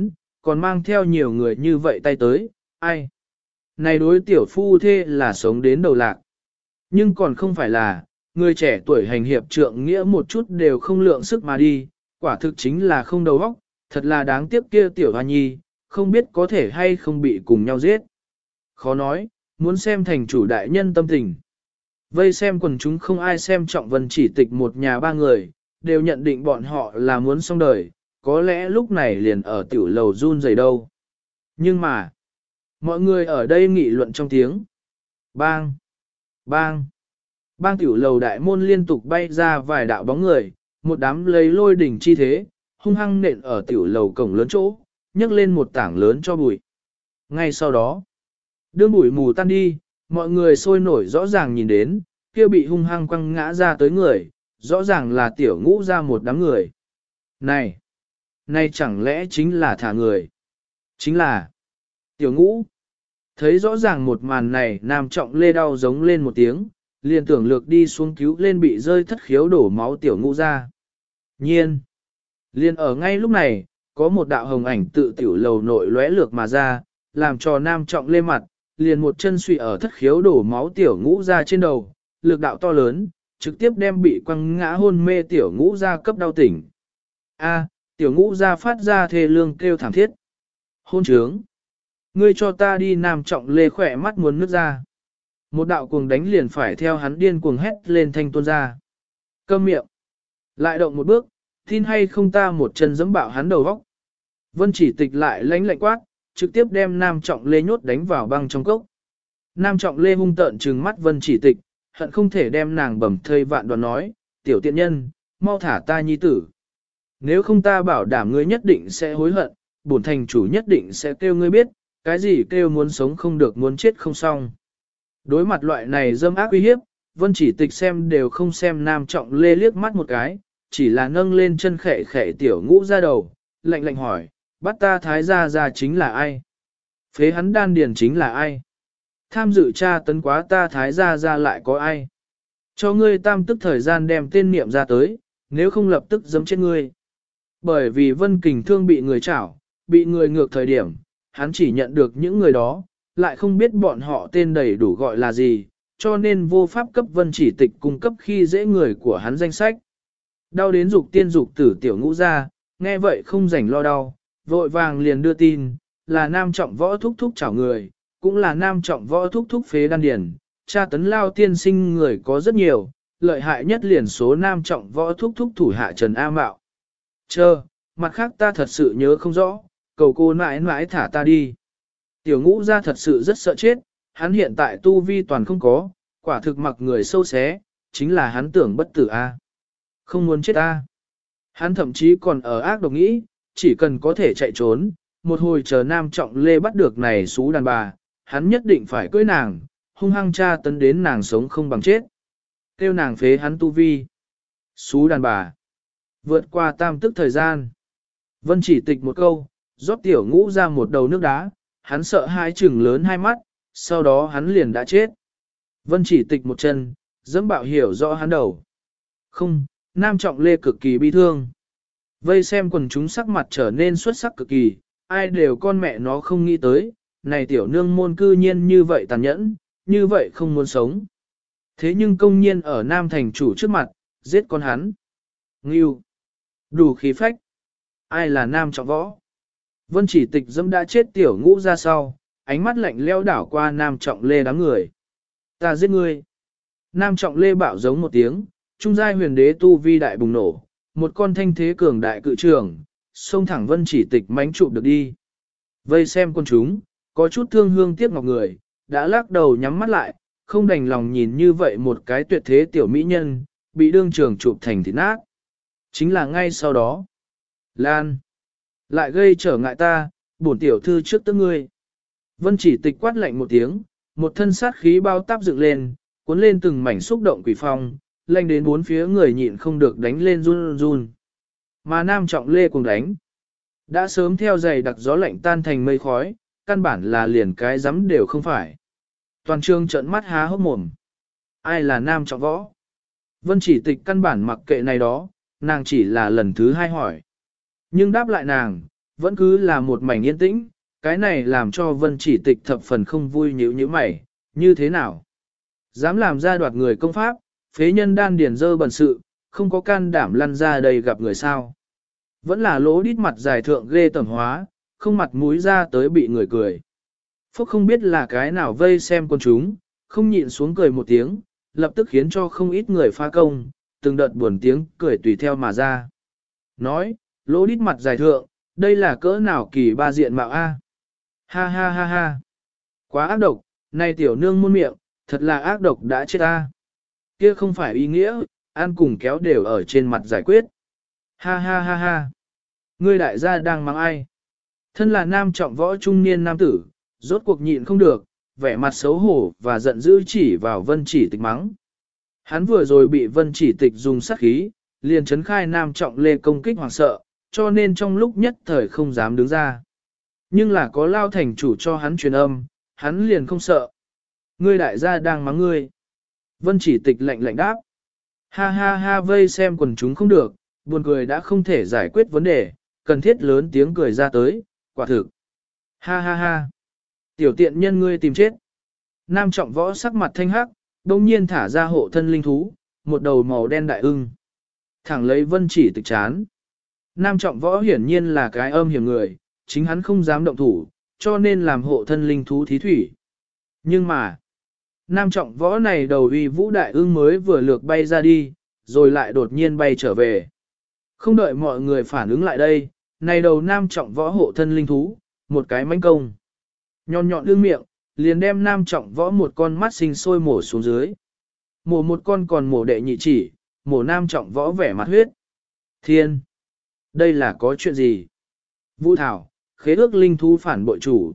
A: còn mang theo nhiều người như vậy tay tới, ai? Này đối tiểu phu thê là sống đến đầu lạc. Nhưng còn không phải là, người trẻ tuổi hành hiệp trượng nghĩa một chút đều không lượng sức mà đi, quả thực chính là không đầu óc, thật là đáng tiếc kia tiểu hoa nhi, không biết có thể hay không bị cùng nhau giết. Khó nói, muốn xem thành chủ đại nhân tâm tình. Vây xem quần chúng không ai xem trọng Vân Chỉ Tịch một nhà ba người, đều nhận định bọn họ là muốn xong đời, có lẽ lúc này liền ở tiểu lầu run rẩy đâu. Nhưng mà, mọi người ở đây nghị luận trong tiếng. Bang! Bang! Bang tiểu lầu đại môn liên tục bay ra vài đạo bóng người, một đám lấy lôi đỉnh chi thế, hung hăng nện ở tiểu lầu cổng lớn chỗ, nhấc lên một tảng lớn cho bụi. Ngay sau đó, đương bụi mù tan đi, mọi người sôi nổi rõ ràng nhìn đến, kia bị hung hăng quăng ngã ra tới người, rõ ràng là tiểu ngũ ra một đám người. Này! Này chẳng lẽ chính là thả người? Chính là tiểu ngũ. Thấy rõ ràng một màn này, Nam Trọng Lê đau giống lên một tiếng, liền tưởng lược đi xuống cứu lên bị rơi thất khiếu đổ máu tiểu ngũ ra. Nhiên! Liền ở ngay lúc này, có một đạo hồng ảnh tự tiểu lầu nội lóe lược mà ra, làm cho Nam Trọng Lê mặt, liền một chân suy ở thất khiếu đổ máu tiểu ngũ ra trên đầu, lực đạo to lớn, trực tiếp đem bị quăng ngã hôn mê tiểu ngũ ra cấp đau tỉnh. A, tiểu ngũ ra phát ra thê lương kêu thảm thiết. Hôn trướng! Ngươi cho ta đi. Nam Trọng Lê khỏe mắt muốn nước ra. Một đạo cuồng đánh liền phải theo hắn điên cuồng hét lên thanh tuôn ra. Câm miệng! Lại động một bước, tin hay không ta một chân giẫm bạo hắn đầu vóc. Vân Chỉ Tịch lại lãnh lạnh quát, trực tiếp đem Nam Trọng Lê nhốt đánh vào băng trong cốc. Nam Trọng Lê hung tợn trừng mắt Vân Chỉ Tịch, hận không thể đem nàng bầm thây vạn đoạn nói, tiểu tiện nhân, mau thả ta nhi tử. Nếu không ta bảo đảm ngươi nhất định sẽ hối hận, bổn thành chủ nhất định sẽ kêu ngươi biết, cái gì kêu muốn sống không được muốn chết không xong. Đối mặt loại này dâm ác uy hiếp, Vân Chỉ Tịch xem đều không xem Nam Trọng Lê liếc mắt một cái, chỉ là nâng lên chân khệ khệ tiểu ngũ ra đầu, lạnh lạnh hỏi, bắt ta thái gia ra chính là ai? Phế hắn đan điền chính là ai? Tham dự tra tấn quá ta thái gia ra lại có ai? Cho ngươi tam tức thời gian đem tên niệm ra tới, nếu không lập tức giấm chết ngươi. Bởi vì Vân Kình Thương bị người chảo, bị người ngược thời điểm, hắn chỉ nhận được những người đó, lại không biết bọn họ tên đầy đủ gọi là gì, cho nên vô pháp cấp Vân Chỉ Tịch cung cấp khi dễ người của hắn danh sách. Đau đến dục tiên dục tử tiểu ngũ ra, nghe vậy không rảnh lo đau, vội vàng liền đưa tin, là Nam Trọng Võ thúc thúc chảo người, cũng là Nam Trọng Võ thúc thúc phế đan điển, tra tấn lao tiên sinh người có rất nhiều, lợi hại nhất liền số Nam Trọng Võ thúc thúc thủ hạ Trần A Mạo. Chờ, mặt khác ta thật sự nhớ không rõ, cầu cô mãi mãi thả ta đi. Tiểu ngũ ra thật sự rất sợ chết, hắn hiện tại tu vi toàn không có, quả thực mặc người sâu xé, chính là hắn tưởng bất tử a, không muốn chết a. Hắn thậm chí còn ở ác độc nghĩ, chỉ cần có thể chạy trốn, một hồi chờ Nam Trọng Lê bắt được này xú đàn bà, hắn nhất định phải cưới nàng, hung hăng tra tấn đến nàng sống không bằng chết. Kêu nàng phế hắn tu vi. Xú đàn bà. Vượt qua tam tức thời gian. Vân Chỉ Tịch một câu, rót tiểu ngũ ra một đầu nước đá, hắn sợ hai trừng lớn hai mắt, sau đó hắn liền đã chết. Vân Chỉ Tịch một chân, dẫm bạo hiểu rõ hắn đầu. Không, Nam Trọng Lê cực kỳ bi thương. Vây xem quần chúng sắc mặt trở nên xuất sắc cực kỳ, ai đều con mẹ nó không nghĩ tới, này tiểu nương môn cư nhiên như vậy tàn nhẫn, như vậy không muốn sống. Thế nhưng công nhiên ở Nam thành chủ trước mặt, giết con hắn. Ngưu! Đủ khí phách! Ai là Nam Trọng Võ? Vân Chỉ Tịch dẫm đã chết tiểu ngũ ra sau, ánh mắt lạnh leo đảo qua Nam Trọng Lê đám người. Ta giết ngươi! Nam Trọng Lê bạo giống một tiếng, trung giai huyền đế tu vi đại bùng nổ, một con thanh thế cường đại cự trường, xông thẳng Vân Chỉ Tịch mánh chụp được đi. Vây xem con chúng, có chút thương hương tiếc ngọc người, đã lắc đầu nhắm mắt lại, không đành lòng nhìn như vậy một cái tuyệt thế tiểu mỹ nhân, bị đương trường chụp thành thịt nát. Chính là ngay sau đó. Lan! Lại gây trở ngại ta, bổn tiểu thư trước tức ngươi. Vân Chỉ Tịch quát lạnh một tiếng, một thân sát khí bao táp dựng lên, cuốn lên từng mảnh xúc động quỷ phong, lanh đến bốn phía người nhịn không được đánh lên run run. Mà Nam Trọng Lê cùng đánh. Đã sớm theo giày đặc gió lạnh tan thành mây khói, căn bản là liền cái rắm đều không phải. Toàn trường trợn mắt há hốc mồm. Ai là Nam Trọng Võ? Vân Chỉ Tịch căn bản mặc kệ này đó, nàng chỉ là lần thứ hai hỏi. Nhưng đáp lại nàng, vẫn cứ là một mảnh yên tĩnh, cái này làm cho Vân Chỉ Tịch thập phần không vui như mày, như thế nào? Dám làm ra đoạt người công pháp, phế nhân đan điền dơ bẩn sự, không có can đảm lăn ra đây gặp người sao? Vẫn là lỗ đít mặt dài thượng ghê tởm hóa, không mặt mũi ra tới bị người cười. Phúc không biết là cái nào vây xem con chúng, không nhịn xuống cười một tiếng, lập tức khiến cho không ít người pha công, từng đợt buồn tiếng cười tùy theo mà ra. Nói, lỗ đít mặt dài thượng, đây là cỡ nào kỳ ba diện mạo a? Ha ha ha ha. Quá ác độc, này tiểu nương muôn miệng, thật là ác độc đã chết ta. Kia không phải ý nghĩa, ăn cùng kéo đều ở trên mặt giải quyết. Ha ha ha ha. Ngươi đại gia đang mắng ai? Thân là nam trọng võ trung niên nam tử, rốt cuộc nhịn không được, vẻ mặt xấu hổ và giận dữ chỉ vào Vân Chỉ Tịch mắng. Hắn vừa rồi bị Vân Chỉ Tịch dùng sát khí, liền chấn khai nam trọng lê công kích hoảng sợ, cho nên trong lúc nhất thời không dám đứng ra. Nhưng là có Lao thành chủ cho hắn truyền âm, hắn liền không sợ. Ngươi đại gia đang mắng ngươi. Vân Chỉ Tịch lạnh lạnh đáp. Ha ha ha, vây xem quần chúng không được, buồn cười đã không thể giải quyết vấn đề, cần thiết lớn tiếng cười ra tới, quả thực. Ha ha ha. Tiểu tiện nhân ngươi tìm chết. Nam trọng võ sắc mặt thanh hắc, đông nhiên thả ra hộ thân linh thú, một đầu màu đen đại ưng. Thẳng lấy Vân Chỉ Tịch chán. Nam trọng võ hiển nhiên là cái âm hiểm người, chính hắn không dám động thủ, cho nên làm hộ thân linh thú thí thủy. Nhưng mà, nam trọng võ này đầu uy vũ đại ưng mới vừa lược bay ra đi, rồi lại đột nhiên bay trở về. Không đợi mọi người phản ứng lại đây, này đầu nam trọng võ hộ thân linh thú, một cái mãnh công. Nhọn nhọn ương miệng, liền đem nam trọng võ một con mắt sinh sôi mổ xuống dưới. Mổ một con còn mổ đệ nhị chỉ, mổ nam trọng võ vẻ mặt huyết. Thiên! Đây là có chuyện gì? Vũ Thảo, khế ước linh thú phản bội chủ.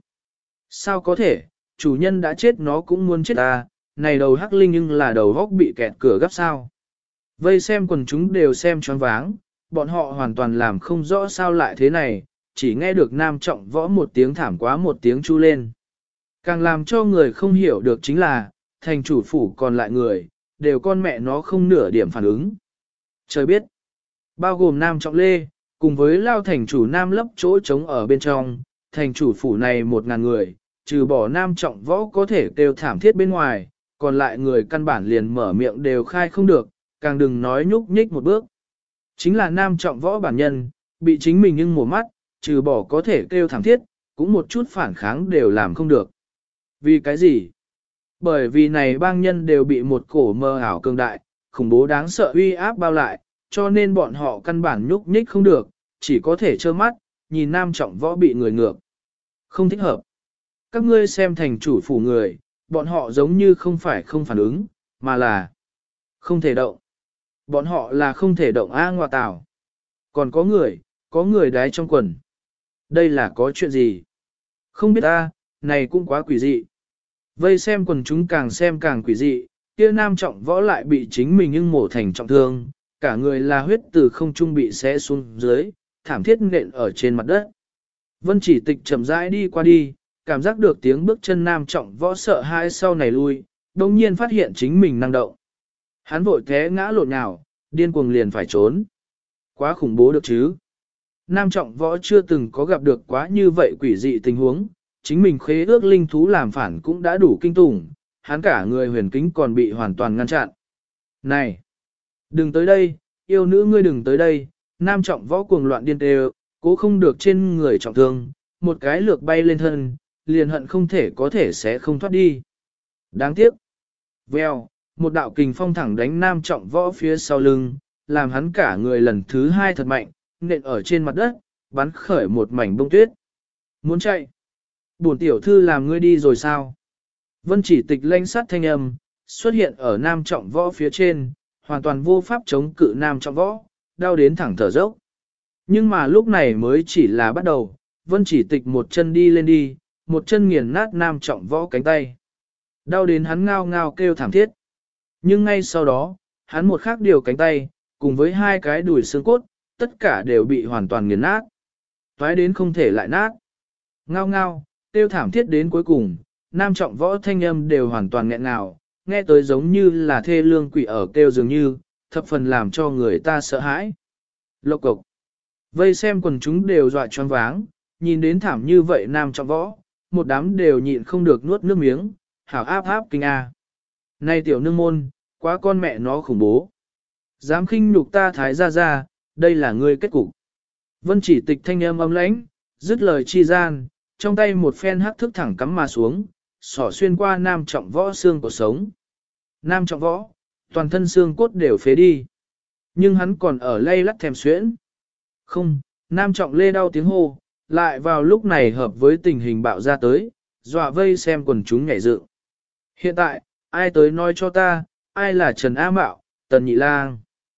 A: Sao có thể, chủ nhân đã chết nó cũng muốn chết ta, này đầu hắc linh nhưng là đầu góc bị kẹt cửa gấp sao. Vây xem quần chúng đều xem choáng váng, bọn họ hoàn toàn làm không rõ sao lại thế này, chỉ nghe được nam trọng võ một tiếng thảm quá một tiếng chu lên. Càng làm cho người không hiểu được chính là, thành chủ phủ còn lại người, đều con mẹ nó không nửa điểm phản ứng. Trời biết, bao gồm nam trọng lê, cùng với lao thành chủ nam lấp chỗ trống ở bên trong, thành chủ phủ này 1.000 người, trừ bỏ nam trọng võ có thể kêu thảm thiết bên ngoài, còn lại người căn bản liền mở miệng đều khai không được, càng đừng nói nhúc nhích một bước. Chính là nam trọng võ bản nhân, bị chính mình nhưng mổ mắt, trừ bỏ có thể kêu thảm thiết, cũng một chút phản kháng đều làm không được. Vì cái gì? Bởi vì này bang nhân đều bị một cổ mơ ảo cường đại, khủng bố đáng sợ uy áp bao lại, cho nên bọn họ căn bản nhúc nhích không được, chỉ có thể trơ mắt, nhìn nam trọng võ bị người ngược. Không thích hợp. Các ngươi xem thành chủ phủ người, bọn họ giống như không phải không phản ứng, mà là không thể động. Bọn họ là không thể động ngoa tảo. Còn có người đái trong quần. Đây là có chuyện gì? Không biết này cũng quá quỷ dị. Vây xem quần chúng càng xem càng quỷ dị, kia nam trọng võ lại bị chính mình nhưng mổ thành trọng thương, cả người là huyết từ không trung bị xé xuống dưới, thảm thiết nện ở trên mặt đất. Vân Chỉ Tịch chậm rãi đi qua đi, cảm giác được tiếng bước chân nam trọng võ sợ hãi sau này lui, đồng nhiên phát hiện chính mình năng động. Hắn vội té ngã lộn nhào, điên cuồng liền phải trốn. Quá khủng bố được chứ. Nam trọng võ chưa từng có gặp được quá như vậy quỷ dị tình huống, chính mình khế ước linh thú làm phản cũng đã đủ kinh tủng, hắn cả người huyền kính còn bị hoàn toàn ngăn chặn. Này! Đừng tới đây, yêu nữ ngươi đừng tới đây, nam trọng võ cuồng loạn điên tê, cố không được trên người trọng thương, một cái lược bay lên thân, liền hận không thể có thể sẽ không thoát đi. Đáng tiếc! Vèo! Một đạo kình phong thẳng đánh nam trọng võ phía sau lưng, làm hắn cả người lần thứ hai thật mạnh, nện ở trên mặt đất, bắn khởi một mảnh bông tuyết. Muốn chạy? Bổn tiểu thư làm ngươi đi rồi sao? Vân Chỉ Tịch lanh sát thanh âm, xuất hiện ở nam trọng võ phía trên, hoàn toàn vô pháp chống cự nam trọng võ, đau đến thẳng thở dốc. Nhưng mà lúc này mới chỉ là bắt đầu, Vân Chỉ Tịch một chân đi lên đi, một chân nghiền nát nam trọng võ cánh tay. Đau đến hắn ngao ngao kêu thảm thiết. Nhưng ngay sau đó, hắn một khác điều cánh tay, cùng với hai cái đùi xương cốt, tất cả đều bị hoàn toàn nghiền nát. Toái đến không thể lại nát. Ngao ngao, kêu thảm thiết đến cuối cùng, nam trọng võ thanh âm đều hoàn toàn nghẹn ngào, nghe tới giống như là thê lương quỷ ở kêu dường như, thập phần làm cho người ta sợ hãi. Lộc cộc. Vây xem quần chúng đều dọa choáng váng, nhìn đến thảm như vậy nam trọng võ, một đám đều nhịn không được nuốt nước miếng, hảo áp áp kinh a. Này tiểu nương môn, quá con mẹ nó khủng bố. Dám khinh nhục ta thái gia gia, đây là ngươi kết cục. Vân Chỉ Tịch thanh âm âm lãnh, dứt lời chi gian, trong tay một phen hắc thức thẳng cắm mà xuống, xỏ xuyên qua nam trọng võ xương của sống. Nam trọng võ, toàn thân xương cốt đều phế đi. Nhưng hắn còn ở lay lắt thèm xuyễn. Không, nam trọng lê đau tiếng hô, lại vào lúc này hợp với tình hình bạo ra tới, dọa vây xem quần chúng nhảy dựng. Hiện tại, ai tới nói cho ta, ai là Trần A Mạo, Tần Nhị Lang?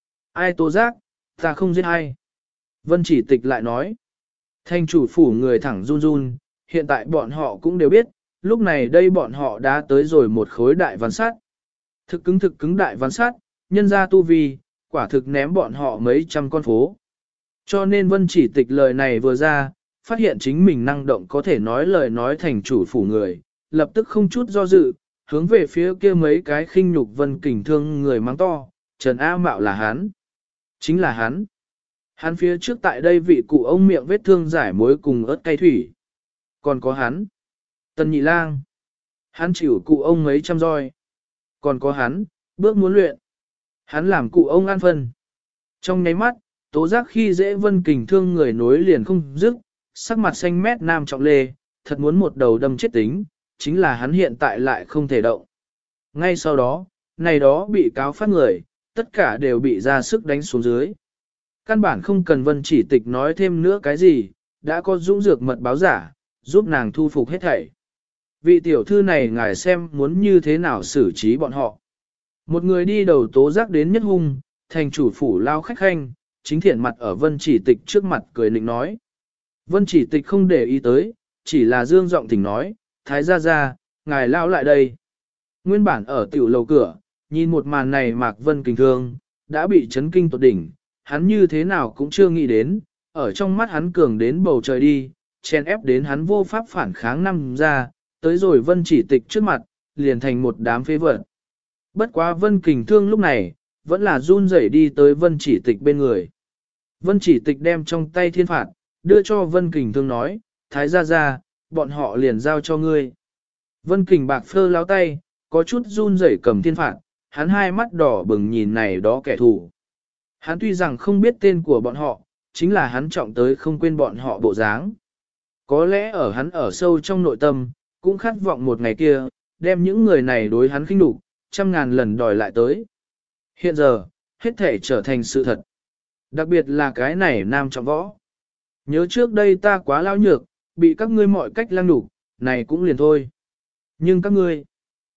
A: Ai tố giác, ta không giết ai. Vân Chỉ Tịch lại nói. Thanh chủ phủ người thẳng run run, hiện tại bọn họ cũng đều biết, lúc này đây bọn họ đã tới rồi một khối đại văn sát. Thực cứng đại văn sát, nhân ra tu vi, quả thực ném bọn họ mấy trăm con phố. Cho nên Vân Chỉ Tịch lời này vừa ra, phát hiện chính mình năng động có thể nói lời nói thành chủ phủ người, lập tức không chút do dự, hướng về phía kia mấy cái khinh nhục Vân Kình Thương người mắng to, Trần A Mạo là hắn. Chính là hắn. Hắn phía trước tại đây vị cụ ông miệng vết thương giải muối cùng ớt cay thủy. Còn có hắn. Tần Nhị Lang. Hắn chịu cụ ông mấy trăm roi. Còn có hắn, bước muốn luyện. Hắn làm cụ ông an phân. Trong nháy mắt, tố giác khi dễ Vân Kình Thương người nối liền không dứt, sắc mặt xanh mét nam trọng lê, thật muốn một đầu đâm chết tính, chính là hắn hiện tại lại không thể động. Ngay sau đó, này đó bị cáo phát người, tất cả đều bị ra sức đánh xuống dưới. Căn bản không cần Vân Chỉ Tịch nói thêm nữa cái gì, đã có dũng dược mật báo giả, giúp nàng thu phục hết thảy. Vị tiểu thư này ngài xem muốn như thế nào xử trí bọn họ. Một người đi đầu tố giác đến nhất hung, thành chủ phủ lao khách khanh, chính thiện mặt ở Vân Chỉ Tịch trước mặt cười nịnh nói. Vân Chỉ Tịch không để ý tới, chỉ là dương giọng thỉnh nói, thái gia gia, ngài lao lại đây. Nguyên bản ở tiểu lầu cửa, nhìn một màn này Mạc Vân Kình Thương, đã bị chấn kinh tột đỉnh, hắn như thế nào cũng chưa nghĩ đến, ở trong mắt hắn cường đến bầu trời đi, chen ép đến hắn vô pháp phản kháng năm ra, tới rồi Vân Chỉ Tịch trước mặt, liền thành một đám phế vật. Bất quá Vân Kình Thương lúc này, vẫn là run rẩy đi tới Vân Chỉ Tịch bên người. Vân Chỉ Tịch đem trong tay thiên phạt, đưa cho Vân Kình Thương nói, thái gia gia, bọn họ liền giao cho ngươi. Vân Kình bạc phơ láo tay, có chút run rẩy cầm thiên phạt, hắn hai mắt đỏ bừng nhìn này đó kẻ thù. Hắn tuy rằng không biết tên của bọn họ, chính là hắn trọng tới không quên bọn họ bộ dáng. Có lẽ ở hắn ở sâu trong nội tâm, cũng khát vọng một ngày kia, đem những người này đối hắn khinh nhục, trăm ngàn lần đòi lại tới. Hiện giờ, hết thể trở thành sự thật. Đặc biệt là cái này nam trọng võ. Nhớ trước đây ta quá lao nhược, bị các ngươi mọi cách lăng nhục, này cũng liền thôi. Nhưng các ngươi,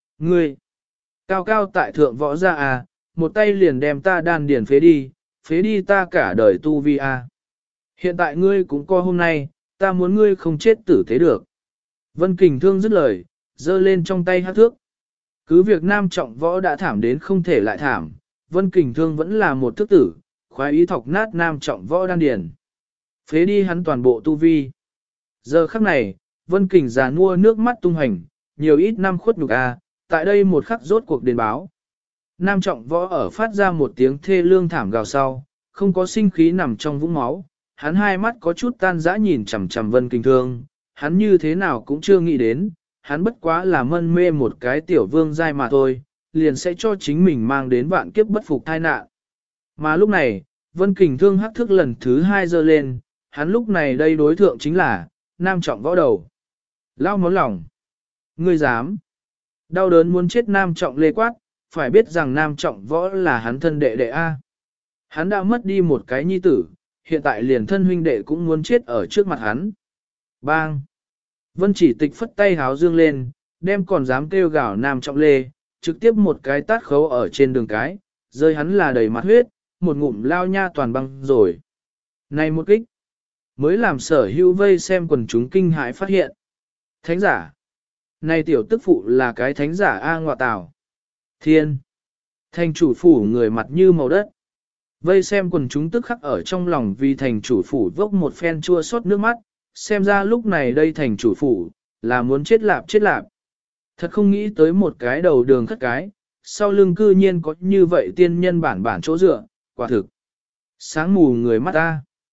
A: cao cao tại thượng võ gia à, một tay liền đem ta đan điền phế đi ta cả đời tu vi à. Hiện tại ngươi cũng co hôm nay, ta muốn ngươi không chết tử thế được. Vân Kình Thương dứt lời, giơ lên trong tay hát thước. Cứ việc nam trọng võ đã thảm đến không thể lại thảm, Vân Kình Thương vẫn là một thức tử, khoái ý thọc nát nam trọng võ đan điền. Phế đi hắn toàn bộ tu vi. Giờ khắc này, Vân Kình già nua nước mắt tung hành, nhiều ít năm khuất nhục à, tại đây một khắc rốt cuộc đền báo. Nam trọng võ ở phát ra một tiếng thê lương thảm gào sau, không có sinh khí nằm trong vũng máu, hắn hai mắt có chút tan dã nhìn chằm chằm Vân Kình Thương, hắn như thế nào cũng chưa nghĩ đến, hắn bất quá là mân mê một cái tiểu vương giai mà thôi, liền sẽ cho chính mình mang đến vạn kiếp bất phục tai nạn. Mà lúc này, Vân Kình Thương hắc thức lần thứ hai giơ lên, hắn lúc này đây đối thượng chính là nam trọng võ đầu. Lao máu lòng. Ngươi dám. Đau đớn muốn chết nam trọng lê quát, phải biết rằng nam trọng võ là hắn thân đệ đệ A. Hắn đã mất đi một cái nhi tử, hiện tại liền thân huynh đệ cũng muốn chết ở trước mặt hắn. Bang! Vân Chỉ Tịch phất tay háo dương lên, đem còn dám kêu gào nam trọng lê, trực tiếp một cái tát khấu ở trên đường cái, rơi hắn là đầy mặt huyết, một ngụm lao nha toàn băng rồi. Này một kích! Mới làm sở hữu vây xem quần chúng kinh hãi phát hiện. Thánh giả! Này tiểu tức phụ là cái thánh giả A ngọa tào. Thiên! Thành chủ phủ người mặt như màu đất. Vây xem quần chúng tức khắc ở trong lòng vì thành chủ phủ vốc một phen chua xót nước mắt, xem ra lúc này đây thành chủ phủ, là muốn chết lạp. Thật không nghĩ tới một cái đầu đường khất cái, sau lưng cư nhiên có như vậy tiên nhân bản chỗ dựa, quả thực. Sáng mù người mắt ta.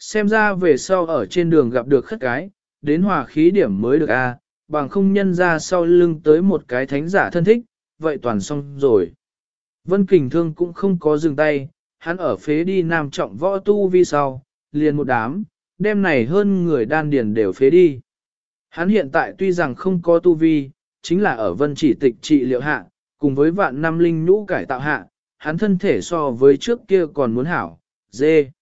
A: Xem ra về sau ở trên đường gặp được khất cái, đến hòa khí điểm mới được a, bằng không nhân ra sau lưng tới một cái thánh giả thân thích, vậy toàn xong rồi. Vân Kình Thương cũng không có dừng tay, hắn ở phế đi nam trọng võ tu vi sau, liền một đám, đêm này hơn người đan điền đều phế đi. Hắn hiện tại tuy rằng không có tu vi, chính là ở vân chỉ tịch trị liệu hạ, cùng với vạn năm linh nhũ cải tạo hạ, hắn thân thể so với trước kia còn muốn hảo, dê.